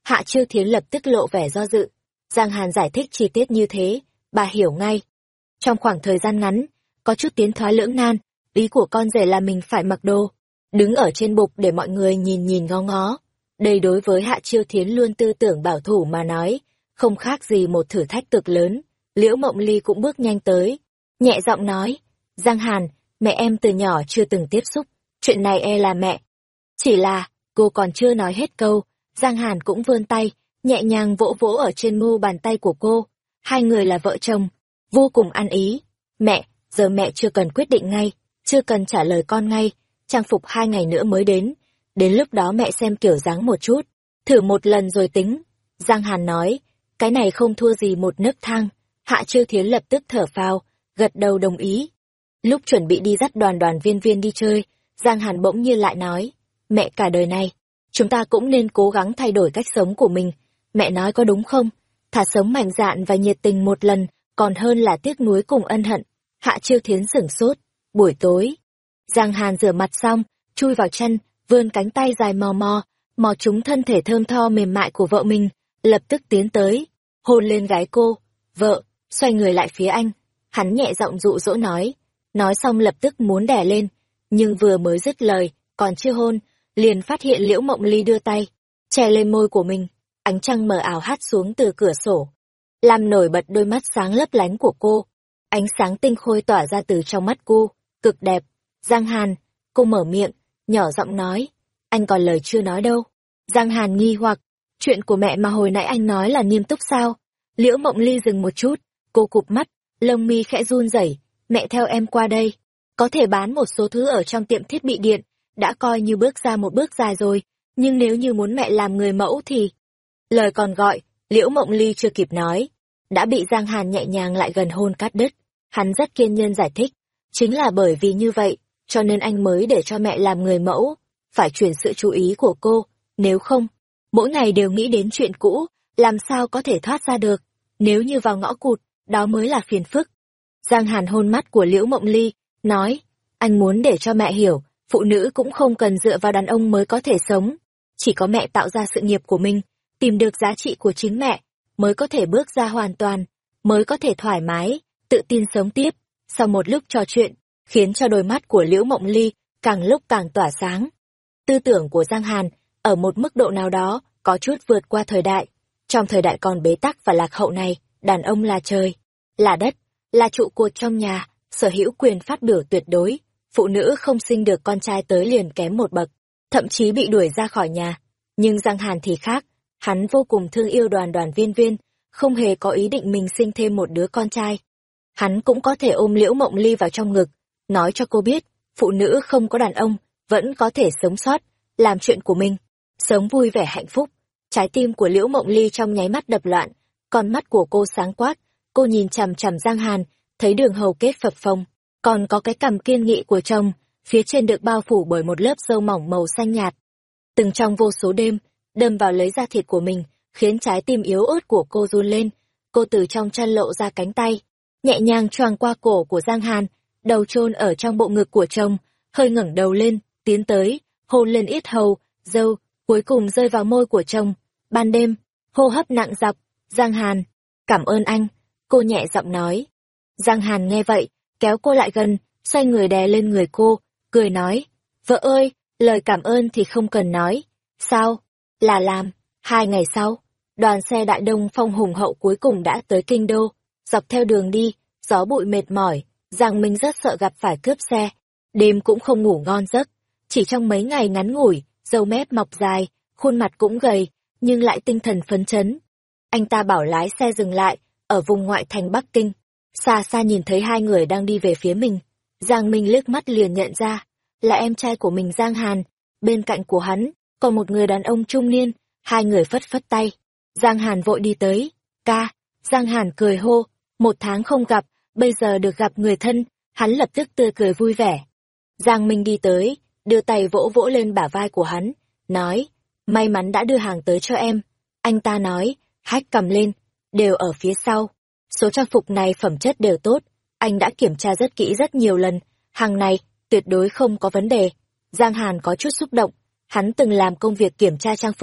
Hạ Chiêu Thiến lập tức lộ vẻ do dự. Giang Hàn giải thích chi tiết như thế, bà hiểu ngay. Trong khoảng thời gian ngắn, có chút tiến thoái lưỡng nan, ý của con rể là mình phải mặc đồ, đứng ở trên bục để mọi người nhìn nhìn ngó ngó. Đây đối với Hạ Chiêu Thiến luôn tư tưởng bảo thủ mà nói, không khác gì một thử thách cực lớn. Liễu Mộng Ly cũng bước nhanh tới, nhẹ giọng nói, Giang Hàn, mẹ em từ nhỏ chưa từng tiếp xúc, chuyện này e là mẹ. Chỉ là, cô còn chưa nói hết câu, Giang Hàn cũng vươn tay, nhẹ nhàng vỗ vỗ ở trên mu bàn tay của cô. Hai người là vợ chồng, vô cùng ăn ý. Mẹ, giờ mẹ chưa cần quyết định ngay, chưa cần trả lời con ngay, trang phục hai ngày nữa mới đến. Đến lúc đó mẹ xem kiểu dáng một chút, thử một lần rồi tính. Giang Hàn nói, cái này không thua gì một nấc thang. Hạ Chiêu Thiến lập tức thở phào, gật đầu đồng ý. Lúc chuẩn bị đi dắt đoàn đoàn viên viên đi chơi, Giang Hàn bỗng nhiên lại nói, mẹ cả đời này, chúng ta cũng nên cố gắng thay đổi cách sống của mình. Mẹ nói có đúng không? Thà sống mạnh dạn và nhiệt tình một lần, còn hơn là tiếc nuối cùng ân hận. Hạ Chiêu Thiến sửng sốt. Buổi tối, Giang Hàn rửa mặt xong, chui vào chăn, vươn cánh tay dài mò mò, mò trúng thân thể thơm tho mềm mại của vợ mình, lập tức tiến tới, hôn lên gái cô. Vợ, xoay người lại phía anh, hắn nhẹ giọng dụ dỗ nói, nói xong lập tức muốn đè lên, nhưng vừa mới dứt lời, còn chưa hôn, liền phát hiện Liễu Mộng Ly đưa tay, che lên môi của mình, ánh trăng mờ ảo hắt xuống từ cửa sổ, làm nổi bật đôi mắt sáng lấp lánh của cô, ánh sáng tinh khôi tỏa ra từ trong mắt cô, cực đẹp. Giang Hàn, cô mở miệng, nhỏ giọng nói, anh còn lời chưa nói đâu. Giang Hàn nghi hoặc, chuyện của mẹ mà hồi nãy anh nói là nghiêm túc sao? Liễu Mộng Ly dừng một chút, cô cụp mắt, lông mi khẽ run rẩy, mẹ theo em qua đây, có thể bán một số thứ ở trong tiệm thiết bị điện, đã coi như bước ra một bước dài rồi, nhưng nếu như muốn mẹ làm người mẫu thì... Lời còn gọi, Liễu Mộng Ly chưa kịp nói, đã bị Giang Hàn nhẹ nhàng lại gần hôn cắt đứt. Hắn rất kiên nhẫn giải thích, chính là bởi vì như vậy, cho nên anh mới để cho mẹ làm người mẫu, phải chuyển sự chú ý của cô, nếu không, mỗi ngày đều nghĩ đến chuyện cũ, làm sao có thể thoát ra được, nếu như vào ngõ cụt, đó mới là phiền phức. Giang Hàn hôn mắt của Liễu Mộng Ly, nói, anh muốn để cho mẹ hiểu, phụ nữ cũng không cần dựa vào đàn ông mới có thể sống, chỉ có mẹ tạo ra sự nghiệp của mình, tìm được giá trị của chính mẹ, mới có thể bước ra hoàn toàn, mới có thể thoải mái, tự tin sống tiếp. Sau một lúc trò chuyện, khiến cho đôi mắt của Liễu Mộng Ly càng lúc càng tỏa sáng. Tư tưởng của Giang Hàn, ở một mức độ nào đó, có chút vượt qua thời đại. Trong thời đại còn bế tắc và lạc hậu này, đàn ông là trời, là đất, là trụ cột trong nhà, sở hữu quyền phát biểu tuyệt đối. Phụ nữ không sinh được con trai tới liền kém một bậc, thậm chí bị đuổi ra khỏi nhà. Nhưng Giang Hàn thì khác, hắn vô cùng thương yêu đoàn đoàn viên viên, không hề có ý định mình sinh thêm một đứa con trai. Hắn cũng có thể ôm Liễu Mộng Ly vào trong ngực, nói cho cô biết, phụ nữ không có đàn ông, vẫn có thể sống sót, làm chuyện của mình, sống vui vẻ hạnh phúc. Trái tim của Liễu Mộng Ly trong nháy mắt đập loạn, con mắt của cô sáng quát, cô nhìn chằm chằm Giang Hàn, thấy đường hầu kết phập phồng, còn có cái cằm kiên nghị của chồng, phía trên được bao phủ bởi một lớp râu mỏng màu xanh nhạt. Từng trong vô số đêm, đâm vào lấy da thịt của mình, khiến trái tim yếu ớt của cô run lên, cô từ trong chăn lộ ra cánh tay, nhẹ nhàng choàng qua cổ của Giang Hàn, đầu chôn ở trong bộ ngực của chồng, hơi ngẩng đầu lên, tiến tới, hôn lên yết hầu, râu, cuối cùng rơi vào môi của chồng. Ban đêm, hô hấp nặng dọc, Giang Hàn, cảm ơn anh, cô nhẹ giọng nói. Giang Hàn nghe vậy, kéo cô lại gần, xoay người đè lên người cô, cười nói, vợ ơi, lời cảm ơn thì không cần nói. Sao? Là làm. Hai ngày sau, đoàn xe Đại Đông Phong hùng hậu cuối cùng đã tới Kinh Đô. Dọc theo đường đi, gió bụi mệt mỏi, Giang Minh rất sợ gặp phải cướp xe. Đêm cũng không ngủ ngon giấc. Chỉ trong mấy ngày ngắn ngủi, râu mép mọc dài, khuôn mặt cũng gầy, nhưng lại tinh thần phấn chấn. Anh ta bảo lái xe dừng lại, ở vùng ngoại thành Bắc Kinh. Xa xa nhìn thấy hai người đang đi về phía mình. Giang Minh liếc mắt liền nhận ra, là em trai của mình Giang Hàn. Bên cạnh của hắn, còn một người đàn ông trung niên, hai người phất phất tay. Giang Hàn vội đi tới, ca, Giang Hàn cười hô, một tháng không gặp, bây giờ được gặp người thân, hắn lập tức tươi cười vui vẻ. Giang Minh đi tới, đưa tay vỗ vỗ lên bả vai của hắn, nói, may mắn đã đưa hàng tới cho em. Anh ta nói, hách cầm lên, đều ở phía sau. Số trang phục này phẩm chất đều tốt, anh đã kiểm tra rất kỹ rất nhiều lần, hàng này, tuyệt đối không có vấn đề. Giang Hàn có chút xúc động, hắn từng làm công việc kiểm tra trang phục,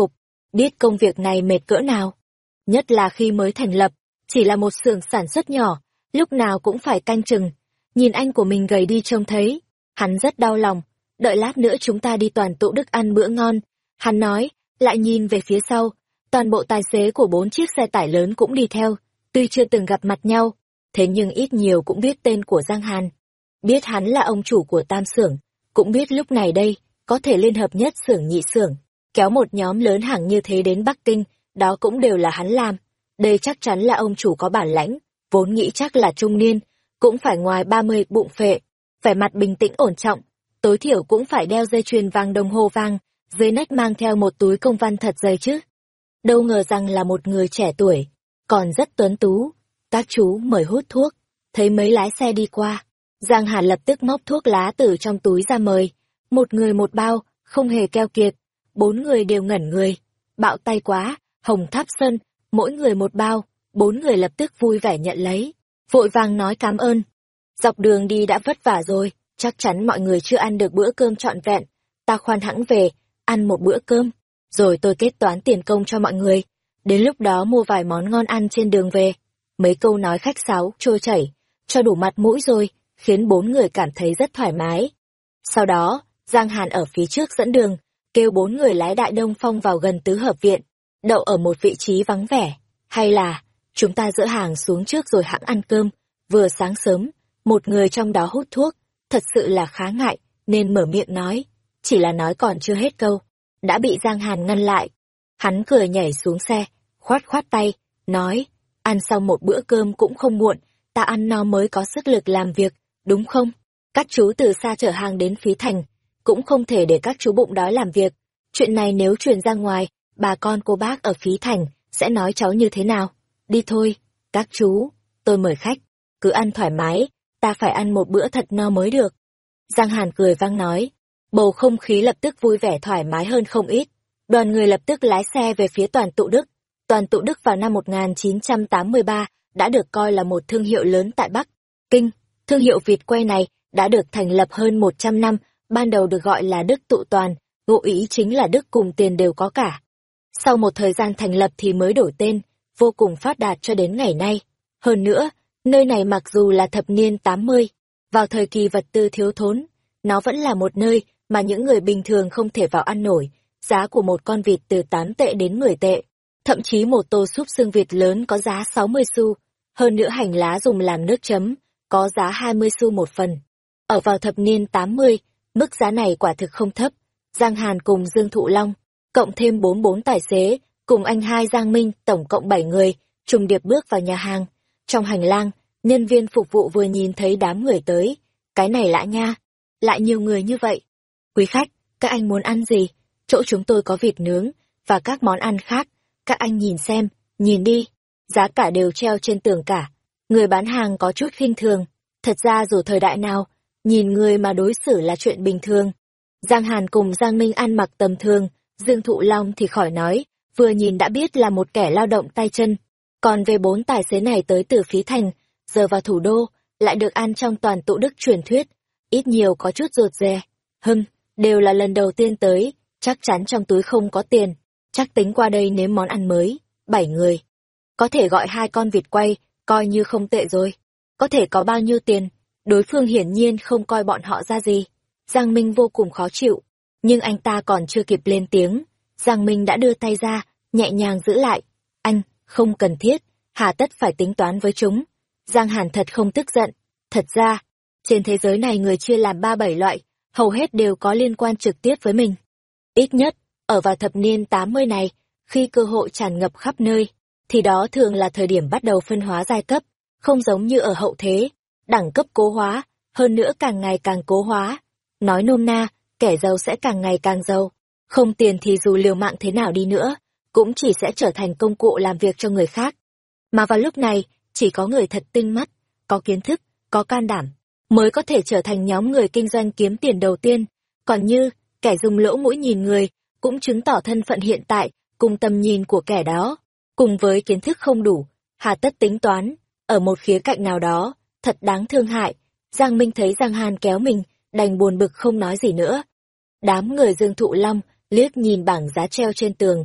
biết công việc này mệt cỡ nào. Nhất là khi mới thành lập, chỉ là một xưởng sản xuất nhỏ, lúc nào cũng phải canh chừng. Nhìn anh của mình gầy đi trông thấy, hắn rất đau lòng. Đợi lát nữa chúng ta đi Toàn Tụ Đức ăn bữa ngon. Hắn nói, lại nhìn về phía sau, toàn bộ tài xế của bốn chiếc xe tải lớn cũng đi theo, tuy chưa từng gặp mặt nhau, thế nhưng ít nhiều cũng biết tên của Giang Hàn. Biết hắn là ông chủ của tam xưởng, cũng biết lúc này đây, có thể liên hợp nhất xưởng nhị xưởng, kéo một nhóm lớn hàng như thế đến Bắc Kinh, đó cũng đều là hắn làm. Đây chắc chắn là ông chủ có bản lãnh, vốn nghĩ chắc là trung niên, cũng phải ngoài ba mươi bụng phệ, vẻ mặt bình tĩnh ổn trọng, tối thiểu cũng phải đeo dây chuyền vàng đồng hồ vàng, dưới nách mang theo một túi công văn thật dày chứ. Đâu ngờ rằng là một người trẻ tuổi, còn rất tuấn tú. Các chú mời hút thuốc, thấy mấy lái xe đi qua. Giang Hà lập tức móc thuốc lá từ trong túi ra mời. Một người một bao, không hề keo kiệt. Bốn người đều ngẩn người. Bạo tay quá, Hồng Tháp Sơn, mỗi người một bao. Bốn người lập tức vui vẻ nhận lấy. Vội vàng nói cảm ơn. Dọc đường đi đã vất vả rồi, chắc chắn mọi người chưa ăn được bữa cơm trọn vẹn. Ta khoan hãng về, ăn một bữa cơm, rồi tôi kết toán tiền công cho mọi người. Đến lúc đó mua vài món ngon ăn trên đường về. Mấy câu nói khách sáo, trôi chảy, cho đủ mặt mũi rồi, khiến bốn người cảm thấy rất thoải mái. Sau đó, Giang Hàn ở phía trước dẫn đường, kêu bốn người lái Đại Đông Phong vào gần tứ hợp viện, đậu ở một vị trí vắng vẻ. Hay là, chúng ta dỡ hàng xuống trước rồi hãng ăn cơm. Vừa sáng sớm, một người trong đó hút thuốc, thật sự là khá ngại, nên mở miệng nói. Chỉ là nói còn chưa hết câu, đã bị Giang Hàn ngăn lại. Hắn cười nhảy xuống xe, khoát khoát tay, nói, ăn xong một bữa cơm cũng không muộn, ta ăn no mới có sức lực làm việc, đúng không? Các chú từ xa chở hàng đến Phí Thành, cũng không thể để các chú bụng đói làm việc. Chuyện này nếu truyền ra ngoài, bà con cô bác ở Phí Thành sẽ nói cháu như thế nào? Đi thôi, các chú, tôi mời khách, cứ ăn thoải mái, ta phải ăn một bữa thật no mới được. Giang Hàn cười vang nói, bầu không khí lập tức vui vẻ thoải mái hơn không ít. Đoàn người lập tức lái xe về phía Toàn Tụ Đức. Toàn Tụ Đức vào năm một nghìn chín trăm tám mươi ba đã được coi là một thương hiệu lớn tại Bắc Kinh. Thương hiệu vịt quay này đã được thành lập hơn một trăm năm, ban đầu được gọi là Đức Tụ Toàn, ngụ ý chính là Đức cùng tiền đều có cả. Sau một thời gian thành lập thì mới đổi tên, vô cùng phát đạt cho đến ngày nay. Hơn nữa, nơi này mặc dù là thập niên tám mươi, vào thời kỳ vật tư thiếu thốn, nó vẫn là một nơi mà những người bình thường không thể vào ăn nổi. Giá của một con vịt từ tám tệ đến mười tệ. Thậm chí một tô súp xương vịt lớn có giá sáu mươi xu. Hơn nữa hành lá dùng làm nước chấm, có giá hai mươi xu một phần. Ở vào thập niên tám mươi, mức giá này quả thực không thấp. Giang Hàn cùng Dương Thụ Long, cộng thêm bốn bốn tài xế, cùng anh hai Giang Minh, tổng cộng bảy người, trùng điệp bước vào nhà hàng. Trong hành lang, nhân viên phục vụ vừa nhìn thấy đám người tới. Cái này lạ nha, lại nhiều người như vậy. Quý khách, các anh muốn ăn gì? Chỗ chúng tôi có vịt nướng, và các món ăn khác. Các anh nhìn xem, nhìn đi. Giá cả đều treo trên tường cả. Người bán hàng có chút khinh thường. Thật ra dù thời đại nào, nhìn người mà đối xử là chuyện bình thường. Giang Hàn cùng Giang Minh ăn mặc tầm thường, Dương Thụ Long thì khỏi nói, vừa nhìn đã biết là một kẻ lao động tay chân. Còn về bốn tài xế này tới từ Phí Thành, giờ vào thủ đô, lại được ăn trong Toàn Tụ Đức truyền thuyết. Ít nhiều có chút rụt rè. Hừm, đều là lần đầu tiên tới, chắc chắn trong túi không có tiền. Chắc tính qua đây nếm món ăn mới. Bảy người. Có thể gọi hai con vịt quay, coi như không tệ rồi. Có thể có bao nhiêu tiền, đối phương hiển nhiên không coi bọn họ ra gì. Giang Minh vô cùng khó chịu, nhưng anh ta còn chưa kịp lên tiếng. Giang Minh đã đưa tay ra, nhẹ nhàng giữ lại. Anh, không cần thiết, hà tất phải tính toán với chúng. Giang Hàn thật không tức giận. Thật ra, trên thế giới này người chia làm ba bảy loại, hầu hết đều có liên quan trực tiếp với mình. Ít nhất, ở vào thập niên tám mươi này, khi cơ hội tràn ngập khắp nơi, thì đó thường là thời điểm bắt đầu phân hóa giai cấp, không giống như ở hậu thế, đẳng cấp cố hóa, hơn nữa càng ngày càng cố hóa. Nói nôm na, kẻ giàu sẽ càng ngày càng giàu, không tiền thì dù liều mạng thế nào đi nữa, cũng chỉ sẽ trở thành công cụ làm việc cho người khác. Mà vào lúc này, chỉ có người thật tinh mắt, có kiến thức, có can đảm, mới có thể trở thành nhóm người kinh doanh kiếm tiền đầu tiên. Còn như, kẻ dùng lỗ mũi nhìn người, cũng chứng tỏ thân phận hiện tại, cùng tầm nhìn của kẻ đó, cùng với kiến thức không đủ, hà tất tính toán, ở một khía cạnh nào đó, thật đáng thương hại. Giang Minh thấy Giang Hàn kéo mình, đành buồn bực không nói gì nữa. Đám người Dương Thụ Long liếc nhìn bảng giá treo trên tường,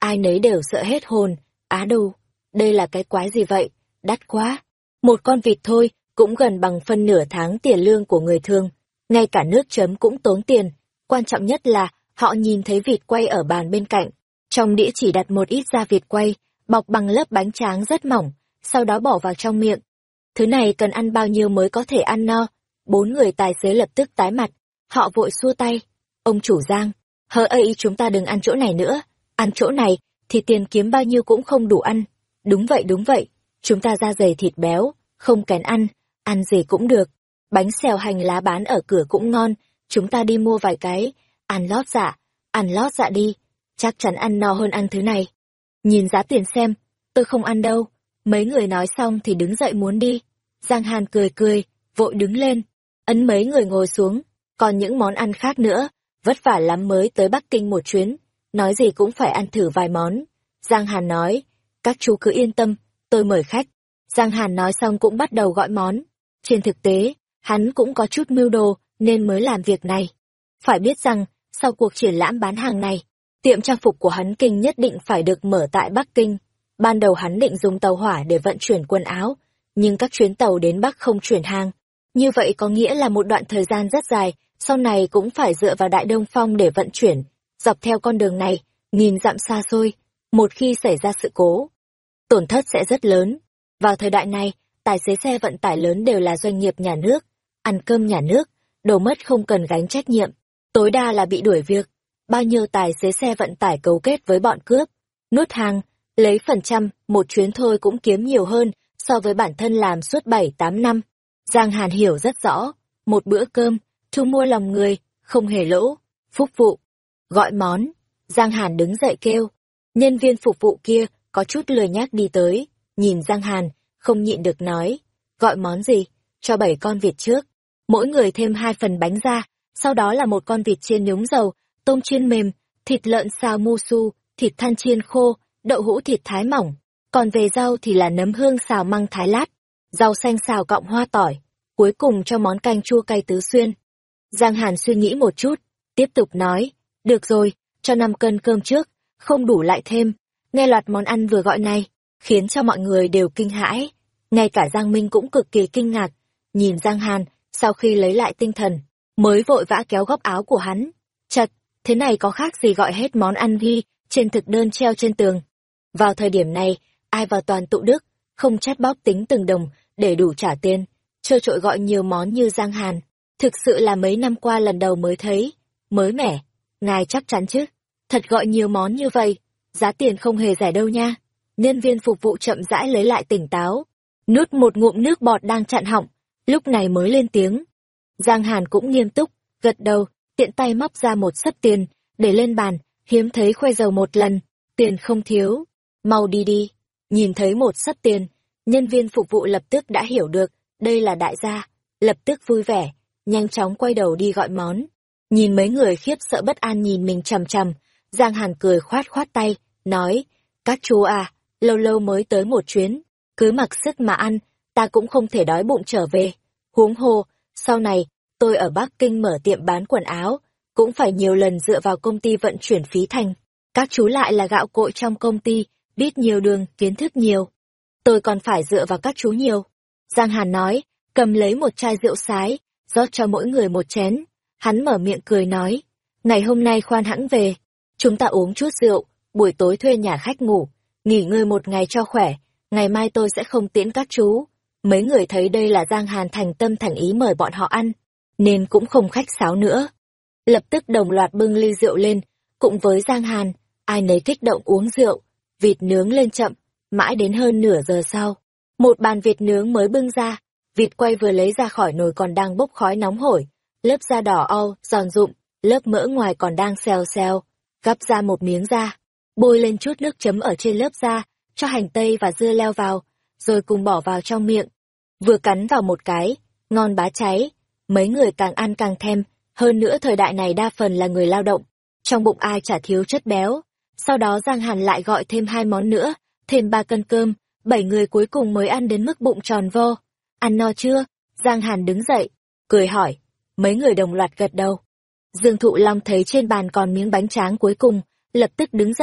ai nấy đều sợ hết hồn. Á đù, đây là cái quái gì vậy? Đắt quá. Một con vịt thôi, cũng gần bằng phân nửa tháng tiền lương của người thường. Ngay cả nước chấm cũng tốn tiền. Quan trọng nhất là, họ nhìn thấy vịt quay ở bàn bên cạnh. Trong đĩa chỉ đặt một ít da vịt quay, bọc bằng lớp bánh tráng rất mỏng, sau đó bỏ vào trong miệng. Thứ này cần ăn bao nhiêu mới có thể ăn no? Bốn người tài xế lập tức tái mặt. Họ vội xua tay. Ông chủ Giang, hờ ây chúng ta đừng ăn chỗ này nữa. Ăn chỗ này, thì tiền kiếm bao nhiêu cũng không đủ ăn. Đúng vậy đúng vậy, chúng ta da dày thịt béo, không kén ăn, ăn gì cũng được. Bánh xèo hành lá bán ở cửa cũng ngon, chúng ta đi mua vài cái. Ăn lót dạ, ăn lót dạ đi, chắc chắn ăn no hơn ăn thứ này. Nhìn giá tiền xem, tôi không ăn đâu. Mấy người nói xong thì đứng dậy muốn đi. Giang Hàn cười cười, vội đứng lên, ấn mấy người ngồi xuống. Còn những món ăn khác nữa, vất vả lắm mới tới Bắc Kinh một chuyến, nói gì cũng phải ăn thử vài món. Giang Hàn nói, các chú cứ yên tâm, tôi mời khách. Giang Hàn nói xong cũng bắt đầu gọi món. Trên thực tế, hắn cũng có chút mưu đồ, nên mới làm việc này. Phải biết rằng, sau cuộc triển lãm bán hàng này, tiệm trang phục của hắn Kinh nhất định phải được mở tại Bắc Kinh. Ban đầu hắn định dùng tàu hỏa để vận chuyển quần áo, nhưng các chuyến tàu đến Bắc không chuyển hàng. Như vậy có nghĩa là một đoạn thời gian rất dài, sau này cũng phải dựa vào Đại Đông Phong để vận chuyển. Dọc theo con đường này, nghìn dặm xa xôi, một khi xảy ra sự cố, tổn thất sẽ rất lớn. Vào thời đại này, tài xế xe vận tải lớn đều là doanh nghiệp nhà nước, ăn cơm nhà nước, đồ mất không cần gánh trách nhiệm, tối đa là bị đuổi việc. Bao nhiêu tài xế xe vận tải cấu kết với bọn cướp, nuốt hàng, lấy phần trăm, một chuyến thôi cũng kiếm nhiều hơn so với bản thân làm suốt bảy tám năm. Giang Hàn hiểu rất rõ, một bữa cơm, thu mua lòng người, không hề lỗ, phúc vụ. Gọi món, Giang Hàn đứng dậy kêu. Nhân viên phục vụ kia có chút lười nhác đi tới, nhìn Giang Hàn, không nhịn được nói, gọi món gì, cho bảy con vịt trước, mỗi người thêm hai phần bánh ra, sau đó là một con vịt chiên nhúng dầu, tôm chiên mềm, thịt lợn xào mu su, thịt than chiên khô, đậu hũ thịt thái mỏng, còn về rau thì là nấm hương xào măng thái lát, rau xanh xào cọng hoa tỏi, cuối cùng cho món canh chua cay tứ xuyên. Giang Hàn suy nghĩ một chút, tiếp tục nói, được rồi, cho năm cân cơm trước, không đủ lại thêm. Nghe loạt món ăn vừa gọi này, khiến cho mọi người đều kinh hãi. Ngay cả Giang Minh cũng cực kỳ kinh ngạc, nhìn Giang Hàn, sau khi lấy lại tinh thần, mới vội vã kéo góc áo của hắn. Chật, thế này có khác gì gọi hết món ăn ghi trên thực đơn treo trên tường. Vào thời điểm này, ai vào toàn tụ đức, không chắt bóp tính từng đồng để đủ trả tiền, trơ trội gọi nhiều món như Giang Hàn. Thực sự là mấy năm qua lần đầu mới thấy, mới mẻ, ngài chắc chắn chứ, thật gọi nhiều món như vậy, giá tiền không hề rẻ đâu nha. Nhân viên phục vụ chậm rãi lấy lại tỉnh táo, nuốt một ngụm nước bọt đang chặn họng, lúc này mới lên tiếng. Giang Hàn cũng nghiêm túc, gật đầu, tiện tay móc ra một sấp tiền, để lên bàn, hiếm thấy khoe dầu một lần, tiền không thiếu, mau đi đi. Nhìn thấy một sấp tiền, nhân viên phục vụ lập tức đã hiểu được, đây là đại gia, lập tức vui vẻ, nhanh chóng quay đầu đi gọi món. Nhìn mấy người khiếp sợ bất an nhìn mình chằm chằm, Giang Hàn cười khoát khoát tay, nói, các chú à, lâu lâu mới tới một chuyến, cứ mặc sức mà ăn, ta cũng không thể đói bụng trở về. Huống hồ, sau này, tôi ở Bắc Kinh mở tiệm bán quần áo, cũng phải nhiều lần dựa vào công ty vận chuyển phí thành. Các chú lại là gạo cội trong công ty, biết nhiều đường, kiến thức nhiều. Tôi còn phải dựa vào các chú nhiều. Giang Hàn nói, cầm lấy một chai rượu sái, rót cho mỗi người một chén. Hắn mở miệng cười nói, ngày hôm nay khoan hãng về, chúng ta uống chút rượu, buổi tối thuê nhà khách ngủ, nghỉ ngơi một ngày cho khỏe, ngày mai tôi sẽ không tiễn các chú. Mấy người thấy đây là Giang Hàn thành tâm thành ý mời bọn họ ăn, nên cũng không khách sáo nữa. Lập tức đồng loạt bưng ly rượu lên, cùng với Giang Hàn, ai nấy kích động uống rượu, vịt nướng lên chậm, mãi đến hơn nửa giờ sau. Một bàn vịt nướng mới bưng ra, vịt quay vừa lấy ra khỏi nồi còn đang bốc khói nóng hổi, lớp da đỏ au, giòn rụm, lớp mỡ ngoài còn đang xèo xèo, gắp ra một miếng da, bôi lên chút nước chấm ở trên lớp da, cho hành tây và dưa leo vào, rồi cùng bỏ vào trong miệng. Vừa cắn vào một cái, ngon bá cháy, mấy người càng ăn càng thèm, hơn nữa thời đại này đa phần là người lao động, trong bụng ai chả thiếu chất béo. Sau đó Giang Hàn lại gọi thêm hai món nữa, thêm ba cân cơm, bảy người cuối cùng mới ăn đến mức bụng tròn vo. Ăn no chưa? Giang Hàn đứng dậy, cười hỏi. Mấy người đồng loạt gật đầu. Dương Thụ Long thấy trên bàn còn miếng bánh tráng cuối cùng, lập tức đứng dậy,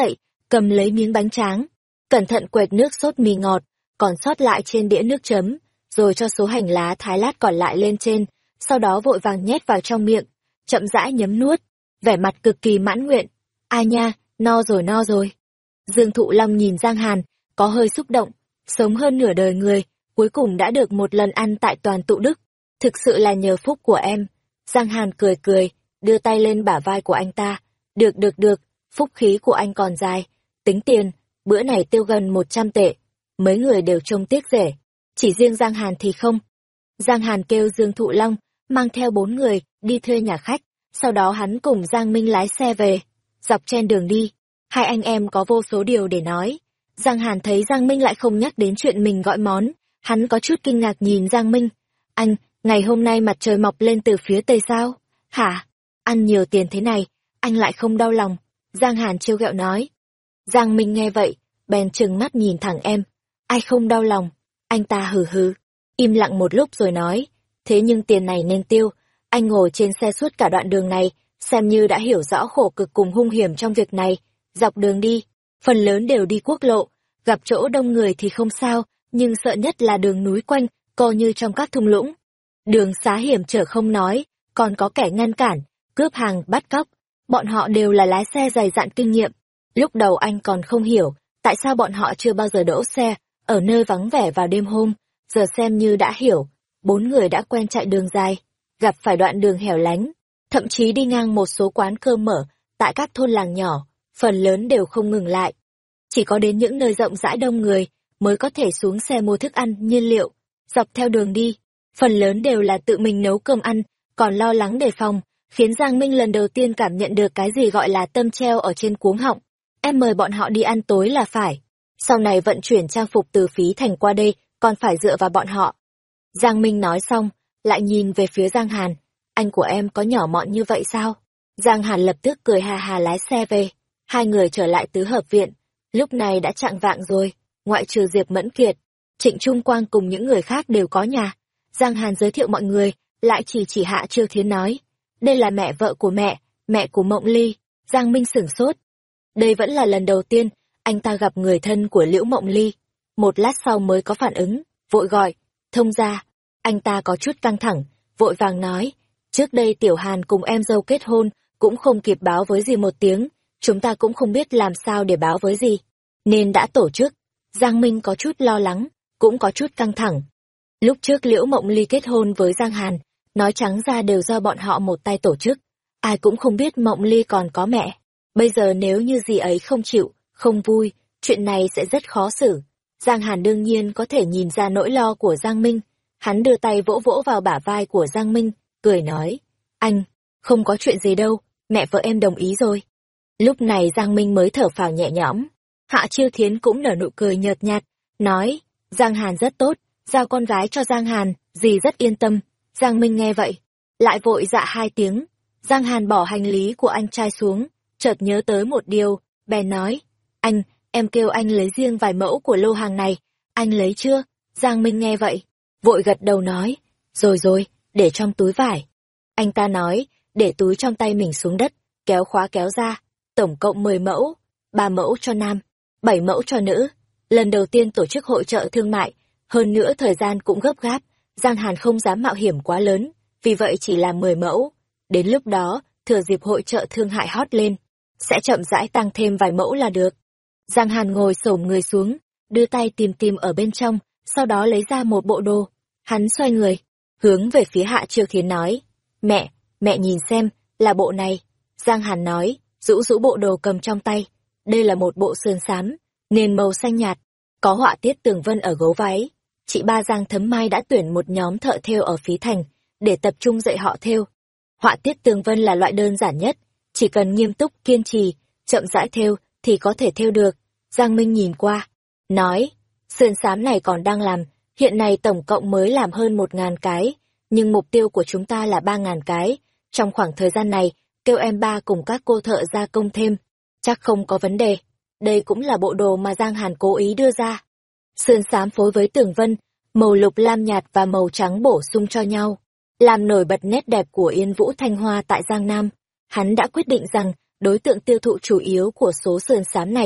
cầm lấy miếng bánh tráng, cẩn thận quệt nước sốt mì ngọt, còn sót lại trên đĩa nước chấm, rồi cho số hành lá thái lát còn lại lên trên, sau đó vội vàng nhét vào trong miệng, chậm rãi nhấm nuốt, vẻ mặt cực kỳ mãn nguyện. Ai nha, no rồi no rồi. Dương Thụ Long nhìn Giang Hàn, có hơi xúc động, sống hơn nửa đời người, cuối cùng đã được một lần ăn tại Toàn Tụ Đức. Thực sự là nhờ phúc của em. Giang Hàn cười cười, đưa tay lên bả vai của anh ta. Được được được, phúc khí của anh còn dài. Tính tiền, bữa này tiêu gần một trăm tệ. Mấy người đều trông tiếc rẻ. Chỉ riêng Giang Hàn thì không. Giang Hàn kêu Dương Thụ Long, mang theo bốn người, đi thuê nhà khách. Sau đó hắn cùng Giang Minh lái xe về. Dọc trên đường đi, hai anh em có vô số điều để nói. Giang Hàn thấy Giang Minh lại không nhắc đến chuyện mình gọi món. Hắn có chút kinh ngạc nhìn Giang Minh. Anh, ngày hôm nay mặt trời mọc lên từ phía tây sao? Hả? Ăn nhiều tiền thế này, anh lại không đau lòng. Giang Hàn trêu ghẹo nói. Giang Minh nghe vậy, bèn trừng mắt nhìn thẳng em. Ai không đau lòng? Anh ta hừ hừ, im lặng một lúc rồi nói. Thế nhưng tiền này nên tiêu. Anh ngồi trên xe suốt cả đoạn đường này, xem như đã hiểu rõ khổ cực cùng hung hiểm trong việc này. Dọc đường đi, phần lớn đều đi quốc lộ, gặp chỗ đông người thì không sao, nhưng sợ nhất là đường núi quanh, coi như trong các thung lũng. Đường xá hiểm trở không nói, còn có kẻ ngăn cản, cướp hàng, bắt cóc. Bọn họ đều là lái xe dày dặn kinh nghiệm. Lúc đầu anh còn không hiểu, tại sao bọn họ chưa bao giờ đỗ xe, ở nơi vắng vẻ vào đêm hôm, giờ xem như đã hiểu. Bốn người đã quen chạy đường dài, gặp phải đoạn đường hẻo lánh, thậm chí đi ngang một số quán cơm mở, tại các thôn làng nhỏ, phần lớn đều không ngừng lại. Chỉ có đến những nơi rộng rãi đông người, mới có thể xuống xe mua thức ăn, nhiên liệu. Dọc theo đường đi, phần lớn đều là tự mình nấu cơm ăn, còn lo lắng đề phòng, khiến Giang Minh lần đầu tiên cảm nhận được cái gì gọi là tâm treo ở trên cuống họng. Em mời bọn họ đi ăn tối là phải. Sau này vận chuyển trang phục từ Phí Thành qua đây, còn phải dựa vào bọn họ. Giang Minh nói xong, lại nhìn về phía Giang Hàn. Anh của em có nhỏ mọn như vậy sao? Giang Hàn lập tức cười hà hà lái xe về. Hai người trở lại tứ hợp viện. Lúc này đã chạng vạng rồi, ngoại trừ Diệp Mẫn Kiệt, Trịnh Trung Quang cùng những người khác đều có nhà. Giang Hàn giới thiệu mọi người, lại chỉ chỉ Hạ Chiêu Thiến nói. Đây là mẹ vợ của mẹ, mẹ của Mộng Ly. Giang Minh sửng sốt. Đây vẫn là lần đầu tiên, anh ta gặp người thân của Liễu Mộng Ly. Một lát sau mới có phản ứng, vội gọi, thông gia. Anh ta có chút căng thẳng, vội vàng nói. Trước đây Tiểu Hàn cùng em dâu kết hôn, cũng không kịp báo với gì một tiếng. Chúng ta cũng không biết làm sao để báo với gì, nên đã tổ chức. Giang Minh có chút lo lắng, cũng có chút căng thẳng. Lúc trước Liễu Mộng Ly kết hôn với Giang Hàn, nói trắng ra đều do bọn họ một tay tổ chức. Ai cũng không biết Mộng Ly còn có mẹ. Bây giờ nếu như dì ấy không chịu, không vui, chuyện này sẽ rất khó xử. Giang Hàn đương nhiên có thể nhìn ra nỗi lo của Giang Minh. Hắn đưa tay vỗ vỗ vào bả vai của Giang Minh, cười nói. Anh, không có chuyện gì đâu, mẹ vợ em đồng ý rồi. Lúc này Giang Minh mới thở phào nhẹ nhõm. Hạ Chiêu Thiến cũng nở nụ cười nhợt nhạt, nói, Giang Hàn rất tốt, giao con gái cho Giang Hàn, dì rất yên tâm. Giang Minh nghe vậy, lại vội dạ hai tiếng. Giang Hàn bỏ hành lý của anh trai xuống, chợt nhớ tới một điều, bèn nói, anh, em kêu anh lấy riêng vài mẫu của lô hàng này, anh lấy chưa? Giang Minh nghe vậy, vội gật đầu nói, rồi rồi, để trong túi vải. Anh ta nói, để túi trong tay mình xuống đất, kéo khóa kéo ra, tổng cộng mười mẫu, ba mẫu cho nam, bảy mẫu cho nữ. Lần đầu tiên tổ chức hội chợ thương mại, hơn nữa thời gian cũng gấp gáp, Giang Hàn không dám mạo hiểm quá lớn, vì vậy chỉ làm mười mẫu. Đến lúc đó, thừa dịp hội chợ thương hại hot lên, sẽ chậm rãi tăng thêm vài mẫu là được. Giang Hàn ngồi xổm người xuống, đưa tay tìm tìm ở bên trong, sau đó lấy ra một bộ đồ. Hắn xoay người, hướng về phía Hạ Chiêu Thiến nói, mẹ, mẹ nhìn xem, là bộ này. Giang Hàn nói, rũ rũ bộ đồ cầm trong tay, đây là một bộ sườn xám, nền màu xanh nhạt, có họa tiết tường vân ở gấu váy. Chị ba Giang Thấm Mai đã tuyển một nhóm thợ thêu ở Phí Thành, để tập trung dạy họ thêu. Họa tiết tường vân là loại đơn giản nhất, chỉ cần nghiêm túc, kiên trì, chậm rãi thêu thì có thể thêu được. Giang Minh nhìn qua, nói, sườn xám này còn đang làm, hiện nay tổng cộng mới làm hơn một ngàn cái, nhưng mục tiêu của chúng ta là ba ngàn cái. Trong khoảng thời gian này, kêu em ba cùng các cô thợ gia công thêm, chắc không có vấn đề. Đây cũng là bộ đồ mà Giang Hàn cố ý đưa ra. Sườn xám phối với tường vân, màu lục lam nhạt và màu trắng bổ sung cho nhau, làm nổi bật nét đẹp của Yên Vũ Thanh Hoa tại Giang Nam. Hắn đã quyết định rằng đối tượng tiêu thụ chủ yếu của số sườn xám này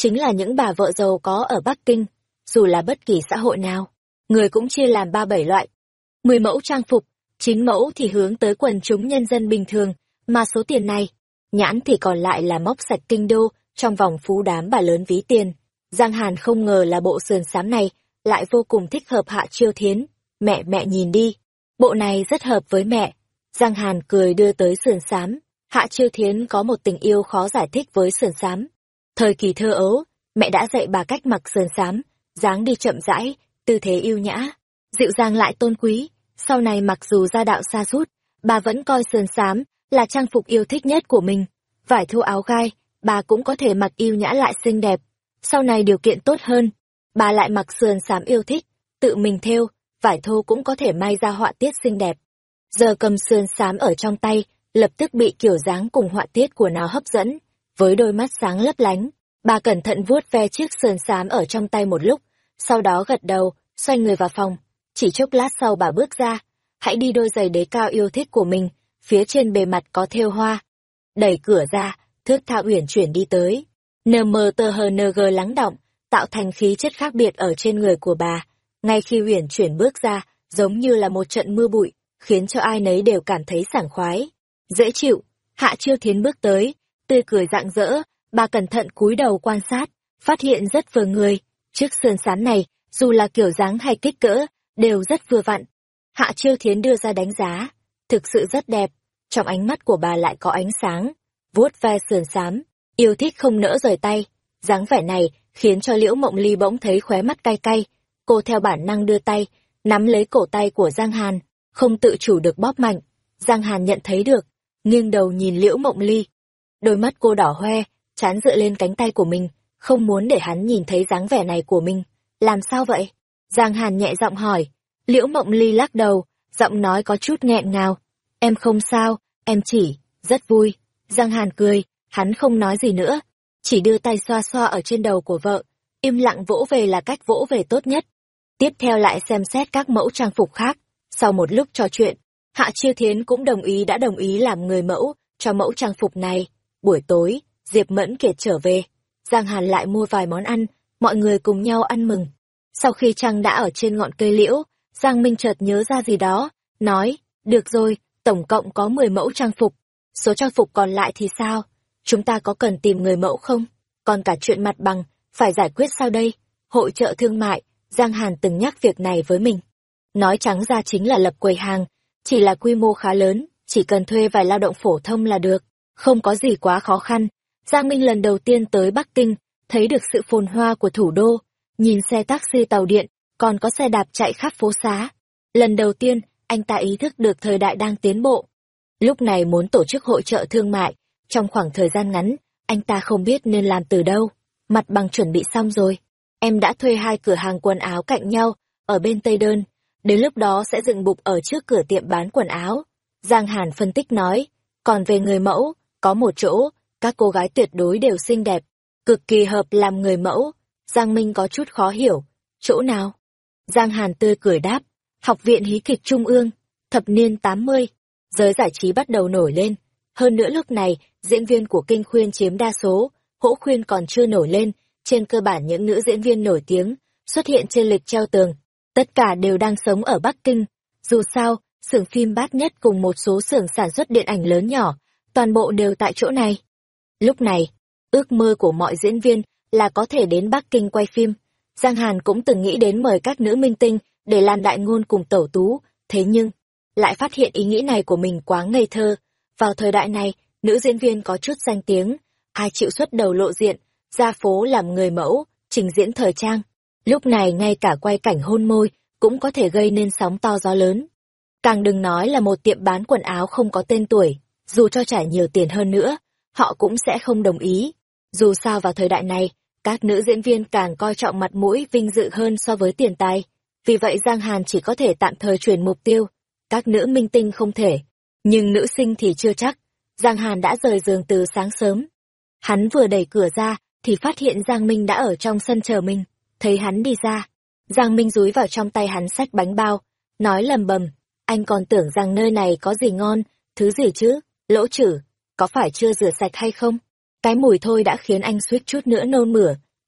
chính là những bà vợ giàu có ở Bắc Kinh. Dù là bất kỳ xã hội nào, người cũng chia làm ba bảy loại. Mười mẫu trang phục, chín mẫu thì hướng tới quần chúng nhân dân bình thường, mà số tiền này, nhãn thì còn lại là móc sạch kinh đô trong vòng phú đám bà lớn ví tiền. Giang Hàn không ngờ là bộ sườn xám này lại vô cùng thích hợp Hạ Chiêu Thiến. Mẹ mẹ nhìn đi, bộ này rất hợp với mẹ. Giang Hàn cười đưa tới sườn xám. Hạ Chiêu Thiến có một tình yêu khó giải thích với sườn xám. Thời kỳ thơ ấu, mẹ đã dạy bà cách mặc sườn xám, dáng đi chậm rãi, tư thế yêu nhã, dịu dàng lại tôn quý. Sau này mặc dù gia đạo sa sút, bà vẫn coi sườn xám là trang phục yêu thích nhất của mình. Vải thô áo gai, bà cũng có thể mặc yêu nhã lại xinh đẹp. Sau này điều kiện tốt hơn, bà lại mặc sườn xám yêu thích, tự mình thêu, vải thô cũng có thể may ra họa tiết xinh đẹp. Giờ cầm sườn xám ở trong tay, lập tức bị kiểu dáng cùng họa tiết của nó hấp dẫn. Với đôi mắt sáng lấp lánh, bà cẩn thận vuốt ve chiếc sườn xám ở trong tay một lúc, sau đó gật đầu, xoay người vào phòng. Chỉ chốc lát sau bà bước ra, hãy đi đôi giày đế cao yêu thích của mình, phía trên bề mặt có thêu hoa. Đẩy cửa ra, thướt tha uyển chuyển đi tới. N M T H N G lắng đọng, tạo thành khí chất khác biệt ở trên người của bà. Ngay khi uyển chuyển bước ra, giống như là một trận mưa bụi, khiến cho ai nấy đều cảm thấy sảng khoái, dễ chịu. Hạ Chiêu Thiến bước tới, tươi cười rạng rỡ, bà cẩn thận cúi đầu quan sát, phát hiện rất vừa người. Chiếc sườn xám này, dù là kiểu dáng hay kích cỡ, đều rất vừa vặn. Hạ Chiêu Thiến đưa ra đánh giá, thực sự rất đẹp. Trong ánh mắt của bà lại có ánh sáng, vuốt ve sườn xám, yêu thích không nỡ rời tay. Dáng vẻ này khiến cho Liễu Mộng Ly bỗng thấy khóe mắt cay cay. Cô theo bản năng đưa tay, nắm lấy cổ tay của Giang Hàn, không tự chủ được bóp mạnh. Giang Hàn nhận thấy được, nghiêng đầu nhìn Liễu Mộng Ly. Đôi mắt cô đỏ hoe, trán dựa lên cánh tay của mình, không muốn để hắn nhìn thấy dáng vẻ này của mình. Làm sao vậy? Giang Hàn nhẹ giọng hỏi. Liễu Mộng Ly lắc đầu, giọng nói có chút nghẹn ngào. Em không sao, em chỉ, rất vui. Giang Hàn cười, hắn không nói gì nữa, chỉ đưa tay xoa xoa ở trên đầu của vợ, im lặng vỗ về là cách vỗ về tốt nhất. Tiếp theo lại xem xét các mẫu trang phục khác. Sau một lúc trò chuyện, Hạ Chiêu Thiến cũng đồng ý đã đồng ý làm người mẫu cho mẫu trang phục này. Buổi tối, Diệp Mẫn Kiệt trở về, Giang Hàn lại mua vài món ăn, mọi người cùng nhau ăn mừng. Sau khi trăng đã ở trên ngọn cây liễu, Giang Minh chợt nhớ ra gì đó, nói, được rồi, tổng cộng có mười mẫu trang phục. Số trang phục còn lại thì sao? Chúng ta có cần tìm người mẫu không? Còn cả chuyện mặt bằng, phải giải quyết sao đây? Hội chợ thương mại, Giang Hàn từng nhắc việc này với mình. Nói trắng ra chính là lập quầy hàng, chỉ là quy mô khá lớn, chỉ cần thuê vài lao động phổ thông là được, không có gì quá khó khăn. Giang Minh lần đầu tiên tới Bắc Kinh, thấy được sự phồn hoa của thủ đô, nhìn xe taxi tàu điện, còn có xe đạp chạy khắp phố xá. Lần đầu tiên, anh ta ý thức được thời đại đang tiến bộ. Lúc này muốn tổ chức hội chợ thương mại, trong khoảng thời gian ngắn, anh ta không biết nên làm từ đâu. Mặt bằng chuẩn bị xong rồi. Em đã thuê hai cửa hàng quần áo cạnh nhau, ở bên Tây Đơn. Đến lúc đó sẽ dựng bục ở trước cửa tiệm bán quần áo. Giang Hàn phân tích nói, còn về người mẫu, có một chỗ, các cô gái tuyệt đối đều xinh đẹp, cực kỳ hợp làm người mẫu. Giang Minh có chút khó hiểu, chỗ nào? Giang Hàn tươi cười đáp, Học viện Hí kịch Trung ương, thập niên tám mươi, giới giải trí bắt đầu nổi lên. Hơn nữa lúc này, diễn viên của Kinh Khuyên chiếm đa số, Hỗ Khuyên còn chưa nổi lên, trên cơ bản những nữ diễn viên nổi tiếng, xuất hiện trên lịch treo tường. Tất cả đều đang sống ở Bắc Kinh. Dù sao, xưởng phim Bát Nhất cùng một số xưởng sản xuất điện ảnh lớn nhỏ, toàn bộ đều tại chỗ này. Lúc này, ước mơ của mọi diễn viên là có thể đến Bắc Kinh quay phim. Giang Hàn cũng từng nghĩ đến mời các nữ minh tinh để làm đại ngôn cùng tẩu tú, thế nhưng, lại phát hiện ý nghĩ này của mình quá ngây thơ. Vào thời đại này, nữ diễn viên có chút danh tiếng, ai chịu xuất đầu lộ diện, ra phố làm người mẫu, trình diễn thời trang. Lúc này ngay cả quay cảnh hôn môi cũng có thể gây nên sóng to gió lớn. Càng đừng nói là một tiệm bán quần áo không có tên tuổi, dù cho trả nhiều tiền hơn nữa, họ cũng sẽ không đồng ý. Dù sao vào thời đại này, các nữ diễn viên càng coi trọng mặt mũi vinh dự hơn so với tiền tài. Vì vậy Giang Hàn chỉ có thể tạm thời chuyển mục tiêu. Các nữ minh tinh không thể, nhưng nữ sinh thì chưa chắc. Giang Hàn đã rời giường từ sáng sớm. Hắn vừa đẩy cửa ra, thì phát hiện Giang Minh đã ở trong sân chờ mình. Thấy hắn đi ra, Giang Minh dúi vào trong tay hắn xách bánh bao, nói lầm bầm, anh còn tưởng rằng nơi này có gì ngon, thứ gì chứ, lỗ chử, có phải chưa rửa sạch hay không? Cái mùi thôi đã khiến anh suýt chút nữa nôn mửa,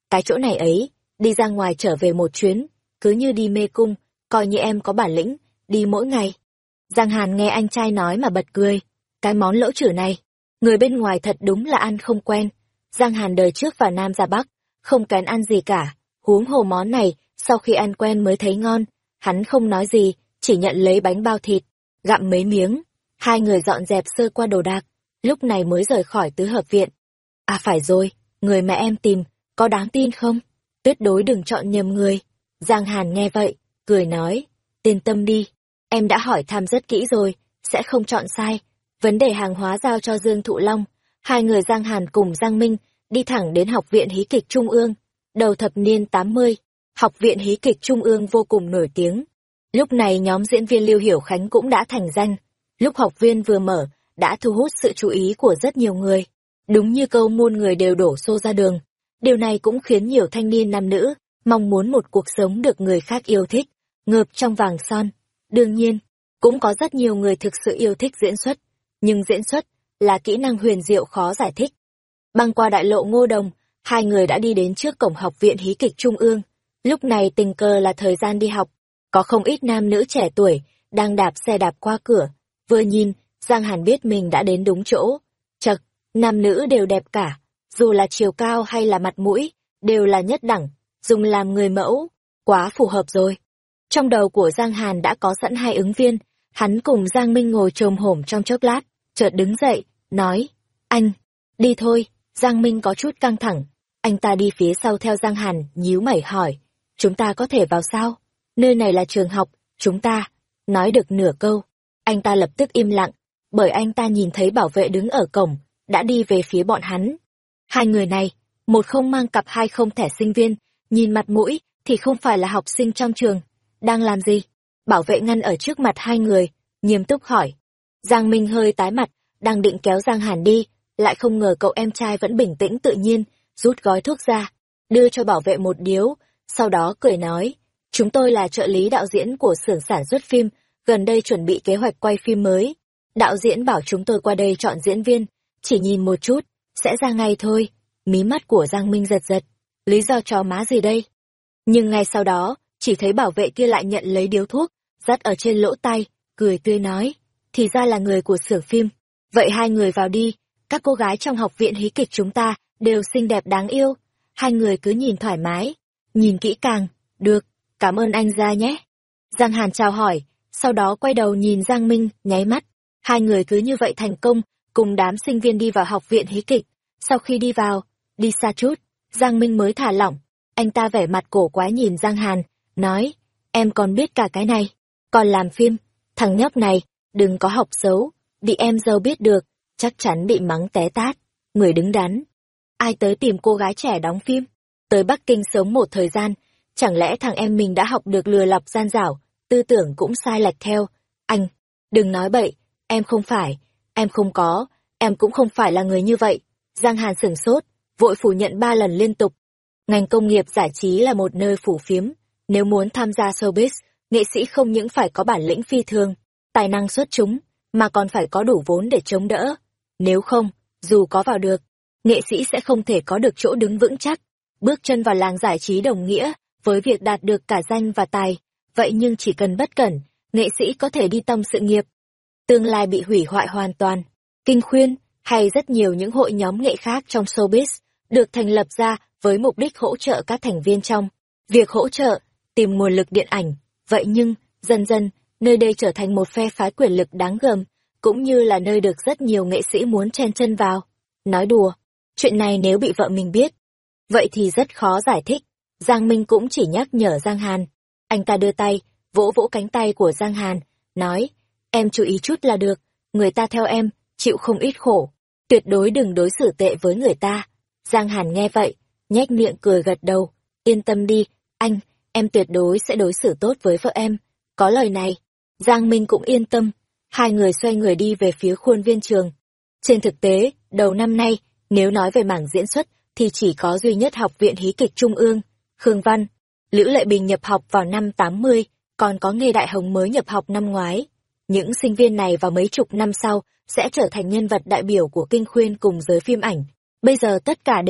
cái chỗ này ấy, đi ra ngoài trở về một chuyến, cứ như đi mê cung, coi như em có bản lĩnh, đi mỗi ngày. Giang Hàn nghe anh trai nói mà bật cười, cái món lỗ chữ này, người bên ngoài thật đúng là ăn không quen. Giang Hàn đời trước vào Nam ra Bắc, không kén ăn gì cả, huống hồ món này, sau khi ăn quen mới thấy ngon, hắn không nói gì, chỉ nhận lấy bánh bao thịt, gặm mấy miếng. Hai người dọn dẹp sơ qua đồ đạc, lúc này mới rời khỏi tứ hợp viện. À phải rồi, người mà em tìm, có đáng tin không? Tuyệt đối đừng chọn nhầm người. Giang Hàn nghe vậy, cười nói, yên tâm đi, em đã hỏi thăm rất kỹ rồi, sẽ không chọn sai. Vấn đề hàng hóa giao cho Dương Thụ Long. Hai người Giang Hàn cùng Giang Minh đi thẳng đến Học viện Hí kịch Trung ương. Đầu thập niên tám mươi, Học viện Hí kịch Trung ương vô cùng nổi tiếng. Lúc này nhóm diễn viên Lưu Hiểu Khánh cũng đã thành danh. Lúc học viên vừa mở, đã thu hút sự chú ý của rất nhiều người. Đúng như câu muôn người đều đổ xô ra đường. Điều này cũng khiến nhiều thanh niên nam nữ mong muốn một cuộc sống được người khác yêu thích, ngợp trong vàng son. Đương nhiên, cũng có rất nhiều người thực sự yêu thích diễn xuất. Nhưng diễn xuất là kỹ năng huyền diệu khó giải thích. Băng qua đại lộ Ngô Đồng, hai người đã đi đến trước cổng Học viện Hí kịch Trung ương. Lúc này tình cờ là thời gian đi học, có không ít nam nữ trẻ tuổi đang đạp xe đạp qua cửa. Vừa nhìn, Giang Hàn biết mình đã đến đúng chỗ. Chật, nam nữ đều đẹp cả, dù là chiều cao hay là mặt mũi, đều là nhất đẳng, dùng làm người mẫu, quá phù hợp rồi. Trong đầu của Giang Hàn đã có sẵn hai ứng viên, hắn cùng Giang Minh ngồi chồm hổm trong chốc lát, chợt đứng dậy, nói, anh, đi thôi. Giang Minh có chút căng thẳng, anh ta đi phía sau theo Giang Hàn, nhíu mày hỏi, chúng ta có thể vào sao? Nơi này là trường học, chúng ta. Nói được nửa câu, anh ta lập tức im lặng, bởi anh ta nhìn thấy bảo vệ đứng ở cổng, đã đi về phía bọn hắn. Hai người này, một không mang cặp hai không thẻ sinh viên, nhìn mặt mũi thì không phải là học sinh trong trường. Đang làm gì? Bảo vệ ngăn ở trước mặt hai người, nghiêm túc hỏi. Giang Minh hơi tái mặt, đang định kéo Giang Hàn đi, lại không ngờ cậu em trai vẫn bình tĩnh tự nhiên, rút gói thuốc ra, đưa cho bảo vệ một điếu, sau đó cười nói, chúng tôi là trợ lý đạo diễn của xưởng sản xuất phim, gần đây chuẩn bị kế hoạch quay phim mới. Đạo diễn bảo chúng tôi qua đây chọn diễn viên, chỉ nhìn một chút, sẽ ra ngay thôi. Mí mắt của Giang Minh giật giật, lý do chó má gì đây? Nhưng ngay sau đó, chỉ thấy bảo vệ kia lại nhận lấy điếu thuốc, dắt ở trên lỗ tai, cười tươi nói, thì ra là người của xưởng phim. Vậy hai người vào đi, các cô gái trong Học viện Hí kịch chúng ta đều xinh đẹp đáng yêu. Hai người cứ nhìn thoải mái, nhìn kỹ càng, được, cảm ơn anh ra nhé. Giang Hàn chào hỏi, sau đó quay đầu nhìn Giang Minh, nháy mắt. Hai người cứ như vậy thành công, cùng đám sinh viên đi vào Học viện Hí kịch. Sau khi đi vào, đi xa chút, Giang Minh mới thả lỏng. Anh ta vẻ mặt cổ quái nhìn Giang Hàn, nói, em còn biết cả cái này, còn làm phim, thằng nhóc này, đừng có học xấu, bị em dâu biết được, chắc chắn bị mắng té tát, người đứng đắn. Ai tới tìm cô gái trẻ đóng phim? Tới Bắc Kinh sống một thời gian, chẳng lẽ thằng em mình đã học được lừa lọc gian dảo, tư tưởng cũng sai lệch theo. Anh, đừng nói bậy, em không phải, em không có, em cũng không phải là người như vậy. Giang Hàn sửng sốt, vội phủ nhận ba lần liên tục. Ngành công nghiệp giải trí là một nơi phủ phiếm, nếu muốn tham gia showbiz, nghệ sĩ không những phải có bản lĩnh phi thường, tài năng xuất chúng, mà còn phải có đủ vốn để chống đỡ. Nếu không, dù có vào được, nghệ sĩ sẽ không thể có được chỗ đứng vững chắc. Bước chân vào làng giải trí đồng nghĩa với việc đạt được cả danh và tài, vậy nhưng chỉ cần bất cẩn, nghệ sĩ có thể đi tông sự nghiệp. Tương lai bị hủy hoại hoàn toàn. Kinh Khuyên, hay rất nhiều những hội nhóm nghệ khác trong showbiz, được thành lập ra với mục đích hỗ trợ các thành viên trong việc hỗ trợ, tìm nguồn lực điện ảnh. Vậy nhưng, dần dần, nơi đây trở thành một phe phái quyền lực đáng gờm, cũng như là nơi được rất nhiều nghệ sĩ muốn chen chân vào. Nói đùa, chuyện này nếu bị vợ mình biết, vậy thì rất khó giải thích. Giang Minh cũng chỉ nhắc nhở Giang Hàn. Anh ta đưa tay, vỗ vỗ cánh tay của Giang Hàn, nói, em chú ý chút là được, người ta theo em, chịu không ít khổ, tuyệt đối đừng đối xử tệ với người ta. Giang Hàn nghe vậy, nhếch miệng cười gật đầu, yên tâm đi, anh, em tuyệt đối sẽ đối xử tốt với vợ em. Có lời này, Giang Minh cũng yên tâm, hai người xoay người đi về phía khuôn viên trường. Trên thực tế, đầu năm nay, nếu nói về mảng diễn xuất, thì chỉ có duy nhất Học viện Hí kịch Trung ương, Khương Văn, Lữ Lệ Bình nhập học vào năm tám mươi, còn có Nghê Đại Hồng mới nhập học năm ngoái. Những sinh viên này vào mấy chục năm sau sẽ trở thành nhân vật đại biểu của Kinh Khuyên cùng giới phim ảnh. Bây giờ tất cả đều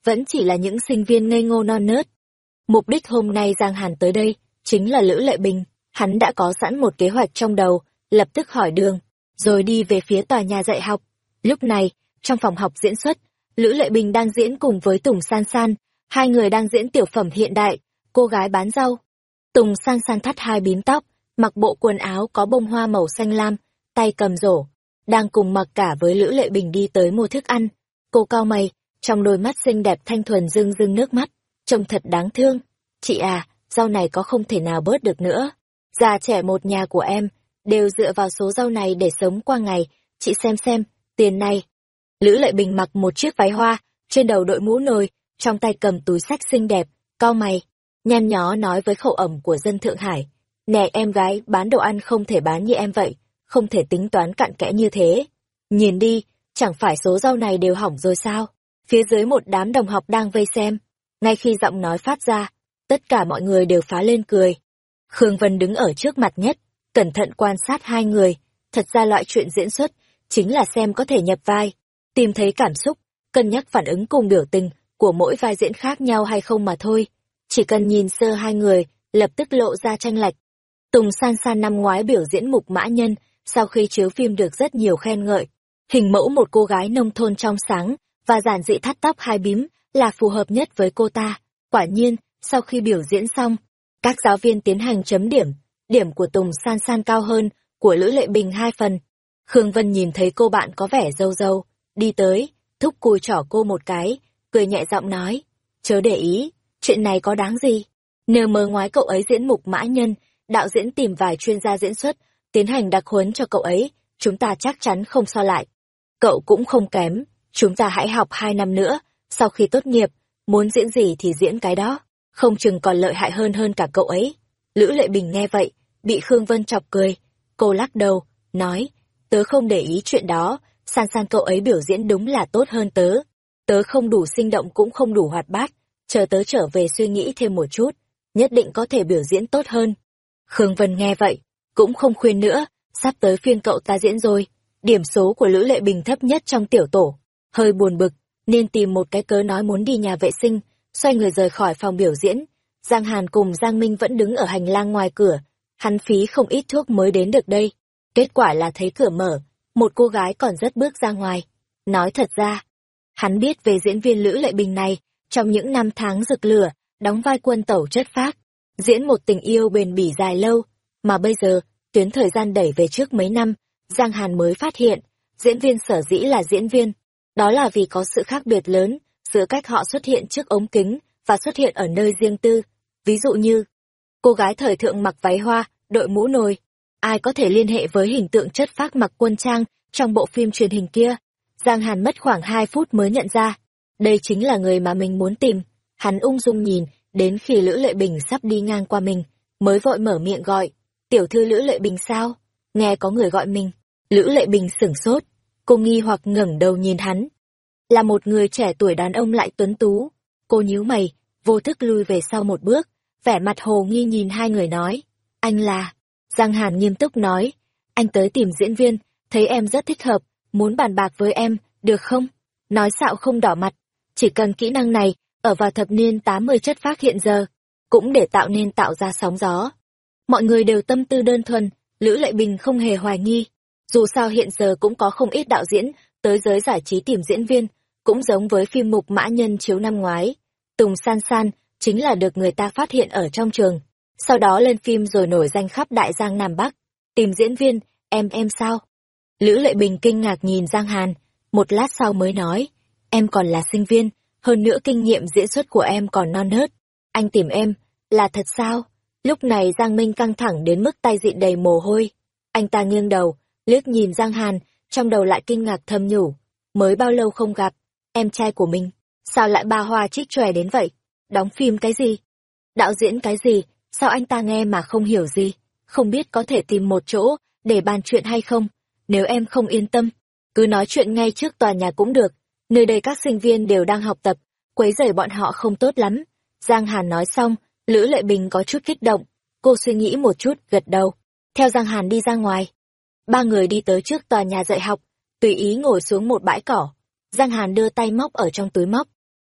vẫn chỉ là những sinh viên ngây ngô non nớt. Mục đích hôm nay Giang Hàn tới đây, chính là Lữ Lệ Bình. Hắn đã có sẵn một kế hoạch trong đầu, lập tức hỏi đường, rồi đi về phía tòa nhà dạy học. Lúc này, trong phòng học diễn xuất, Lữ Lệ Bình đang diễn cùng với Tùng San San, hai người đang diễn tiểu phẩm hiện đại, cô gái bán rau. Tùng San San thắt hai bím tóc, mặc bộ quần áo có bông hoa màu xanh lam, tay cầm rổ, đang cùng mặc cả với Lữ Lệ Bình đi tới mua thức ăn. Cô cau mày, trong đôi mắt xinh đẹp thanh thuần rưng rưng nước mắt, trông thật đáng thương. Chị à, rau này có không thể nào bớt được nữa. Già trẻ một nhà của em, đều dựa vào số rau này để sống qua ngày, chị xem xem, tiền này. Lữ Lệ Bình mặc một chiếc váy hoa, trên đầu đội mũ nồi, trong tay cầm túi xách xinh đẹp, cau mày, nhăn nhó nói với khẩu ẩm của dân Thượng Hải. Nè em gái, bán đồ ăn không thể bán như em vậy, không thể tính toán cặn kẽ như thế. Nhìn đi, chẳng phải số rau này đều hỏng rồi sao? Phía dưới một đám đồng học đang vây xem. Ngay khi giọng nói phát ra, tất cả mọi người đều phá lên cười. Khương Vân đứng ở trước mặt nhất, cẩn thận quan sát hai người. Thật ra loại chuyện diễn xuất, chính là xem có thể nhập vai, tìm thấy cảm xúc, cân nhắc phản ứng cùng biểu tình của mỗi vai diễn khác nhau hay không mà thôi. Chỉ cần nhìn sơ hai người, lập tức lộ ra tranh lệch. Tùng San San năm ngoái biểu diễn Mục Mã Nhân, sau khi chiếu phim được rất nhiều khen ngợi. Hình mẫu một cô gái nông thôn trong sáng, và giản dị thắt tóc hai bím, là phù hợp nhất với cô ta. Quả nhiên, sau khi biểu diễn xong, các giáo viên tiến hành chấm điểm. Điểm của Tùng San San cao hơn, của Lữ Lệ Bình hai phần. Khương Vân nhìn thấy cô bạn có vẻ râu râu, đi tới, thúc cùi trỏ cô một cái, cười nhẹ giọng nói, chớ để ý, chuyện này có đáng gì. Nếu mơ ngoái cậu ấy diễn Mục Mã Nhân, đạo diễn tìm vài chuyên gia diễn xuất, tiến hành đặc huấn cho cậu ấy, chúng ta chắc chắn không so lại. Cậu cũng không kém, chúng ta hãy học hai năm nữa, sau khi tốt nghiệp, muốn diễn gì thì diễn cái đó, không chừng còn lợi hại hơn hơn cả cậu ấy. Lữ Lệ Bình nghe vậy, bị Khương Vân chọc cười, cô lắc đầu, nói, tớ không để ý chuyện đó, San San cậu ấy biểu diễn đúng là tốt hơn tớ. Tớ không đủ sinh động cũng không đủ hoạt bát, chờ tớ trở về suy nghĩ thêm một chút, nhất định có thể biểu diễn tốt hơn. Khương Vân nghe vậy, cũng không khuyên nữa, sắp tới phiên cậu ta diễn rồi. Điểm số của Lữ Lệ Bình thấp nhất trong tiểu tổ, hơi buồn bực, nên tìm một cái cớ nói muốn đi nhà vệ sinh, xoay người rời khỏi phòng biểu diễn. Giang Hàn cùng Giang Minh vẫn đứng ở hành lang ngoài cửa, hắn phí không ít thuốc mới đến được đây. Kết quả là thấy cửa mở, một cô gái còn rất bước ra ngoài. Nói thật ra, hắn biết về diễn viên Lữ Lệ Bình này, trong những năm tháng rực lửa, đóng vai quân tẩu chất phác, diễn một tình yêu bền bỉ dài lâu, mà bây giờ, tuyến thời gian đẩy về trước mấy năm, Giang Hàn mới phát hiện, diễn viên sở dĩ là diễn viên, đó là vì có sự khác biệt lớn giữa cách họ xuất hiện trước ống kính và xuất hiện ở nơi riêng tư. Ví dụ như, cô gái thời thượng mặc váy hoa, đội mũ nồi, ai có thể liên hệ với hình tượng chất phác mặc quân trang trong bộ phim truyền hình kia. Giang Hàn mất khoảng hai phút mới nhận ra, đây chính là người mà mình muốn tìm. Hắn ung dung nhìn, đến khi Lữ Lệ Bình sắp đi ngang qua mình, mới vội mở miệng gọi, tiểu thư Lữ Lệ Bình sao? Nghe có người gọi mình. Lữ Lệ Bình sửng sốt, cô nghi hoặc ngẩng đầu nhìn hắn. Là một người trẻ tuổi đàn ông lại tuấn tú. Cô nhíu mày, vô thức lui về sau một bước, vẻ mặt hồ nghi nhìn hai người nói, anh là... Giang Hàn nghiêm túc nói, anh tới tìm diễn viên, thấy em rất thích hợp, muốn bàn bạc với em, được không? Nói xạo không đỏ mặt, chỉ cần kỹ năng này, ở vào thập niên tám mươi chất phác hiện giờ, cũng để tạo nên tạo ra sóng gió. Mọi người đều tâm tư đơn thuần, Lữ Lệ Bình không hề hoài nghi. Dù sao hiện giờ cũng có không ít đạo diễn tới giới giải trí tìm diễn viên, cũng giống với phim Mục Mã Nhân chiếu năm ngoái. Tùng San San chính là được người ta phát hiện ở trong trường, sau đó lên phim rồi nổi danh khắp Đại Giang Nam Bắc. Tìm diễn viên, em em sao? Lữ Lệ Bình kinh ngạc nhìn Giang Hàn, một lát sau mới nói, em còn là sinh viên, hơn nữa kinh nghiệm diễn xuất của em còn non nớt. Anh tìm em, là thật sao? Lúc này Giang Minh căng thẳng đến mức tay dịn đầy mồ hôi. Anh ta nghiêng đầu, liếc nhìn Giang Hàn, trong đầu lại kinh ngạc thầm nhủ. Mới bao lâu không gặp, em trai của mình, sao lại ba hoa trích chòe đến vậy? Đóng phim cái gì? Đạo diễn cái gì? Sao anh ta nghe mà không hiểu gì? Không biết có thể tìm một chỗ để bàn chuyện hay không? Nếu em không yên tâm, cứ nói chuyện ngay trước tòa nhà cũng được. Nơi đây các sinh viên đều đang học tập, quấy rầy bọn họ không tốt lắm. Giang Hàn nói xong, Lữ Lệ Bình có chút kích động. Cô suy nghĩ một chút, gật đầu. Theo Giang Hàn đi ra ngoài. Ba người đi tới trước tòa nhà dạy học, tùy ý ngồi xuống một bãi cỏ. Giang Hàn đưa tay móc ở trong túi móc,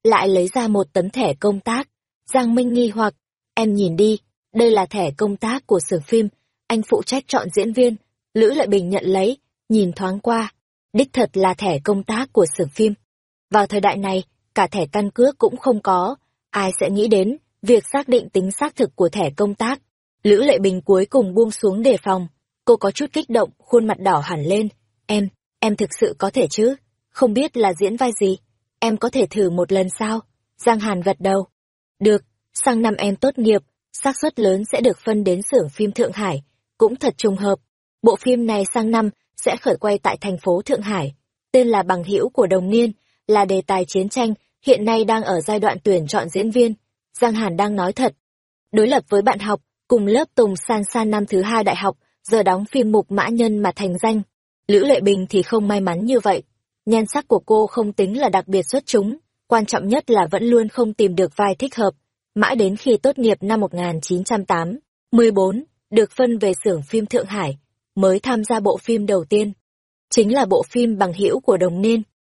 lại lấy ra một tấm thẻ công tác. Giang Minh nghi hoặc, em nhìn đi, đây là thẻ công tác của xưởng phim, anh phụ trách chọn diễn viên. Lữ Lợi Bình nhận lấy, nhìn thoáng qua, đích thật là thẻ công tác của xưởng phim. Vào thời đại này, cả thẻ căn cước cũng không có, ai sẽ nghĩ đến việc xác định tính xác thực của thẻ công tác. Lữ Lệ Bình cuối cùng buông xuống đề phòng, cô có chút kích động, khuôn mặt đỏ hẳn lên. Em, em thực sự có thể chứ? Không biết là diễn vai gì? Em có thể thử một lần sao? Giang Hàn gật đầu. Được, sang năm em tốt nghiệp, xác suất lớn sẽ được phân đến xưởng phim Thượng Hải. Cũng thật trùng hợp, bộ phim này sang năm sẽ khởi quay tại thành phố Thượng Hải. Tên là Bằng hữu của đồng niên, là đề tài chiến tranh, hiện nay đang ở giai đoạn tuyển chọn diễn viên. Giang Hàn đang nói thật. Đối lập với bạn học, cùng lớp Tùng San San năm thứ hai đại học, giờ đóng phim Mục Mã Nhân mà thành danh. Lữ Lệ Bình thì không may mắn như vậy. Nhan sắc của cô không tính là đặc biệt xuất chúng, quan trọng nhất là vẫn luôn không tìm được vai thích hợp. Mãi đến khi tốt nghiệp năm một nghìn chín trăm tám mươi bốn, được phân về xưởng phim Thượng Hải, mới tham gia bộ phim đầu tiên. Chính là bộ phim Bằng hữu của đồng niên.